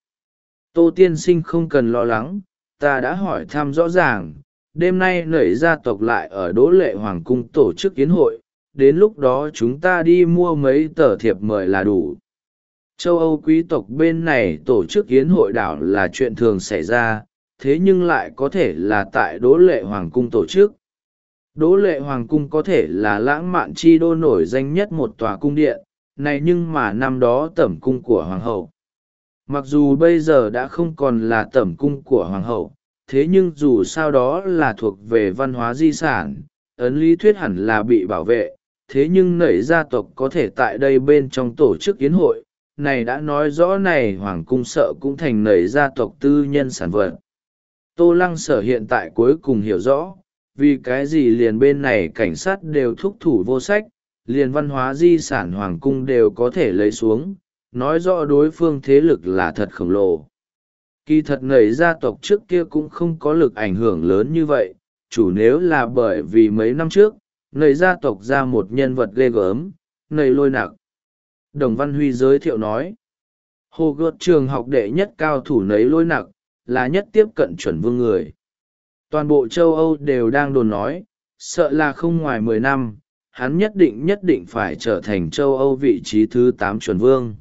Tô tiên sinh không cần lo lắng, ta đã hỏi thăm rõ ràng, đêm nay nảy gia tộc lại ở Đỗ Lệ Hoàng cung tổ chức yến hội, đến lúc đó chúng ta đi mua mấy tờ thiệp mời là đủ. Châu Âu quý tộc bên này tổ chức yến hội đảo là chuyện thường xảy ra, thế nhưng lại có thể là tại Đỗ Lệ Hoàng cung tổ chức. Đỗ Lệ Hoàng cung có thể là lãng mạn chi đô nổi danh nhất một tòa cung điện này, nhưng mà năm đó tẩm cung của hoàng hậu. Mặc dù bây giờ đã không còn là tẩm cung của hoàng hậu, thế nhưng dù sao đó là thuộc về văn hóa di sản, ấn lý thuyết hẳn là bị bảo vệ. Thế nhưng nảy gia tộc có thể tại đây bên trong tổ chức yến hội, này đã nói rõ này hoàng cung sợ cũng thành nảy gia tộc tư nhân sản vật. Tô Lăng Sở hiện tại cuối cùng hiểu rõ, vì cái gì liền bên này cảnh sát đều thúc thủ vô sách, liền văn hóa di sản hoàng cung đều có thể lấy xuống, nói rõ đối phương thế lực là thật khổng lồ. Kỳ thật nảy gia tộc trước kia cũng không có lực ảnh hưởng lớn như vậy, chủ nếu là bởi vì mấy năm trước, nảy gia tộc ra một nhân vật ghê gớm, nảy Lôi Nặc. Đồng Văn Huy giới thiệu nói, Hồ Gợt trường học đệ nhất cao thủ nảy Lôi Nặc, là nhất tiếp cận chuẩn vương người. Toàn bộ châu Âu đều đang đồn nói, sợ là không ngoài mười năm, hắn nhất định nhất định phải trở thành châu Âu vị trí thứ tám chuẩn vương.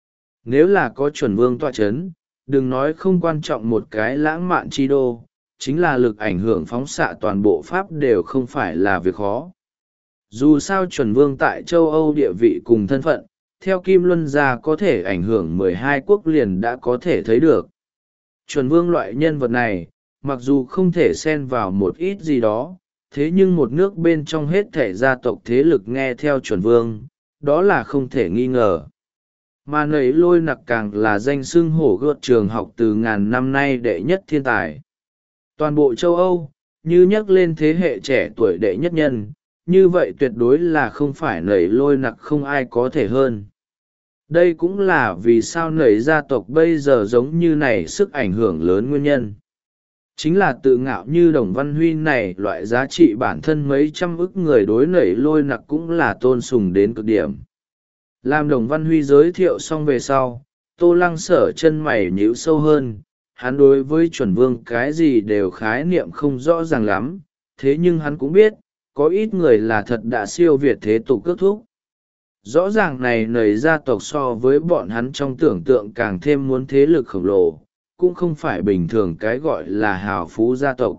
Nếu là có chuẩn vương tọa chấn, đừng nói không quan trọng một cái lãng mạn chi đô, chính là lực ảnh hưởng phóng xạ toàn bộ Pháp đều không phải là việc khó. Dù sao chuẩn vương tại châu Âu địa vị cùng thân phận, theo Kim Luân gia có thể ảnh hưởng mười hai quốc liền đã có thể thấy được. Chuẩn vương loại nhân vật này, mặc dù không thể xen vào một ít gì đó, thế nhưng một nước bên trong hết thể gia tộc thế lực nghe theo chuẩn vương, đó là không thể nghi ngờ. Mà nảy Lôi Nặc càng là danh xưng hổ gợt trường học từ ngàn năm nay đệ nhất thiên tài. Toàn bộ châu Âu, như nhắc lên thế hệ trẻ tuổi đệ nhất nhân, như vậy tuyệt đối là không phải nảy Lôi Nặc không ai có thể hơn. Đây cũng là vì sao nảy gia tộc bây giờ giống như này sức ảnh hưởng lớn nguyên nhân. Chính là tự ngạo như Đồng Văn Huy này loại giá trị bản thân mấy trăm ức người đối nảy Lôi Nặc cũng là tôn sùng đến cực điểm. Làm Đồng Văn Huy giới thiệu xong về sau, Tô Lăng Sở chân mày nhíu sâu hơn, hắn đối với chuẩn vương cái gì đều khái niệm không rõ ràng lắm, thế nhưng hắn cũng biết, có ít người là thật đã siêu việt thế tục cước thúc. Rõ ràng này nảy gia tộc so với bọn hắn trong tưởng tượng càng thêm muốn thế lực khổng lồ, cũng không phải bình thường cái gọi là hào phú gia tộc.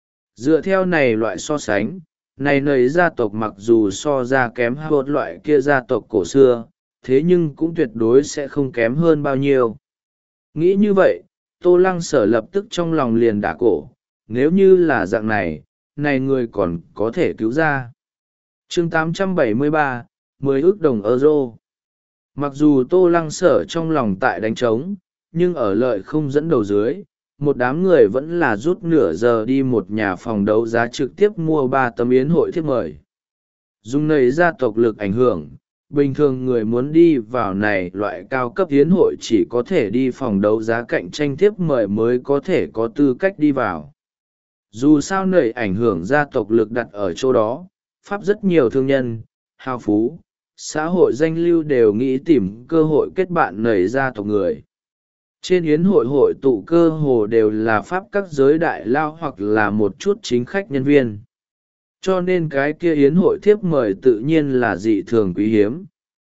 Dựa theo này loại so sánh, này nảy gia tộc mặc dù so ra kém một loại kia gia tộc cổ xưa, thế nhưng cũng tuyệt đối sẽ không kém hơn bao nhiêu. Nghĩ như vậy, Tô Lăng Sở lập tức trong lòng liền đả cổ, nếu như là dạng này, này người còn có thể cứu ra. chương tám trăm bảy mươi ba, mười ước đồng euro. Mặc dù Tô Lăng Sở trong lòng tại đánh trống, nhưng ở lợi không dẫn đầu dưới, một đám người vẫn là rút nửa giờ đi một nhà phòng đấu giá trực tiếp mua ba tấm yến hội thiếp mời. Dùng này gia tộc lực ảnh hưởng, bình thường người muốn đi vào này loại cao cấp yến hội chỉ có thể đi phòng đấu giá cạnh tranh thiếp mời mới có thể có tư cách đi vào. Dù sao nảy ảnh hưởng gia tộc lực đặt ở chỗ đó, Pháp rất nhiều thương nhân, hào phú, xã hội danh lưu đều nghĩ tìm cơ hội kết bạn nảy gia tộc người. Trên yến hội hội tụ cơ hồ đều là Pháp các giới đại lao hoặc là một chút chính khách nhân viên. Cho nên cái kia yến hội thiếp mời tự nhiên là dị thường quý hiếm.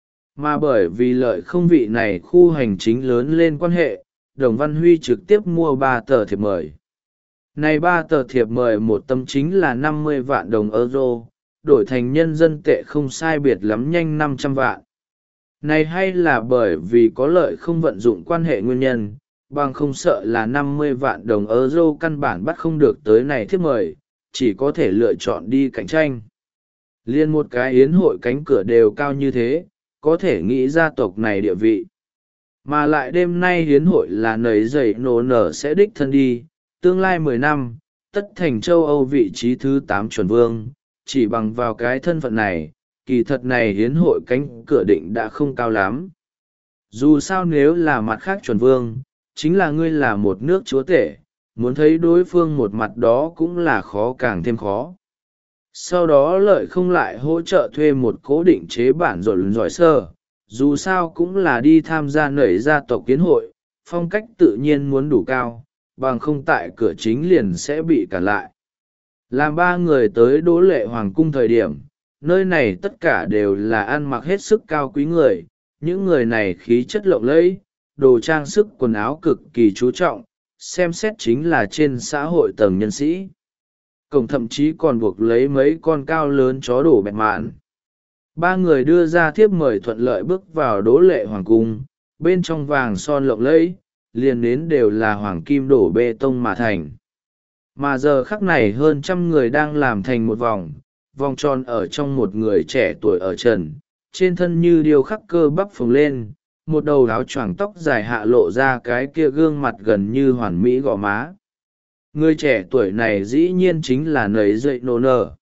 Mà bởi vì lợi không vị này khu hành chính lớn lên quan hệ, Đồng Văn Huy trực tiếp mua ba tờ thiệp mời. Này ba tờ thiệp mời một tấm chính là năm mươi vạn đồng euro, đổi thành nhân dân tệ không sai biệt lắm nhanh năm trăm vạn. Này hay là bởi vì có lợi không vận dụng quan hệ nguyên nhân, bằng không sợ là năm mươi vạn đồng euro căn bản bắt không được tới này thiếp mời, chỉ có thể lựa chọn đi cạnh tranh. Liên một cái yến hội cánh cửa đều cao như thế, có thể nghĩ gia tộc này địa vị. Mà lại đêm nay yến hội là nảy dậy nổ nở sẽ đích thân đi, tương lai mười năm, tất thành châu Âu vị trí thứ tám chuẩn vương, chỉ bằng vào cái thân phận này, kỳ thật này yến hội cánh cửa định đã không cao lắm. Dù sao nếu là mặt khác chuẩn vương, chính là ngươi là một nước chúa tể, muốn thấy đối phương một mặt đó cũng là khó càng thêm khó. Sau đó lợi không lại hỗ trợ thuê một cố định chế bản rồi giỏi sơ, dù sao cũng là đi tham gia nảy gia tộc yến hội, phong cách tự nhiên muốn đủ cao, bằng không tại cửa chính liền sẽ bị cản lại. Làm ba người tới Đỗ Lệ Hoàng cung thời điểm, nơi này tất cả đều là ăn mặc hết sức cao quý người, những người này khí chất lộng lẫy, đồ trang sức quần áo cực kỳ chú trọng, xem xét chính là trên xã hội tầng nhân sĩ. Cổng thậm chí còn buộc lấy mấy con cao lớn chó đổ bẹt mạn. Ba người đưa ra thiếp mời thuận lợi bước vào đỗ lệ hoàng cung, bên trong vàng son lộng lẫy, liền nến đều là hoàng kim đổ bê tông mà thành. Mà giờ khắc này hơn trăm người đang làm thành một vòng, vòng tròn ở trong một người trẻ tuổi ở trần, trên thân như điêu khắc cơ bắp phồng lên, một đầu áo choàng tóc dài hạ lộ ra cái kia gương mặt gần như hoàn mỹ gò má. Người trẻ tuổi này dĩ nhiên chính là nấy dậy nô nở.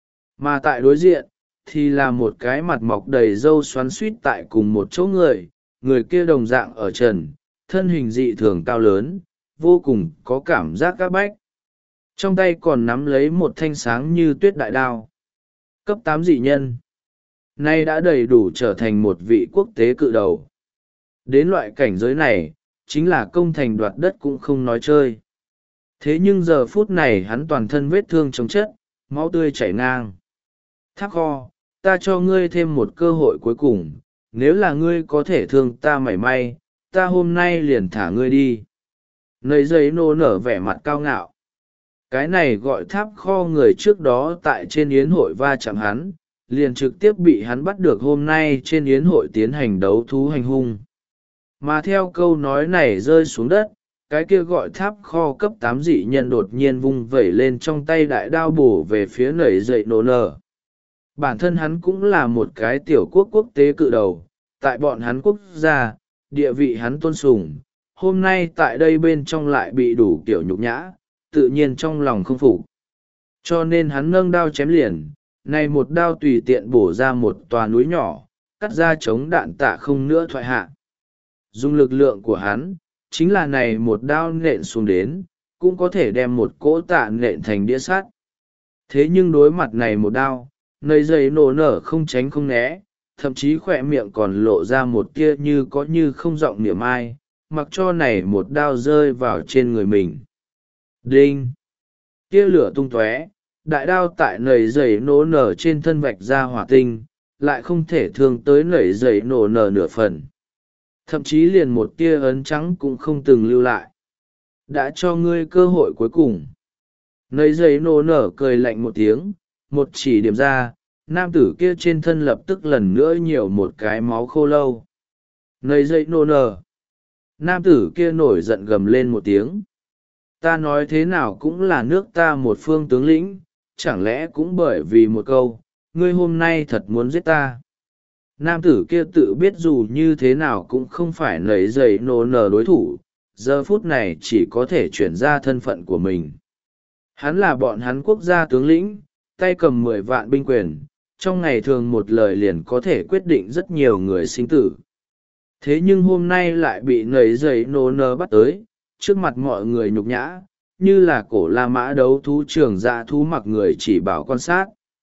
Mà tại đối diện, thì là một cái mặt mọc đầy râu xoắn suýt tại cùng một chỗ người, người kia đồng dạng ở trần, thân hình dị thường cao lớn, vô cùng có cảm giác các bách. Trong tay còn nắm lấy một thanh sáng như tuyết đại đao. Cấp tám dị nhân. Nay đã đầy đủ trở thành một vị quốc tế cự đầu. Đến loại cảnh giới này, chính là công thành đoạt đất cũng không nói chơi. Thế nhưng giờ phút này hắn toàn thân vết thương chống chất, máu tươi chảy ngang. Thác kho, ta cho ngươi thêm một cơ hội cuối cùng, nếu là ngươi có thể thương ta mảy may, ta hôm nay liền thả ngươi đi. Nấy giấy nô nở vẻ mặt cao ngạo. Cái này gọi tháp kho người trước đó tại trên yến hội va chạm hắn, liền trực tiếp bị hắn bắt được hôm nay trên yến hội tiến hành đấu thú hành hung. Mà theo câu nói này rơi xuống đất, cái kia gọi tháp kho cấp tám dị nhân đột nhiên vung vẩy lên trong tay đại đao bổ về phía nảy dậy nổ nở. Bản thân hắn cũng là một cái tiểu quốc quốc tế cự đầu, tại bọn hắn quốc gia, địa vị hắn tôn sùng, hôm nay tại đây bên trong lại bị đủ kiểu nhục nhã, tự nhiên trong lòng không phục. Cho nên hắn nâng đao chém liền, này một đao tùy tiện bổ ra một tòa núi nhỏ, cắt ra chống đạn tạ không nữa thoại hạ. Dùng lực lượng của hắn, chính là này một đao nện xuống đến, cũng có thể đem một cỗ tạ nện thành đĩa sắt. Thế nhưng đối mặt này một đao, nơi dày nổ nở không tránh không né, thậm chí khỏe miệng còn lộ ra một tia như có như không giọng niệm ai, mặc cho này một đao rơi vào trên người mình. Đinh! Tia lửa tung tóe, đại đao tại nảy dày nổ nở trên thân vạch ra hỏa tinh, lại không thể thương tới nảy dày nổ nở nửa phần. Thậm chí liền một tia ấn trắng cũng không từng lưu lại. Đã cho ngươi cơ hội cuối cùng. Nấy giấy nổ nở cười lạnh một tiếng, một chỉ điểm ra, nam tử kia trên thân lập tức lần nữa nhiều một cái máu khô lâu. Nấy giấy nổ nở. Nam tử kia nổi giận gầm lên một tiếng. Ta nói thế nào cũng là nước ta một phương tướng lĩnh, chẳng lẽ cũng bởi vì một câu, ngươi hôm nay thật muốn giết ta. Nam tử kia tự biết dù như thế nào cũng không phải nảy dậy nổ nở đối thủ, giờ phút này chỉ có thể chuyển ra thân phận của mình. Hắn là bọn hắn quốc gia tướng lĩnh, tay cầm mười vạn binh quyền, trong ngày thường một lời liền có thể quyết định rất nhiều người sinh tử. Thế nhưng hôm nay lại bị nảy dậy nổ nở bắt tới, trước mặt mọi người nhục nhã, như là cổ La Mã đấu thú trưởng dạ thú mặc người chỉ bảo quan sát.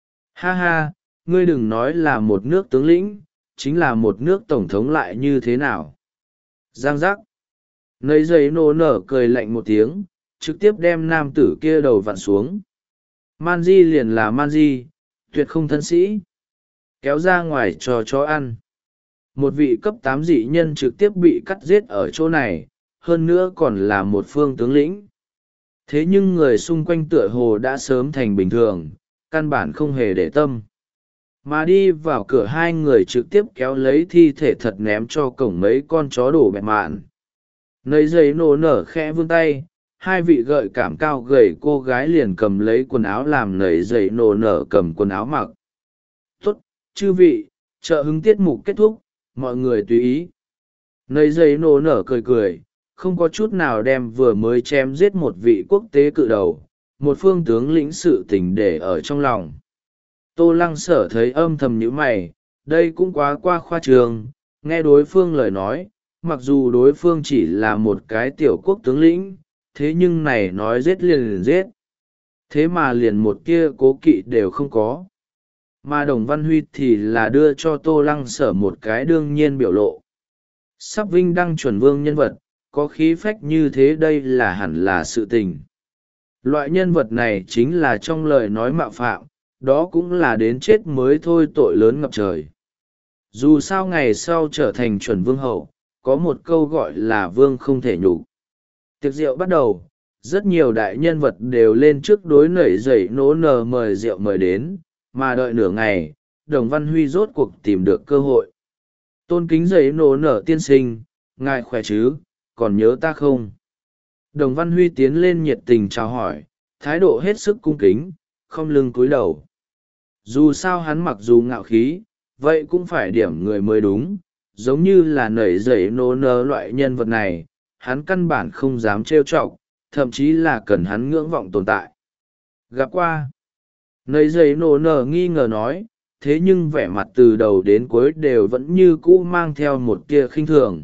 Ha ha! Ngươi đừng nói là một nước tướng lĩnh, chính là một nước tổng thống lại như thế nào. Giang giác. Nấy giấy nổ nở cười lạnh một tiếng, trực tiếp đem nam tử kia đầu vặn xuống. Man di liền là man di, tuyệt không thân sĩ. Kéo ra ngoài cho chó ăn. Một vị cấp tám dị nhân trực tiếp bị cắt giết ở chỗ này, hơn nữa còn là một phương tướng lĩnh. Thế nhưng người xung quanh tựa hồ đã sớm thành bình thường, căn bản không hề để tâm. Mà đi vào cửa hai người trực tiếp kéo lấy thi thể thật ném cho cổng mấy con chó đổ bẹt mạn. Nấy giấy nổ nở khẽ vươn tay, hai vị gợi cảm cao gầy cô gái liền cầm lấy quần áo làm nấy giấy nổ nở cầm quần áo mặc. Tốt, chư vị, chợ hứng tiết mục kết thúc, mọi người tùy ý. Nấy giấy nổ nở cười cười, không có chút nào đem vừa mới chém giết một vị quốc tế cự đầu, một phương tướng lĩnh sự tình để ở trong lòng. Tô Lăng Sở thấy âm thầm nhíu mày, đây cũng quá qua khoa trường, nghe đối phương lời nói, mặc dù đối phương chỉ là một cái tiểu quốc tướng lĩnh, thế nhưng này nói giết liền liền giết. Thế mà liền một kia cố kỵ đều không có. Mà Đồng Văn Huy thì là đưa cho Tô Lăng Sở một cái đương nhiên biểu lộ. Sắp vinh đăng chuẩn vương nhân vật, có khí phách như thế đây là hẳn là sự tình. Loại nhân vật này chính là trong lời nói mạo phạm, đó cũng là đến chết mới thôi tội lớn ngập trời. Dù sao ngày sau trở thành chuẩn vương hậu, có một câu gọi là vương không thể nhục. Tiệc rượu bắt đầu, rất nhiều đại nhân vật đều lên trước đối nẩy dậy nỗ nờ mời rượu mời đến, mà đợi nửa ngày Đồng Văn Huy rốt cuộc tìm được cơ hội. Tôn kính dậy nỗ nở tiên sinh, ngài khỏe chứ, còn nhớ ta không? Đồng Văn Huy tiến lên nhiệt tình chào hỏi, thái độ hết sức cung kính, không lưng cúi đầu. Dù sao hắn mặc dù ngạo khí, vậy cũng phải điểm người mới đúng, giống như là nẩy dậy nô nơ loại nhân vật này, hắn căn bản không dám trêu chọc, thậm chí là cần hắn ngưỡng vọng tồn tại. Gặp qua, nẩy dậy nô nơ nghi ngờ nói, thế nhưng vẻ mặt từ đầu đến cuối đều vẫn như cũ mang theo một tia khinh thường.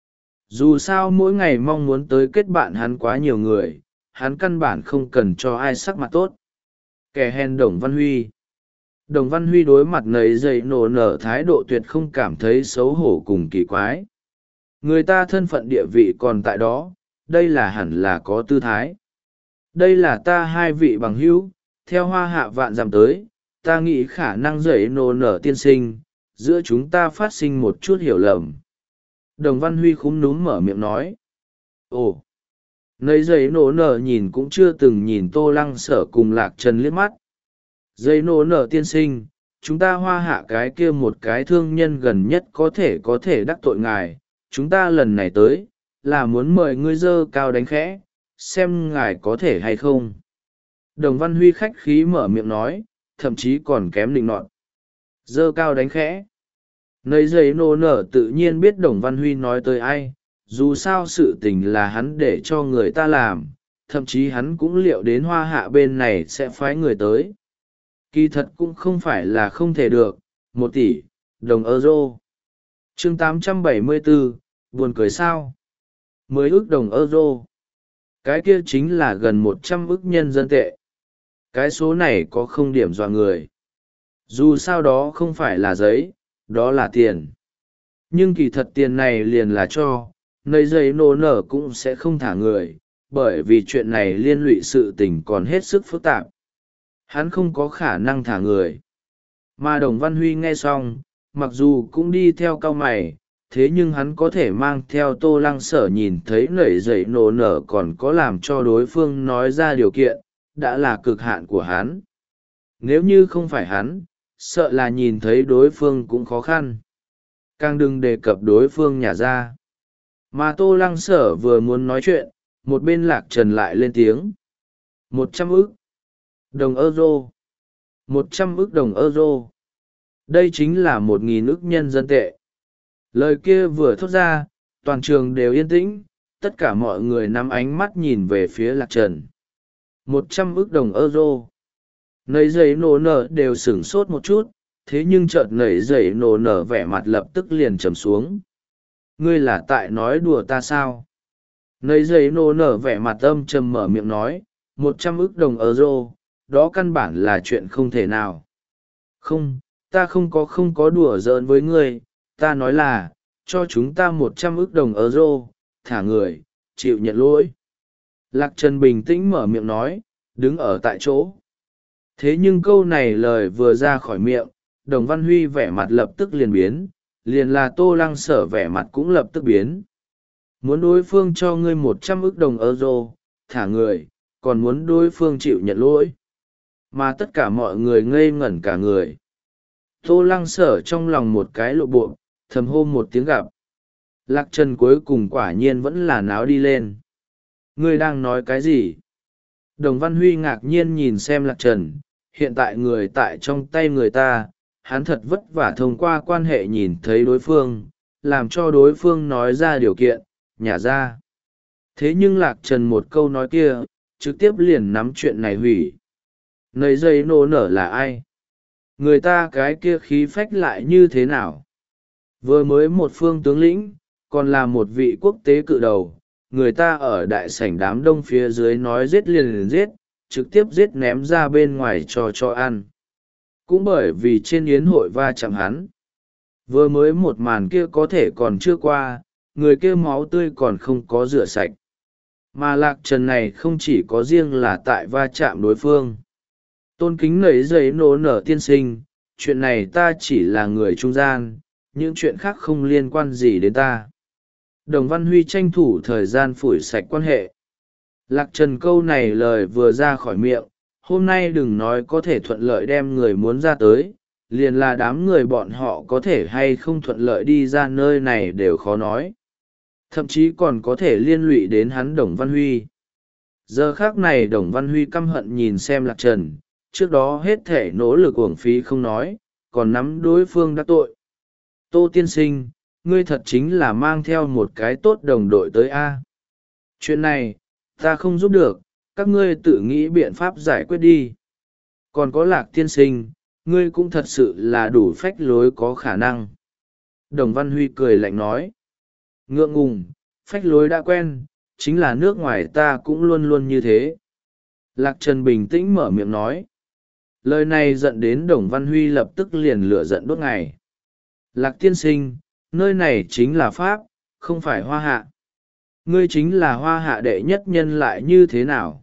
Dù sao mỗi ngày mong muốn tới kết bạn hắn quá nhiều người, hắn căn bản không cần cho ai sắc mặt tốt. Kẻ hèn Đồng Văn Huy. Đồng Văn Huy đối mặt nấy dậy nổ nở thái độ tuyệt không cảm thấy xấu hổ cùng kỳ quái. Người ta thân phận địa vị còn tại đó, đây là hẳn là có tư thái. Đây là ta hai vị bằng hữu, theo hoa hạ vạn dặm tới, ta nghĩ khả năng dậy nổ nở tiên sinh, giữa chúng ta phát sinh một chút hiểu lầm. Đồng Văn Huy khúm núm mở miệng nói. Ồ! Nấy giấy nổ nở nhìn cũng chưa từng nhìn Tô Lăng Sở cùng Lạc Trần liếc mắt. Giấy nổ nở tiên sinh, chúng ta hoa hạ cái kia một cái thương nhân gần nhất có thể có thể đắc tội ngài. Chúng ta lần này tới, là muốn mời ngươi dơ cao đánh khẽ, xem ngài có thể hay không. Đồng Văn Huy khách khí mở miệng nói, thậm chí còn kém định nọt. Dơ cao đánh khẽ. Nấy giấy nổ nở tự nhiên biết Đồng Văn Huy nói tới ai, dù sao sự tình là hắn để cho người ta làm, thậm chí hắn cũng liệu đến hoa hạ bên này sẽ phái người tới. Kỳ thật cũng không phải là không thể được, một tỷ, đồng euro. Chương tám trăm bảy mươi bốn, buồn cười sao? Mười ức đồng euro. Cái kia chính là gần một trăm ức nhân dân tệ. Cái số này có không điểm dọa người. Dù sao đó không phải là giấy, đó là tiền. Nhưng kỳ thật tiền này liền là cho, nơi giấy nổ nở cũng sẽ không thả người, bởi vì chuyện này liên lụy sự tình còn hết sức phức tạp. Hắn không có khả năng thả người. Mà Đồng Văn Huy nghe xong, mặc dù cũng đi theo cao mày, thế nhưng hắn có thể mang theo Tô Lăng Sở nhìn thấy nảy giấy nổ nở còn có làm cho đối phương nói ra điều kiện, đã là cực hạn của hắn. Nếu như không phải hắn, sợ là nhìn thấy đối phương cũng khó khăn. Càng đừng đề cập đối phương nhả ra. Mà Tô Lăng Sở vừa muốn nói chuyện, một bên Lạc Trần lại lên tiếng. Một trăm ức đồng euro. Một trăm ức đồng euro. Đây chính là một nghìn ức nhân dân tệ. Lời kia vừa thốt ra, toàn trường đều yên tĩnh, tất cả mọi người nắm ánh mắt nhìn về phía Lạc Trần. Một trăm ức đồng euro. Nấy giấy nổ nở đều sửng sốt một chút, thế nhưng chợt nảy giấy nổ nở vẻ mặt lập tức liền trầm xuống. Ngươi là tại nói đùa ta sao? Nấy giấy nổ nở vẻ mặt âm trầm mở miệng nói, một trăm ức đồng euro, đó căn bản là chuyện không thể nào. Không, ta không có không có đùa giỡn với ngươi, ta nói là, cho chúng ta một trăm ức đồng euro, thả người, chịu nhận lỗi. Lạc Trần bình tĩnh mở miệng nói, đứng ở tại chỗ. Thế nhưng câu này lời vừa ra khỏi miệng, Đồng Văn Huy vẻ mặt lập tức liền biến, liền là Tô Lăng Sở vẻ mặt cũng lập tức biến. Muốn đối phương cho ngươi một trăm ức đồng euro, thả người, còn muốn đối phương chịu nhận lỗi. Mà tất cả mọi người ngây ngẩn cả người. Tô Lăng Sở trong lòng một cái lộ bộ, thầm hô một tiếng gặp. Lạc Trần cuối cùng quả nhiên vẫn là náo đi lên. Ngươi đang nói cái gì? Đồng Văn Huy ngạc nhiên nhìn xem Lạc Trần, hiện tại người tại trong tay người ta, hắn thật vất vả thông qua quan hệ nhìn thấy đối phương, làm cho đối phương nói ra điều kiện, nhả ra. Thế nhưng Lạc Trần một câu nói kia, trực tiếp liền nắm chuyện này hủy. Nấy dây nổ nở là ai? Người ta cái kia khí phách lại như thế nào? Vừa mới một phương tướng lĩnh, còn là một vị quốc tế cự đầu, người ta ở đại sảnh đám đông phía dưới nói giết liền liền giết, trực tiếp giết ném ra bên ngoài cho cho ăn. Cũng bởi vì trên yến hội va chạm hắn. Vừa mới một màn kia có thể còn chưa qua, người kia máu tươi còn không có rửa sạch. Mà Lạc Trần này không chỉ có riêng là tại va chạm đối phương. Tôn kính nảy giấy nổ nở tiên sinh, chuyện này ta chỉ là người trung gian, những chuyện khác không liên quan gì đến ta. Đồng Văn Huy tranh thủ thời gian phủi sạch quan hệ. Lạc Trần câu này lời vừa ra khỏi miệng, hôm nay đừng nói có thể thuận lợi đem người muốn ra tới, liền là đám người bọn họ có thể hay không thuận lợi đi ra nơi này đều khó nói. Thậm chí còn có thể liên lụy đến hắn Đồng Văn Huy. Giờ khác này Đồng Văn Huy căm hận nhìn xem Lạc Trần, trước đó hết thể nỗ lực uổng phí không nói, còn nắm đối phương đã tội. Tô tiên sinh, ngươi thật chính là mang theo một cái tốt đồng đội tới A. Chuyện này, ta không giúp được, các ngươi tự nghĩ biện pháp giải quyết đi. Còn có Lạc tiên sinh, ngươi cũng thật sự là đủ phách lối có khả năng. Đồng Văn Huy cười lạnh nói. Ngượng ngùng, phách lối đã quen, chính là nước ngoài ta cũng luôn luôn như thế. Lạc Trần bình tĩnh mở miệng nói. Lời này giận đến Đồng Văn Huy lập tức liền lửa giận đốt ngày. Lạc tiên sinh, nơi này chính là Pháp, không phải Hoa Hạ. Ngươi chính là Hoa Hạ đệ nhất nhân lại như thế nào?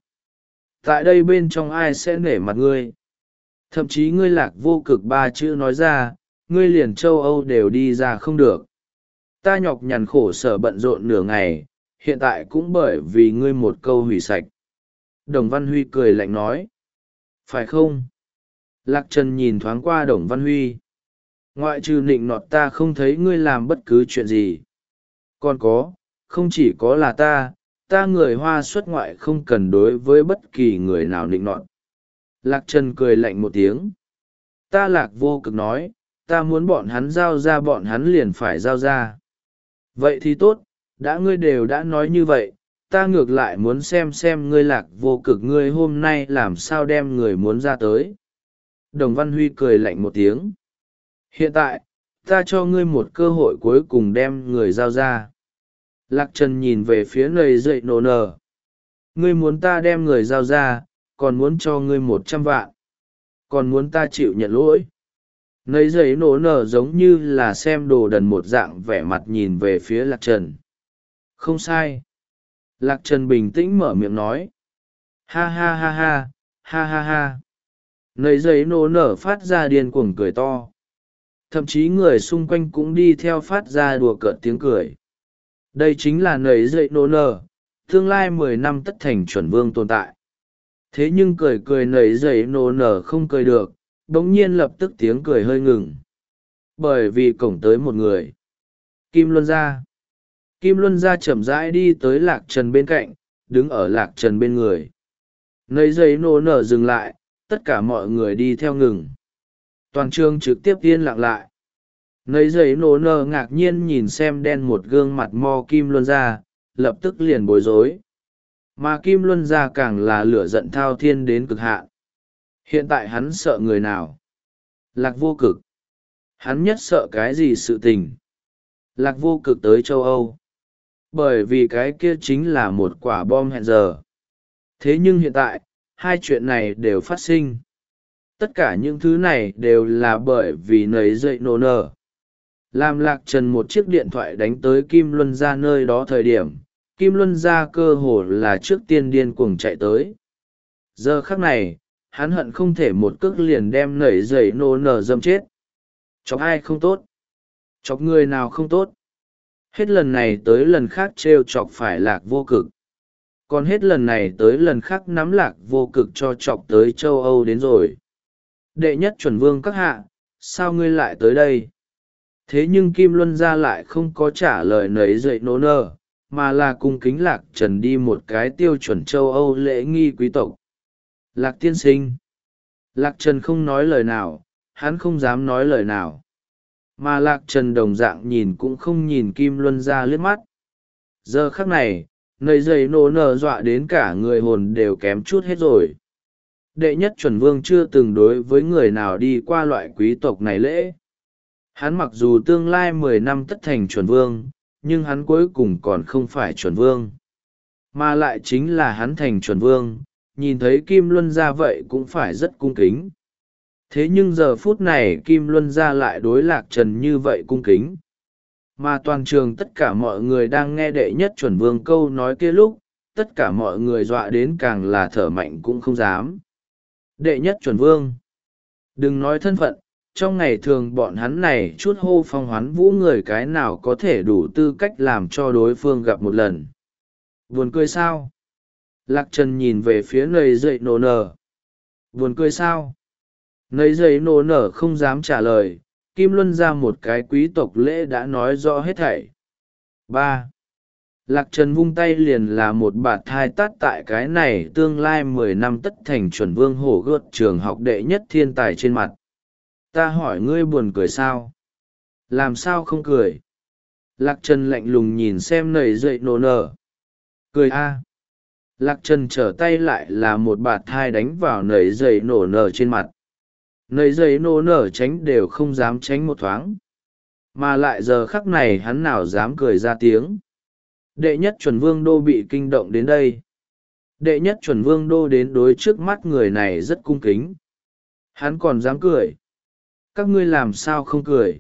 Tại đây bên trong ai sẽ nể mặt ngươi? Thậm chí ngươi Lạc Vô Cực ba chữ nói ra, ngươi liền châu Âu đều đi ra không được. Ta nhọc nhằn khổ sở bận rộn nửa ngày, hiện tại cũng bởi vì ngươi một câu hủy sạch. Đồng Văn Huy cười lạnh nói. Phải không? Lạc Trần nhìn thoáng qua Đồng Văn Huy. Ngoại trừ nịnh nọt ta không thấy ngươi làm bất cứ chuyện gì. Còn có, không chỉ có là ta, ta người Hoa xuất ngoại không cần đối với bất kỳ người nào nịnh nọt. Lạc Trần cười lạnh một tiếng. Ta Lạc Vô Cực nói, ta muốn bọn hắn giao ra bọn hắn liền phải giao ra. Vậy thì tốt, đã ngươi đều đã nói như vậy, ta ngược lại muốn xem xem ngươi Lạc Vô Cực ngươi hôm nay làm sao đem người muốn ra tới. Đồng Văn Huy cười lạnh một tiếng. Hiện tại, ta cho ngươi một cơ hội cuối cùng đem người giao ra. Lạc Trần nhìn về phía nơi dậy nổ nở. Ngươi muốn ta đem người giao ra, còn muốn cho ngươi một trăm vạn. Còn muốn ta chịu nhận lỗi. Nấy giấy nổ nở giống như là xem đồ đần một dạng vẻ mặt nhìn về phía Lạc Trần. Không sai. Lạc Trần bình tĩnh mở miệng nói. Ha ha ha ha, ha ha ha. Nấy giấy nổ nở phát ra điên cuồng cười to. Thậm chí người xung quanh cũng đi theo phát ra đùa cợt tiếng cười. Đây chính là nấy giấy nổ nở, tương lai mười năm tất thành chuẩn vương tồn tại. Thế nhưng cười cười nấy giấy nổ nở không cười được, bỗng nhiên lập tức tiếng cười hơi ngừng. Bởi vì cổng tới một người. Kim Luân Gia. Kim Luân Gia chậm rãi đi tới Lạc Trần bên cạnh, đứng ở Lạc Trần bên người. Nấy giấy nổ nở dừng lại, tất cả mọi người đi theo ngừng. Toàn trường trực tiếp yên lặng lại. Nấy giấy nổ nở ngạc nhiên nhìn xem đen một gương mặt mo Kim Luân Gia, lập tức liền bối rối. Mà Kim Luân Gia càng là lửa giận thao thiên đến cực hạn. Hiện tại hắn sợ người nào? Lạc Vô Cực. Hắn nhất sợ cái gì sự tình? Lạc Vô Cực tới châu Âu. Bởi vì cái kia chính là một quả bom hẹn giờ. Thế nhưng hiện tại, hai chuyện này đều phát sinh. Tất cả những thứ này đều là bởi vì nấy dậy nổ nở. Làm Lạc Trần một chiếc điện thoại đánh tới Kim Luân Gia nơi đó thời điểm, Kim Luân Gia cơ hồ là trước tiên điên cuồng chạy tới. Giờ khắc này, hắn hận không thể một cước liền đem nảy dậy nổ nở dâm chết. Chọc ai không tốt? Chọc người nào không tốt? Hết lần này tới lần khác trêu chọc phải Lạc Vô Cực. Còn hết lần này tới lần khác nắm Lạc Vô Cực cho chọc tới châu Âu đến rồi. Đệ nhất chuẩn vương các hạ, sao ngươi lại tới đây? Thế nhưng Kim Luân Gia lại không có trả lời nấy dậy nổ nở, mà là cung kính Lạc Trần đi một cái tiêu chuẩn châu Âu lễ nghi quý tộc. Lạc tiên sinh. Lạc Trần không nói lời nào, hắn không dám nói lời nào. Mà Lạc Trần đồng dạng nhìn cũng không nhìn Kim Luân Gia liếc mắt. Giờ khắc này, nầy dày nổ nở dọa đến cả người hồn đều kém chút hết rồi. Đệ nhất chuẩn vương chưa từng đối với người nào đi qua loại quý tộc này lễ. Hắn mặc dù tương lai mười năm tất thành chuẩn vương, nhưng hắn cuối cùng còn không phải chuẩn vương. Mà lại chính là hắn thành chuẩn vương, nhìn thấy Kim Luân Gia vậy cũng phải rất cung kính. Thế nhưng giờ phút này Kim Luân Gia lại đối Lạc Trần như vậy cung kính. Mà toàn trường tất cả mọi người đang nghe đệ nhất chuẩn vương câu nói kia lúc, tất cả mọi người dọa đến càng là thở mạnh cũng không dám. Đệ nhất chuẩn vương. Đừng nói thân phận, trong ngày thường bọn hắn này chút hô phong hoán vũ người cái nào có thể đủ tư cách làm cho đối phương gặp một lần. Buồn cười sao? Lạc Trần nhìn về phía nầy dậy nổ nở. Buồn cười sao? Nầy dậy nổ nở không dám trả lời. Kim Luân ra một cái quý tộc lễ đã nói rõ hết thảy. Ba. Lạc Trần vung tay liền là một bạt thai tát tại cái này tương lai mười năm tất thành chuẩn vương hổ gợt trường học đệ nhất thiên tài trên mặt. Ta hỏi ngươi buồn cười sao? Làm sao không cười? Lạc Trần lạnh lùng nhìn xem nầy dậy nổ nở. Cười a. Lạc Trần trở tay lại là một bạt thai đánh vào nầy dậy nổ nở trên mặt. Nầy dậy nổ nở tránh đều không dám tránh một thoáng. Mà lại giờ khắc này hắn nào dám cười ra tiếng. Đệ nhất chuẩn vương đô bị kinh động đến đây. Đệ nhất chuẩn vương đô đến đối trước mắt người này rất cung kính. Hắn còn dám cười. Các ngươi làm sao không cười?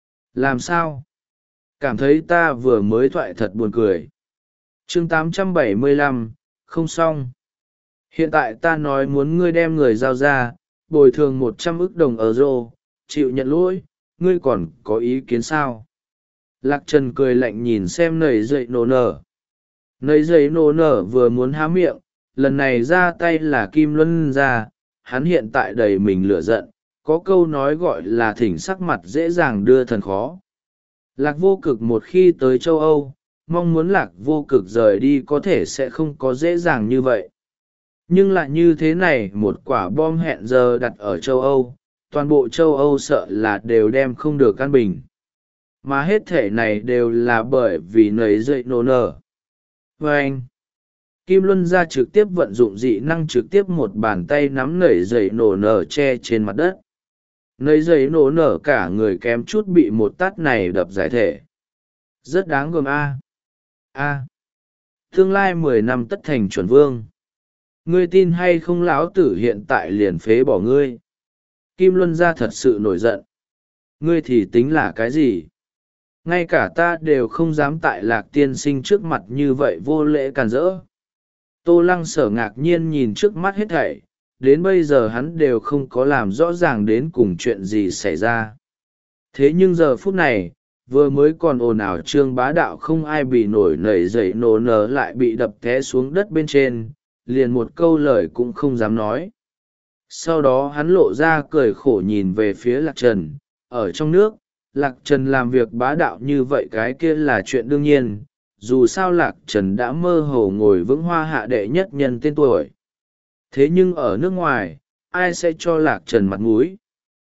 Làm sao? Cảm thấy ta vừa mới thoại thật buồn cười. chương tám trăm bảy mươi lăm, không xong. Hiện tại ta nói muốn ngươi đem người giao ra, bồi thường một trăm ức đồng euro, chịu nhận lỗi, ngươi còn có ý kiến sao? Lạc Trần cười lạnh nhìn xem nầy dậy nổ nở. Nầy dậy nổ nở vừa muốn há miệng, lần này ra tay là Kim Luân ra, hắn hiện tại đầy mình lửa giận, có câu nói gọi là thỉnh sắc mặt dễ dàng đưa thần khó. Lạc Vô Cực một khi tới châu Âu, mong muốn Lạc Vô Cực rời đi có thể sẽ không có dễ dàng như vậy. Nhưng lại như thế này một quả bom hẹn giờ đặt ở châu Âu, toàn bộ châu Âu sợ là đều đem không được căn bình. Mà hết thể này đều là bởi vì nầy dậy nổ nở. Và anh, Kim Luân ra trực tiếp vận dụng dị năng trực tiếp một bàn tay nắm nầy dậy nổ nở che trên mặt đất. Nầy dậy nổ nở cả người kém chút bị một tát này đập giải thể. Rất đáng gờm a. A. Tương lai mười năm tất thành chuẩn vương. Ngươi tin hay không lão tử hiện tại liền phế bỏ ngươi. Kim Luân ra thật sự nổi giận. Ngươi thì tính là cái gì? Ngay cả ta đều không dám tại Lạc tiên sinh trước mặt như vậy vô lễ càn rỡ. Tô Lăng Sở ngạc nhiên nhìn trước mắt hết thảy, đến bây giờ hắn đều không có làm rõ ràng đến cùng chuyện gì xảy ra. Thế nhưng giờ phút này, vừa mới còn ồn ào Trương Bá Đạo không ai bị nổi nảy dậy nổ nở lại bị đập té xuống đất bên trên, liền một câu lời cũng không dám nói. Sau đó hắn lộ ra cười khổ nhìn về phía Lạc Trần, ở trong nước, Lạc Trần làm việc bá đạo như vậy cái kia là chuyện đương nhiên, dù sao Lạc Trần đã mơ hồ ngồi vững hoa hạ đệ nhất nhân tên tuổi. Thế nhưng ở nước ngoài, ai sẽ cho Lạc Trần mặt mũi?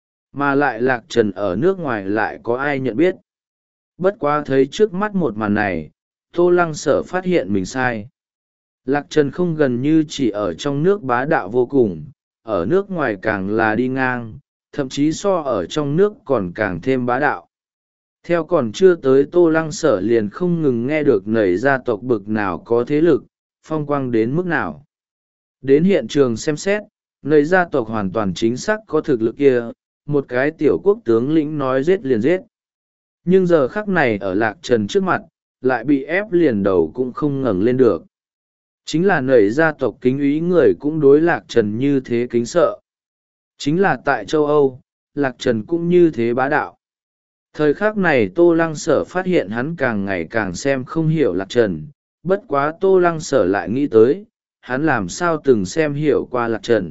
Mà lại Lạc Trần ở nước ngoài lại có ai nhận biết? Bất quá thấy trước mắt một màn này, Tô Lăng Sở phát hiện mình sai. Lạc Trần không gần như chỉ ở trong nước bá đạo vô cùng, ở nước ngoài càng là đi ngang, thậm chí so ở trong nước còn càng thêm bá đạo. Theo còn chưa tới Tô Lăng Sở liền không ngừng nghe được nảy gia tộc bực nào có thế lực, phong quang đến mức nào. Đến hiện trường xem xét, nảy gia tộc hoàn toàn chính xác có thực lực kia, một cái tiểu quốc tướng lĩnh nói giết liền giết. Nhưng giờ khắc này ở Lạc Trần trước mặt, lại bị ép liền đầu cũng không ngẩng lên được. Chính là nảy gia tộc kính úy người cũng đối Lạc Trần như thế kính sợ. Chính là tại châu Âu, Lạc Trần cũng như thế bá đạo. Thời khắc này Tô Lăng Sở phát hiện hắn càng ngày càng xem không hiểu Lạc Trần, bất quá Tô Lăng Sở lại nghĩ tới, hắn làm sao từng xem hiểu qua Lạc Trần.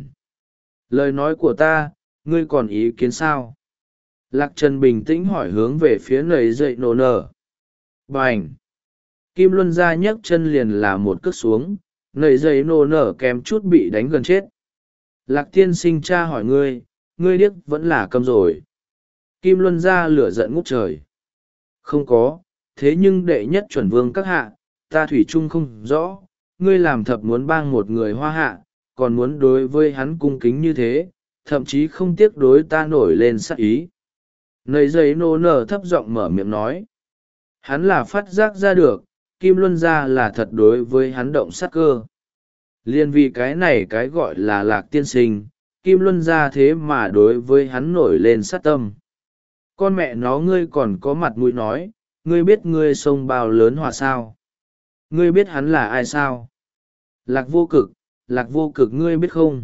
Lời nói của ta, ngươi còn ý kiến sao? Lạc Trần bình tĩnh hỏi hướng về phía nầy dậy nổ nở. Bành! Kim Luân ra nhấc chân liền là một cước xuống, nầy dậy nổ nở kém chút bị đánh gần chết. Lạc tiên sinh cha hỏi ngươi, ngươi điếc vẫn là câm rồi. Kim Luân ra lửa giận ngút trời. Không có, thế nhưng đệ nhất chuẩn vương các hạ, ta thủy chung không rõ, ngươi làm thập muốn bang một người hoa hạ, còn muốn đối với hắn cung kính như thế, thậm chí không tiếc đối ta nổi lên sát ý. Nầy giấy nô nở thấp giọng mở miệng nói. Hắn là phát giác ra được, Kim Luân ra là thật đối với hắn động sát cơ. Liên vì cái này cái gọi là Lạc tiên sinh, Kim Luân ra thế mà đối với hắn nổi lên sát tâm. Con mẹ nó ngươi còn có mặt mũi nói, ngươi biết ngươi sông bao lớn hòa sao? Ngươi biết hắn là ai sao? Lạc Vô Cực, Lạc Vô Cực ngươi biết không?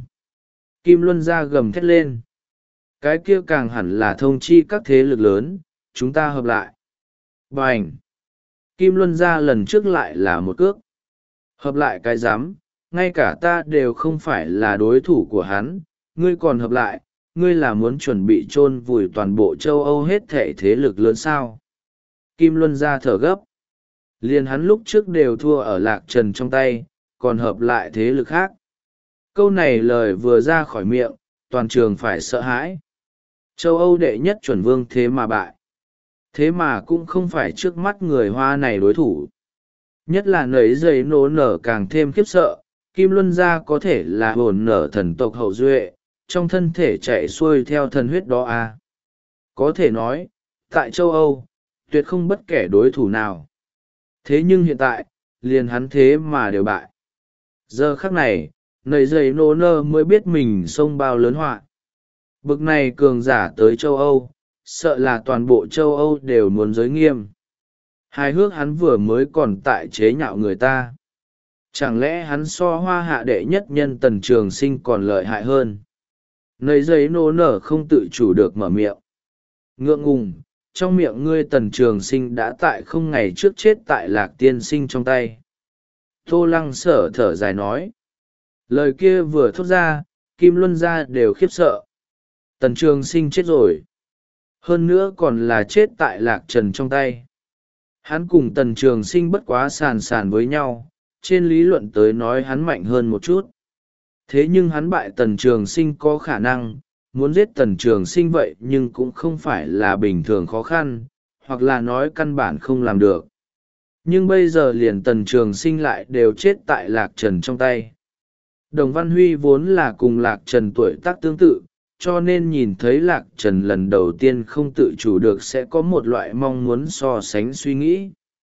Kim Luân ra gầm thét lên. Cái kia càng hẳn là thông chi các thế lực lớn, chúng ta hợp lại. Bành! Kim Luân ra lần trước lại là một cước. Hợp lại cái giám, ngay cả ta đều không phải là đối thủ của hắn, ngươi còn hợp lại, ngươi là muốn chuẩn bị chôn vùi toàn bộ châu Âu hết thể thế lực lớn sao? Kim Luân ra thở gấp. Liền hắn lúc trước đều thua ở Lạc Trần trong tay, còn hợp lại thế lực khác. Câu này lời vừa ra khỏi miệng, toàn trường phải sợ hãi. Châu Âu đệ nhất chuẩn vương thế mà bại. Thế mà cũng không phải trước mắt người Hoa này đối thủ. Nhất là nấy giấy nổ nở càng thêm khiếp sợ, Kim Luân gia có thể là hồn nở thần tộc hậu duệ, trong thân thể chạy xuôi theo thần huyết đó à. Có thể nói, tại châu Âu, tuyệt không bất kể đối thủ nào. Thế nhưng hiện tại, liền hắn thế mà đều bại. Giờ khắc này, nầy giấy nô nơ mới biết mình xông bao lớn họa. Bực này cường giả tới châu Âu, sợ là toàn bộ châu Âu đều muốn giới nghiêm. Hài hước hắn vừa mới còn tại chế nhạo người ta. Chẳng lẽ hắn so hoa hạ đệ nhất nhân Tần Trường Sinh còn lợi hại hơn? Nầy giấy nô nở không tự chủ được mở miệng. Ngượng ngùng, trong miệng ngươi Tần Trường Sinh đã tại không ngày trước chết tại Lạc Tiên Sinh trong tay. Tô Lăng Sở thở dài nói. Lời kia vừa thốt ra, Kim Luân gia đều khiếp sợ. Tần Trường Sinh chết rồi. Hơn nữa còn là chết tại Lạc Trần trong tay. Hắn cùng Tần Trường Sinh bất quá sàn sàn với nhau, trên lý luận tới nói hắn mạnh hơn một chút. Thế nhưng hắn bại Tần Trường Sinh có khả năng, muốn giết Tần Trường Sinh vậy nhưng cũng không phải là bình thường khó khăn, hoặc là nói căn bản không làm được. Nhưng bây giờ liền Tần Trường Sinh lại đều chết tại Lạc Trần trong tay. Đồng Văn Huy vốn là cùng Lạc Trần tuổi tác tương tự, cho nên nhìn thấy Lạc Trần lần đầu tiên không tự chủ được sẽ có một loại mong muốn so sánh suy nghĩ.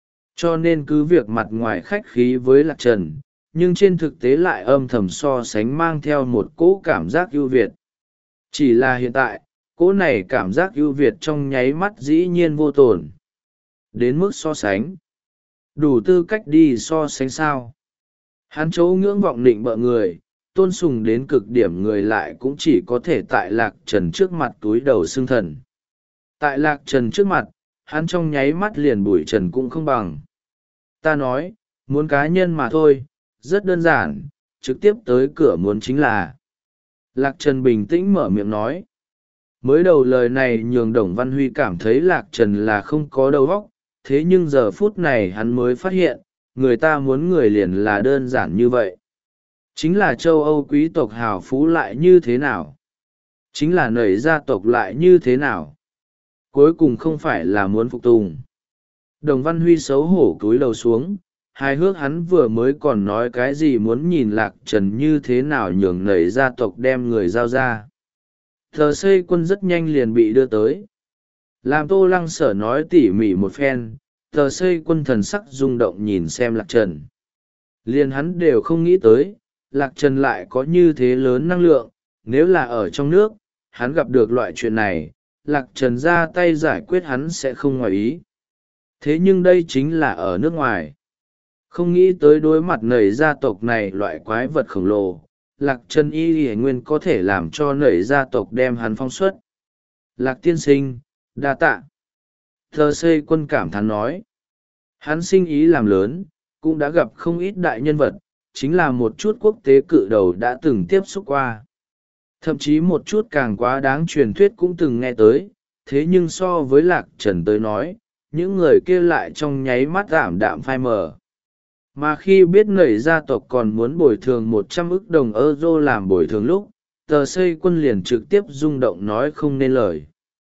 Cho nên cứ việc mặt ngoài khách khí với Lạc Trần, nhưng trên thực tế lại âm thầm so sánh mang theo một cỗ cảm giác ưu việt. Chỉ là hiện tại, cỗ này cảm giác ưu việt trong nháy mắt dĩ nhiên vô tổn. Đến mức so sánh. Đủ tư cách đi so sánh sao. Hắn chỗ ngưỡng vọng định bợ người, tôn sùng đến cực điểm người lại cũng chỉ có thể tại Lạc Trần trước mặt túi đầu xương thần. Tại Lạc Trần trước mặt, hắn trong nháy mắt liền bụi trần cũng không bằng. Ta nói, muốn cá nhân mà thôi, rất đơn giản, trực tiếp tới cửa muốn chính là. Lạc Trần bình tĩnh mở miệng nói. Mới đầu lời này nhường Đồng Văn Huy cảm thấy Lạc Trần là không có đầu óc, thế nhưng giờ phút này hắn mới phát hiện, người ta muốn người liền là đơn giản như vậy. Chính là châu Âu quý tộc hào phú lại như thế nào? Chính là nảy gia tộc lại như thế nào? Cuối cùng không phải là muốn phục tùng. Đồng Văn Huy xấu hổ cúi đầu xuống, hài hước hắn vừa mới còn nói cái gì muốn nhìn Lạc Trần như thế nào nhường nảy gia tộc đem người giao ra. Tờ xây quân rất nhanh liền bị đưa tới. Làm Tô Lăng Sở nói tỉ mỉ một phen, tờ xây quân thần sắc rung động nhìn xem Lạc Trần. Liền hắn đều không nghĩ tới, Lạc Trần lại có như thế lớn năng lượng, nếu là ở trong nước, hắn gặp được loại chuyện này, Lạc Trần ra tay giải quyết hắn sẽ không ngoài ý. Thế nhưng đây chính là ở nước ngoài. Không nghĩ tới đối mặt nảy gia tộc này loại quái vật khổng lồ, Lạc Trần y y nguyên có thể làm cho nảy gia tộc đem hắn phong xuất. Lạc tiên sinh, đa tạ. Thờ xây quân cảm thán nói. Hắn sinh ý làm lớn, cũng đã gặp không ít đại nhân vật, chính là một chút quốc tế cự đầu đã từng tiếp xúc qua. Thậm chí một chút càng quá đáng truyền thuyết cũng từng nghe tới, thế nhưng so với Lạc Trần tới nói, những người kia lại trong nháy mắt giảm đạm phai mờ. Mà khi biết nảy gia tộc còn muốn bồi thường một trăm ức đồng euro làm bồi thường lúc, tờ xây quân liền trực tiếp rung động nói không nên lời.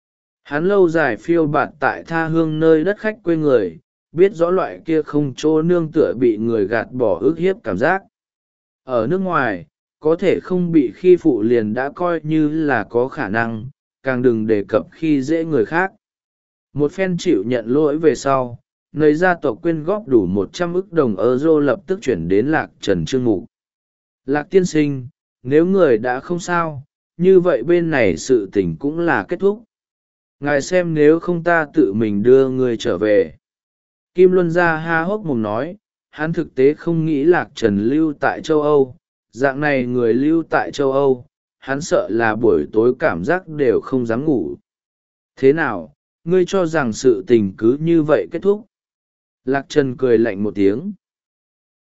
Hắn lâu dài phiêu bạt tại tha hương nơi đất khách quê người, biết rõ loại kia không chỗ nương tựa bị người gạt bỏ ức hiếp cảm giác. Ở nước ngoài, có thể không bị khi phụ liền đã coi như là có khả năng, càng đừng đề cập khi dễ người khác. Một phen chịu nhận lỗi về sau, nơi gia tộc quyên góp đủ một trăm ức đồng euro lập tức chuyển đến Lạc Trần Trương Mục. Lạc tiên sinh, nếu người đã không sao, như vậy bên này sự tình cũng là kết thúc. Ngài xem nếu không ta tự mình đưa người trở về. Kim Luân gia ha hốc mồm nói, hắn thực tế không nghĩ Lạc Trần lưu tại châu Âu, dạng này người lưu tại châu Âu, hắn sợ là buổi tối cảm giác đều không dám ngủ. Thế nào, ngươi cho rằng sự tình cứ như vậy kết thúc? Lạc Trần cười lạnh một tiếng.